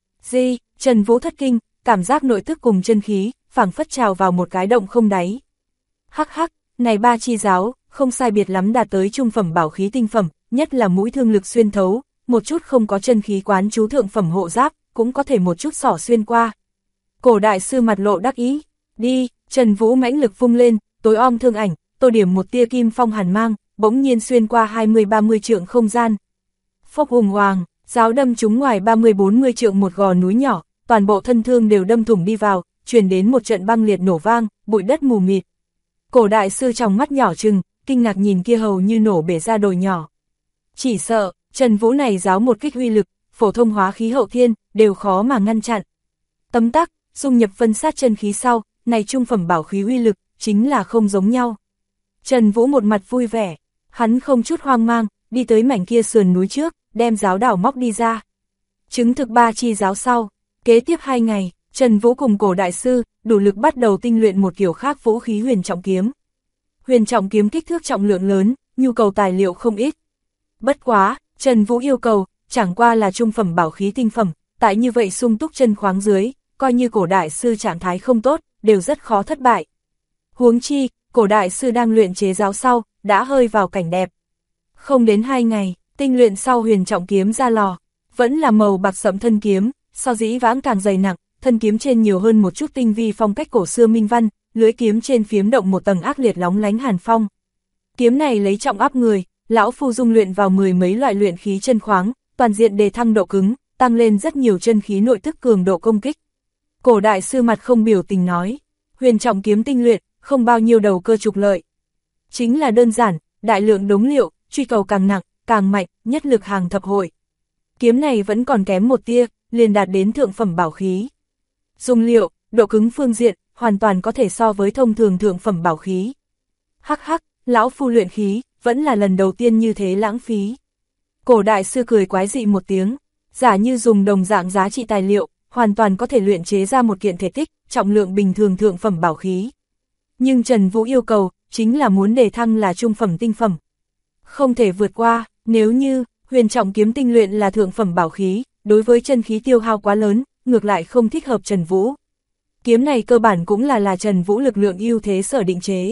Trần Vũ thất kinh, cảm giác nội thức cùng chân khí, phảng phất trào vào một cái động không đáy. Hắc, này ba chi giáo, không sai biệt lắm đạt tới trung phẩm bảo khí tinh phẩm, nhất là mũi thương lực xuyên thấu, một chút không có chân khí quán chú thượng phẩm hộ giáp, cũng có thể một chút xỏ xuyên qua. Cổ đại sư mặt lộ đắc ý, đi, Trần Vũ mãnh lực vung lên, tối om thương ảnh, tô điểm một tia kim phong hàn mang, bỗng nhiên xuyên qua 20-30 trượng không gian. Phốc hùng hoàng, giáo đâm trúng ngoài 30-40 trượng một gò núi nhỏ, toàn bộ thân thương đều đâm thủng đi vào, truyền đến một trận băng liệt nổ vang, bụi đất mù mịt. Cổ đại sư trong mắt nhỏ trừng, kinh ngạc nhìn kia hầu như nổ bể ra đồi nhỏ. Chỉ sợ, Trần Vũ này giáo một kích uy lực, phổ thông hóa khí hậu thiên, đều khó mà ngăn chặn. Tấm tắc, dung nhập vân sát chân khí sau, này trung phẩm bảo khí uy lực, chính là không giống nhau. Trần Vũ một mặt vui vẻ, hắn không chút hoang mang, đi tới mảnh kia sườn núi trước, đem giáo đảo móc đi ra. Chứng thực ba chi giáo sau, kế tiếp 2 ngày, Trần Vũ cùng cổ đại sư, đủ lực bắt đầu tinh luyện một kiểu khác vũ khí huyền trọng kiếm. Huyền trọng kiếm kích thước trọng lượng lớn, nhu cầu tài liệu không ít. Bất quá, Trần Vũ yêu cầu, chẳng qua là trung phẩm bảo khí tinh phẩm, tại như vậy sung túc chân khoáng dưới, coi như cổ đại sư trạng thái không tốt, đều rất khó thất bại. Huống chi, cổ đại sư đang luyện chế giáo sau, đã hơi vào cảnh đẹp. Không đến 2 ngày, tinh luyện sau huyền trọng kiếm ra lò, vẫn là màu bạc sẫm thân kiếm, so dĩ vãng càng dày nặng, thân kiếm trên nhiều hơn một chút tinh vi phong cách cổ xưa minh văn, lưỡi kiếm trên phiếm động một tầng ác liệt lóng lánh hàn phong. Kiếm này lấy trọng áp người, lão phu dung luyện vào 10 mấy loại luyện khí chân khoáng, toàn diện đề thăng độ cứng, tăng lên rất nhiều chân khí nội tức cường độ công kích. Cổ đại sư mặt không biểu tình nói, huyền trọng kiếm tinh luyện, không bao nhiêu đầu cơ trục lợi. Chính là đơn giản, đại lượng đống liệu, truy cầu càng nặng, càng mạnh, nhất lực hàng thập hội. Kiếm này vẫn còn kém một tia, liền đạt đến thượng phẩm bảo khí. Dung liệu, độ cứng phương diện, hoàn toàn có thể so với thông thường thượng phẩm bảo khí. Hắc hắc, lão phu luyện khí, vẫn là lần đầu tiên như thế lãng phí. Cổ đại sư cười quái dị một tiếng, giả như dùng đồng dạng giá trị tài liệu, hoàn toàn có thể luyện chế ra một kiện thể tích, trọng lượng bình thường thượng phẩm bảo khí. Nhưng Trần Vũ yêu cầu, chính là muốn đề thăng là trung phẩm tinh phẩm. Không thể vượt qua, nếu như, huyền trọng kiếm tinh luyện là thượng phẩm bảo khí, đối với chân khí tiêu hao quá lớn, ngược lại không thích hợp Trần Vũ. Kiếm này cơ bản cũng là Trần Vũ lực lượng ưu thế sở định chế.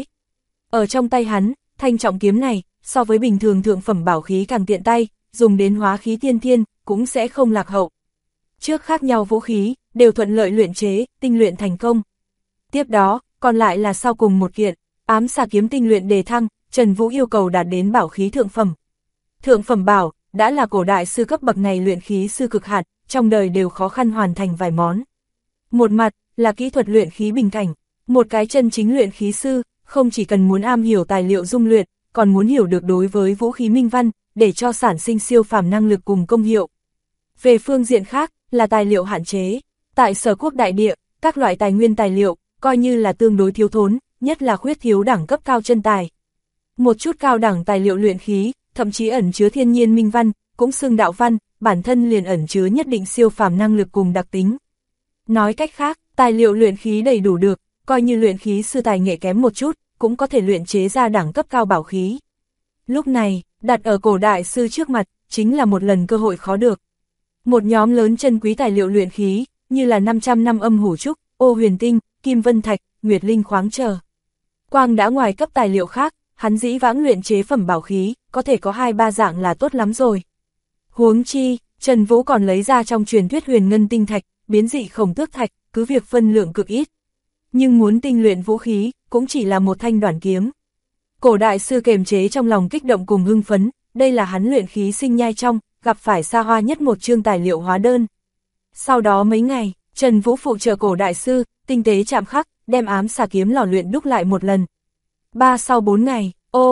Ở trong tay hắn, thanh trọng kiếm này, so với bình thường thượng phẩm bảo khí càng tiện tay, dùng đến hóa khí tiên thiên, cũng sẽ không lạc hậu. Trước khác nhau vũ khí, đều thuận lợi luyện chế, tinh luyện thành công. Tiếp đó, còn lại là sau cùng một kiện, ám xà kiếm tinh luyện đề thăng, Trần Vũ yêu cầu đạt đến bảo khí thượng phẩm. Thượng phẩm bảo, đã là cổ đại sư cấp bậc này luyện khí sư cực hạn, trong đời đều khó khăn hoàn thành vài món. Một mặt, là kỹ thuật luyện khí bình cảnh, một cái chân chính luyện khí sư, không chỉ cần muốn am hiểu tài liệu dung luyện, còn muốn hiểu được đối với vũ khí minh văn, để cho sản sinh siêu phàm năng lực cùng công hiệu. Về phương diện khác, là tài liệu hạn chế. Tại Sở Quốc đại địa, các loại tài nguyên tài liệu, coi như là tương đối thiếu thốn, nhất là khuyết thiếu đẳng cấp cao chân tài. Một chút cao đẳng tài liệu luyện khí, thậm chí ẩn chứa thiên nhiên minh văn, cũng xưng đạo văn, bản thân liền ẩn chứa nhất định siêu phàm năng lực cùng đặc tính. Nói cách khác, tài liệu luyện khí đầy đủ được, coi như luyện khí sư tài nghệ kém một chút, cũng có thể luyện chế ra đẳng cấp cao bảo khí. Lúc này, đặt ở cổ đại sư trước mặt, chính là một lần cơ hội khó được. Một nhóm lớn chân quý tài liệu luyện khí, như là 500 năm âm hủ trúc, ô huyền tinh, kim vân thạch, nguyệt linh khoáng chờ. Quang đã ngoài cấp tài liệu khác, hắn dĩ vãng luyện chế phẩm bảo khí, có thể có 2-3 dạng là tốt lắm rồi. Huống chi, Trần Vũ còn lấy ra trong truyền thuyết huyền ngân tinh thạch, biến dị khổng tước thạch, cứ việc phân lượng cực ít. Nhưng muốn tinh luyện vũ khí, cũng chỉ là một thanh đoản kiếm. Cổ đại sư kềm chế trong lòng kích động cùng hưng phấn, đây là hắn luyện khí sinh nhai trong, gặp phải xa hoa nhất một chương tài liệu hóa đơn. Sau đó mấy ngày, Trần Vũ phụ trợ cổ đại sư, tinh tế chạm khắc, đem ám xà kiếm lò luyện đúc lại một lần. Sau 4 ngày,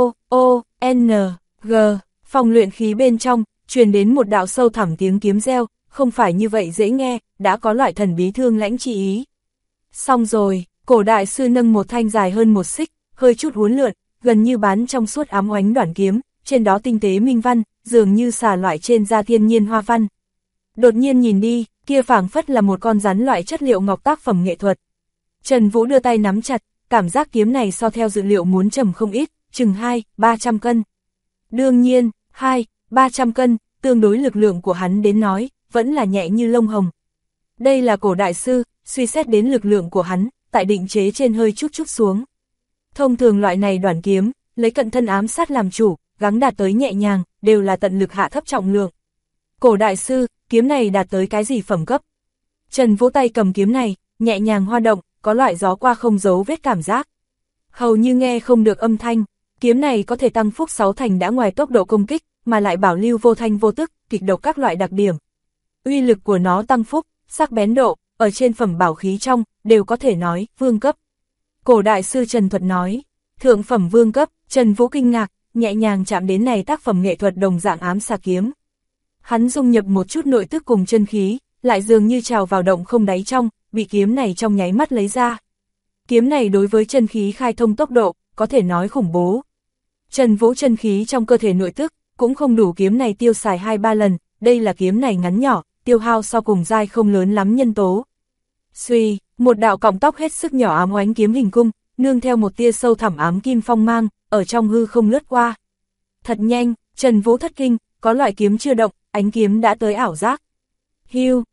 G, phòng luyện khí bên trong, truyền đến một đạo sâu thẳm tiếng kiếm reo, không phải như vậy dễ nghe, đã có loại thần bí thương lãnh chi ý. Xong rồi, cổ đại sư nâng một thanh dài hơn 1 xích, hơi chút uốn lượn, gần như bán trong suốt ám oánh đoản kiếm, trên đó tinh tế minh văn, dường như xà loại trên da thiên nhiên hoa văn. Đột nhiên nhìn đi, kia phảng phất là một con rắn loại chất liệu ngọc tác phẩm nghệ thuật. Trần Vũ đưa tay nắm chặt, cảm giác kiếm này so theo dự liệu muốn trầm không ít, chừng 200-300 cân. Đương nhiên, 200-300 cân, tương đối lực lượng của hắn đến nói, vẫn là nhẹ như lông hồng. Đây là cổ đại sư, suy xét đến lực lượng của hắn, tại định chế trên hơi chút xuống. Thông thường loại này đoản kiếm, lấy cận thân ám sát làm chủ, gắng đạt tới nhẹ nhàng, đều là tận lực hạ thấp trọng lượng. Cổ đại sư, kiếm này đạt tới cái gì phẩm cấp? Trần Vũ tay cầm kiếm này, nhẹ nhàng hoa động, có loại gió qua không dấu vết cảm giác. Hầu như nghe không được âm thanh, kiếm này có thể tăng phúc 6 thành đã ngoài tốc độ công kích, mà lại bảo lưu vô thanh vô tức, kịch độc các loại đặc điểm. Uy lực của nó tăng phúc, sắc bén độ, ở trên phẩm bảo khí trong, đều có thể nói, vương cấp. Cổ đại sư Trần Thuật nói, thượng phẩm vương cấp, Trần Vũ kinh ngạc, nhẹ nhàng chạm đến này tác phẩm nghệ thuật đồng dạng ám xà kiếm. Hắn dung nhập một chút nội tức cùng chân khí, lại dường như trào vào động không đáy trong, bị kiếm này trong nháy mắt lấy ra. Kiếm này đối với chân khí khai thông tốc độ, có thể nói khủng bố. Trần Vũ chân khí trong cơ thể nội tức, cũng không đủ kiếm này tiêu xài 2-3 lần, đây là kiếm này ngắn nhỏ, tiêu hao so cùng dai không lớn lắm nhân tố. Suy, một đạo cọng tóc hết sức nhỏ ám oánh kiếm hình cung, nương theo một tia sâu thẳm ám kim phong mang, ở trong hư không lướt qua. Thật nhanh, Trần Vũ thất kinh, có loại kiếm chưa động, ánh kiếm đã tới ảo giác. Hiu,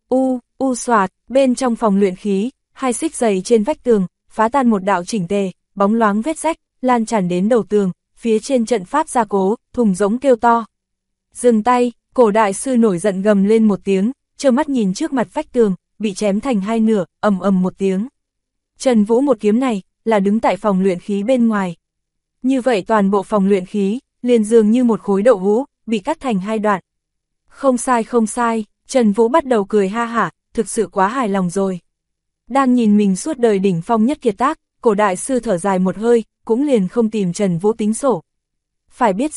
xoạt, bên trong phòng luyện khí, 2 xích dày trên vách tường, phá tan một đạo chỉnh tề, bóng loáng vết rách, lan tràn đến đầu tường, phía trên trận pháp gia cố, thùng giống kêu to. Dừng tay, cổ đại sư nổi giận gầm lên một tiếng, trơ mắt nhìn trước mặt vách tường, bị chém thành 2 nửa, ầm một tiếng. Trần Vũ một kiếm này, là đứng tại phòng luyện khí bên ngoài. Như vậy toàn bộ phòng luyện khí, liền dường như một khối đậu hũ, bị cắt thành 2 đoạn. Không sai, Trần Vũ bắt đầu cười ha hả, thực sự quá hài lòng rồi. Đang nhìn mình suốt đời đỉnh phong nhất kiệt tác, cổ đại sư thở dài một hơi, cũng liền không tìm Trần Vũ tính sổ. Phải biết rằng,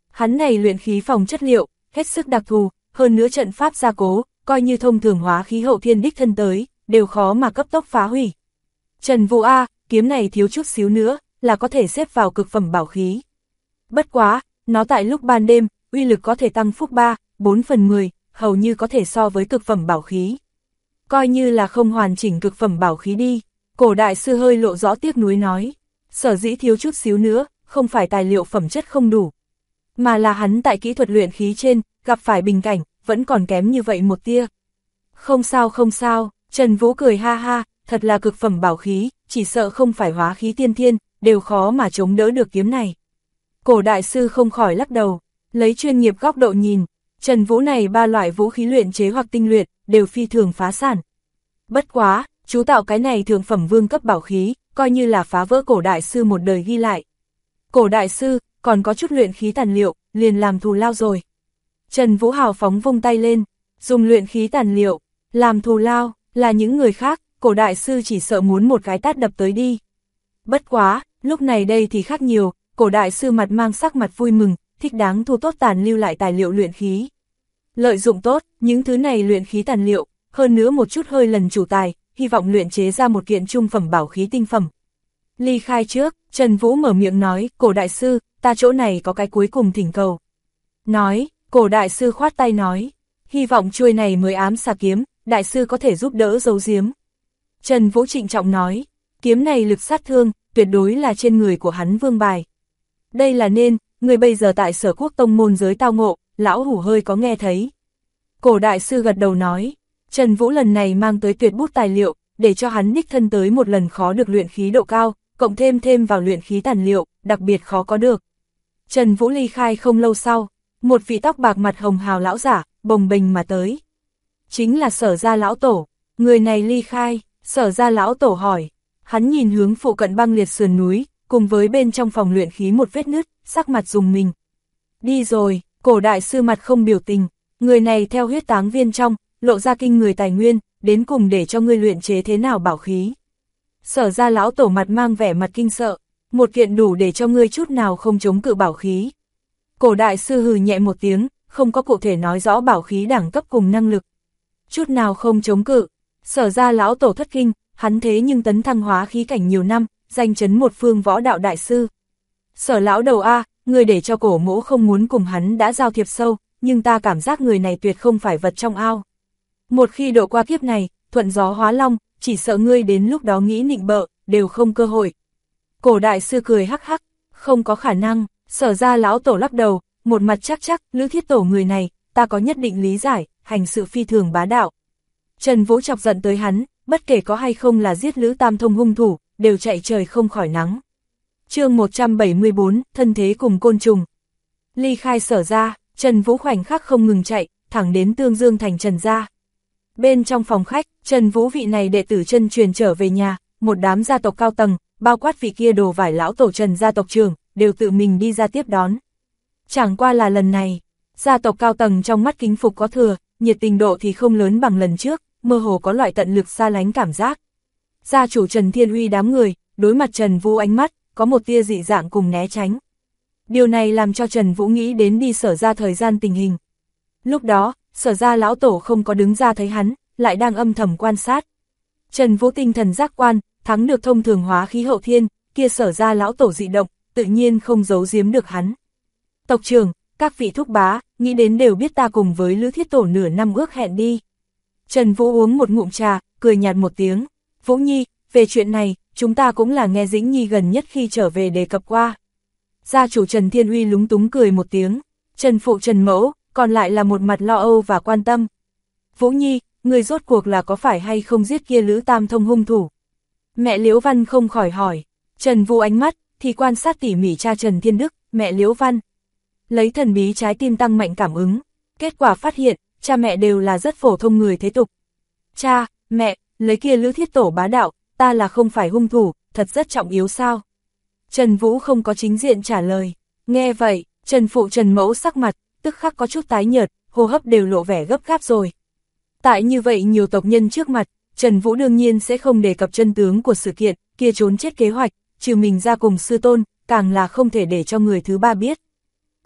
Hắn này luyện khí phòng chất liệu, hết sức đặc thù, hơn nữa trận pháp gia cố, coi như thông thường hóa khí hậu thiên đích thân tới, đều khó mà cấp tốc phá hủy. Trần Vũ A, kiếm này thiếu chút xíu nữa, là có thể xếp vào cực phẩm bảo khí. Bất quá, nó tại lúc ban đêm, uy lực có thể tăng phúc 3/4/10, hầu như có thể so với cực phẩm bảo khí. Coi như là không hoàn chỉnh cực phẩm bảo khí đi, cổ đại sư hơi lộ rõ tiếc nuối nói. Sở dĩ thiếu chút xíu nữa, không phải tài liệu phẩm chất không đủ, mà là hắn tại kỹ thuật luyện khí trên, gặp phải bình cảnh, vẫn còn kém như vậy một tia. Không sao không sao, Trần Vũ cười ha ha, thật là cực phẩm bảo khí, chỉ sợ không phải hóa khí tiên thiên, đều khó mà chống đỡ được kiếm này. Cổ đại sư không khỏi lắc đầu, lấy chuyên nghiệp góc độ nhìn, Trần Vũ này 3 loại vũ khí luyện chế hoặc tinh luyện, đều phi thường phá sản. Bất quá, chú tạo cái này thượng phẩm vương cấp bảo khí, coi như là phá vỡ cổ đại sư một đời ghi lại. Cổ đại sư, còn có chút luyện khí tàn liệu, liền làm thù lao rồi. Trần Vũ hào phóng vung tay lên, dùng luyện khí tàn liệu, làm thù lao, là những người khác, cổ đại sư chỉ sợ muốn một cái tát đập tới đi. Bất quá, lúc này đây thì khác nhiều, cổ đại sư mặt mang sắc mặt vui mừng, thích đáng thu tốt tàn lưu lại tài liệu luyện khí. Lợi dụng tốt, những thứ này luyện khí tàn liệu, hơn nữa một chút hơi lần chủ tài, hy vọng luyện chế ra một kiện trung phẩm bảo khí tinh phẩm. Ly khai trước, Trần Vũ mở miệng nói, cổ đại sư, ta chỗ này có cái cuối cùng thỉnh cầu. Nói, cổ đại sư khoát tay nói, hy vọng chuôi này mới ám xà kiếm, đại sư có thể giúp đỡ giấu giếm. Trần Vũ trịnh trọng nói, kiếm này lực sát thương, tuyệt đối là trên người của hắn vương bài. Đây là nên, người bây giờ tại Sở Quốc tông môn giới tao ngộ, lão hủ hơi có nghe thấy. Cổ đại sư gật đầu nói, Trần Vũ lần này mang tới tuyệt bút tài liệu, để cho hắn đích thân tới một lần khó được luyện khí độ cao, cộng thêm vào luyện khí tàn liệu, đặc biệt khó có được. Trần Vũ ly khai không lâu sau, một vị tóc bạc mặt hồng hào lão giả, bồng bềnh mà tới. Chính là Sở gia lão tổ, người này ly khai, Sở gia lão tổ hỏi, hắn nhìn hướng phụ cận băng liệt sườn núi, cùng với bên trong phòng luyện khí một vết nứt, sắc mặt rùng mình. Đi rồi, cổ đại sư mặt không biểu tình, người này theo huyết táng viên trong, lộ ra kinh người tài nguyên, đến cùng để cho ngươi luyện chế thế nào bảo khí. Sở gia lão tổ mặt mang vẻ mặt kinh sợ, một kiện đủ để cho ngươi chút nào không chống cự bảo khí. Cổ đại sư hừ nhẹ một tiếng, không có cụ thể nói rõ bảo khí đẳng cấp cùng năng lực. Chút nào không chống cự, Sở gia lão tổ thất kinh, hắn thế nhưng tấn thăng hóa khí cảnh nhiều năm, danh chấn một phương võ đạo đại sư. Sở lão đầu A, người để cho cổ mỗ không muốn cùng hắn đã giao thiệp sâu, nhưng ta cảm giác người này tuyệt không phải vật trong ao. Một khi độ qua kiếp này, thuận gió hóa long, chỉ sợ ngươi đến lúc đó nghĩ nịnh bợ, đều không cơ hội. Cổ đại sư cười hắc hắc, không có khả năng, Sở gia lão tổ lắc đầu, một mặt chắc, Lữ Thiết Tổ người này, ta có nhất định lý giải, hành sự phi thường bá đạo. Trần Vũ chọc giận tới hắn, bất kể có hay không là giết Lữ Tam Thông hung thủ, đều chạy trời không khỏi nắng. Chương 174, thân thế cùng côn trùng. Ly khai Sở gia, Trần Vũ khoảnh khắc không ngừng chạy, thẳng đến Tương Dương thành Trần gia. Bên trong phòng khách, Trần Vũ vị này đệ tử chân truyền trở về nhà, một đám gia tộc cao tầng, bao quát vị kia đồ vải lão tổ Trần gia tộc trưởng, đều tự mình đi ra tiếp đón. Chẳng qua là lần này, gia tộc cao tầng trong mắt kính phục có thừa, nhiệt tình độ thì không lớn bằng lần trước, mơ hồ có loại tận lực xa lánh cảm giác. Gia chủ Trần Thiên Uy đám người, đối mặt Trần Vũ ánh mắt, có một tia dị dạng cùng né tránh. Điều này làm cho Trần Vũ nghĩ đến đi Sở gia thời gian tình hình. Lúc đó, Sở gia lão tổ không có đứng ra thấy hắn, lại đang âm thầm quan sát. Trần Vũ tinh thần giác quan, thắng được thông thường hóa khí hậu thiên, kia Sở gia lão tổ dị động, tự nhiên không giấu giếm được hắn. Tộc trưởng, các vị thúc bá, nghĩ đến đều biết ta cùng với Lữ Thiết Tổ nửa năm ước hẹn đi. Trần Vũ uống một ngụm trà, cười nhạt một tiếng. Vũ Nhi, về chuyện này, chúng ta cũng là nghe Dĩnh Nhi gần nhất khi trở về đề cập qua. Gia chủ Trần Thiên Uy lúng túng cười một tiếng. Trần phụ Trần mẫu, còn lại là một mặt lo âu và quan tâm. Vũ Nhi, người rốt cuộc là có phải hay không giết kia Lữ Tam Thông hung thủ? Mẹ Liễu Văn không khỏi hỏi. Trần Vũ ánh mắt, thì quan sát tỉ mỉ cha Trần Thiên Đức, mẹ Liễu Văn. Lấy thần bí trái tim tăng mạnh cảm ứng. Kết quả phát hiện, cha mẹ đều là rất phổ thông người thế tục. Cha, mẹ, lấy kia Lữ Thiết Tổ bá đạo, ta là không phải hung thủ, thật rất trọng yếu sao? Trần Vũ không có chính diện trả lời. Nghe vậy, Trần phụ Trần mẫu sắc mặt, tức khắc có chút tái nhợt, hô hấp đều lộ vẻ gấp gáp rồi. Tại như vậy nhiều tộc nhân trước mặt, Trần Vũ đương nhiên sẽ không đề cập chân tướng của sự kiện, kia trốn chết kế hoạch, trừ mình ra cùng sư tôn, càng là không thể để cho người thứ ba biết.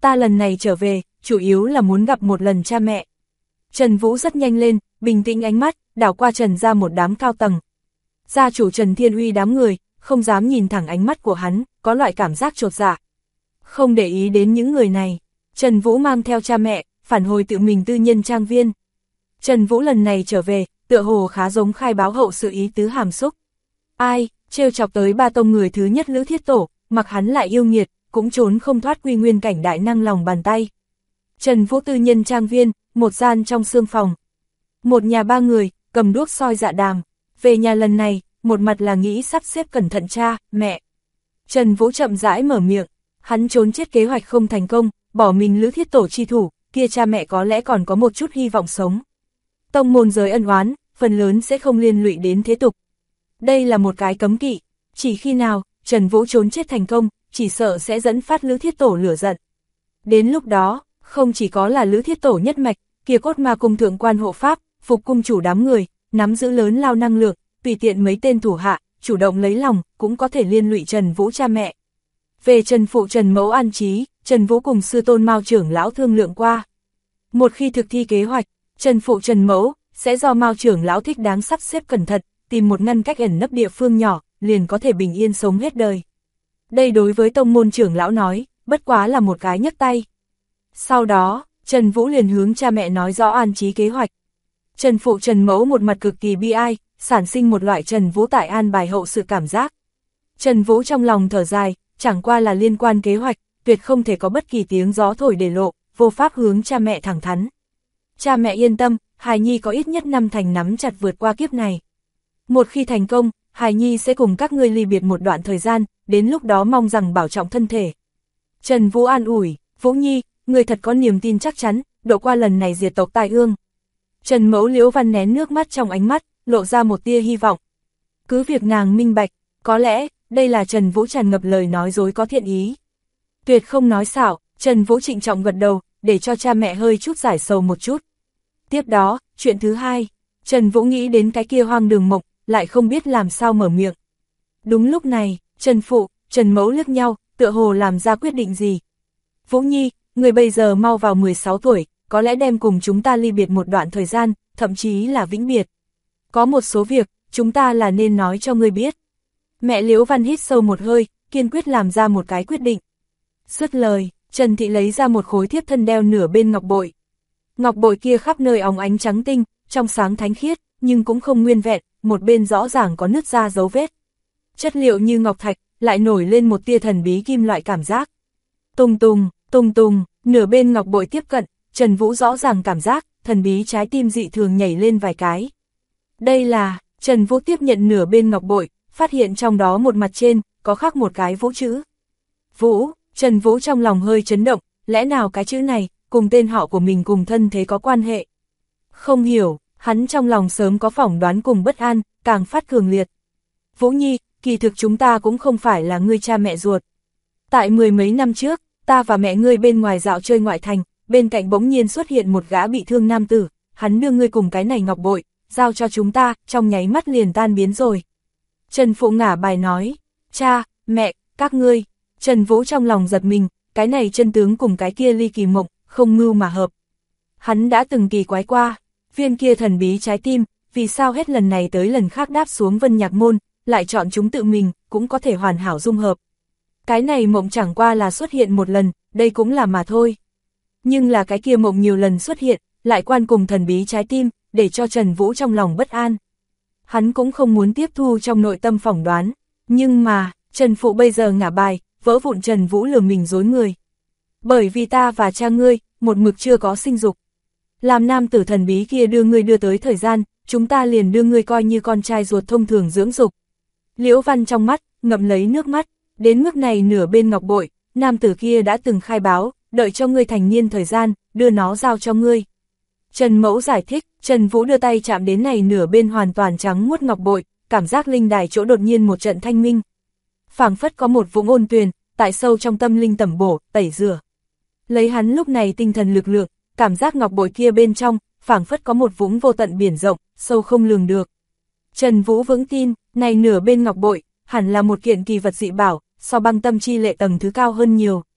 ta lần này trở về, chủ yếu là muốn gặp một lần cha mẹ. Trần Vũ rất nhanh lên, bình tĩnh ánh mắt, đảo qua Trần ra một đám cao tầng. Gia chủ Trần Thiên Uy đám người, không dám nhìn thẳng ánh mắt của hắn, có loại cảm giác chột dạ. Không để ý đến những người này, Trần Vũ mang theo cha mẹ, phản hồi tự mình tư nhân trang viên. Trần Vũ lần này trở về, tựa hồ khá giống khai báo hậu sự ý tứ hàm xúc. Ai, trêu chọc tới ba tông người thứ nhất Lữ Thiết Tổ, mặc hắn lại yêu nghiệt, cũng trốn không thoát quy nguyên cảnh đại năng lòng bàn tay. Trần Vũ tư nhân trang viên, một gian trong xương phòng. Một nhà ba người, cầm đuốc soi dạ đàm. Về nhà lần này, một mặt là nghĩ sắp xếp cẩn thận cha, mẹ. Trần Vũ chậm rãi mở miệng, hắn trốn chết kế hoạch không thành công, bỏ mình Lữ Thiết Tổ chi thủ, kia cha mẹ có lẽ còn có một chút hy vọng sống. Tông môn giới ân oán, phần lớn sẽ không liên lụy đến thế tục. Đây là một cái cấm kỵ, chỉ khi nào Trần Vũ trốn chết thành công, chỉ sợ sẽ dẫn phát Lữ Thiết Tổ lửa giận. Đến lúc đó, không chỉ có là Lữ Thiết Tổ nhất mạch, kia Cốt Ma cung thượng quan hộ pháp, Phục cung chủ đám người, nắm giữ lớn lao năng lượng, tùy tiện mấy tên thủ hạ, chủ động lấy lòng, cũng có thể liên lụy Trần Vũ cha mẹ. Về Trần phụ Trần mẫu an trí, Trần Vũ cùng sư tôn Mao trưởng lão thương lượng qua. Một khi thực thi kế hoạch, Trần phụ Trần mẫu sẽ do Mao trưởng lão thích đáng sắp xếp cẩn thận, tìm một ngăn cách ẩn nấp địa phương nhỏ, liền có thể bình yên sống hết đời. Đây đối với tông môn trưởng lão nói, bất quá là một cái nhấc tay. Sau đó, Trần Vũ liền hướng cha mẹ nói rõ an trí kế hoạch. Trần phụ Trần mẫu một mặt cực kỳ bi ai, sản sinh một loại Trần Vũ tại an bài hậu sự cảm giác. Trần Vũ trong lòng thở dài, chẳng qua là liên quan kế hoạch, tuyệt không thể có bất kỳ tiếng gió thổi để lộ, vô pháp hướng cha mẹ thẳng thắn. Cha mẹ yên tâm, hài nhi có ít nhất 5 thành nắm chặt vượt qua kiếp này. Một khi thành công, hài nhi sẽ cùng các ngươi ly biệt một đoạn thời gian, đến lúc đó mong rằng bảo trọng thân thể. Trần Vũ an ủi, Vũ Nhi, người thật có niềm tin chắc chắn, độ qua lần này diệt tộc tai ương. Trần Mẫu Liễu Văn nén nước mắt trong ánh mắt, lộ ra một tia hy vọng. Cứ việc nàng minh bạch, có lẽ, đây là Trần Vũ tràn ngập lời nói dối có thiện ý. Tuyệt không nói xạo, Trần Vũ trịnh trọng gật đầu, để cho cha mẹ hơi chút giải sầu một chút. Tiếp đó, chuyện thứ hai, Trần Vũ nghĩ đến cái kia hoang đường mộng, lại không biết làm sao mở miệng. Đúng lúc này, Trần Phụ, Trần Mẫu liếc nhau, tựa hồ làm ra quyết định gì. Vũ Nhi, người bây giờ mau vào 16 tuổi, có lẽ đem cùng chúng ta ly biệt một đoạn thời gian, thậm chí là vĩnh biệt. Có một số việc, chúng ta là nên nói cho ngươi biết. Mẹ Liễu Văn hít sâu một hơi, kiên quyết làm ra một cái quyết định. Dứt lời, Trần Thị lấy ra một khối thiếp thân đeo nửa bên ngọc bội. Ngọc bội kia khắp nơi óng ánh trắng tinh, trong sáng thánh khiết, nhưng cũng không nguyên vẹn, một bên rõ ràng có nứt ra dấu vết. Chất liệu như ngọc thạch, lại nổi lên một tia thần bí kim loại cảm giác. Tùng tùng, tùng tùng, nửa bên ngọc bội tiếp cận, Trần Vũ rõ ràng cảm giác, thần bí trái tim dị thường nhảy lên vài cái. Đây là, Trần Vũ tiếp nhận nửa bên ngọc bội, phát hiện trong đó một mặt trên, có khắc một cái Vũ chữ. Vũ, Trần Vũ trong lòng hơi chấn động, lẽ nào cái chữ này, cùng tên họ của mình cùng thân thế có quan hệ? Không hiểu, hắn trong lòng sớm có phỏng đoán cùng bất an, càng phát cường liệt. Vũ Nhi, kỳ thực chúng ta cũng không phải là ngươi cha mẹ ruột. Tại 10 mấy năm trước, ta và mẹ ngươi bên ngoài dạo chơi ngoại thành, bên cạnh bỗng nhiên xuất hiện một gã bị thương nam tử, hắn đưa ngươi cùng cái này ngọc bội, giao cho chúng ta, trong nháy mắt liền tan biến rồi. Trần Phụ ngả bài nói, cha, mẹ, các ngươi. Trần Vũ trong lòng giật mình, cái này chân tướng cùng cái kia ly kỳ mộng, không mưu mà hợp. Hắn đã từng kỳ quái qua, viên kia thần bí trái tim, vì sao hết lần này tới lần khác đáp xuống Vân Nhạc Môn, lại chọn chúng tự mình, cũng có thể hoàn hảo dung hợp. Cái này mộng chẳng qua là xuất hiện một lần, đây cũng là mà thôi. Nhưng là cái kia mộng nhiều lần xuất hiện, lại quan cùng thần bí trái tim, để cho Trần Vũ trong lòng bất an. Hắn cũng không muốn tiếp thu trong nội tâm phỏng đoán, nhưng mà, Trần Phụ bây giờ ngả bài, vỡ vụn Trần Vũ lừa mình dối người. Bởi vì ta và cha ngươi, một mực chưa có sinh dục. Làm nam tử thần bí kia đưa ngươi đưa tới thời gian, chúng ta liền đưa ngươi coi như con trai ruột thông thường dưỡng dục. Liễu Văn trong mắt, ngậm lấy nước mắt, đến mức này nửa bên ngọc bội, nam tử kia đã từng khai báo, đợi cho ngươi thành niên thời gian, đưa nó giao cho ngươi. Trần Mẫu giải thích, Trần Vũ đưa tay chạm đến này nửa bên hoàn toàn trắng muốt ngọc bội, cảm giác linh đài chỗ đột nhiên một trận thanh minh. Phảng phất có một vũng ôn tuyền, tại sâu trong tâm linh tẩm bổ, tẩy rửa. Lấy hắn lúc này tinh thần lực lượng, cảm giác ngọc bội kia bên trong, phảng phất có một vũng vô tận biển rộng, sâu không lường được. Trần Vũ vững tin, này nửa bên ngọc bội, hẳn là một kiện kỳ vật dị bảo, so băng tâm chi lệ tầng thứ cao hơn nhiều.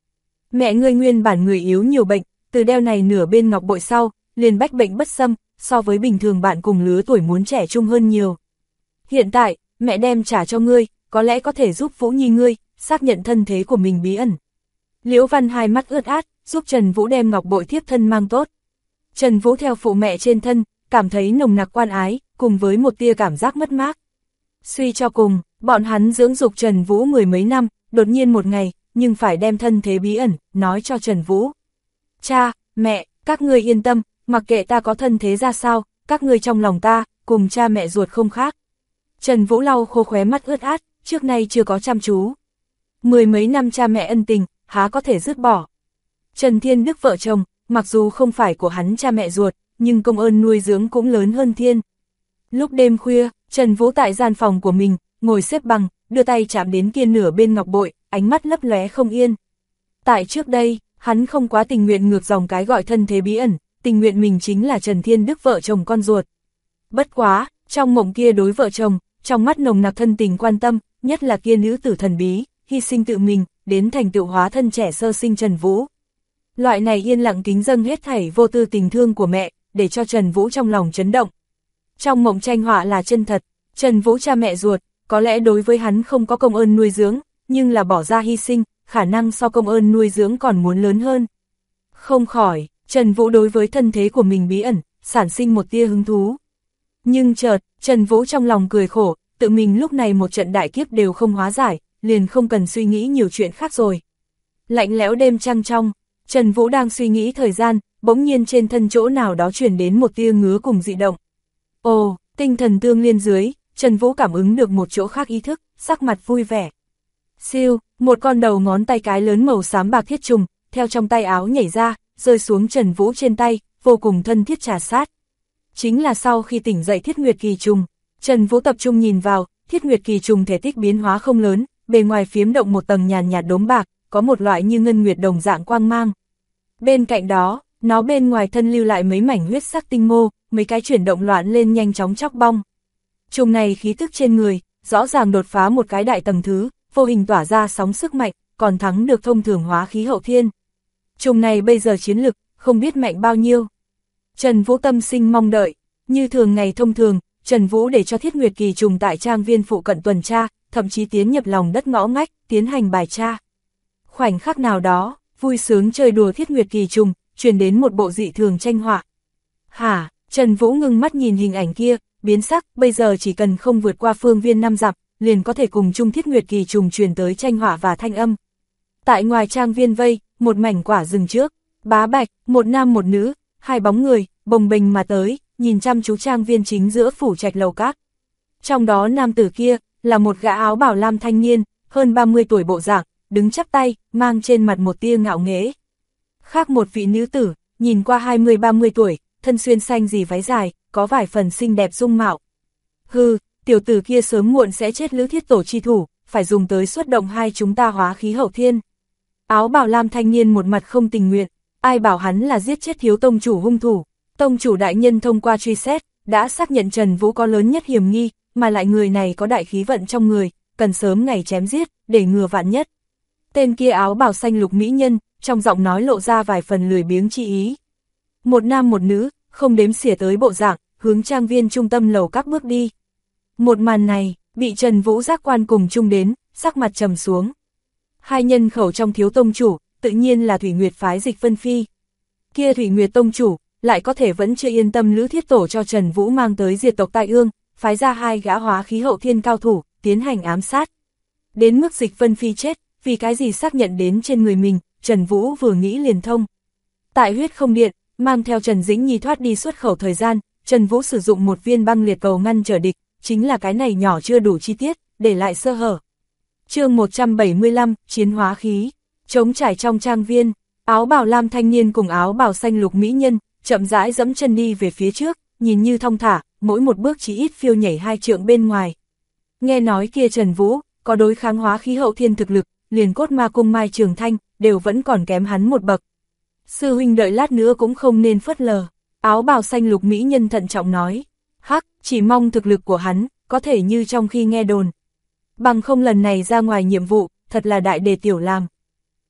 Mẹ ngươi nguyên bản người yếu nhiều bệnh, từ đeo này nửa bên ngọc bội sau, liền bách bệnh bất xâm, so với bình thường bạn cùng lứa tuổi muốn trẻ trung hơn nhiều. Hiện tại, mẹ đem trả cho ngươi, có lẽ có thể giúp Vũ Nhi ngươi, xác nhận thân thế của mình bí ẩn. Liễu Văn hai mắt ướt át, giúp Trần Vũ đem ngọc bội thiếp thân mang tốt. Trần Vũ theo phụ mẹ trên thân, cảm thấy nồng nặc quan ái, cùng với một tia cảm giác mất mát. Suy cho cùng, bọn hắn dưỡng dục Trần Vũ mười mấy năm, đột nhiên một ngày, nhưng phải đem thân thế bí ẩn, nói cho Trần Vũ. Cha, mẹ, các ngươi yên tâm, mặc kệ ta có thân thế ra sao, các ngươi trong lòng ta, cùng cha mẹ ruột không khác. Trần Vũ lau khô khóe mắt ướt át, trước nay chưa có chăm chú. Mười mấy năm cha mẹ ân tình, há có thể dứt bỏ. Trần Thiên Đức vợ chồng, mặc dù không phải của hắn cha mẹ ruột, nhưng công ơn nuôi dưỡng cũng lớn hơn Thiên. Lúc đêm khuya, Trần Vũ tại gian phòng của mình, ngồi xếp bằng, đưa tay chạm đến kia nửa bên ngọc bội, ánh mắt lấp lóe không yên. Tại trước đây, hắn không quá tình nguyện ngược dòng cái gọi thân thế bí ẩn, tình nguyện mình chính là Trần Thiên Đức vợ chồng con ruột. Bất quá, trong mộng kia đối vợ chồng, trong mắt nồng nặc thân tình quan tâm, nhất là kia nữ tử thần bí, hy sinh tự mình, đến thành tựu hóa thân trẻ sơ sinh Trần Vũ. Loại này yên lặng kính dâng hết thảy vô tư tình thương của mẹ, để cho Trần Vũ trong lòng chấn động. Trong mộng tranh họa là chân thật, Trần Vũ cha mẹ ruột, có lẽ đối với hắn không có công ơn nuôi dưỡng, nhưng là bỏ ra hy sinh, khả năng so công ơn nuôi dưỡng còn muốn lớn hơn. Không khỏi, Trần Vũ đối với thân thế của mình bí ẩn, sản sinh một tia hứng thú. Nhưng chợt, Trần Vũ trong lòng cười khổ, tự mình lúc này một trận đại kiếp đều không hóa giải, liền không cần suy nghĩ nhiều chuyện khác rồi. Lạnh lẽo đêm trăng trong, Trần Vũ đang suy nghĩ thời gian, bỗng nhiên trên thân chỗ nào đó truyền đến một tia ngứa cùng dị động. Ồ, tinh thần tương liên dưới, Trần Vũ cảm ứng được một chỗ khác ý thức, sắc mặt vui vẻ. Siêu, một con đầu ngón tay cái lớn màu xám bạc thiết trùng, theo trong tay áo nhảy ra, rơi xuống Trần Vũ trên tay, vô cùng thân thiết trà sát. Chính là sau khi tỉnh dậy Thiết Nguyệt Kỳ trùng, Trần Vũ tập trung nhìn vào, Thiết Nguyệt Kỳ trùng thể tích biến hóa không lớn, bề ngoài phiếm động một tầng nhàn nhạt đốm bạc, có một loại như ngân nguyệt đồng dạng quang mang. Bên cạnh đó, nó bên ngoài thân lưu lại mấy mảnh huyết sắc tinh mô, mấy cái chuyển động loạn lên nhanh chóng chóc bong. Trùng này khí tức trên người, rõ ràng đột phá một cái đại tầng thứ, vô hình tỏa ra sóng sức mạnh, còn thắng được thông thường hóa khí hậu thiên. Trùng này bây giờ chiến lực, không biết mạnh bao nhiêu. Trần Vũ tâm sinh mong đợi, như thường ngày thông thường, Trần Vũ để cho Thiết Nguyệt Kỳ trùng tại trang viên phụ cận tuần tra, thậm chí tiến nhập lòng đất ngõ ngách, tiến hành bài tra. Khoảnh khắc nào đó, vui sướng chơi đùa Thiết Nguyệt Kỳ trùng, truyền đến một bộ dị thường tranh họa. Hả, Trần Vũ ngưng mắt nhìn hình ảnh kia, biến sắc, bây giờ chỉ cần không vượt qua phương viên 5 dặm, liền có thể cùng chung Thiết Nguyệt Kỳ trùng truyền tới tranh họa và thanh âm. Tại ngoài trang viên vây, một mảnh quả rừng trước, Bá Bạch, một nam một nữ, hai bóng người, bồng bềnh mà tới, nhìn chăm chú trang viên chính giữa phủ trạch lầu các. Trong đó nam tử kia, là một gã áo bào lam thanh niên, hơn 30 tuổi bộ dạng, đứng chắp tay, mang trên mặt một tia ngạo nghễ. Khác một vị nữ tử, nhìn qua 20-30 tuổi, thân xuyên xanh gì váy dài, có vài phần xinh đẹp dung mạo. Hừ, tiểu tử kia sớm muộn sẽ chết Lữ Thiết Tổ chi thủ, phải dùng tới xuất động hai chúng ta hóa khí hậu thiên. Áo bào lam thanh niên một mặt không tình nguyện, ai bảo hắn là giết chết thiếu tông chủ hung thủ. Tông chủ đại nhân thông qua truy xét, đã xác nhận Trần Vũ có lớn nhất hiểm nghi, mà lại người này có đại khí vận trong người, cần sớm ngày chém giết, để ngừa vạn nhất. Tên kia áo bào xanh lục mỹ nhân, trong giọng nói lộ ra vài phần lười biếng chi ý. Một nam một nữ, không đếm xỉa tới bộ dạng, hướng trang viên trung tâm lầu các bước đi. Một màn này, bị Trần Vũ giác quan cùng chung đến, sắc mặt trầm xuống. Hai nhân khẩu trong thiếu tông chủ, tự nhiên là Thủy Nguyệt phái Dịch Vân Phi. Kia Thủy Nguyệt tông chủ, lại có thể vẫn chưa yên tâm Lữ Thiết Tổ cho Trần Vũ mang tới diệt tộc tai ương, phái ra hai gã hóa khí hậu thiên cao thủ, tiến hành ám sát. Đến mức Dịch Vân Phi chết, vì cái gì xác nhận đến trên người mình, Trần Vũ vừa nghĩ liền thông. Tại huyết không điện, mang theo Trần Dĩnh Nhi thoát đi xuất khẩu thời gian, Trần Vũ sử dụng một viên băng liệt cầu ngăn trở địch, chính là cái này nhỏ chưa đủ chi tiết, để lại sơ hở. Chương 175, chiến hóa khí, trống trải trong trang viên, áo bào lam thanh niên cùng áo bào xanh lục mỹ nhân, chậm rãi dẫm chân đi về phía trước, nhìn như thong thả, mỗi một bước chỉ ít phiêu nhảy 2 trượng bên ngoài. Nghe nói kia Trần Vũ, có đối kháng hóa khí hậu thiên thực lực, liền cốt ma cung Mai Trường Thanh, đều vẫn còn kém hắn một bậc. Sư huynh đợi lát nữa cũng không nên phớt lờ, áo bào xanh lục mỹ nhân thận trọng nói. Hắc, chỉ mong thực lực của hắn, có thể như trong khi nghe đồn. Bằng không lần này ra ngoài nhiệm vụ, thật là đại đề tiểu làm.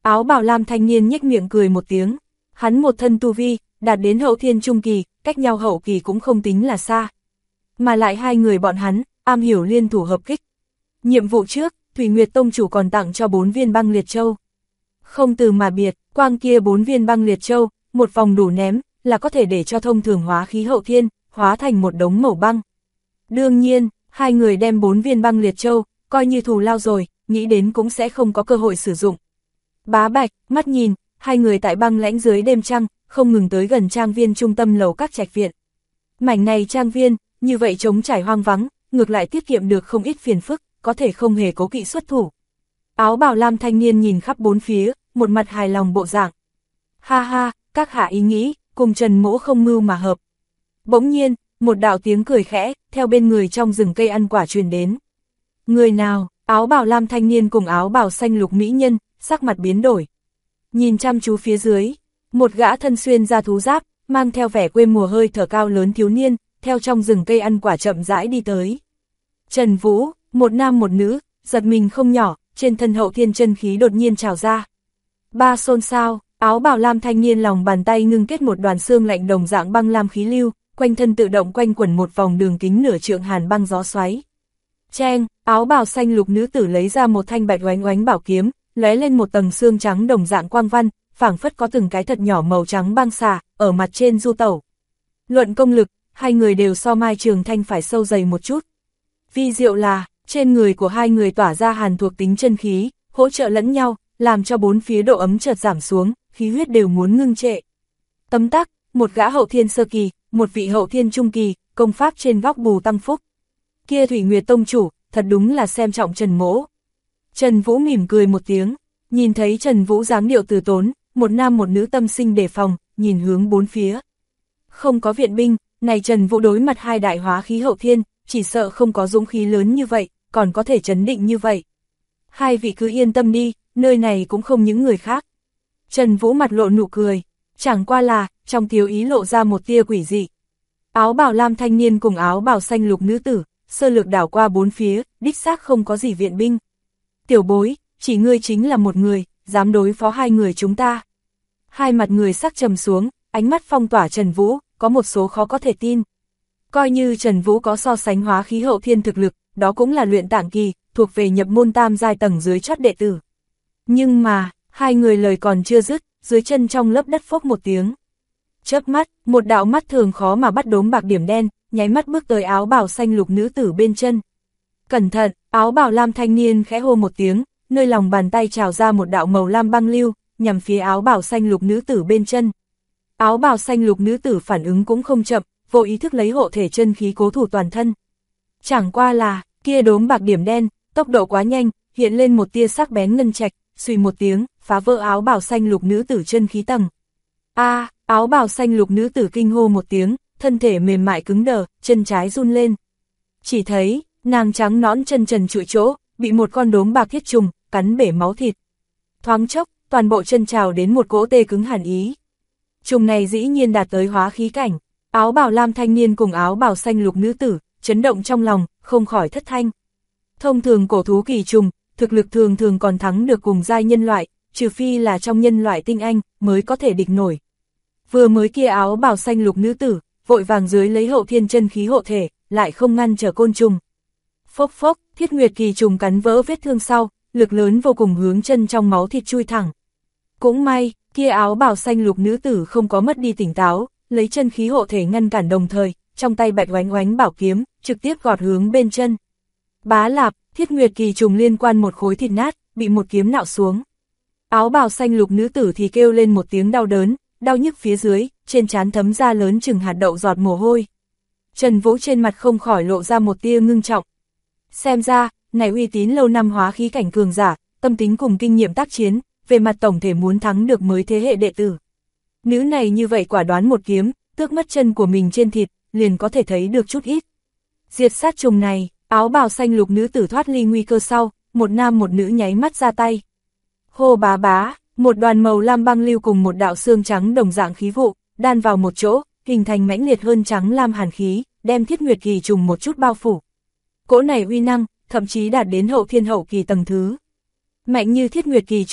Áo bào lam thanh niên nhếch miệng cười một tiếng, hắn một thân tu vi, đạt đến hậu thiên trung kỳ, cách nhau hậu kỳ cũng không tính là xa. Mà lại hai người bọn hắn, am hiểu liên thủ hợp kích. Nhiệm vụ trước, Thủy Nguyệt Tông chủ còn tặng cho 4 viên băng liệt châu. Không từ mà biệt, quang kia 4 viên băng liệt châu, một vòng đủ ném, là có thể để cho thông thường hóa khí hậu thiên, hóa thành một đống mẩu băng. Đương nhiên, hai người đem 4 viên băng liệt châu, coi như thù lao rồi, nghĩ đến cũng sẽ không có cơ hội sử dụng. Bá Bạch, mắt nhìn, hai người tại băng lãnh dưới đêm trăng, không ngừng tới gần trang viên trung tâm lầu các trạch viện. Mảnh này trang viên, như vậy trống trải hoang vắng, ngược lại tiết kiệm được không ít phiền phức, có thể không hề cố kỵ xuất thủ. Áo bào lam thanh niên nhìn khắp bốn phía, một mặt hài lòng bộ dạng. Ha ha, các hạ ý nghĩ, cùng Trần Mỗ không mưu mà hợp. Bỗng nhiên, một đạo tiếng cười khẽ, theo bên người trong rừng cây ăn quả truyền đến. Người nào? Áo bào lam thanh niên cùng áo bào xanh lục mỹ nhân, sắc mặt biến đổi. Nhìn chăm chú phía dưới, một gã thân xuyên da thú giáp, mang theo vẻ quê mùa hơi thở cao lớn thiếu niên, theo trong rừng cây ăn quả chậm rãi đi tới. Trần Vũ, một nam một nữ, giật mình không nhỏ, trên thân hậu thiên chân khí đột nhiên trào ra. Ba xôn xao, áo bào lam thanh niên lòng bàn tay ngưng kết một đoàn xương lạnh đồng dạng băng lam khí lưu, quanh thân tự động quanh quẩn một vòng đường kính nửa trượng hàn băng gió xoáy. Cheng, áo bào xanh lục nữ tử lấy ra một thanh bạch oánh oánh bảo kiếm, lóe lên một tầng xương trắng đồng dạng quang văn, phảng phất có từng cái thật nhỏ màu trắng băng xà, ở mặt trên du tẩu. Luận công lực, hai người đều so Mai Trường Thanh phải sâu dày một chút. Vi diệu là, trên người của hai người tỏa ra hàn thuộc tính chân khí, hỗ trợ lẫn nhau, làm cho bốn phía độ ấm chợt giảm xuống, khí huyết đều muốn ngưng trệ. Tấm tắc, một gã hậu thiên sơ kỳ, một vị hậu thiên trung kỳ, công pháp trên góc bù tăng phúc. Kia Thủy Nguyệt Tông chủ, thật đúng là xem trọng Trần Mỗ. Trần Vũ mỉm cười một tiếng, nhìn thấy Trần Vũ dáng điệu từ tốn, một nam một nữ tâm sinh đề phòng, nhìn hướng bốn phía. Không có viện binh, này Trần Vũ đối mặt hai đại hóa khí hậu thiên, chỉ sợ không có dũng khí lớn như vậy, còn có thể trấn định như vậy. Hai vị cứ yên tâm đi, nơi này cũng không những người khác. Trần Vũ mặt lộ nụ cười, chẳng qua là, trong thiếu ý lộ ra một tia quỷ dị. Áo bào lam thanh niên cùng áo bào xanh lục nữ tử, sơ lược đảo qua bốn phía, đích xác không có gì viện binh. Tiểu bối, chỉ ngươi chính là một người, dám đối phó hai người chúng ta. Hai mặt người sắc trầm xuống, ánh mắt phong tỏa Trần Vũ, có một số khó có thể tin. Coi như Trần Vũ có so sánh hóa khí hậu thiên thực lực, đó cũng là luyện tạng kỳ, thuộc về nhập môn tam giai tầng dưới chót đệ tử. Nhưng mà, hai người lời còn chưa dứt, dưới chân trong lớp đất phốc một tiếng. Chớp mắt, một đạo mắt thường khó mà bắt đốm bạc điểm đen, nháy mắt bước tới áo bào xanh lục nữ tử bên chân. Cẩn thận, áo bào lam thanh niên khẽ hô một tiếng, nơi lòng bàn tay trào ra một đạo màu lam băng lưu, nhằm phía áo bào xanh lục nữ tử bên chân. Áo bào xanh lục nữ tử phản ứng cũng không chậm, vô ý thức lấy hộ thể chân khí cố thủ toàn thân. Chẳng qua là, kia đốm bạc điểm đen, tốc độ quá nhanh, hiện lên một tia sắc bén ngân trạch, xùy một tiếng, phá vỡ áo bào xanh lục nữ tử chân khí tầng. A, áo bào xanh lục nữ tử kinh hô một tiếng, thân thể mềm mại cứng đờ, chân trái run lên. Chỉ thấy, nàng trắng nõn chân trần trụi chỗ, bị một con đốm bạc thiết trùng, cắn bể máu thịt. Thoáng chốc, toàn bộ chân trào đến một cỗ tê cứng hàn ý. Trùng này dĩ nhiên đạt tới hóa khí cảnh, áo bào lam thanh niên cùng áo bào xanh lục nữ tử, chấn động trong lòng, không khỏi thất thanh. Thông thường cổ thú kỳ trùng, thực lực thường thường còn thắng được cùng giai nhân loại, trừ phi là trong nhân loại tinh anh, mới có thể địch nổi. Vừa mới kia áo bào xanh lục nữ tử, vội vàng dưới lấy hậu thiên chân khí hộ thể, lại không ngăn trở côn trùng. Phốc phốc, thiết nguyệt kỳ trùng cắn vỡ vết thương sau, lực lớn vô cùng hướng chân trong máu thịt chui thẳng. Cũng may, kia áo bào xanh lục nữ tử không có mất đi tỉnh táo, lấy chân khí hộ thể ngăn cản đồng thời, trong tay bạch oánh oánh bảo kiếm, trực tiếp gọt hướng bên chân. Bá lạp, thiết nguyệt kỳ trùng liên quan một khối thịt nát, bị một kiếm nạo xuống. Áo bào xanh lục nữ tử thì kêu lên một tiếng đau đớn, đau nhức phía dưới, trên trán thấm ra lớn chừng hạt đậu giọt mồ hôi. Trần Vũ trên mặt không khỏi lộ ra một tia ngưng trọng. Xem ra, này uy tín lâu năm hóa khí cảnh cường giả, tâm tính cùng kinh nghiệm tác chiến, về mặt tổng thể muốn thắng được mới thế hệ đệ tử. Nữ này như vậy quả đoán một kiếm, tước mất chân của mình trên thịt, liền có thể thấy được chút ít. Diệt sát trùng này, áo bào xanh lục nữ tử thoát ly nguy cơ sau, một nam một nữ nháy mắt ra tay. Hô bá bá, một đoàn màu lam băng lưu cùng một đạo xương trắng đồng dạng khí vụ, đan vào một chỗ, hình thành mãnh liệt hơn trắng lam hàn khí, đem thiết nguyệt kỳ trùng một chút bao phủ. Cỗ này uy năng, thậm chí đạt đến hậu thiên hậu kỳ tầng thứ. Mạnh như thiết nguyệt kỳ trùng,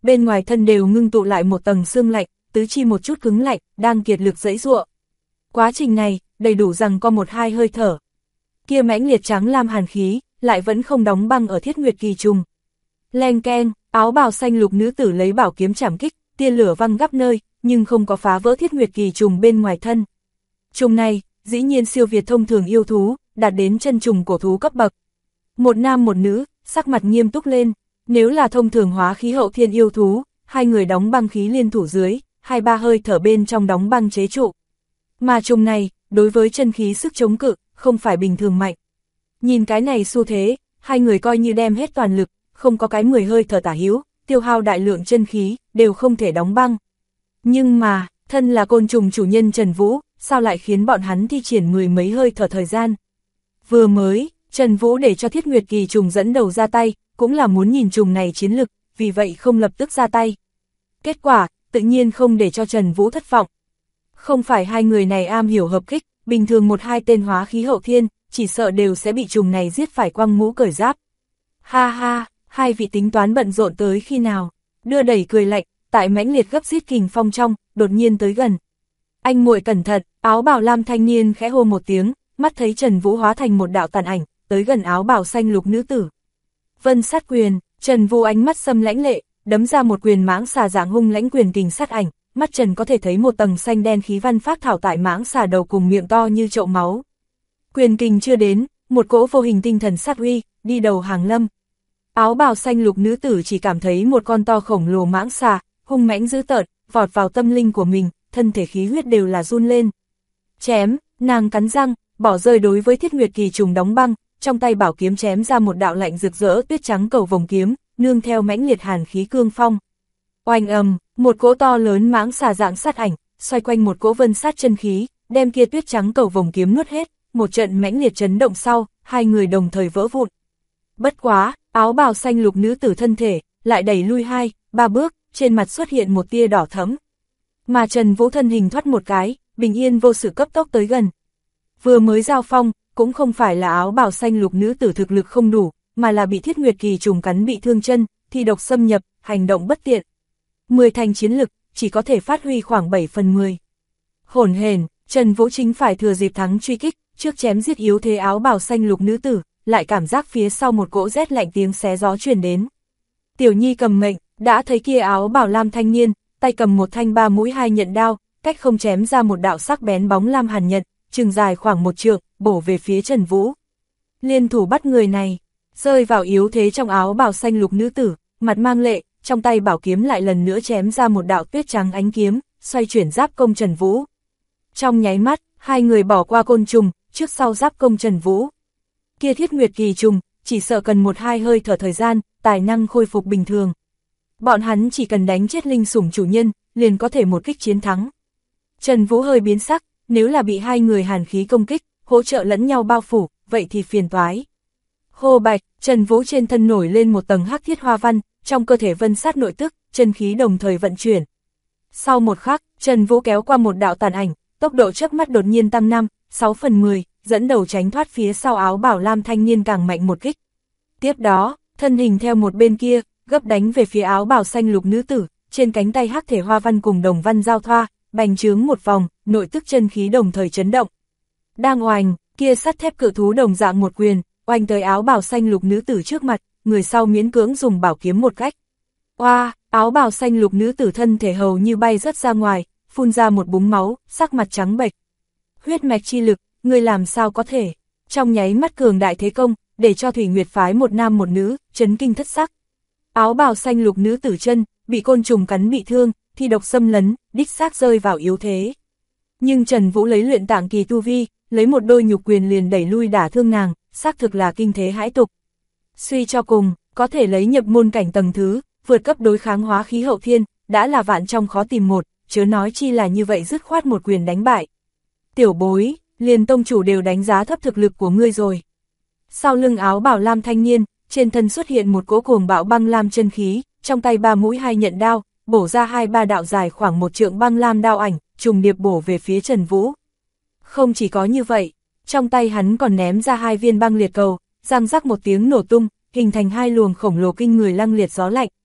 bên ngoài thân đều ngưng tụ lại một tầng xương lạnh, tứ chi một chút cứng lạnh, đang kiệt lực giãy giụa. Quá trình này, đầy đủ rằng có 1-2 hơi thở. Kia mãnh liệt trắng lam hàn khí, lại vẫn không đóng băng ở Thiết Nguyệt Kỳ trùng. Leng keng, áo bào xanh lục nữ tử lấy bảo kiếm chảm kích, tia lửa văng gấp nơi, nhưng không có phá vỡ Thiết Nguyệt Kỳ trùng bên ngoài thân. Trùng này, dĩ nhiên siêu việt thông thường yêu thú, đạt đến chân trùng cổ thú cấp bậc. Một nam một nữ, sắc mặt nghiêm túc lên, nếu là thông thường hóa khí hậu thiên yêu thú, hai người đóng băng khí liên thủ dưới, 2-3 hơi thở bên trong đóng băng chế trụ. Mà trùng này, đối với chân khí sức chống cự, không phải bình thường mạnh. Nhìn cái này xu thế, hai người coi như đem hết toàn lực, không có cái 10 hơi thở tả hữu, tiêu hao đại lượng chân khí, đều không thể đóng băng. Nhưng mà, thân là côn trùng chủ nhân Trần Vũ, sao lại khiến bọn hắn thi triển 10 mấy hơi thở thời gian. Vừa mới, Trần Vũ để cho Thiết Nguyệt Kỳ trùng dẫn đầu ra tay, cũng là muốn nhìn trùng này chiến lực, vì vậy không lập tức ra tay. Kết quả, tự nhiên không để cho Trần Vũ thất vọng. Không phải hai người này am hiểu hợp kích, bình thường 1-2 tên hóa khí hậu thiên, chỉ sợ đều sẽ bị trùng này giết phải quăng mũ cởi giáp. Ha ha, hai vị tính toán bận rộn tới khi nào, đưa đẩy cười lạnh, tại mãnh liệt gấp rít kình phong trong, đột nhiên tới gần. Anh muội cẩn thận, áo bào lam thanh niên khẽ hô một tiếng, mắt thấy Trần Vũ hóa thành một đạo tàn ảnh, tới gần áo bào xanh lục nữ tử. Vân sát quyền, Trần Vũ ánh mắt xâm lãnh lệ, đấm ra một quyền mãng xà dạng hung lãnh quyền kình sát ảnh, mắt Trần có thể thấy một tầng xanh đen khí văn phác thảo tại mãng xà đầu cùng miệng to như chậu máu. Quyền kình chưa đến, một cỗ vô hình tinh thần sát uy, đi đầu hàng lâm. Áo bào xanh lục nữ tử chỉ cảm thấy một con to khổng lồ mãng xà, hung mãnh dữ tợn, vọt vào tâm linh của mình, thân thể khí huyết đều là run lên. Chém, nàng cắn răng, bỏ rơi đối với Thiết Nguyệt Kỳ trùng đóng băng, trong tay bảo kiếm chém ra một đạo lạnh rực rỡ tuyết trắng cầu vồng kiếm, nương theo mãnh liệt hàn khí cương phong. Oanh ầm, một cỗ to lớn mãng xà dạng sát ảnh, xoay quanh một cỗ vân sát chân khí, đem kia tuyết trắng cầu vồng kiếm nuốt hết, một trận mãnh liệt chấn động sau, hai người đồng thời vỡ vụn. Bất quá, áo bào xanh lục nữ tử thân thể, lại đẩy lui 2-3 bước, trên mặt xuất hiện một tia đỏ thẫm. Mà Trần Vũ thân hình thoát một cái, bình yên vô sự cấp tốc tới gần. Vừa mới giao phong, cũng không phải là áo bào xanh lục nữ tử thực lực không đủ, mà là bị Thiết Nguyệt Kỳ trùng cắn bị thương chân, thì độc xâm nhập, hành động bất tiện. 10 thành chiến lực, chỉ có thể phát huy khoảng 7/10. Hỗn hển, Trần Vũ chính phải thừa dịp thắng truy kích, trước chém giết yếu thế áo bào xanh lục nữ tử, lại cảm giác phía sau một cỗ rét lạnh tiếng xé gió truyền đến. Tiểu Nhi cầm mệnh, đã thấy kia áo bào lam thanh niên, tay cầm một thanh 3 mũi 2 nhận đao, cách không chém ra một đạo sắc bén bóng lam hàn nhận, chừng dài khoảng 1 trượng, bổ về phía Trần Vũ. Liên thủ bắt người này, rơi vào yếu thế trong áo bào xanh lục nữ tử, mặt mang lệ, trong tay bảo kiếm lại lần nữa chém ra một đạo tuyết trắng ánh kiếm, xoay chuyển giáp công Trần Vũ. Trong nháy mắt, hai người bỏ qua côn trùng, trước sau giáp công Trần Vũ. Kia Thiết Nguyệt Kỳ trùng, chỉ sợ cần 1-2 hơi thở thời gian, tài năng khôi phục bình thường. Bọn hắn chỉ cần đánh chết linh sủng chủ nhân, liền có thể một kích chiến thắng. Trần Vũ hơi biến sắc, nếu là bị hai người hàn khí công kích, hỗ trợ lẫn nhau bao phủ, vậy thì phiền toái. Hô bạch, Trần Vũ trên thân nổi lên một tầng hắc thiết hoa văn, trong cơ thể vân sát nội tức, chân khí đồng thời vận chuyển. Sau một khắc, Trần Vũ kéo qua một đạo tàn ảnh, tốc độ chớp mắt đột nhiên tăng 5-6/10, dẫn đầu tránh thoát phía sau áo bảo lam thanh niên càng mạnh một kích. Tiếp đó, thân hình theo một bên kia, gấp đánh về phía áo bào xanh lục nữ tử, trên cánh tay hắc thể hoa văn cùng đồng văn giao thoa, bành trướng một vòng, nội tức chân khí đồng thời chấn động. Đang oành, kia sắt thép cự thú đồng dạng một quyền, oanh tới áo bào xanh lục nữ tử trước mặt, người sau miễn cưỡng dùng bảo kiếm một cách. Oa, áo bào xanh lục nữ tử thân thể hầu như bay rất ra ngoài, phun ra một búng máu, sắc mặt trắng bệch. Huyết mạch chi lực, người làm sao có thể? Trong nháy mắt cường đại thế công, để cho Thủy Nguyệt phái một nam một nữ, chấn kinh thất sắc. Áo bào xanh lục nữ tử chân, bị côn trùng cắn bị thương, thì độc xâm lấn, đích xác rơi vào yếu thế. Nhưng Trần Vũ lấy luyện tạng kỳ tu vi, lấy một đôi nhục quyền liền đẩy lui đả thương nàng, xác thực là kinh thế hãi tục. Suy cho cùng, có thể lấy nhập môn cảnh tầng thứ, vượt cấp đối kháng hóa khí hậu thiên, đã là vạn trong khó tìm một, chớ nói chi là như vậy dứt khoát một quyền đánh bại. Tiểu bối, liền tông chủ đều đánh giá thấp thực lực của ngươi rồi. Sau lưng áo bảo lam thanh niên, trên thân xuất hiện một cỗ cuồng bạo băng lam chân khí, trong tay 3 mũi 2 nhận đao, bổ ra 2-3 đạo dài khoảng 1 trượng băng lam đao ảnh, trùng điệp bổ về phía Trần Vũ. Không chỉ có như vậy, trong tay hắn còn ném ra 2 viên băng liệt cầu, răng rắc một tiếng nổ tung, hình thành 2 luồng khổng lồ kinh người lăng liệt gió lạnh,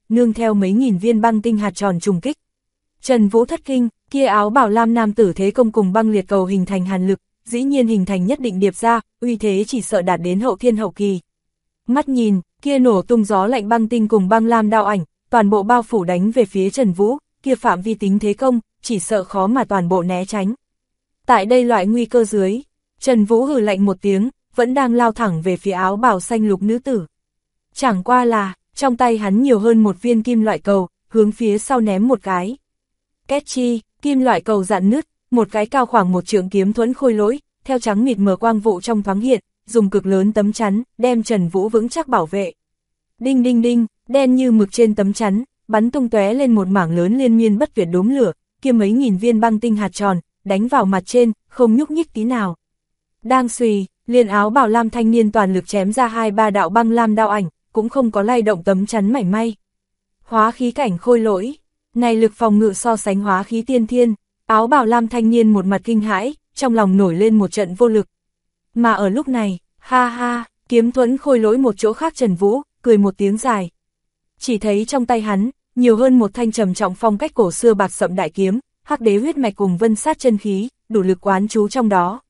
nương theo mấy nghìn viên băng tinh hạt tròn trùng kích. Trần Vũ thất kinh, kia áo bào lam nam tử thế công cùng băng liệt cầu hình thành hàn lực, dĩ nhiên hình thành nhất định điệp ra, uy thế chỉ sợ đạt đến hậu thiên hậu kỳ. Mắt nhìn, kia nổ tung gió lạnh băng tinh cùng băng lam đao ảnh, toàn bộ bao phủ đánh về phía Trần Vũ, kia phạm vi tính thế công, chỉ sợ khó mà toàn bộ né tránh. Tại đây loại nguy cơ dưới, Trần Vũ hừ lạnh một tiếng, vẫn đang lao thẳng về phía áo bào xanh lục nữ tử. Chẳng qua là, trong tay hắn nhiều hơn một viên kim loại cầu, hướng phía sau ném một cái. Két chi, kim loại cầu dạn nứt, một cái cao khoảng một trượng kiếm thuẫn khôi lỗi, theo trắng mịt mờ quang vụ trong thoáng hiện, dùng cực lớn tấm chắn, đem Trần Vũ vững chắc bảo vệ. Đinh đinh đinh, đen như mực trên tấm chắn, bắn tung tóe lên một mảng lớn liên miên bất tuyệt đốm lửa, kia mấy nghìn viên băng tinh hạt tròn, đánh vào mặt trên, không nhúc nhích tí nào. Đang xùy, liền áo bào lam thanh niên toàn lực chém ra 2-3 đạo băng lam đao ảnh, cũng không có lay động tấm chắn mảy may. Hóa khí cảnh khôi lỗi, này lực phòng ngự so sánh hóa khí tiên thiên, áo bào lam thanh niên một mặt kinh hãi, trong lòng nổi lên một trận vô lực. Mà ở lúc này, ha ha, kiếm thuẫn khôi lỗi một chỗ khác Trần Vũ, cười một tiếng dài. Chỉ thấy trong tay hắn, nhiều hơn một thanh trầm trọng phong cách cổ xưa bạc sậm đại kiếm, hắc đế huyết mạch cùng vân sát chân khí, đủ lực quán trú trong đó.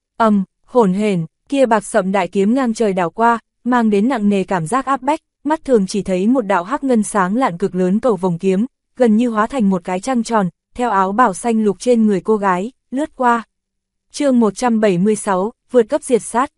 Hỗn hển, kia bạc sậm đại kiếm ngang trời đảo qua, mang đến nặng nề cảm giác áp bách, mắt thường chỉ thấy một đạo hắc ngân sáng lạn cực lớn cầu vồng kiếm, gần như hóa thành một cái trăng tròn, theo áo bào xanh lục trên người cô gái, lướt qua. Chương 176, vượt cấp diệt sát.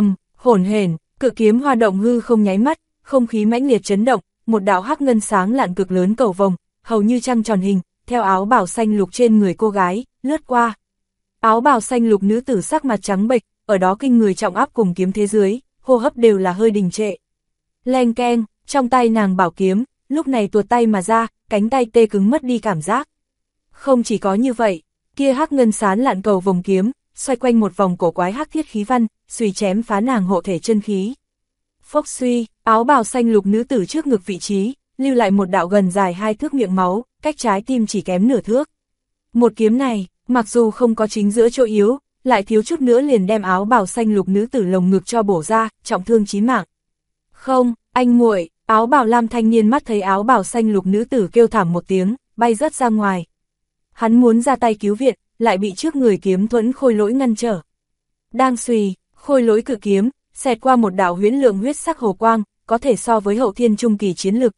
Hỗn hển, cự kiếm hoa động hư không nháy mắt, không khí mãnh liệt chấn động, một đạo hắc ngân sáng lạn cực lớn cầu vồng, hầu như trăng tròn hình, theo áo bào xanh lục trên người cô gái, lướt qua. Áo bào xanh lục nữ tử sắc mặt trắng bệch, ở đó kinh người trọng áp cùng kiếm thế dưới, hô hấp đều là hơi đình trệ. Leng keng, trong tay nàng bảo kiếm, lúc này tuột tay mà ra, cánh tay tê cứng mất đi cảm giác. Không chỉ có như vậy, kia hắc ngân sán lạn cầu vồng kiếm, xoay quanh một vòng cổ quái hắc thiết khí văn, suy chém phá nàng hộ thể chân khí. Phốc suy, áo bào xanh lục nữ tử trước ngực vị trí, lưu lại một đạo gần dài 2 thước miệng máu, cách trái tim chỉ kém nửa thước. Một kiếm này, mặc dù không có chính giữa chỗ yếu, lại thiếu chút nữa liền đem áo bào xanh lục nữ tử lồng ngực cho bổ ra, trọng thương chí mạng. Không, anh muội, áo bào lam thanh niên mắt thấy áo bào xanh lục nữ tử kêu thảm một tiếng, bay rớt ra ngoài. Hắn muốn ra tay cứu viện, lại bị trước người kiếm thuẫn khôi lỗi ngăn trở. Đang xùy, khôi lỗi cự kiếm, xẹt qua một đạo huyễn lượng huyết sắc hồ quang, có thể so với hậu thiên trung kỳ chiến lực.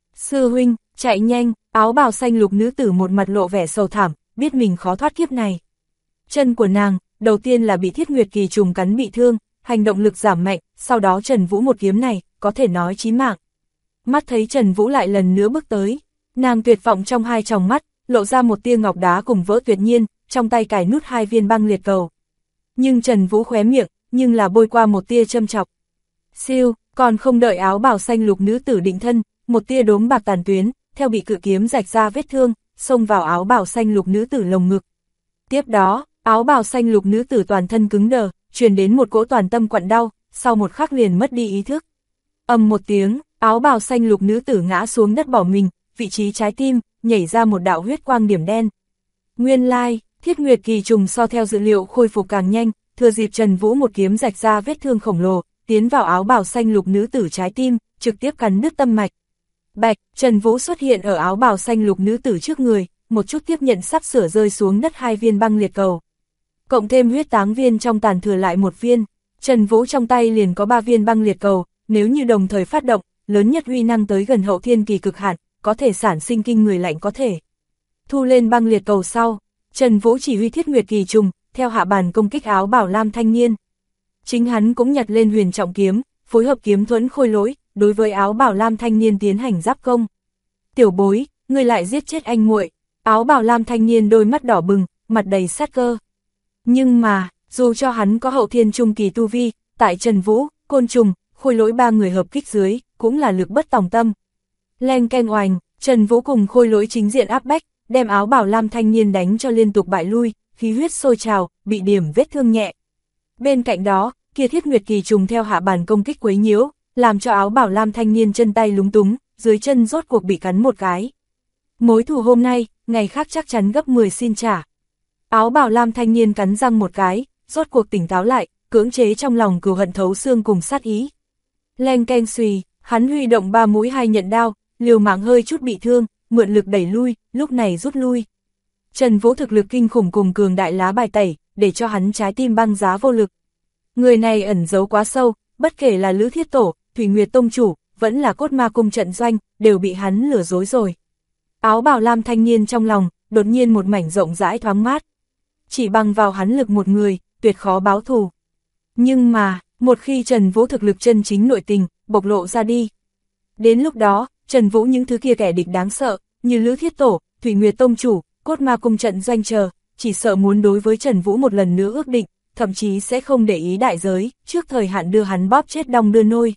Sư huynh, chạy nhanh, áo bào xanh lục nữ tử một mặt lộ vẻ sầu thảm, biết mình khó thoát kiếp này. Chân của nàng, đầu tiên là bị thiết nguyệt kỳ trùng cắn bị thương, hành động lực giảm mạnh, sau đó Trần Vũ một kiếm này, có thể nói chí mạng. Mắt thấy Trần Vũ lại lần nữa bước tới, nàng tuyệt vọng trong hai tròng mắt, lộ ra một tia ngọc đá cùng vỡ tuyệt nhiên, trong tay cài nút 2 viên băng liệt cầu. Nhưng Trần Vũ khóe miệng, nhưng là bôi qua một tia châm chọc. Siêu, còn không đợi áo bào xanh lục nữ tử định thân, một tia đốm bạc tàn tuyến, theo bị cự kiếm rạch ra vết thương, xông vào áo bào xanh lục nữ tử lồng ngực. Tiếp đó, áo bào xanh lục nữ tử toàn thân cứng đờ, truyền đến một cỗ toàn tâm quặn đau, sau một khắc liền mất đi ý thức. Một tiếng, áo bào xanh lục nữ tử ngã xuống đất bỏ mình, vị trí trái tim, nhảy ra một đạo huyết quang điểm đen. Nguyên lai, thiết nguyệt kỳ trùng so theo dữ liệu khôi phục càng nhanh, thừa dịp Trần Vũ một kiếm rạch ra vết thương khổng lồ, tiến vào áo bào xanh lục nữ tử trái tim, trực tiếp cắn đứt tâm mạch. Bạch, Trần Vũ xuất hiện ở áo bào xanh lục nữ tử trước người, một chút tiếp nhận sắp sửa rơi xuống đất 2 viên băng liệt cầu. Cộng thêm huyết táng viên trong tàn thừa lại 1 viên, Trần Vũ trong tay liền có 3 viên băng liệt cầu, nếu như đồng thời phát động, lớn nhất uy năng tới gần hậu thiên kỳ cực hạn, có thể sản sinh kinh người lạnh có thể. Thu lên băng liệt cầu sau, Trần Vũ chỉ huy thiết nguyệt kỳ trùng, theo hạ bàn công kích áo bào lam thanh niên. Chính hắn cũng nhặt lên huyền trọng kiếm, phối hợp kiếm thuẫn khôi lỗi, đối với áo bào lam thanh niên tiến hành giáp công. Tiểu bối, ngươi lại giết chết anh muội. Áo bào lam thanh niên đôi mắt đỏ bừng, mặt đầy sát cơ. Nhưng mà, dù cho hắn có hậu thiên trung kỳ tu vi, tại Trần Vũ, côn trùng, khôi lỗi 3 người hợp kích dưới, cũng là lực bất tòng tâm. Leng keng oành, Trần Vũ cùng khôi lỗi chính diện áp bách, đem áo bào lam thanh niên đánh cho liên tục bại lui, khí huyết sôi trào, bị điểm vết thương nhẹ. Bên cạnh đó, kia thiết nguyệt kỳ trùng theo hạ bàn công kích quấy nhiễu, làm cho áo bào lam thanh niên chân tay lúng túng, dưới chân rốt cuộc bị cắn một cái. Mối thù hôm nay, ngày khác chắc chắn gấp 10 xin trả. Áo bào lam thanh niên cắn răng một cái, rốt cuộc tỉnh táo lại, cưỡng chế trong lòng cừu hận thấu xương cùng sát ý. Leng keng xùy, hắn huy động 3 mũi 2 nhận đao, liều mạng hơi chút bị thương, mượn lực đẩy lui, lúc này rút lui. Trần Vũ thực lực kinh khủng cùng cường đại lá bài tẩy, để cho hắn trái tim băng giá vô lực. Người này ẩn giấu quá sâu, bất kể là Lữ Thiết Tổ, Thủy Nguyệt Tông Chủ, vẫn là Cốt Ma Cung trận doanh, đều bị hắn lừa dối rồi. Áo bào lam thanh niên trong lòng, đột nhiên một mảnh rộng rãi thoáng mát. Chỉ bằng vào hắn lực một người, tuyệt khó báo thù. Nhưng mà, một khi Trần Vũ thực lực chân chính nội tình, bộc lộ ra đi. Đến lúc đó, Trần Vũ những thứ kia kẻ địch đáng sợ, như Lữ Thiết Tổ, Thủy Nguyệt Tông Chủ, Cốt Ma Cung trận doanh chờ, chỉ sợ muốn đối với Trần Vũ một lần nữa ước định, thậm chí sẽ không để ý đại giới, trước thời hạn đưa hắn bóp chết đong đưa nôi.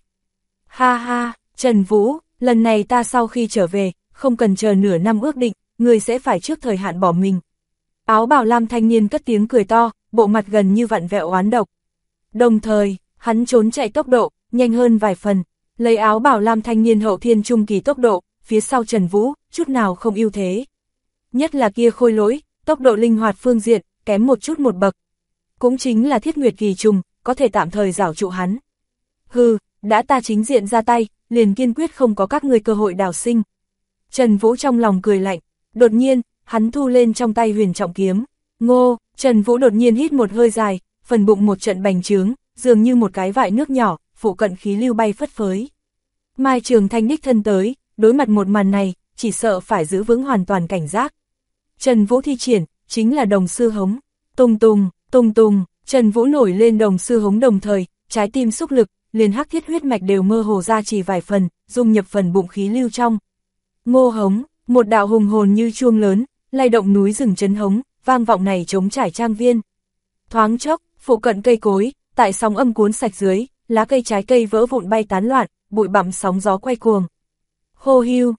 Ha ha, Trần Vũ, lần này ta sau khi trở về, không cần chờ nửa năm ước định, người sẽ phải trước thời hạn bỏ mình. Áo bào lam thanh niên cất tiếng cười to, bộ mặt gần như vặn vẹo oán độc. Đồng thời, hắn trốn chạy tốc độ, nhanh hơn vài phần, lấy áo bào lam thanh niên hậu thiên trung kỳ tốc độ, phía sau Trần Vũ, chút nào không ưu thế. Nhất là kia khôi lỗi, tốc độ linh hoạt phương diện, kém một chút một bậc. Cũng chính là Thiết Nguyệt kỳ trùng, có thể tạm thời giảo trụ hắn. Hừ, đã ta chính diện ra tay, liền kiên quyết không có các ngươi cơ hội đào sinh. Trần Vũ trong lòng cười lạnh, đột nhiên, hắn thu lên trong tay huyền trọng kiếm. Ngô, Trần Vũ đột nhiên hít một hơi dài, phần bụng một trận bành trướng, dường như một cái vại nước nhỏ, phụ cận khí lưu bay phất phới. Mai Trường Thanh đích thân tới, đối mặt một màn này, chỉ sợ phải giữ vững hoàn toàn cảnh giác. Trần Vũ thi triển, chính là đồng sư hống. Tùng tùng, tùng tùng, Trần Vũ nổi lên đồng sư hống đồng thời, trái tim xúc lực, liền hắc thiết huyết mạch đều mơ hồ ra chỉ vài phần, dung nhập phần bụng khí lưu trong. Ngô hống, một đạo hùng hồn như chuông lớn, lay động núi rừng chấn hống, vang vọng này trống trải trang viên. Thoáng chốc, phụ cận cây cối, tại sóng âm cuốn sạch dưới, lá cây trái cây vỡ vụn bay tán loạn, bụi bặm sóng gió quay cuồng. Hô hưu,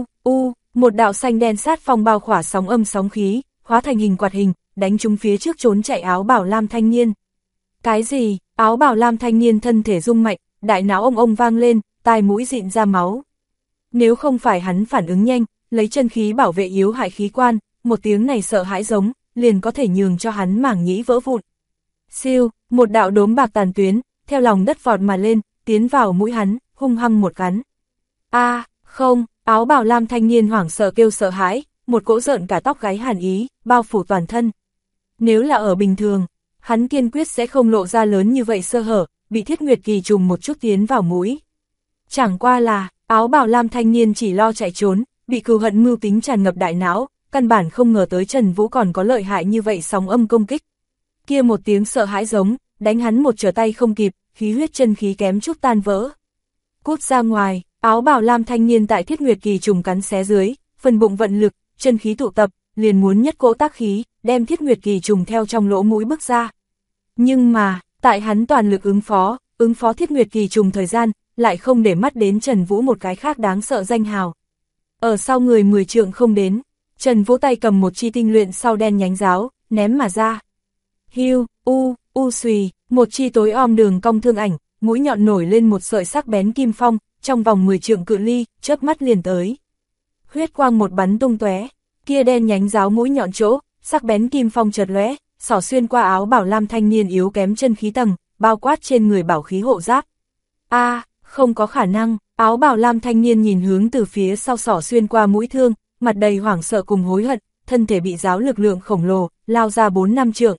một đạo xanh đen sát phong bao khỏa sóng âm sóng khí, hóa thành hình quạt hình, đánh trúng phía trước trốn chạy áo bào lam thanh niên. Cái gì? Áo bào lam thanh niên thân thể rung mạnh, đại não ông vang lên, tai mũi dịn ra máu. Nếu không phải hắn phản ứng nhanh, lấy chân khí bảo vệ yếu hại khí quan, một tiếng này sợ hãi giống, liền có thể nhường cho hắn mảng nhĩ vỡ vụn. Siêu, một đạo đốm bạc tàn tuyến, theo lòng đất vọt mà lên, tiến vào mũi hắn, hung hăng một cắn. Không, áo bào lam thanh niên hoảng sợ kêu sợ hãi, một cỗ rợn cả tóc gáy hàn ý, bao phủ toàn thân. Nếu là ở bình thường, hắn kiên quyết sẽ không lộ ra lớn như vậy sơ hở, bị Thiết Nguyệt kỳ trùng một chút tiến vào mũi. Chẳng qua là, áo bào lam thanh niên chỉ lo chạy trốn, bị cừu hận mưu tính tràn ngập đại não, căn bản không ngờ tới Trần Vũ còn có lợi hại như vậy sóng âm công kích. Kia một tiếng sợ hãi giống, đánh hắn một trở tay không kịp, khí huyết chân khí kém chút tan vỡ. Cút ra ngoài, áo bào lam thanh niên tại Thiết Nguyệt kỳ trùng cắn xé dưới, phần bụng vận lực, chân khí tụ tập, liền muốn nhất cỗ tác khí, đem Thiết Nguyệt kỳ trùng theo trong lỗ mũi bước ra. Nhưng mà, tại hắn toàn lực ứng phó Thiết Nguyệt kỳ trùng thời gian, lại không để mắt đến Trần Vũ một cái khác đáng sợ danh hào. Ở sau người 10 trượng không đến, Trần Vũ tay cầm một chi tinh luyện sau đen nhánh giáo, ném mà ra. Hiu, xùy, một chi tối om đường cong thương ảnh, mũi nhọn nổi lên một sợi sắc bén kim phong, trong vòng 10 trượng cự ly, chớp mắt liền tới. Huyết quang một bắn tung tóe, kia đen nhánh giáo mũi nhọn chỗ, sắc bén kim phong chợt lóe, xỏ xuyên qua áo bảo lam thanh niên yếu kém chân khí tầng, bao quát trên người bảo khí hộ giáp. Không có khả năng, áo bào lam thanh niên nhìn hướng từ phía sau xỏ xuyên qua mũi thương, mặt đầy hoảng sợ cùng hối hận, thân thể bị giáo lực lượng khổng lồ, lao ra 4-5 trượng.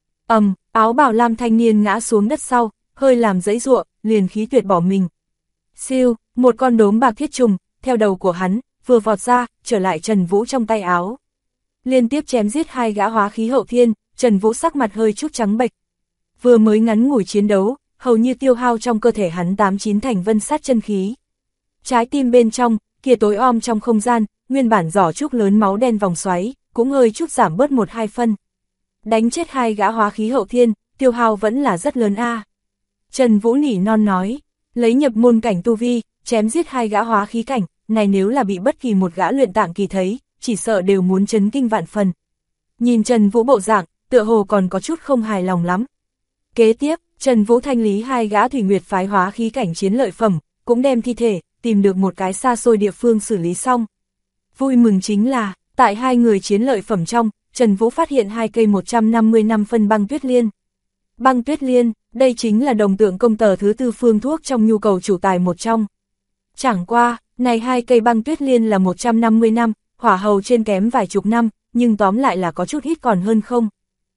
Áo bào lam thanh niên ngã xuống đất sau, hơi làm giãy giụa, liền khí tuyệt bỏ mình. Siêu, một con đốm bạc thiết trùng, theo đầu của hắn, vừa vọt ra, trở lại Trần Vũ trong tay áo. Liên tiếp chém giết hai gã hóa khí hậu thiên, Trần Vũ sắc mặt hơi chút trắng bệch. Vừa mới ngắn ngủi chiến đấu, hầu như tiêu hao trong cơ thể hắn 8-9 thành vân sát chân khí. Trái tim bên trong, kia tối om trong không gian, nguyên bản giỏ trúc lớn máu đen vòng xoáy, cũng hơi chút giảm bớt 1-2 phân. Đánh chết hai gã hóa khí hậu thiên, tiêu hao vẫn là rất lớn a. Trần Vũ nỉ non nói, lấy nhập môn cảnh tu vi, chém giết hai gã hóa khí cảnh, này nếu là bị bất kỳ một gã luyện tạng kỳ thấy, chỉ sợ đều muốn chấn kinh vạn phần. Nhìn Trần Vũ bộ dạng, tựa hồ còn có chút không hài lòng lắm. Kế tiếp, Trần Vũ thanh lý hai gã thủy nguyệt phái hóa khí cảnh chiến lợi phẩm, cũng đem thi thể, tìm được một cái xa xôi địa phương xử lý xong. Vui mừng chính là, tại hai người chiến lợi phẩm trong, Trần Vũ phát hiện 2 cây 150 năm phân băng tuyết liên. Băng tuyết liên, đây chính là đồng tượng công tờ thứ 4 phương thuốc trong nhu cầu chủ tài một trong. Chẳng qua, Này hai cây băng tuyết liên là 150 năm, hỏa hầu trên kém vài chục năm, nhưng tóm lại là có chút ít còn hơn không.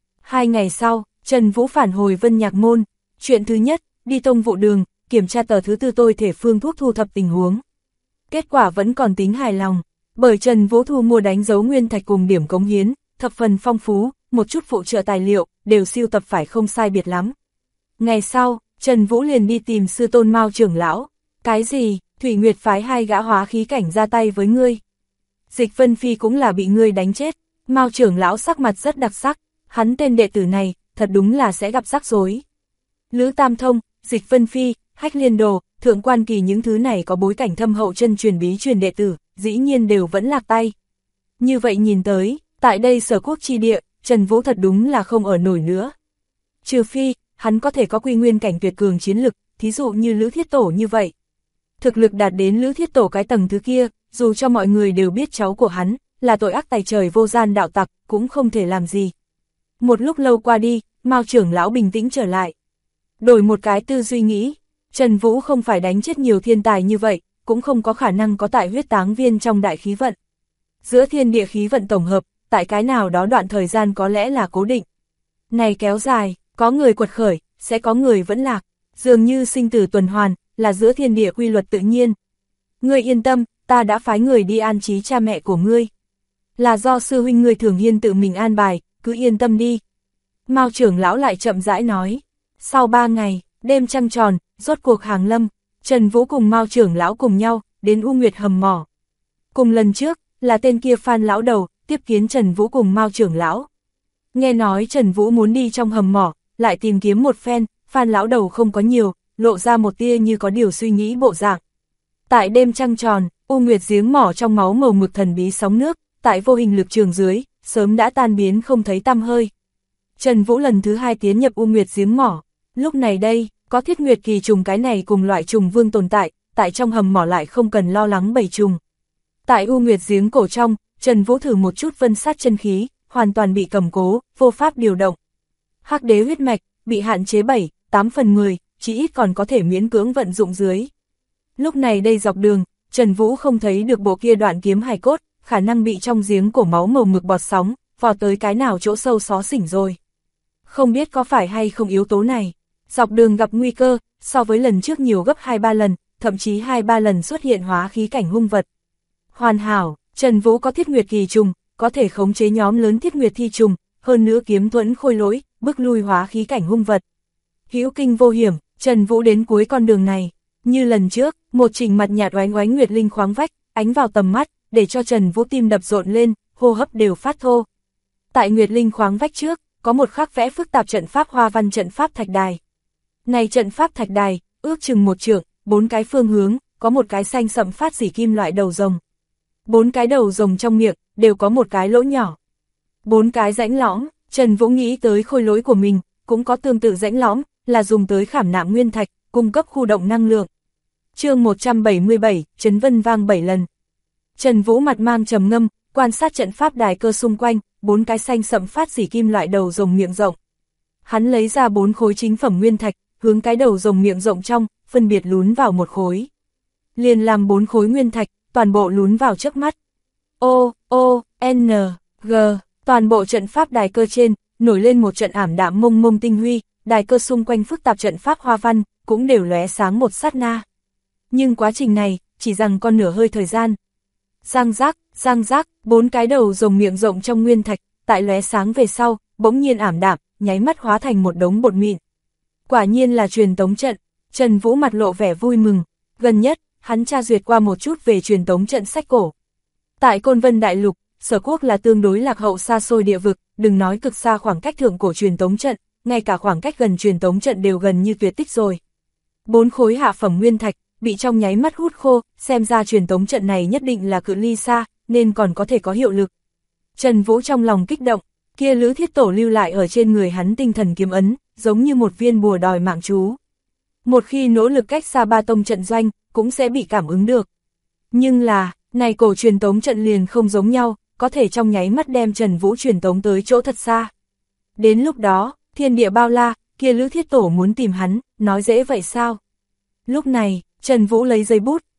2 ngày sau, Trần Vũ phản hồi Vân Nhạc Môn. Chuyện thứ nhất, đi tông vụ đường, kiểm tra tờ thứ tư tôi thể phương thuốc thu thập tình huống. Kết quả vẫn còn tính hài lòng, bởi Trần Vũ thu mua đánh dấu nguyên thạch cùng điểm cống hiến, thập phần phong phú, một chút phụ trợ tài liệu, đều siêu tập phải không sai biệt lắm. Ngày sau, Trần Vũ liền đi tìm sư tôn Mao trưởng lão. Cái gì, Thủy Nguyệt phái 2 gã hóa khí cảnh ra tay với ngươi. Dịch Vân Phi cũng là bị ngươi đánh chết. Mao trưởng lão sắc mặt rất đặc sắc, hắn tên đệ tử này, thật đúng là sẽ gặp rắc rối. Lữ Tam Thông, Dịch Vân Phi, Hách Liên Đồ, Thượng Quan Kỳ những thứ này có bối cảnh thâm hậu chân truyền bí truyền đệ tử, dĩ nhiên đều vẫn lạc tay. Như vậy nhìn tới, tại đây Sở Quốc chi địa, Trần Vũ thật đúng là không ở nổi nữa. Trừ phi, hắn có thể có quy nguyên cảnh tuyệt cường chiến lực, thí dụ như Lữ Thiết Tổ như vậy. Thực lực đạt đến Lữ Thiết Tổ cái tầng thứ kia, dù cho mọi người đều biết cháu của hắn là tội ác tày trời vô gian đạo tặc, cũng không thể làm gì. Một lúc lâu qua đi, Mao trưởng lão bình tĩnh trở lại. Đổi một cái tư duy nghĩ, Trần Vũ không phải đánh chết nhiều thiên tài như vậy, cũng không có khả năng có tại huyết táng viên trong đại khí vận. Giữa thiên địa khí vận tổng hợp, tại cái nào đó đoạn thời gian có lẽ là cố định. Này kéo dài, có người quật khởi, sẽ có người vẫn lạc, dường như sinh tử tuần hoàn, là giữa thiên địa quy luật tự nhiên. Ngươi yên tâm, ta đã phái người đi an trí cha mẹ của ngươi. Là do sư huynh ngươi Thường Hiên tự mình an bài, cứ yên tâm đi. Mao trưởng lão lại chậm rãi nói. Sau 3 ngày, đêm trăng tròn, rốt cuộc hàng lâm, Trần Vũ cùng Mao trưởng lão cùng nhau, đến U Nguyệt hầm mỏ. Cùng lần trước, là tên kia Phan lão đầu, tiếp kiến Trần Vũ cùng Mao trưởng lão. Nghe nói Trần Vũ muốn đi trong hầm mỏ, lại tìm kiếm một phen, Phan lão đầu không có nhiều, lộ ra một tia như có điều suy nghĩ bộ dạng. Tại đêm trăng tròn, U Nguyệt giếng mỏ trong máu màu mực thần bí sóng nước, tại vô hình lực trường dưới, sớm đã tan biến không thấy tăm hơi. Trần Vũ lần thứ 2 tiến nhập U Nguyệt giếng mỏ, lúc này đây, có Thiết Nguyệt kỳ trùng cái này cùng loại trùng vương tồn tại trong hầm mỏ lại không cần lo lắng bầy trùng. Tại U Nguyệt giếng cổ trong, Trần Vũ thử một chút vân sát chân khí, hoàn toàn bị cầm cố, vô pháp điều động. Hắc đế huyết mạch, bị hạn chế 7-8 phần 10, chỉ ít còn có thể miễn cưỡng vận dụng dưới. Lúc này đây dọc đường, Trần Vũ không thấy được bộ kia đoạn kiếm hài cốt, khả năng bị trong giếng cổ máu màu mực bọt sóng, vò tới cái nào chỗ sâu xó xỉnh rồi. Không biết có phải hay không yếu tố này, dọc đường gặp nguy cơ, so với lần trước nhiều gấp 2-3 lần, thậm chí 2-3 lần xuất hiện hóa khí cảnh hung vật. Hoàn hảo, Trần Vũ có Thiết Nguyệt kỳ trùng, có thể khống chế nhóm lớn Thiết Nguyệt thi trùng, hơn nữa kiếm thuẫn khôi lỗi, bức lui hóa khí cảnh hung vật. Hữu kinh vô hiểm, Trần Vũ đến cuối con đường này, như lần trước, một trình mặt nhạt oánh oánh nguyệt linh khoáng vách, ánh vào tầm mắt, để cho Trần Vũ tim đập rộn lên, hô hấp đều phát thô. Tại nguyệt linh khoáng vách trước, có một khắc vẽ phức tạp trận pháp hoa văn trận pháp thạch đài. Này trận pháp thạch đài, ước chừng 1 trượng, 4 cái phương hướng, có một cái xanh sậm phát xỉ kim loại đầu rồng. 4 cái đầu rồng trong miệng, đều có một cái lỗ nhỏ. 4 cái rãnh lõm, Trần Vũ nghĩ tới khôi lỗi của mình, cũng có tương tự rãnh lõm, là dùng tới khảm nạm nguyên thạch, cung cấp khu động năng lượng. Chương 177, chấn vân vang 7 lần. Trần Vũ mặt mang trầm ngâm, quan sát trận pháp đài cơ xung quanh, 4 cái xanh sậm phát xỉ kim loại đầu rồng miệng rộng. Hắn lấy ra 4 khối chính phẩm nguyên thạch, hướng cái đầu rồng miệng rộng trong, phân biệt lún vào một khối. Liền làm 4 khối nguyên thạch, toàn bộ lún vào trước mắt. O, N, G, toàn bộ trận pháp đài cơ trên, nổi lên một trận ảm đạm mông mông tinh huy, đài cơ xung quanh phức tạp trận pháp hoa văn, cũng đều lóe sáng một sát na. Nhưng quá trình này, chỉ rằng con nửa hơi thời gian. Giang giác, 4 cái đầu rồng miệng rộng trong nguyên thạch, tại lóe sáng về sau, bỗng nhiên ảm đạm, nháy mắt hóa thành một đống bột mịn. Quả nhiên là truyền tống trận, Trần Vũ mặt lộ vẻ vui mừng, gần nhất, hắn tra duyệt qua một chút về truyền tống trận sách cổ. Tại Côn Vân Đại Lục, Sở Quốc là tương đối lạc hậu xa xôi địa vực, đừng nói cực xa khoảng cách thượng cổ truyền tống trận, ngay cả khoảng cách gần truyền tống trận đều gần như tuyệt tích rồi. 4 khối hạ phẩm nguyên thạch, bị trong nháy mắt hút khô, xem ra truyền tống trận này nhất định là cự ly xa, nên còn có thể có hiệu lực. Trần Vũ trong lòng kích động, kia Lữ Thiết Tổ lưu lại ở trên người hắn tinh thần kiếm ấn, giống như một viên bùa đòi mạng chú. Một khi nỗ lực cách xa 3 tông trận doanh, cũng sẽ bị cảm ứng được. Nhưng là, này cổ truyền tống trận liền không giống nhau, có thể trong nháy mắt đem Trần Vũ truyền tống tới chỗ thật xa. Đến lúc đó, thiên địa bao la, kia Lữ Thiết Tổ muốn tìm hắn, nói dễ vậy sao? Lúc này, Trần Vũ lấy giấy bút,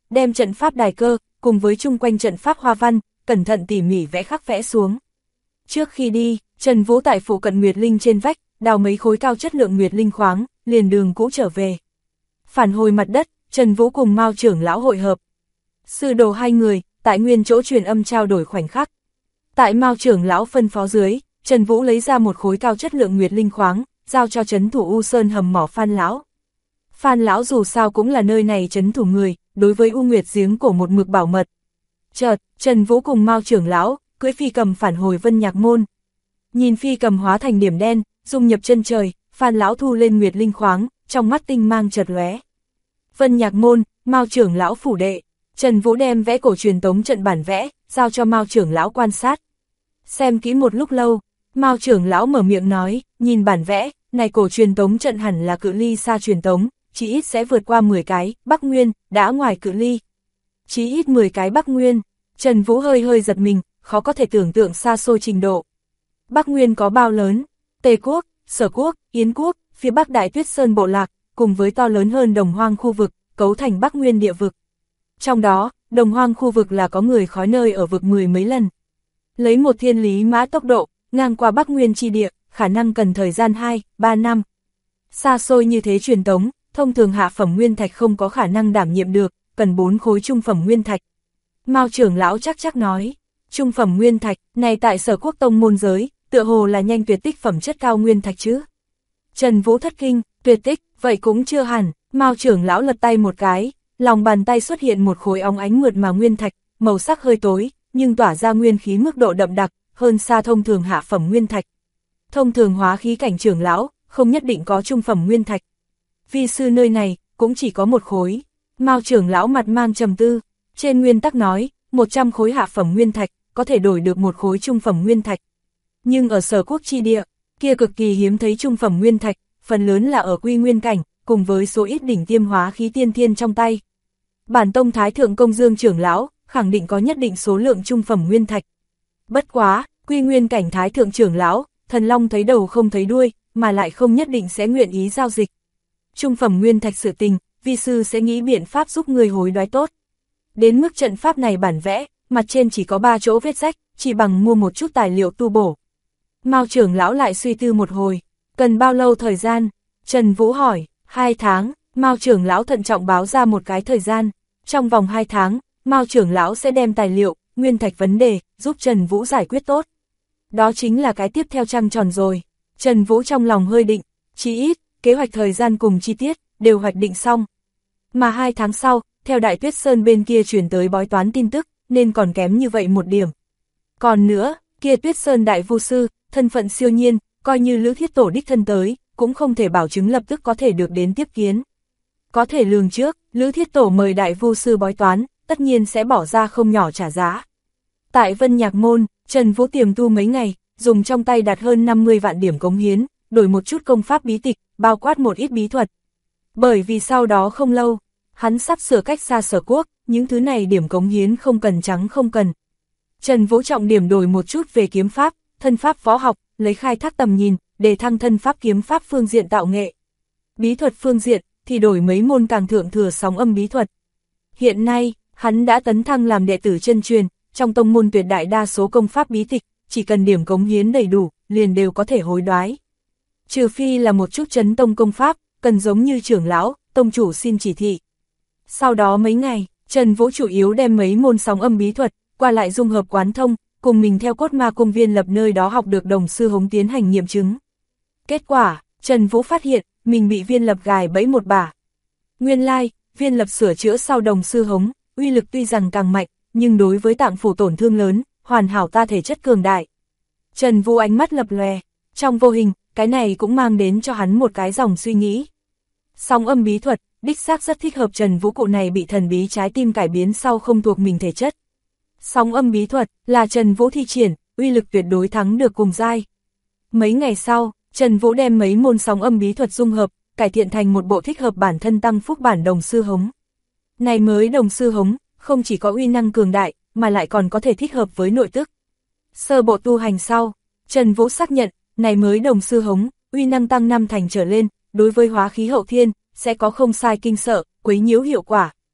đem trận pháp đài cơ, cùng với chung quanh trận pháp hoa văn, cẩn thận tỉ mỉ vẽ khắc vẽ xuống. Trước khi đi, Trần Vũ tại phụ cận Nguyệt Linh trên vách, đào mấy khối cao chất lượng Nguyệt Linh khoáng, liền đường cũ trở về. Phản hồi mặt đất, Trần Vũ cùng Mao trưởng lão hội hợp. Sư đồ hai người, tại nguyên chỗ truyền âm trao đổi khoảnh khắc. Tại Mao trưởng lão phân phó dưới, Trần Vũ lấy ra một khối cao chất lượng Nguyệt Linh khoáng, giao cho trấn thủ U Sơn hầm mỏ Phan lão. Phan lão dù sao cũng là nơi này trấn thủ người, đối với U Nguyệt giếng cổ một mực bảo mật. Chợt, Trần Vũ cùng Mao trưởng lão, cưỡi phi cầm phản hồi Vân Nhạc Môn. Nhìn phi cầm hóa thành điểm đen, dung nhập chân trời, Phan lão thu lên Nguyệt Linh khoáng, trong mắt tinh mang chợt lóe. Vân Nhạc Môn, Mao trưởng lão phủ đệ. Trần Vũ đem vẽ cổ truyền tống trận bản vẽ, giao cho Mao trưởng lão quan sát. Xem kỹ một lúc lâu, Mao trưởng lão mở miệng nói, nhìn bản vẽ, này cổ truyền tống trận hẳn là cự ly xa truyền tống, chỉ ít sẽ vượt qua 10 cái, Bắc Nguyên, đã ngoài cự ly. Chỉ ít 10 cái Bắc Nguyên, Trần Vũ hơi giật mình, khó có thể tưởng tượng xa xôi trình độ. Bắc Nguyên có bao lớn? Tề Quốc, Sở Quốc, Yến Quốc, phía Bắc Đại Tuyết Sơn bộ lạc, cùng với to lớn hơn Đồng Hoang khu vực, cấu thành Bắc Nguyên địa vực. Trong đó, Đồng Hoang khu vực là có người khói nơi ở vực 10 mấy lần. Lấy một thiên lý mã tốc độ, ngang qua Bắc Nguyên chi địa, khả năng cần thời gian 2-3 năm. Xa xôi như thế truyền tống, thông thường hạ phẩm nguyên thạch không có khả năng đảm nhiệm được, cần 4 khối trung phẩm nguyên thạch. Mao trưởng lão chắc nói, trung phẩm nguyên thạch, này tại Sở Quốc tông môn giới, tựa hồ là nhanh tuyệt tích phẩm chất cao nguyên thạch chứ. Trần Vũ thất kinh, tuyệt tích, vậy cũng chưa hẳn, Mao trưởng lão lật tay một cái, lòng bàn tay xuất hiện một khối óng ánh mượt mà nguyên thạch, màu sắc hơi tối, nhưng tỏa ra nguyên khí mức độ đậm đặc, hơn xa thông thường hạ phẩm nguyên thạch. Thông thường hóa khí cảnh trưởng lão, không nhất định có trung phẩm nguyên thạch. Vi sư nơi này, cũng chỉ có một khối. Mao trưởng lão mặt mang trầm tư, trên nguyên tắc nói, 100 khối hạ phẩm nguyên thạch, có thể đổi được một khối trung phẩm nguyên thạch. Nhưng ở Sở Quốc chi địa, kia cực kỳ hiếm thấy trung phẩm nguyên thạch, phần lớn là ở quy nguyên cảnh, cùng với số ít đỉnh tiêm hóa khí tiên thiên trong tay. Bản tông Thái Thượng Công Dương trưởng lão, khẳng định có nhất định số lượng trung phẩm nguyên thạch. Bất quá, quy nguyên cảnh Thái Thượng trưởng lão, thần long thấy đầu không thấy đuôi, mà lại không nhất định sẽ nguyện ý giao dịch. Trung phẩm nguyên thạch sự tình, vi sư sẽ nghĩ biện pháp giúp người hối đoái tốt. Đến mức trận pháp này bản vẽ, mặt trên chỉ có 3 chỗ vết rách, chỉ bằng mua một chút tài liệu tu bổ. Mao trưởng lão lại suy tư một hồi, cần bao lâu thời gian? Trần Vũ hỏi, 2 tháng, Mao trưởng lão thận trọng báo ra một cái thời gian. Trong vòng 2 tháng, Mao trưởng lão sẽ đem tài liệu, nguyên thạch vấn đề, giúp Trần Vũ giải quyết tốt. Đó chính là cái tiếp theo trăng tròn rồi. Trần Vũ trong lòng hơi định, chí ít, kế hoạch thời gian cùng chi tiết, đều hoạch định xong. Mà 2 tháng sau, theo Đại Tuyết Sơn bên kia truyền tới bói toán tin tức, nên còn kém như vậy một điểm. Còn nữa, kia Tuyết Sơn đại vu sư, thân phận siêu nhiên, coi như Lữ Thiết Tổ đích thân tới, cũng không thể bảo chứng lập tức có thể được đến tiếp kiến. Có thể lường trước, Lữ Thiết Tổ mời đại vu sư bói toán, tất nhiên sẽ bỏ ra không nhỏ trả giá. Tại Vân Nhạc Môn, Trần Vũ tiềm tu mấy ngày, dùng trong tay đạt hơn 50 vạn điểm cống hiến, đổi một chút công pháp bí tịch, bao quát một ít bí thuật. Bởi vì sau đó không lâu, hắn sắp sửa cách xa Sở Quốc, những thứ này điểm cống hiến không cần trắng không cần. Trần Vũ trọng điểm đổi một chút về kiếm pháp, thân pháp võ học, lấy khai thác tầm nhìn, để thăng thân pháp kiếm pháp phương diện tạo nghệ. Bí thuật phương diện, thì đổi mấy môn càng thượng thừa sóng âm bí thuật. Hiện nay, hắn đã tấn thăng làm đệ tử chân truyền, trong tông môn tuyệt đại đa số công pháp bí tịch, chỉ cần điểm cống hiến đầy đủ, liền đều có thể hối đoái. Trừ phi là một chút chấn tông công pháp, cần giống như trưởng lão, tông chủ xin chỉ thị. Sau đó mấy ngày, Trần Vũ chủ yếu đem mấy môn sóng âm bí thuật, qua lại dung hợp quán thông, cùng mình theo Cốt Ma Cung Viên Lập nơi đó học được Đồng Sư Hống tiến hành nghiệm chứng. Kết quả, Trần Vũ phát hiện, mình bị Viên Lập gài bẫy một bả. Nguyên lai, Viên Lập sửa chữa sau Đồng Sư Hống, uy lực tuy rằng càng mạnh, nhưng đối với tạng phủ tổn thương lớn, hoàn hảo ta thể chất cường đại. Trần Vũ ánh mắt lập lòe, trong vô hình, cái này cũng mang đến cho hắn một cái dòng suy nghĩ. Sóng âm bí thuật, đích xác rất thích hợp Trần Vũ cụ này bị thần bí trái tim cải biến sau không thuộc mình thể chất. Sóng âm bí thuật là Trần Vũ thi triển, uy lực tuyệt đối thắng được cùng giai. Mấy ngày sau, Trần Vũ đem mấy môn sóng âm bí thuật dung hợp, cải thiện thành một bộ thích hợp bản thân tăng phúc bản Đồng Sư Hống. Này mới Đồng Sư Hống, không chỉ có uy năng cường đại, mà lại còn có thể thích hợp với nội tức. Sơ bộ tu hành sau, Trần Vũ xác nhận, này mới Đồng Sư Hống, uy năng tăng 5 thành trở lên, đối với hóa khí hậu thiên, sẽ có không sai kinh sợ, quấy nhiễu hiệu quả.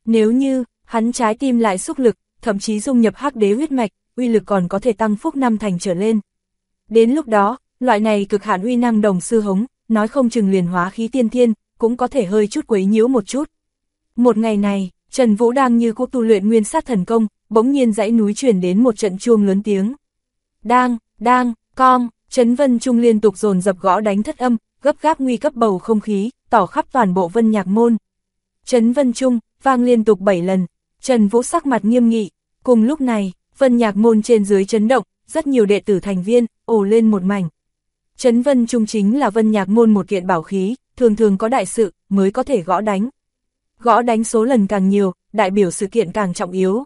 Nếu như, hắn trái tim lại xúc lực, thậm chí dung nhập hắc đế huyết mạch, uy lực còn có thể tăng phúc 5 thành trở lên. Đến lúc đó, loại này cực hạn uy năng đồng sư hống, nói không chừng liền hóa khí tiên thiên, cũng có thể hơi chút quấy nhiễu một chút. Một ngày này, Trần Vũ đang như cũ tu luyện nguyên sát thần công, bỗng nhiên dãy núi truyền đến một trận chuông lớn tiếng. Đang, con, Trấn Vân Trung liên tục dồn dập gõ đánh thất âm, gấp gáp nguy cấp bầu không khí, tỏ khắp toàn bộ Vân Nhạc Môn. Trấn Vân Trung, vang liên tục 7 lần, Trần Vũ sắc mặt nghiêm nghị. Cùng lúc này, Vân Nhạc Môn trên dưới chấn động, rất nhiều đệ tử thành viên, ồ lên một mảnh. Trấn Vân Trung chính là Vân Nhạc Môn một kiện bảo khí, thường thường có đại sự, mới có thể gõ đánh. Gõ đánh số lần càng nhiều, đại biểu sự kiện càng trọng yếu.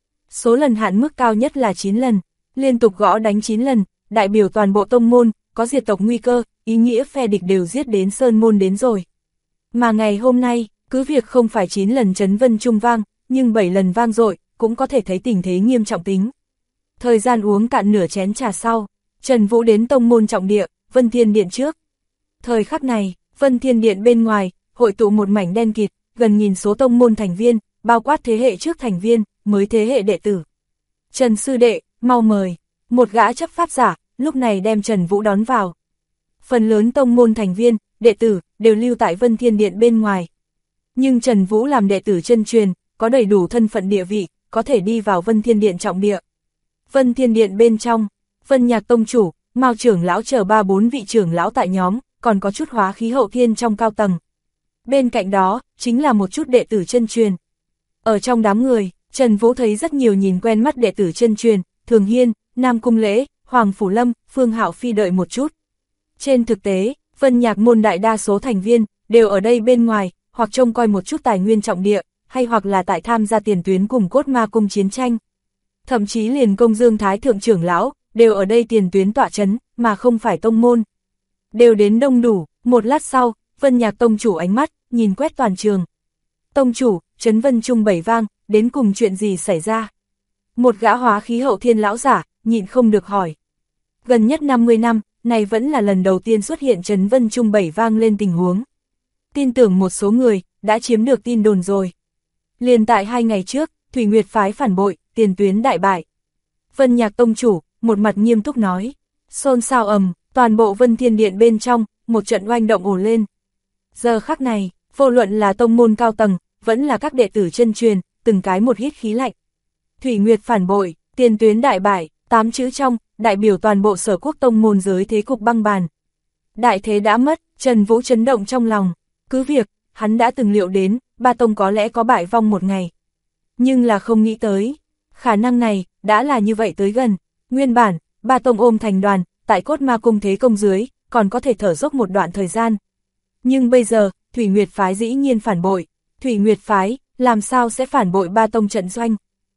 Số lần hạn mức cao nhất là 9 lần, liên tục gõ đánh 9 lần, đại biểu toàn bộ tông môn, có diệt tộc nguy cơ, ý nghĩa phe địch đều giết đến Sơn Môn đến rồi. Mà ngày hôm nay, cứ việc không phải 9 lần Trấn Vân Trung vang, nhưng 7 lần vang dội, cũng có thể thấy tình thế nghiêm trọng tính. Thời gian uống cạn nửa chén trà sau, Trần Vũ đến tông môn trọng địa, Vân Thiên Điện trước. Thời khắc này, Vân Thiên Điện bên ngoài, hội tụ một mảnh đen kịt, gần nghìn số tông môn thành viên, bao quát thế hệ trước thành viên, mới thế hệ đệ tử. Trần sư đệ, mau mời. Một gã chấp pháp giả, lúc này đem Trần Vũ đón vào. Phần lớn tông môn thành viên, đệ tử, đều lưu tại Vân Thiên Điện bên ngoài. Nhưng Trần Vũ làm đệ tử chân truyền, có đầy đủ thân phận địa vị, có thể đi vào Vân Thiên Điện trọng địa. Vân Thiên Điện bên trong, Vân Nhạc tông chủ, Mao trưởng lão chờ 3-4 vị trưởng lão tại nhóm, còn có chút hóa khí hậu thiên trong cao tầng. Bên cạnh đó, chính là một chút đệ tử chân truyền. Ở trong đám người, Trần Vũ thấy rất nhiều nhìn quen mắt đệ tử chân truyền, Thường Hiên, Nam Cung Lễ, Hoàng Phủ Lâm, Phương Hạo Phi đợi một chút. Trên thực tế, Vân Nhạc Môn đại đa số thành viên, đều ở đây bên ngoài, hoặc trông coi một chút tài nguyên trọng địa, hay hoặc là tại tham gia tiền tuyến cùng Cốt Ma Cung chiến tranh. Thậm chí liền Công Dương Thái Thượng trưởng lão, đều ở đây tiền tuyến tọa chấn, mà không phải tông môn. Đều đến đông đủ, một lát sau, Vân Nhạc tông chủ ánh mắt, nhìn quét toàn trường. Tông chủ, Trấn Vân Trung 7 vang, đến cùng chuyện gì xảy ra? Một gã hóa khí hậu thiên lão giả, nhịn không được hỏi. Gần nhất 50 năm, này vẫn là lần đầu tiên xuất hiện Trấn Vân Trung 7 vang lên tình huống. Tin tưởng một số người, đã chiếm được tin đồn rồi. Liền tại 2 ngày trước, Thủy Nguyệt phái phản bội, tiền tuyến đại bại. Vân Nhạc tông chủ, một mặt nghiêm túc nói. Xôn xao ầm, toàn bộ Vân Thiên Điện bên trong, một trận oanh động ồ lên. Giờ khắc này, vô luận là tông môn cao tầng, vẫn là các đệ tử chân truyền, từng cái một hít khí lạnh. Thủy Nguyệt phản bội, tiền tuyến đại bại, 8 chữ trong, đại biểu toàn bộ Sở Quốc tông môn giới thế cục băng bàn. Đại thế đã mất, Trần Vũ chấn động trong lòng. Cứ việc, hắn đã từng liệu đến, ba tông có lẽ có bại vong một ngày. Nhưng là không nghĩ tới, khả năng này, đã là như vậy tới gần. Nguyên bản, ba tông ôm thành đoàn, tại Cốt Ma Cung thế công dưới, còn có thể thở dốc một đoạn thời gian. Nhưng bây giờ, Thủy Nguyệt phái dĩ nhiên phản bội. Thủy Nguyệt phái, làm sao sẽ phản bội ba tông trận doanh?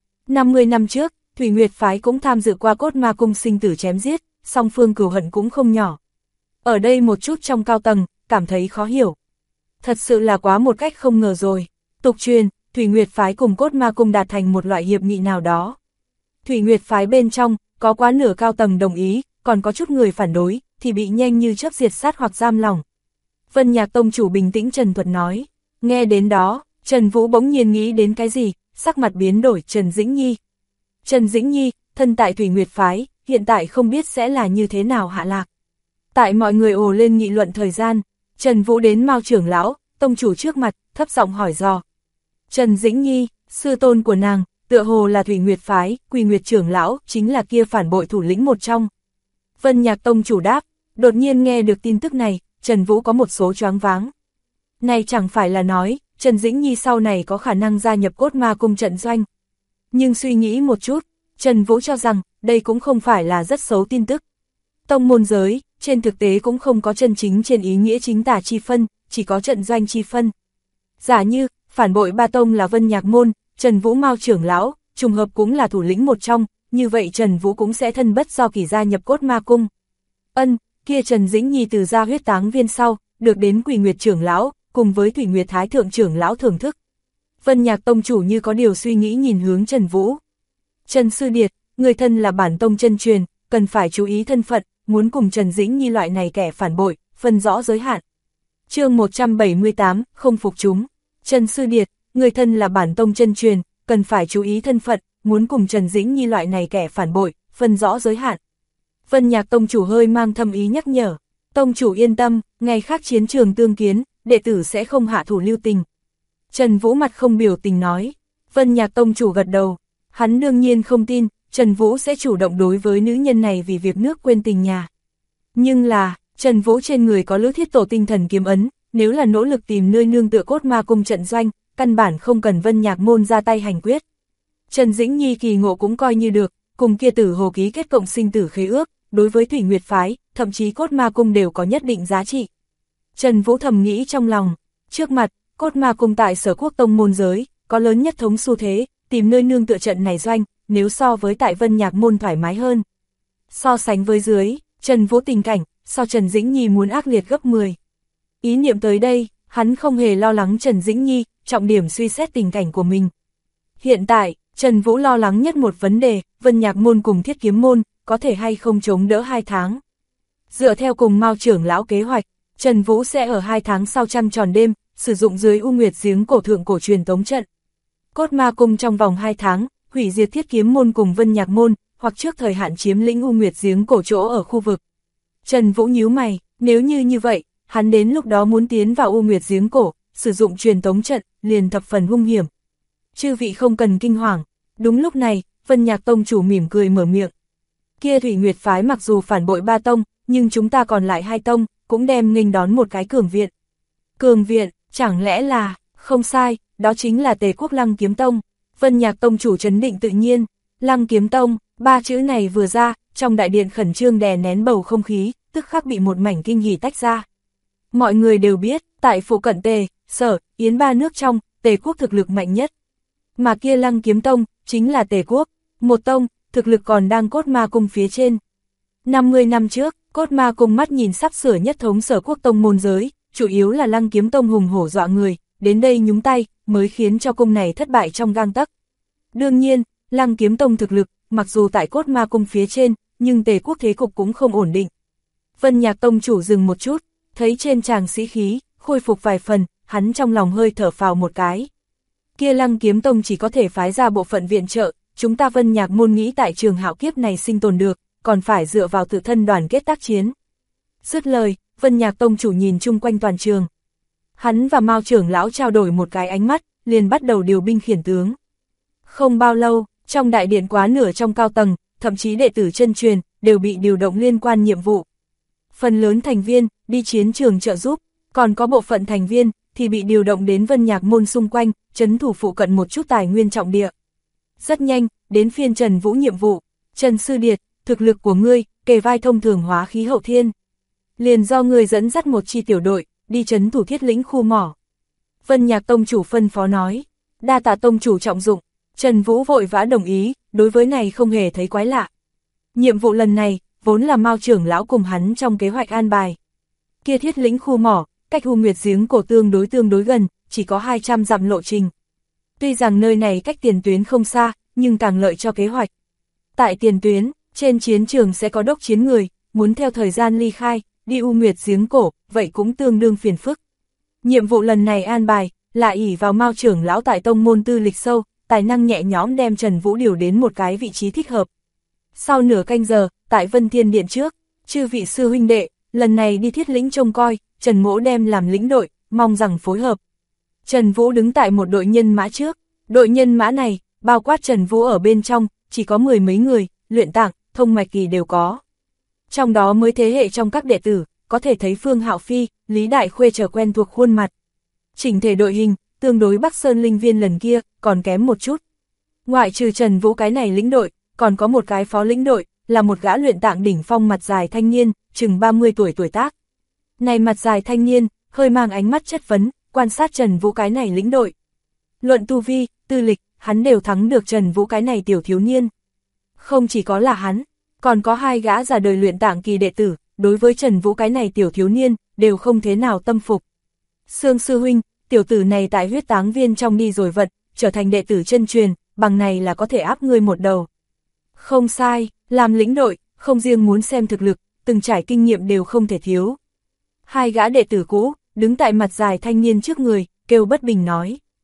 50 năm trước, Thủy Nguyệt phái cũng tham dự qua Cốt Ma Cung sinh tử chém giết, song phương cừu hận cũng không nhỏ. Ở đây một chút trong cao tầng, cảm thấy khó hiểu. Thật sự là quá một cách không ngờ rồi. Tục truyền, Thủy Nguyệt phái cùng Cốt Ma Cung đạt thành một loại hiệp nghị nào đó. Thủy Nguyệt phái bên trong, có quá nửa cao tầng đồng ý, còn có chút người phản đối, thì bị nhanh như chớp diệt sát hoặc giam lỏng. Vân Nhạc tông chủ bình tĩnh trần thuật nói. Nghe đến đó, Trần Vũ bỗng nhiên nghĩ đến cái gì, sắc mặt biến đổi. Trần Dĩnh Nhi. Trần Dĩnh Nhi, thân tại Thủy Nguyệt phái, hiện tại không biết sẽ là như thế nào hạ lạc. Tại mọi người ồ lên nghị luận thời gian, Trần Vũ đến Mao trưởng lão, tông chủ trước mặt, thấp giọng hỏi dò. Trần Dĩnh Nhi, sư tôn của nàng, tựa hồ là Thủy Nguyệt phái, Quỳ Nguyệt trưởng lão, chính là kia phản bội thủ lĩnh một trong. Vân Nhạc tông chủ đáp, đột nhiên nghe được tin tức này, Trần Vũ có một số choáng váng. Này chẳng phải là nói, Trần Dĩnh Nhi sau này có khả năng gia nhập Cốt Ma Cung trận doanh. Nhưng suy nghĩ một chút, Trần Vũ cho rằng, đây cũng không phải là rất xấu tin tức. Tông môn giới, trên thực tế cũng không có chân chính trên ý nghĩa chính tả chi phân, chỉ có trận doanh chi phân. Giả như, phản bội ba tông là Vân Nhạc môn, Trần Vũ Mao trưởng lão, trùng hợp cũng là thủ lĩnh một trong, như vậy Trần Vũ cũng sẽ thân bất do kỷ gia nhập Cốt Ma Cung. Kia Trần Dĩnh Nhi từ gia huyết táng viên sau, được đến Quỳ Nguyệt trưởng lão, cùng với Thủy Nguyệt Thái Thượng trưởng lão thưởng thức. Vân Nhạc tông chủ như có điều suy nghĩ nhìn hướng Trần Vũ. Trần Sư Điệt, người thân là bản tông chân truyền, cần phải chú ý thân phận, muốn cùng Trần Dĩnh Nhi loại này kẻ phản bội, phân rõ giới hạn. Chương 178, không phục chúng. Trần Sư Điệt, người thân là bản tông chân truyền, cần phải chú ý thân phận, muốn cùng Trần Dĩnh Nhi loại này kẻ phản bội, phân rõ giới hạn. Vân Nhạc tông chủ hơi mang thâm ý nhắc nhở, tông chủ yên tâm, ngày khác chiến trường tương kiến, đệ tử sẽ không hạ thủ lưu tình. Trần Vũ mặt không biểu tình nói, Vân Nhạc tông chủ gật đầu, hắn đương nhiên không tin, Trần Vũ sẽ chủ động đối với nữ nhân này vì việc nước quên tình nhà. Nhưng là, Trần Vũ trên người có Lữ Thiết Tổ tinh thần kiếm ấn, nếu là nỗ lực tìm nơi nương tựa cốt ma cung trận doanh, căn bản không cần Vân Nhạc môn ra tay hành quyết. Trần Dĩnh Nhi kỳ ngộ cũng coi như được, cùng kia Tử Hồ ký kết cộng sinh tử khế ước, đối với Thủy Nguyệt phái, thậm chí cốt ma cung đều có nhất định giá trị. Trần Vũ thầm nghĩ trong lòng, trước mặt, cốt ma cung tại Sở Quốc tông môn giới, có lớn nhất thống xu thế, tìm nơi nương tựa trận này doanh, nếu so với tại Vân Nhạc môn thoải mái hơn. So sánh với dưới, Trần Vũ tình cảnh, so Trần Dĩnh Nhi muốn ác liệt gấp 10. Ý niệm tới đây, hắn không hề lo lắng Trần Dĩnh Nhi, trọng điểm suy xét tình cảnh của mình. Hiện tại, Trần Vũ lo lắng nhất một vấn đề, Vân Nhạc môn cùng Thiết Kiếm môn, có thể hay không chống đỡ 2 tháng. Dựa theo cùng Mao trưởng lão kế hoạch, Trần Vũ sẽ ở 2 tháng sau trăng tròn đêm, sử dụng dưới U Nguyệt giếng cổ thượng cổ truyền tống trận. Cốt ma cung trong vòng 2 tháng, hủy diệt Thiết Kiếm môn cùng Vân Nhạc môn, hoặc trước thời hạn chiếm lĩnh U Nguyệt giếng cổ chỗ ở khu vực. Trần Vũ nhíu mày, nếu như vậy, hắn đến lúc đó muốn tiến vào U Nguyệt giếng cổ, sử dụng truyền tống trận, liền thập phần hung hiểm. Chư vị không cần kinh hoàng. Đúng lúc này, Vân Nhạc tông chủ mỉm cười mở miệng. Kia Thủy Nguyệt phái mặc dù phản bội 3 tông, nhưng chúng ta còn lại 2 tông, cũng đem nghênh đón một cái cường viện. Cường viện, chẳng lẽ là, không sai, đó chính là Tề Quốc Lăng Kiếm Tông. Vân Nhạc tông chủ trấn định tự nhiên, Lăng Kiếm Tông, 3 chữ này vừa ra, trong đại điện khẩn trương đè nén bầu không khí, tức khắc bị một mảnh kinh hỉ tách ra. Mọi người đều biết, tại phụ cận Tề, Sở, Yến 3 nước trong, Tề Quốc thực lực mạnh nhất. Mà kia Lăng Kiếm Tông, chính là Tề Quốc, một tông, thực lực còn đang cốt ma cung phía trên. 50 năm trước, cốt ma cung mắt nhìn sắp sửa nhất thống Sở Quốc tông môn giới, chủ yếu là Lăng Kiếm Tông hùng hổ dọa người, đến đây nhúng tay, mới khiến cho cung này thất bại trong gang tấc. Đương nhiên, Lăng Kiếm Tông thực lực, mặc dù tại cốt ma cung phía trên, nhưng Tề Quốc thế cục cũng không ổn định. Vân Nhạc tông chủ dừng một chút, thấy trên tràng sĩ khí, khôi phục vài phần, hắn trong lòng hơi thở phào một cái. Kia Lăng Kiếm Tông chỉ có thể phái ra bộ phận viện trợ, chúng ta Vân Nhạc môn nghĩ tại trường hạo kiếp này sinh tồn được, còn phải dựa vào tự thân đoàn kết tác chiến. Dứt lời, Vân Nhạc tông chủ nhìn chung quanh toàn trường. Hắn và Mao trưởng lão trao đổi một cái ánh mắt, liền bắt đầu điều binh khiển tướng. Không bao lâu, trong đại điện quá nửa trong cao tầng, thậm chí đệ tử chân truyền, đều bị điều động liên quan nhiệm vụ. Phần lớn thành viên, đi chiến trường trợ giúp, còn có bộ phận thành viên, thì bị điều động đến Vân Nhạc môn xung quanh, trấn thủ phụ cận một chút tài nguyên trọng địa. Rất nhanh, đến phiên Trần Vũ nhiệm vụ. Trần Sư Điệt, thực lực của ngươi, kề vai thông thường hóa khí hậu thiên. Liền do ngươi dẫn dắt một chi tiểu đội, đi trấn thủ Thiết Lĩnh khu mỏ. Vân Nhạc tông chủ phân phó nói, đa tạ tông chủ trọng dụng. Trần Vũ vội vã đồng ý, đối với này không hề thấy quái lạ. Nhiệm vụ lần này, vốn là Mao trưởng lão cùng hắn trong kế hoạch an bài. Kia Thiết Lĩnh khu mỏ, cách U Nguyệt giếng cổ tương đối gần, chỉ có 200 dặm lộ trình. Tuy rằng nơi này cách tiền tuyến không xa, nhưng càng lợi cho kế hoạch. Tại tiền tuyến, trên chiến trường sẽ có đốc chiến người, muốn theo thời gian ly khai, đi U Nguyệt giếng cổ, vậy cũng tương đương phiền phức. Nhiệm vụ lần này an bài, là ỷ vào Mao trưởng lão tại tông môn tư lịch sâu, tài năng nhẹ nhõm đem Trần Vũ điều đến một cái vị trí thích hợp. Sau nửa canh giờ, tại Vân Thiên Điện trước, chư vị sư huynh đệ, lần này đi Thiết Lĩnh trông coi, Trần Mỗ đem làm lĩnh đội, mong rằng phối hợp. Trần Vũ đứng tại một đội nhân mã trước, đội nhân mã này, bao quát Trần Vũ ở bên trong, chỉ có 10 mấy người, luyện tạng, thông mạch kỳ đều có. Trong đó mới thế hệ trong các đệ tử, có thể thấy Phương Hạo Phi, Lý Đại Khuê trở quen thuộc khuôn mặt. Chỉnh thể đội hình, tương đối Bắc Sơn Linh Viên lần kia, còn kém một chút. Ngoại trừ Trần Vũ cái này lĩnh đội, còn có một cái phó lĩnh đội, là một gã luyện tạng đỉnh phong mặt dài thanh niên, chừng 30 tuổi tuổi tác. Này mặt dài thanh niên, hơi mang ánh mắt chất vấn, quan sát Trần Vũ cái này lĩnh đội. Luận tu vi, tư lịch, hắn đều thắng được Trần Vũ cái này tiểu thiếu niên. Không chỉ có là hắn, còn có 2 gã già đời luyện tạng kỳ đệ tử, đối với Trần Vũ cái này tiểu thiếu niên, đều không thế nào tâm phục. Sương sư huynh, tiểu tử này tại huyết táng viên trong đi rồi vận, trở thành đệ tử chân truyền, bằng này là có thể áp ngươi một đầu. Không sai, làm lĩnh đội, không riêng muốn xem thực lực, từng trải kinh nghiệm đều không thể thiếu. 2 gã đệ tử cũ, đứng tại mặt dài thanh niên trước người, kêu bất bình nói.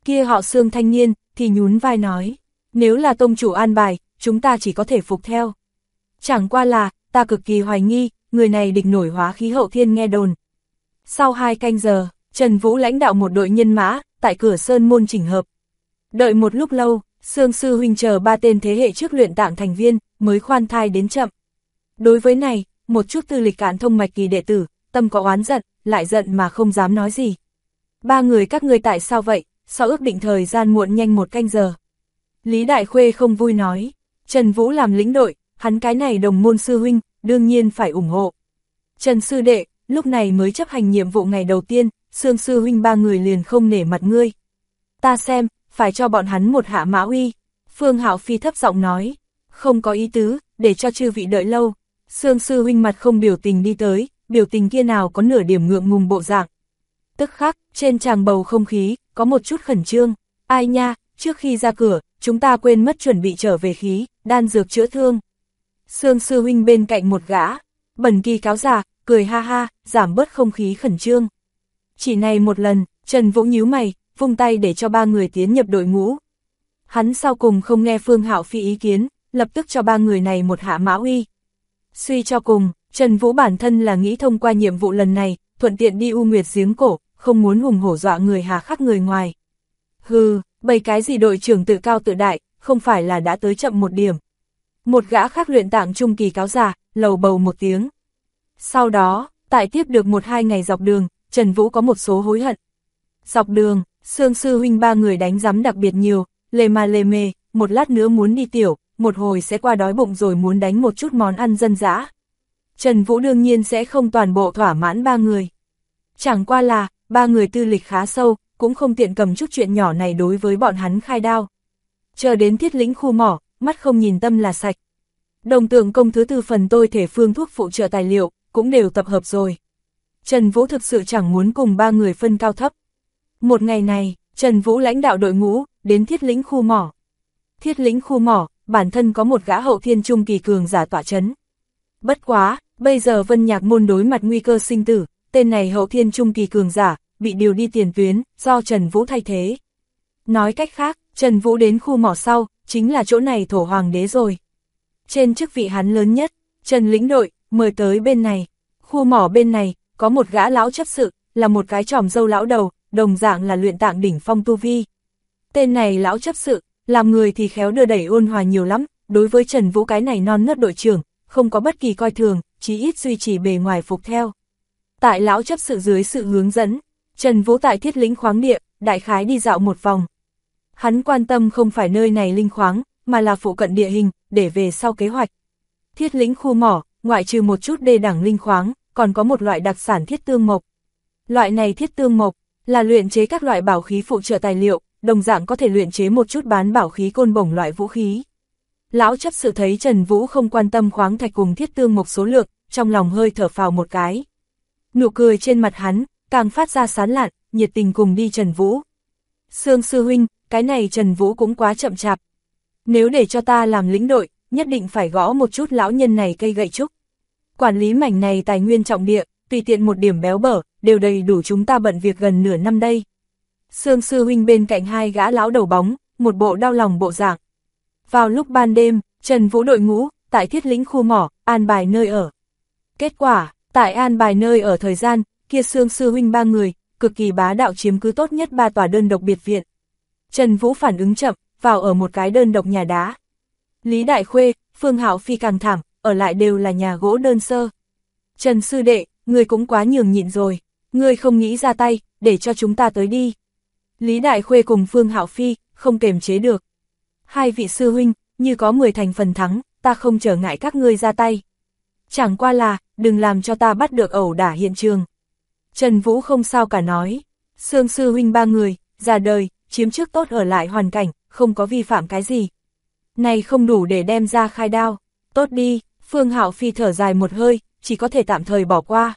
Kia họ Sương thanh niên, thì nhún vai nói, nếu là tông chủ an bài, chúng ta chỉ có thể phục theo. Chẳng qua là, ta cực kỳ hoài nghi, người này địch nổi hóa khí hậu thiên nghe đồn. Sau 2 canh giờ, Trần Vũ lãnh đạo một đội nhân mã, tại cửa sơn môn chỉnh hợp. Đợi một lúc lâu, Sương sư huynh chờ 3 tên thế hệ trước luyện tạng thành viên, mới khoan thai đến chậm. Đối với này, một chút tư lịch cạn thông mạch kỳ đệ tử, tâm có oán giận, lại giận mà không dám nói gì. 3 người các ngươi tại sao vậy, sao ước định thời gian muộn nhanh 1 canh giờ. Lý Đại Khuê không vui nói, Trần Vũ làm lĩnh đội, hắn cái này đồng môn sư huynh, đương nhiên phải ủng hộ. Trần sư đệ, lúc này mới chấp hành nhiệm vụ ngày đầu tiên, Sương sư huynh 3 người liền không nể mặt ngươi. Ta xem, phải cho bọn hắn một hạ mã uy. Phương Hạo Phi thấp giọng nói, không có ý tứ, để cho chư vị đợi lâu. Sương sư huynh mặt không biểu tình đi tới, biểu tình kia nào có nửa điểm ngượng ngùng bộ dạng. Tức khắc, trên tràng bầu không khí, có một chút khẩn trương. Ai nha, trước khi ra cửa, chúng ta quên mất chuẩn bị trở về khí, đan dược chữa thương. Sương sư huynh bên cạnh một gã, bẩn kỳ cáo già, cười ha ha, giảm bớt không khí khẩn trương. Chỉ này một lần, Trần Vũ nhíu mày, vung tay để cho 3 người tiến nhập đội ngũ. Hắn sau cùng không nghe Phương Hạo Phi ý kiến, lập tức cho 3 người này một hạ mã uy. Suy cho cùng, Trần Vũ bản thân là nghĩ thông qua nhiệm vụ lần này, thuận tiện đi U Nguyệt giếng cổ, không muốn hùng hổ dọa người hà khắc người ngoài. Hừ, bày cái gì đội trưởng tự cao tự đại, không phải là đã tới chậm một điểm. Một gã khác luyện tạng trung kỳ cáo già, lầu bầu một tiếng. Sau đó, tại tiếp được 1-2 ngày dọc đường, Trần Vũ có một số hối hận. Dọc đường, Sương sư huynh 3 người đánh giấm đặc biệt nhiều, lề mà lề mề, một lát nữa muốn đi tiểu, một hồi sẽ qua đói bụng rồi muốn đánh một chút món ăn dân dã. Trần Vũ đương nhiên sẽ không toàn bộ thỏa mãn 3 người. Chẳng qua là, 3 người tư lịch khá sâu, cũng không tiện cầm chút chuyện nhỏ này đối với bọn hắn khai đao. Chờ đến Thiết Lĩnh khu mỏ, mắt không nhìn tâm là sạch. Đồng Tượng công thứ 4 phần tôi thể phương thuốc phụ trợ tài liệu, cũng đều tập hợp rồi. Trần Vũ thực sự chẳng muốn cùng 3 người phân cao thấp. Một ngày này, Trần Vũ lãnh đạo đội ngũ, đến Thiết Lĩnh khu mỏ. Thiết Lĩnh khu mỏ, bản thân có một gã hậu thiên trung kỳ cường giả tọa chấn. Bất quá, bây giờ Vân Nhạc môn đối mặt nguy cơ sinh tử, tên này hậu thiên trung kỳ cường giả, bị điều đi tiền tuyến, do Trần Vũ thay thế. Nói cách khác, Trần Vũ đến khu mỏ sau, chính là chỗ này thổ hoàng đế rồi. Trên chức vị hắn lớn nhất, Trần lĩnh đội, mời tới bên này. Khu mỏ bên này, có một gã lão chấp sự, là một cái tròm râu lão đầu, đồng dạng là luyện tạng đỉnh phong tu vi. Tên này lão chấp sự, làm người thì khéo đưa đẩy ôn hòa nhiều lắm, đối với Trần Vũ cái này non nớt đội trưởng, không có bất kỳ coi thường, chí ít duy trì bề ngoài phục theo. Tại lão chấp sự dưới sự hướng dẫn, Trần Vũ tại Thiết Lĩnh khoáng địa, đại khái đi dạo một vòng. Hắn quan tâm không phải nơi này linh khoáng, mà là phụ cận địa hình, để về sau kế hoạch. Thiết Lĩnh khu mỏ, ngoại trừ một chút đê đẳng linh khoáng, còn có một loại đặc sản thiết tương mộc. Loại này thiết tương mộc, là luyện chế các loại bảo khí phụ trợ tài liệu, đồng dạng có thể luyện chế một chút bán bảo khí côn bổng loại vũ khí. Lão chấp sự thấy Trần Vũ không quan tâm khoáng thạch cùng thiết tương mộc số lượng, trong lòng hơi thở phào một cái. Nụ cười trên mặt hắn, càng phát ra sán lạn, nhiệt tình cùng đi Trần Vũ. Sương sư huynh, cái này Trần Vũ cũng quá chậm chạp. Nếu để cho ta làm lĩnh đội, nhất định phải gõ một chút lão nhân này cây gậy trúc. Quản lý mảnh này tài nguyên trọng địa, tùy tiện một điểm béo bở, đều đầy đủ chúng ta bận việc gần nửa năm đây. Sương sư huynh bên cạnh 2 gã lão đầu bóng, một bộ đau lòng bộ dạng. Vào lúc ban đêm, Trần Vũ đội ngũ, tại Thiết Lĩnh khu mỏ, an bài nơi ở. Kết quả, tại an bài nơi ở thời gian, kia Sương sư huynh 3 người, cực kỳ bá đạo chiếm cứ tốt nhất 3 tòa đơn độc biệt viện. Trần Vũ phản ứng chậm, vào ở một cái đơn độc nhà đá. Lý Đại Khuê, Phương Hạo Phi càng thảm, ở lại đều là nhà gỗ đơn sơ. Trần sư đệ, ngươi cũng quá nhường nhịn rồi, ngươi không nghĩ ra tay, để cho chúng ta tới đi. Lý Đại Khuê cùng Phương Hạo Phi, không kềm chế được. 2 vị sư huynh, như có 10 thành phần thắng, ta không trở ngại các ngươi ra tay. Chẳng qua là, đừng làm cho ta bắt được ẩu đả hiện trường. Trần Vũ không sao cả nói, Sương sư huynh 3 người, già đời, chiếm trước tốt ở lại hoàn cảnh, không có vi phạm cái gì. Này không đủ để đem ra khai đao, tốt đi, Phương Hạo Phi thở dài một hơi, chỉ có thể tạm thời bỏ qua.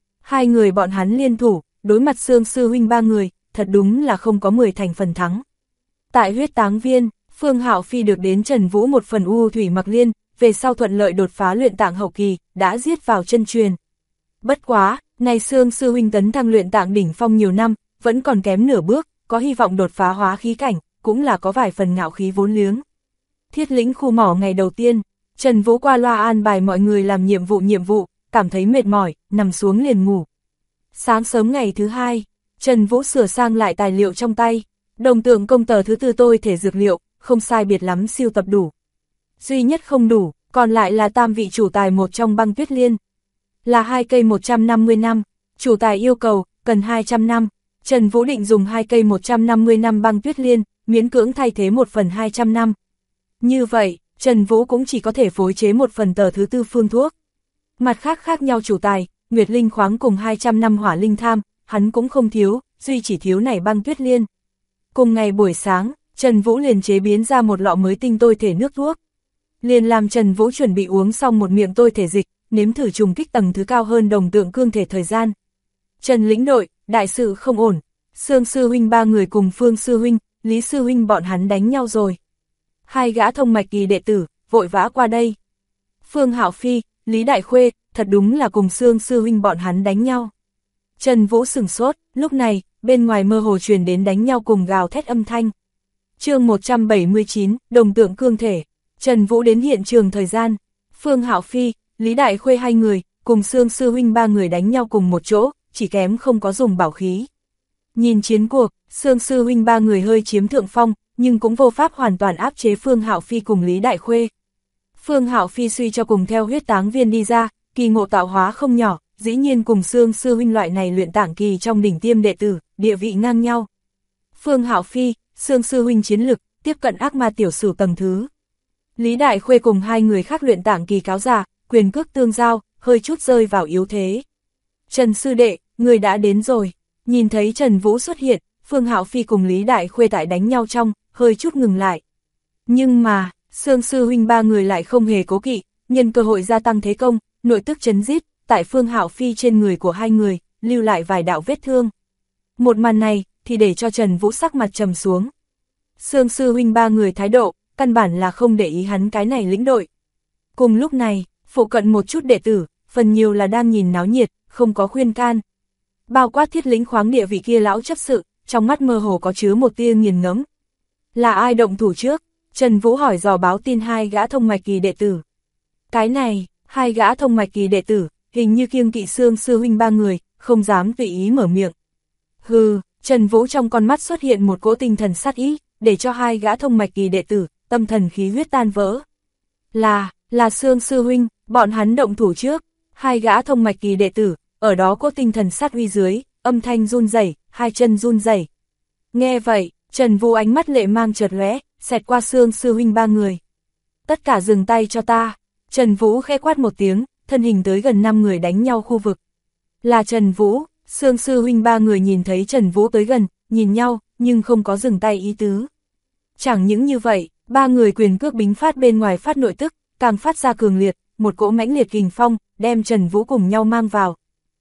2 người bọn hắn liên thủ, đối mặt Sương sư huynh 3 người, thật đúng là không có 10 thành phần thắng. Tại huyết táng viên, Phương Hạo Phi được đến Trần Vũ một phần u thủy mặc liên, về sau thuận lợi đột phá luyện tạng hậu kỳ, đã giết vào chân truyền. Bất quá, này Sương sư huynh tấn thăng luyện tạng đỉnh phong nhiều năm, vẫn còn kém nửa bước, có hy vọng đột phá hóa khí cảnh, cũng là có vài phần ngạo khí vốn liếng. Thiết lĩnh khu mỏ ngày đầu tiên, Trần Vũ qua loa an bài mọi người làm nhiệm vụ, cảm thấy mệt mỏi, nằm xuống liền ngủ. Sáng sớm ngày thứ hai, Trần Vũ sửa sang lại tài liệu trong tay, đồng tượng công tờ thứ tư tôi thể dược liệu, không sai biệt lắm siêu tập đủ. Duy nhất không đủ, còn lại là tam vị chủ tài một trong băng tuyết liên. Là 2 cây 150 năm, chủ tài yêu cầu, cần 200 năm. Trần Vũ định dùng 2 cây 150 năm băng tuyết liên, miễn cưỡng thay thế 1/200 năm. Như vậy, Trần Vũ cũng chỉ có thể phối chế 1/4 tờ thứ tư phương thuốc. Mặt khác nhau chủ tài, Nguyệt Linh khoáng cùng 200 năm hỏa linh tham, hắn cũng không thiếu, duy chỉ thiếu này băng tuyết liên. Cùng ngày buổi sáng, Trần Vũ liền chế biến ra một lọ mới tinh tôi thể nước thuốc. Liền làm Trần Vũ chuẩn bị uống xong một miệng tôi thể dịch, nếm thử trùng kích tầng thứ cao hơn đồng tượng cương thể thời gian. Trần lĩnh đội, đại sự không ổn, Sương sư huynh ba người cùng Phương sư huynh, Lý sư huynh bọn hắn đánh nhau rồi. 2 gã thông mạch kỳ đệ tử, vội vã qua đây. Phương Hạo Phi, Lý Đại Khuê, thật đúng là cùng Sương sư huynh bọn hắn đánh nhau. Trần Vũ sửng sốt, lúc này, bên ngoài mơ hồ truyền đến đánh nhau cùng gào thét âm thanh. Chương 179, đồng tượng cương thể. Trần Vũ đến hiện trường thời gian, Phương Hạo Phi, Lý Đại Khuê 2 người, cùng Sương sư huynh 3 người đánh nhau cùng một chỗ, chỉ kém không có dùng bảo khí. Nhìn chiến cuộc, Sương sư huynh 3 người hơi chiếm thượng phong, nhưng cũng vô pháp hoàn toàn áp chế Phương Hạo Phi cùng Lý Đại Khuê. Phương Hạo Phi suy cho cùng theo huyết táng viên đi ra, kỳ ngộ tạo hóa không nhỏ, dĩ nhiên cùng Sương sư huynh loại này luyện tảng kỳ trong đỉnh tiêm đệ tử, địa vị ngang nhau. Phương Hạo Phi, Sương sư huynh chiến lực, tiếp cận ác ma tiểu sử tầng thứ. Lý Đại Khuê cùng 2 người khác luyện tảng kỳ cáo giả, quyền cước tương giao, hơi chút rơi vào yếu thế. Trần sư đệ, người đã đến rồi. Nhìn thấy Trần Vũ xuất hiện, Phương Hạo Phi cùng Lý Đại Khuê tại đánh nhau trong, hơi chút ngừng lại. Nhưng mà, Sương sư huynh 3 người lại không hề cố kỵ, nhân cơ hội gia tăng thế công, nội tức chấn giết, tại Phương Hạo Phi trên người của 2 người, lưu lại vài đạo vết thương. Một màn này, thì để cho Trần Vũ sắc mặt trầm xuống. Sương sư huynh 3 người thái độ, căn bản là không để ý hắn cái này lĩnh đội. Cùng lúc này, phụ cận một chút đệ tử, phần nhiều là đang nhìn náo nhiệt, không có khuyên can. Bao quát Thiết lĩnh khoáng địa vị kia lão chấp sự, trong mắt mơ hồ có chứa một tia nghiền ngẫm. Là ai động thủ trước? Trần Vũ hỏi dò báo tin 2 gã thông mạch kỳ đệ tử. Cái này, 2 gã thông mạch kỳ đệ tử, hình như kiêng kỵ Sương sư huynh 3 người, không dám tùy ý mở miệng. Hừ, Trần Vũ trong con mắt xuất hiện một cỗ tinh thần sát ý, để cho 2 gã thông mạch kỳ đệ tử, tâm thần khí huyết tan vỡ. Là Sương sư huynh, bọn hắn động thủ trước. 2 gã thông mạch kỳ đệ tử, ở đó có tinh thần sát uy dưới, âm thanh run rẩy, 2 chân run rẩy. Nghe vậy, Trần Vũ ánh mắt lệ mang chợt lóe, xẹt qua Sương sư huynh 3 người. Tất cả dừng tay cho ta. Trần Vũ khẽ quát một tiếng, thân hình tới gần 5 người đánh nhau khu vực. Là Trần Vũ, Sương sư huynh 3 người nhìn thấy Trần Vũ tới gần, nhìn nhau, nhưng không có dừng tay ý tứ. Chẳng những như vậy, 3 người quyền cước bính phát bên ngoài phát nội tức, càng phát ra cường liệt, một cỗ mãnh liệt kình phong, đem Trần Vũ cùng nhau mang vào.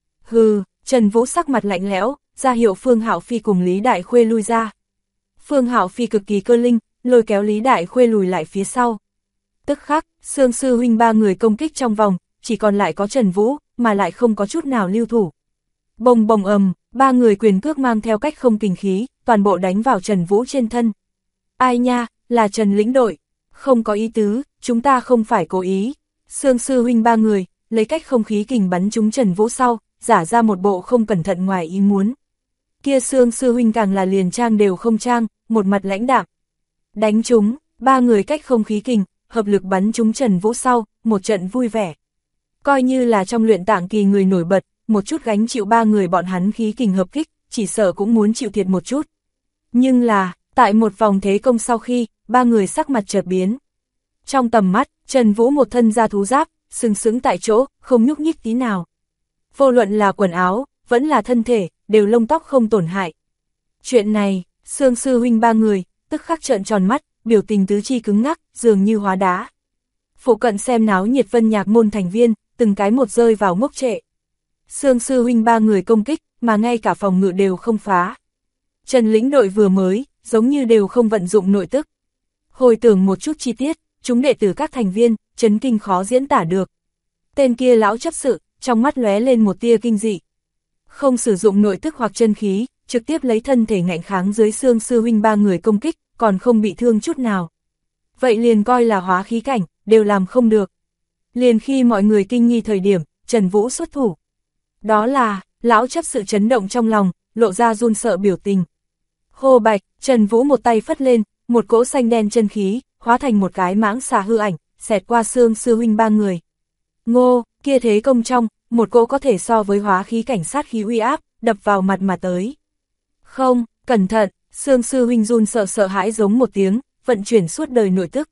Hừ, Trần Vũ sắc mặt lạnh lẽo, ra hiệu Phương Hạo Phi cùng Lý Đại Khuê lui ra. Phương Hạo Phi cực kỳ cơ linh, lôi kéo Lý Đại Khuê lùi lại phía sau. Tức khắc, Sương sư huynh 3 người công kích trong vòng, chỉ còn lại có Trần Vũ, mà lại không có chút nào lưu thủ. Bồng bồng ầm, 3 người quyền cước mang theo cách không kình khí, toàn bộ đánh vào Trần Vũ trên thân. Ai nha, là Trần lĩnh đội, không có ý tứ, chúng ta không phải cố ý. Sương sư huynh 3 người, lấy cách không khí kình bắn trúng Trần Vũ sau, giả ra một bộ không cẩn thận ngoài ý muốn. Kia Sương sư huynh càng là liền trang đều không trang, một mặt lãnh đạm. Đánh trúng, 3 người cách không khí kình, hợp lực bắn trúng Trần Vũ sau, một trận vui vẻ. Coi như là trong luyện tảng kỳ người nổi bật, một chút gánh chịu 3 người bọn hắn khí kình hợp kích, chỉ sợ cũng muốn chịu thiệt một chút. Nhưng là, tại một vòng thế công sau khi, 3 người sắc mặt chợt biến. Trong tầm mắt, Trần Vũ một thân da thú giáp, sừng sững tại chỗ, không nhúc nhích tí nào. Vô luận là quần áo, vẫn là thân thể, đều lông tóc không tổn hại. Chuyện này, Sương sư huynh 3 người, tức khắc trợn tròn mắt, biểu tình tứ chi cứng ngắc, dường như hóa đá. Phụ cận xem náo nhiệt Vân Nhạc môn thành viên, từng cái một rơi vào ngốc trệ. Sương sư huynh 3 người công kích, mà ngay cả phòng ngự đều không phá. Trần lĩnh đội vừa mới, giống như đều không vận dụng nội tức. Hồi tưởng một chút chi tiết, chúng đệ tử các thành viên, chấn kinh khó diễn tả được. Tên kia lão chấp sự, trong mắt lóe lên một tia kinh dị. Không sử dụng nội tức hoặc chân khí, trực tiếp lấy thân thể ngạnh kháng dưới Sương sư huynh ba người công kích, còn không bị thương chút nào. Vậy liền coi là hóa khí cảnh, đều làm không được. Liền khi mọi người kinh nghi thời điểm, Trần Vũ xuất thủ. Đó là, lão chấp sự chấn động trong lòng, lộ ra run sợ biểu tình. Hô bạch, Trần Vũ một tay phất lên, một cỗ xanh đen chân khí, hóa thành một cái mãng xà hư ảnh, xẹt qua Sương sư huynh ba người. Ngô, kia thế công trong, một cỗ có thể so với hóa khí cảnh sát khí uy áp, đập vào mặt mà tới. Không, cẩn thận, Sương sư huynh run sợ sợ hãi giống một tiếng, vận chuyển suốt đời nội tức.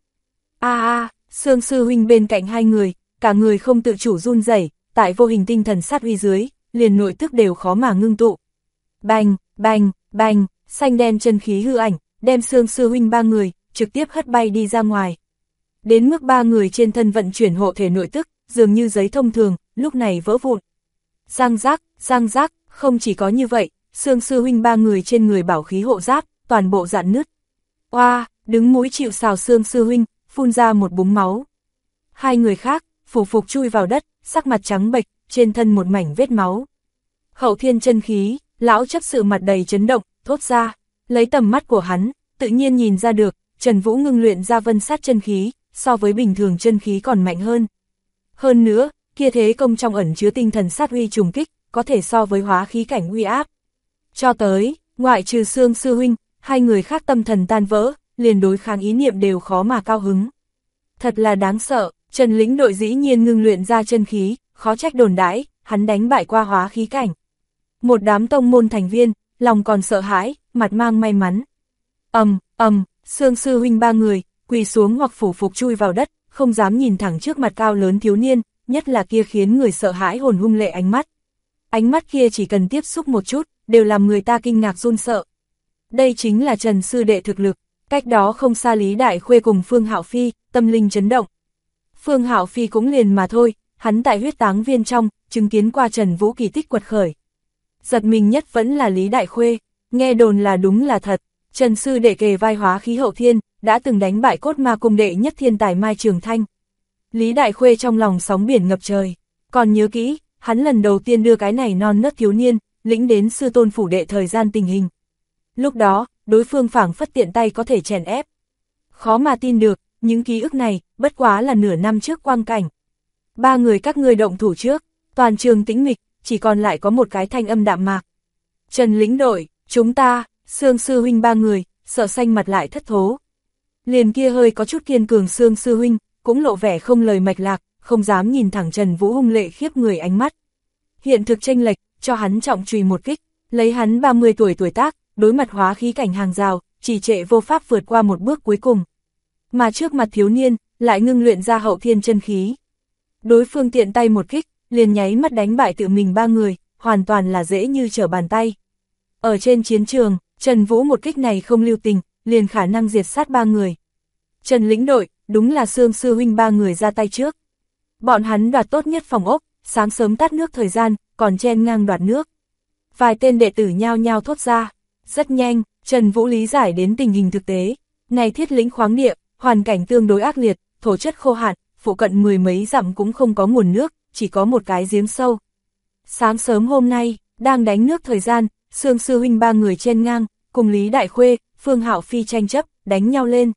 Sương sư huynh bên cạnh hai người, cả người không tự chủ run rẩy, tại vô hình tinh thần sát uy dưới, liền nội tức đều khó mà ngưng tụ. Bành, bành, bành, xanh đen chân khí hư ảnh, đem Sương sư huynh ba người, trực tiếp hất bay đi ra ngoài. Đến mức ba người trên thân vận chuyển hộ thể nội tức, dường như giấy thông thường, lúc này vỡ vụn. Giang giác, không chỉ có như vậy, Sương sư huynh ba người trên người bảo khí hộ giáp, toàn bộ rạn nứt. Đứng mũi chịu sào Sương sư huynh, phun ra một búng máu. Hai người khác, phủ phục chui vào đất, sắc mặt trắng bệch, trên thân một mảnh vết máu. Hậu thiên chân khí, lão chấp sự mặt đầy chấn động, thốt ra, lấy tầm mắt của hắn, tự nhiên nhìn ra được, Trần Vũ ngưng luyện ra vân sát chân khí, so với bình thường chân khí còn mạnh hơn. Hơn nữa, kia thế công trong ẩn chứa tinh thần sát uy trùng kích, có thể so với hóa khí cảnh uy áp. Cho tới, ngoại trừ Sương sư huynh, hai người khác tâm thần tan vỡ, liền đối kháng ý niệm đều khó mà cao hứng. Thật là đáng sợ, Trần lĩnh đội dĩ nhiên ngưng luyện ra chân khí, khó trách đồn đãi, hắn đánh bại qua hóa khí cảnh. Một đám tông môn thành viên, lòng còn sợ hãi, mặt mang may mắn. Sương sư huynh ba người, quỳ xuống hoặc phủ phục chui vào đất, không dám nhìn thẳng trước mặt cao lớn thiếu niên, nhất là kia khiến người sợ hãi hồn hung lệ ánh mắt. Ánh mắt kia chỉ cần tiếp xúc một chút, đều làm người ta kinh ngạc run sợ. Đây chính là Trần sư đệ thực lực, cách đó không xa Lý Đại Khuê cùng Phương Hạo Phi, tâm linh chấn động. Phương Hạo Phi cũng liền mà thôi, hắn tại huyết táng viên trong, chứng kiến qua Trần Vũ kỳ tích quật khởi. Giật mình nhất vẫn là Lý Đại Khuê, nghe đồn là đúng là thật, Trần sư đệ kề vai hóa khí hậu thiên, đã từng đánh bại Cốt Ma cung đệ nhất thiên tài Mai Trường Thanh. Lý Đại Khuê trong lòng sóng biển ngập trời, còn nhớ kỹ, hắn lần đầu tiên đưa cái này non nớt thiếu niên, lĩnh đến sư tôn phủ đệ thời gian tình hình. Lúc đó, đối phương phảng phất tiện tay có thể chèn ép. Khó mà tin được, những ký ức này, bất quá là nửa năm trước quang cảnh. Ba người các ngươi động thủ trước, toàn trường tĩnh mịch, chỉ còn lại có một cái thanh âm đạm mạc. Trần lĩnh đội, chúng ta, Sương sư huynh ba người, sợ xanh mặt lại thất thố. Liền kia hơi có chút kiên cường Sương sư huynh, cũng lộ vẻ không lời mạch lạc, không dám nhìn thẳng Trần Vũ hung lệ khiếp người ánh mắt. Hiện thực chênh lệch, cho hắn trọng chùy một kích, lấy hắn 30 tuổi tuổi tác, đối mặt hóa khí cảnh hàng rào, trì trệ vô pháp vượt qua một bước cuối cùng. Mà trước mặt thiếu niên, lại ngưng luyện ra hậu thiên chân khí. Đối phương tiện tay một kích, liền nháy mắt đánh bại tự mình ba người, hoàn toàn là dễ như trở bàn tay. Ở trên chiến trường, Trần Vũ một kích này không lưu tình, liền khả năng diệt sát ba người. Trần lĩnh đội, đúng là Sương sư huynh ba người ra tay trước. Bọn hắn đoạt tốt nhất phòng ốc, sáng sớm tắt nước thời gian, còn chen ngang đoạt nước. Vài tên đệ tử nhao nhao thốt ra. Rất nhanh, Trần Vũ lý giải đến tình hình thực tế. Này thiết lĩnh khoáng địa, hoàn cảnh tương đối ác liệt, thổ chất khô hạn, phụ cận mười mấy dặm cũng không có nguồn nước, chỉ có một cái giếng sâu. Sáng sớm hôm nay, đang đánh nước thời gian, Sương sư huynh ba người chen ngang, cùng Lý Đại Khuê, Phương Hạo Phi tranh chấp, đánh nhau lên.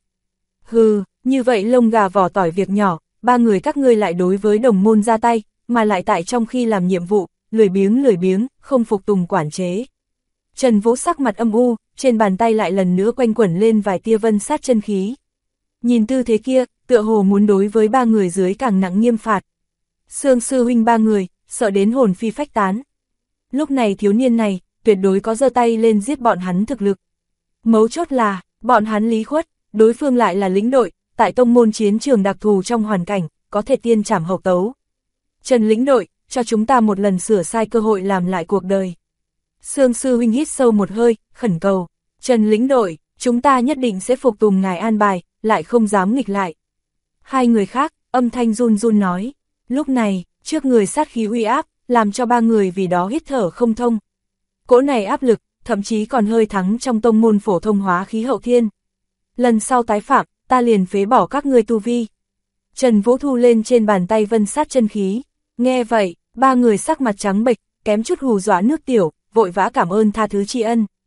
Hừ, như vậy lông gà vỏ tỏi việc nhỏ, ba người các ngươi lại đối với đồng môn ra tay, mà lại tại trong khi làm nhiệm vụ, lười biếng, không phục tùng quản chế. Trần Vũ sắc mặt âm u, trên bàn tay lại lần nữa quanh quẩn lên vài tia vân sát chân khí. Nhìn tư thế kia, tựa hồ muốn đối với ba người dưới càng nặng nghiêm phạt. Sương sư huynh ba người, sợ đến hồn phi phách tán. Lúc này thiếu niên này, tuyệt đối có giơ tay lên giết bọn hắn thực lực. Mấu chốt là, bọn hắn lý khuất, đối phương lại là lĩnh đội, tại tông môn chiến trường đặc thù trong hoàn cảnh, có thể tiên trảm hậu tấu. Trần lĩnh đội, cho chúng ta một lần sửa sai cơ hội làm lại cuộc đời. Sương sư huynh hít sâu một hơi, khẩn cầu. Trần lĩnh đội, chúng ta nhất định sẽ phục tùng ngài an bài, lại không dám nghịch lại. Hai người khác, âm thanh run run nói. Lúc này, trước người sát khí uy áp, làm cho ba người vì đó hít thở không thông. Cỗ này áp lực, thậm chí còn hơi thắng trong tông môn phổ thông hóa khí hậu thiên. Lần sau tái phạm, ta liền phế bỏ các ngươi tu vi. Trần Vũ thu lên trên bàn tay vân sát chân khí. Nghe vậy, ba người sắc mặt trắng bệch, kém chút hù dọa nước tiểu, vội vã cảm ơn tha thứ tri ân.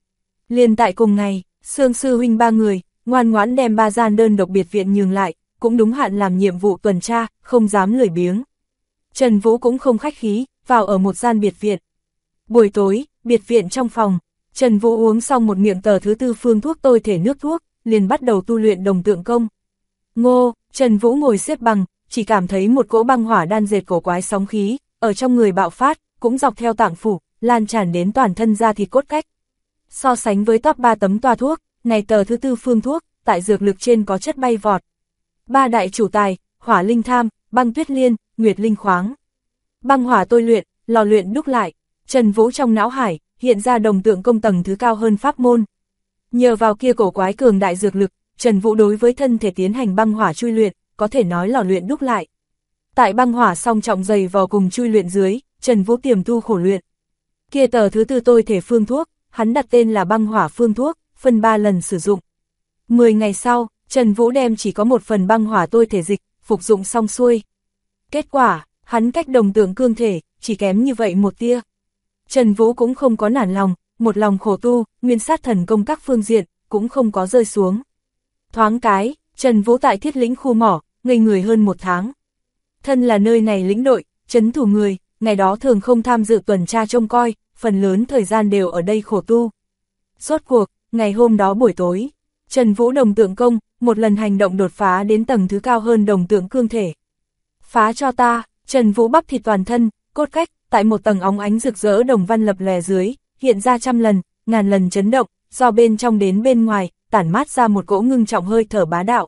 Liền tại cùng ngày, Sương sư huynh ba người, ngoan ngoãn đem 3 gian đơn độc biệt viện nhường lại, cũng đúng hạn làm nhiệm vụ tuần tra, không dám lười biếng. Trần Vũ cũng không khách khí, vào ở một gian biệt viện. Buổi tối, biệt viện trong phòng, Trần Vũ uống xong một miệng tờ thứ 4 phương thuốc tôi thể nước thuốc, liền bắt đầu tu luyện đồng tượng công. Ngô, Trần Vũ ngồi xếp bằng, chỉ cảm thấy một cỗ băng hỏa đan dệt cổ quái sóng khí, ở trong người bạo phát, cũng dọc theo tạng phủ, lan tràn đến toàn thân da thịt cốt cách. So sánh với top 3 tấm toa thuốc, này tờ thứ 4 phương thuốc, tại dược lực trên có chất bay vọt. 3 đại chủ tài, hỏa linh tham, băng tuyết liên, nguyệt linh khoáng. Băng hỏa tôi luyện, lò luyện đúc lại, Trần Vũ trong não hải, hiện ra đồng tượng công tầng thứ cao hơn pháp môn. Nhờ vào kia cổ quái cường đại dược lực, Trần Vũ đối với thân thể tiến hành băng hỏa chui luyện, có thể nói lò luyện đúc lại. Tại băng hỏa song trọng dày vò cùng chui luyện dưới, Trần Vũ tiềm tu khổ luyện. Kia tờ thứ 4 tôi thể phương thuốc, hắn đặt tên là băng hỏa phương thuốc, phân 3 lần sử dụng. 10 ngày sau, Trần Vũ đem chỉ có 1 phần băng hỏa tôi thể dịch, phục dụng xong xuôi. Kết quả, hắn cách đồng tượng cương thể, chỉ kém như vậy một tia. Trần Vũ cũng không có nản lòng, một lòng khổ tu, nguyên sát thần công các phương diện, cũng không có rơi xuống. Thoáng cái, Trần Vũ tại Thiết Lĩnh khu mỏ, ngây người hơn 1 tháng. Thân là nơi này lĩnh đội, trấn thủ người, ngày đó thường không tham dự tuần tra trông coi, phần lớn thời gian đều ở đây khổ tu. Rốt cuộc, ngày hôm đó buổi tối, Trần Vũ đồng tượng công, một lần hành động đột phá đến tầng thứ cao hơn đồng tượng cương thể. Phá cho ta, Trần Vũ bắp thịt toàn thân, cốt cách, tại một tầng óng ánh rực rỡ đồng văn lập lòe dưới, hiện ra 100 lần, ngàn lần chấn động, do bên trong đến bên ngoài, tản mát ra một cỗ ngưng trọng hơi thở bá đạo.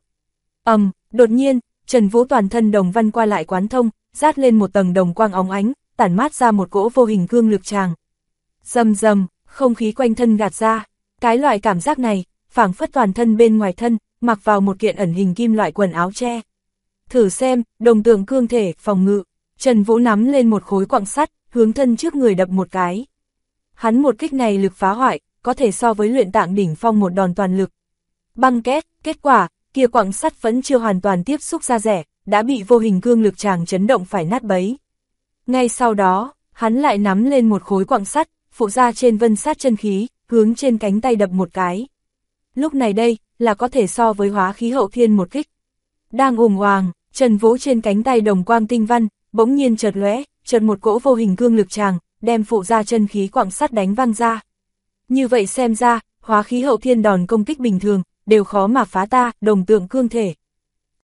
Đột nhiên, Trần Vũ toàn thân đồng văn qua lại quán thông, rát lên một tầng đồng quang óng ánh, tản mát ra một cỗ vô hình cương lực tràng. Rầm rầm, không khí quanh thân gạt ra, cái loại cảm giác này, phảng phất toàn thân bên ngoài thân, mặc vào một kiện ẩn hình kim loại quần áo che. Thử xem, đồng tượng cương thể, phòng ngự, Trần Vũ nắm lên một khối quặng sắt, hướng thân trước người đập một cái. Hắn một kích này lực phá hoại, có thể so với luyện tạng đỉnh phong một đòn toàn lực. Băng két, kết quả, kia quặng sắt vẫn chưa hoàn toàn tiếp xúc ra rẻ, đã bị vô hình cương lực tràng chấn động phải nát bấy. Ngay sau đó, hắn lại nắm lên một khối quặng sắt, phụ ra trên vân sát chân khí, hướng trên cánh tay đập một cái. Lúc này đây, là có thể so với hóa khí hậu thiên một kích. Đang ùng hoàng, Trần Vũ trên cánh tay đồng quang tinh văn, bỗng nhiên chợt lóe, chợt một cỗ vô hình cương lực tràng, đem phụ ra chân khí quặng sắt đánh văng ra. Như vậy xem ra, hóa khí hậu thiên đòn công kích bình thường, đều khó mà phá ta, đồng tượng cương thể.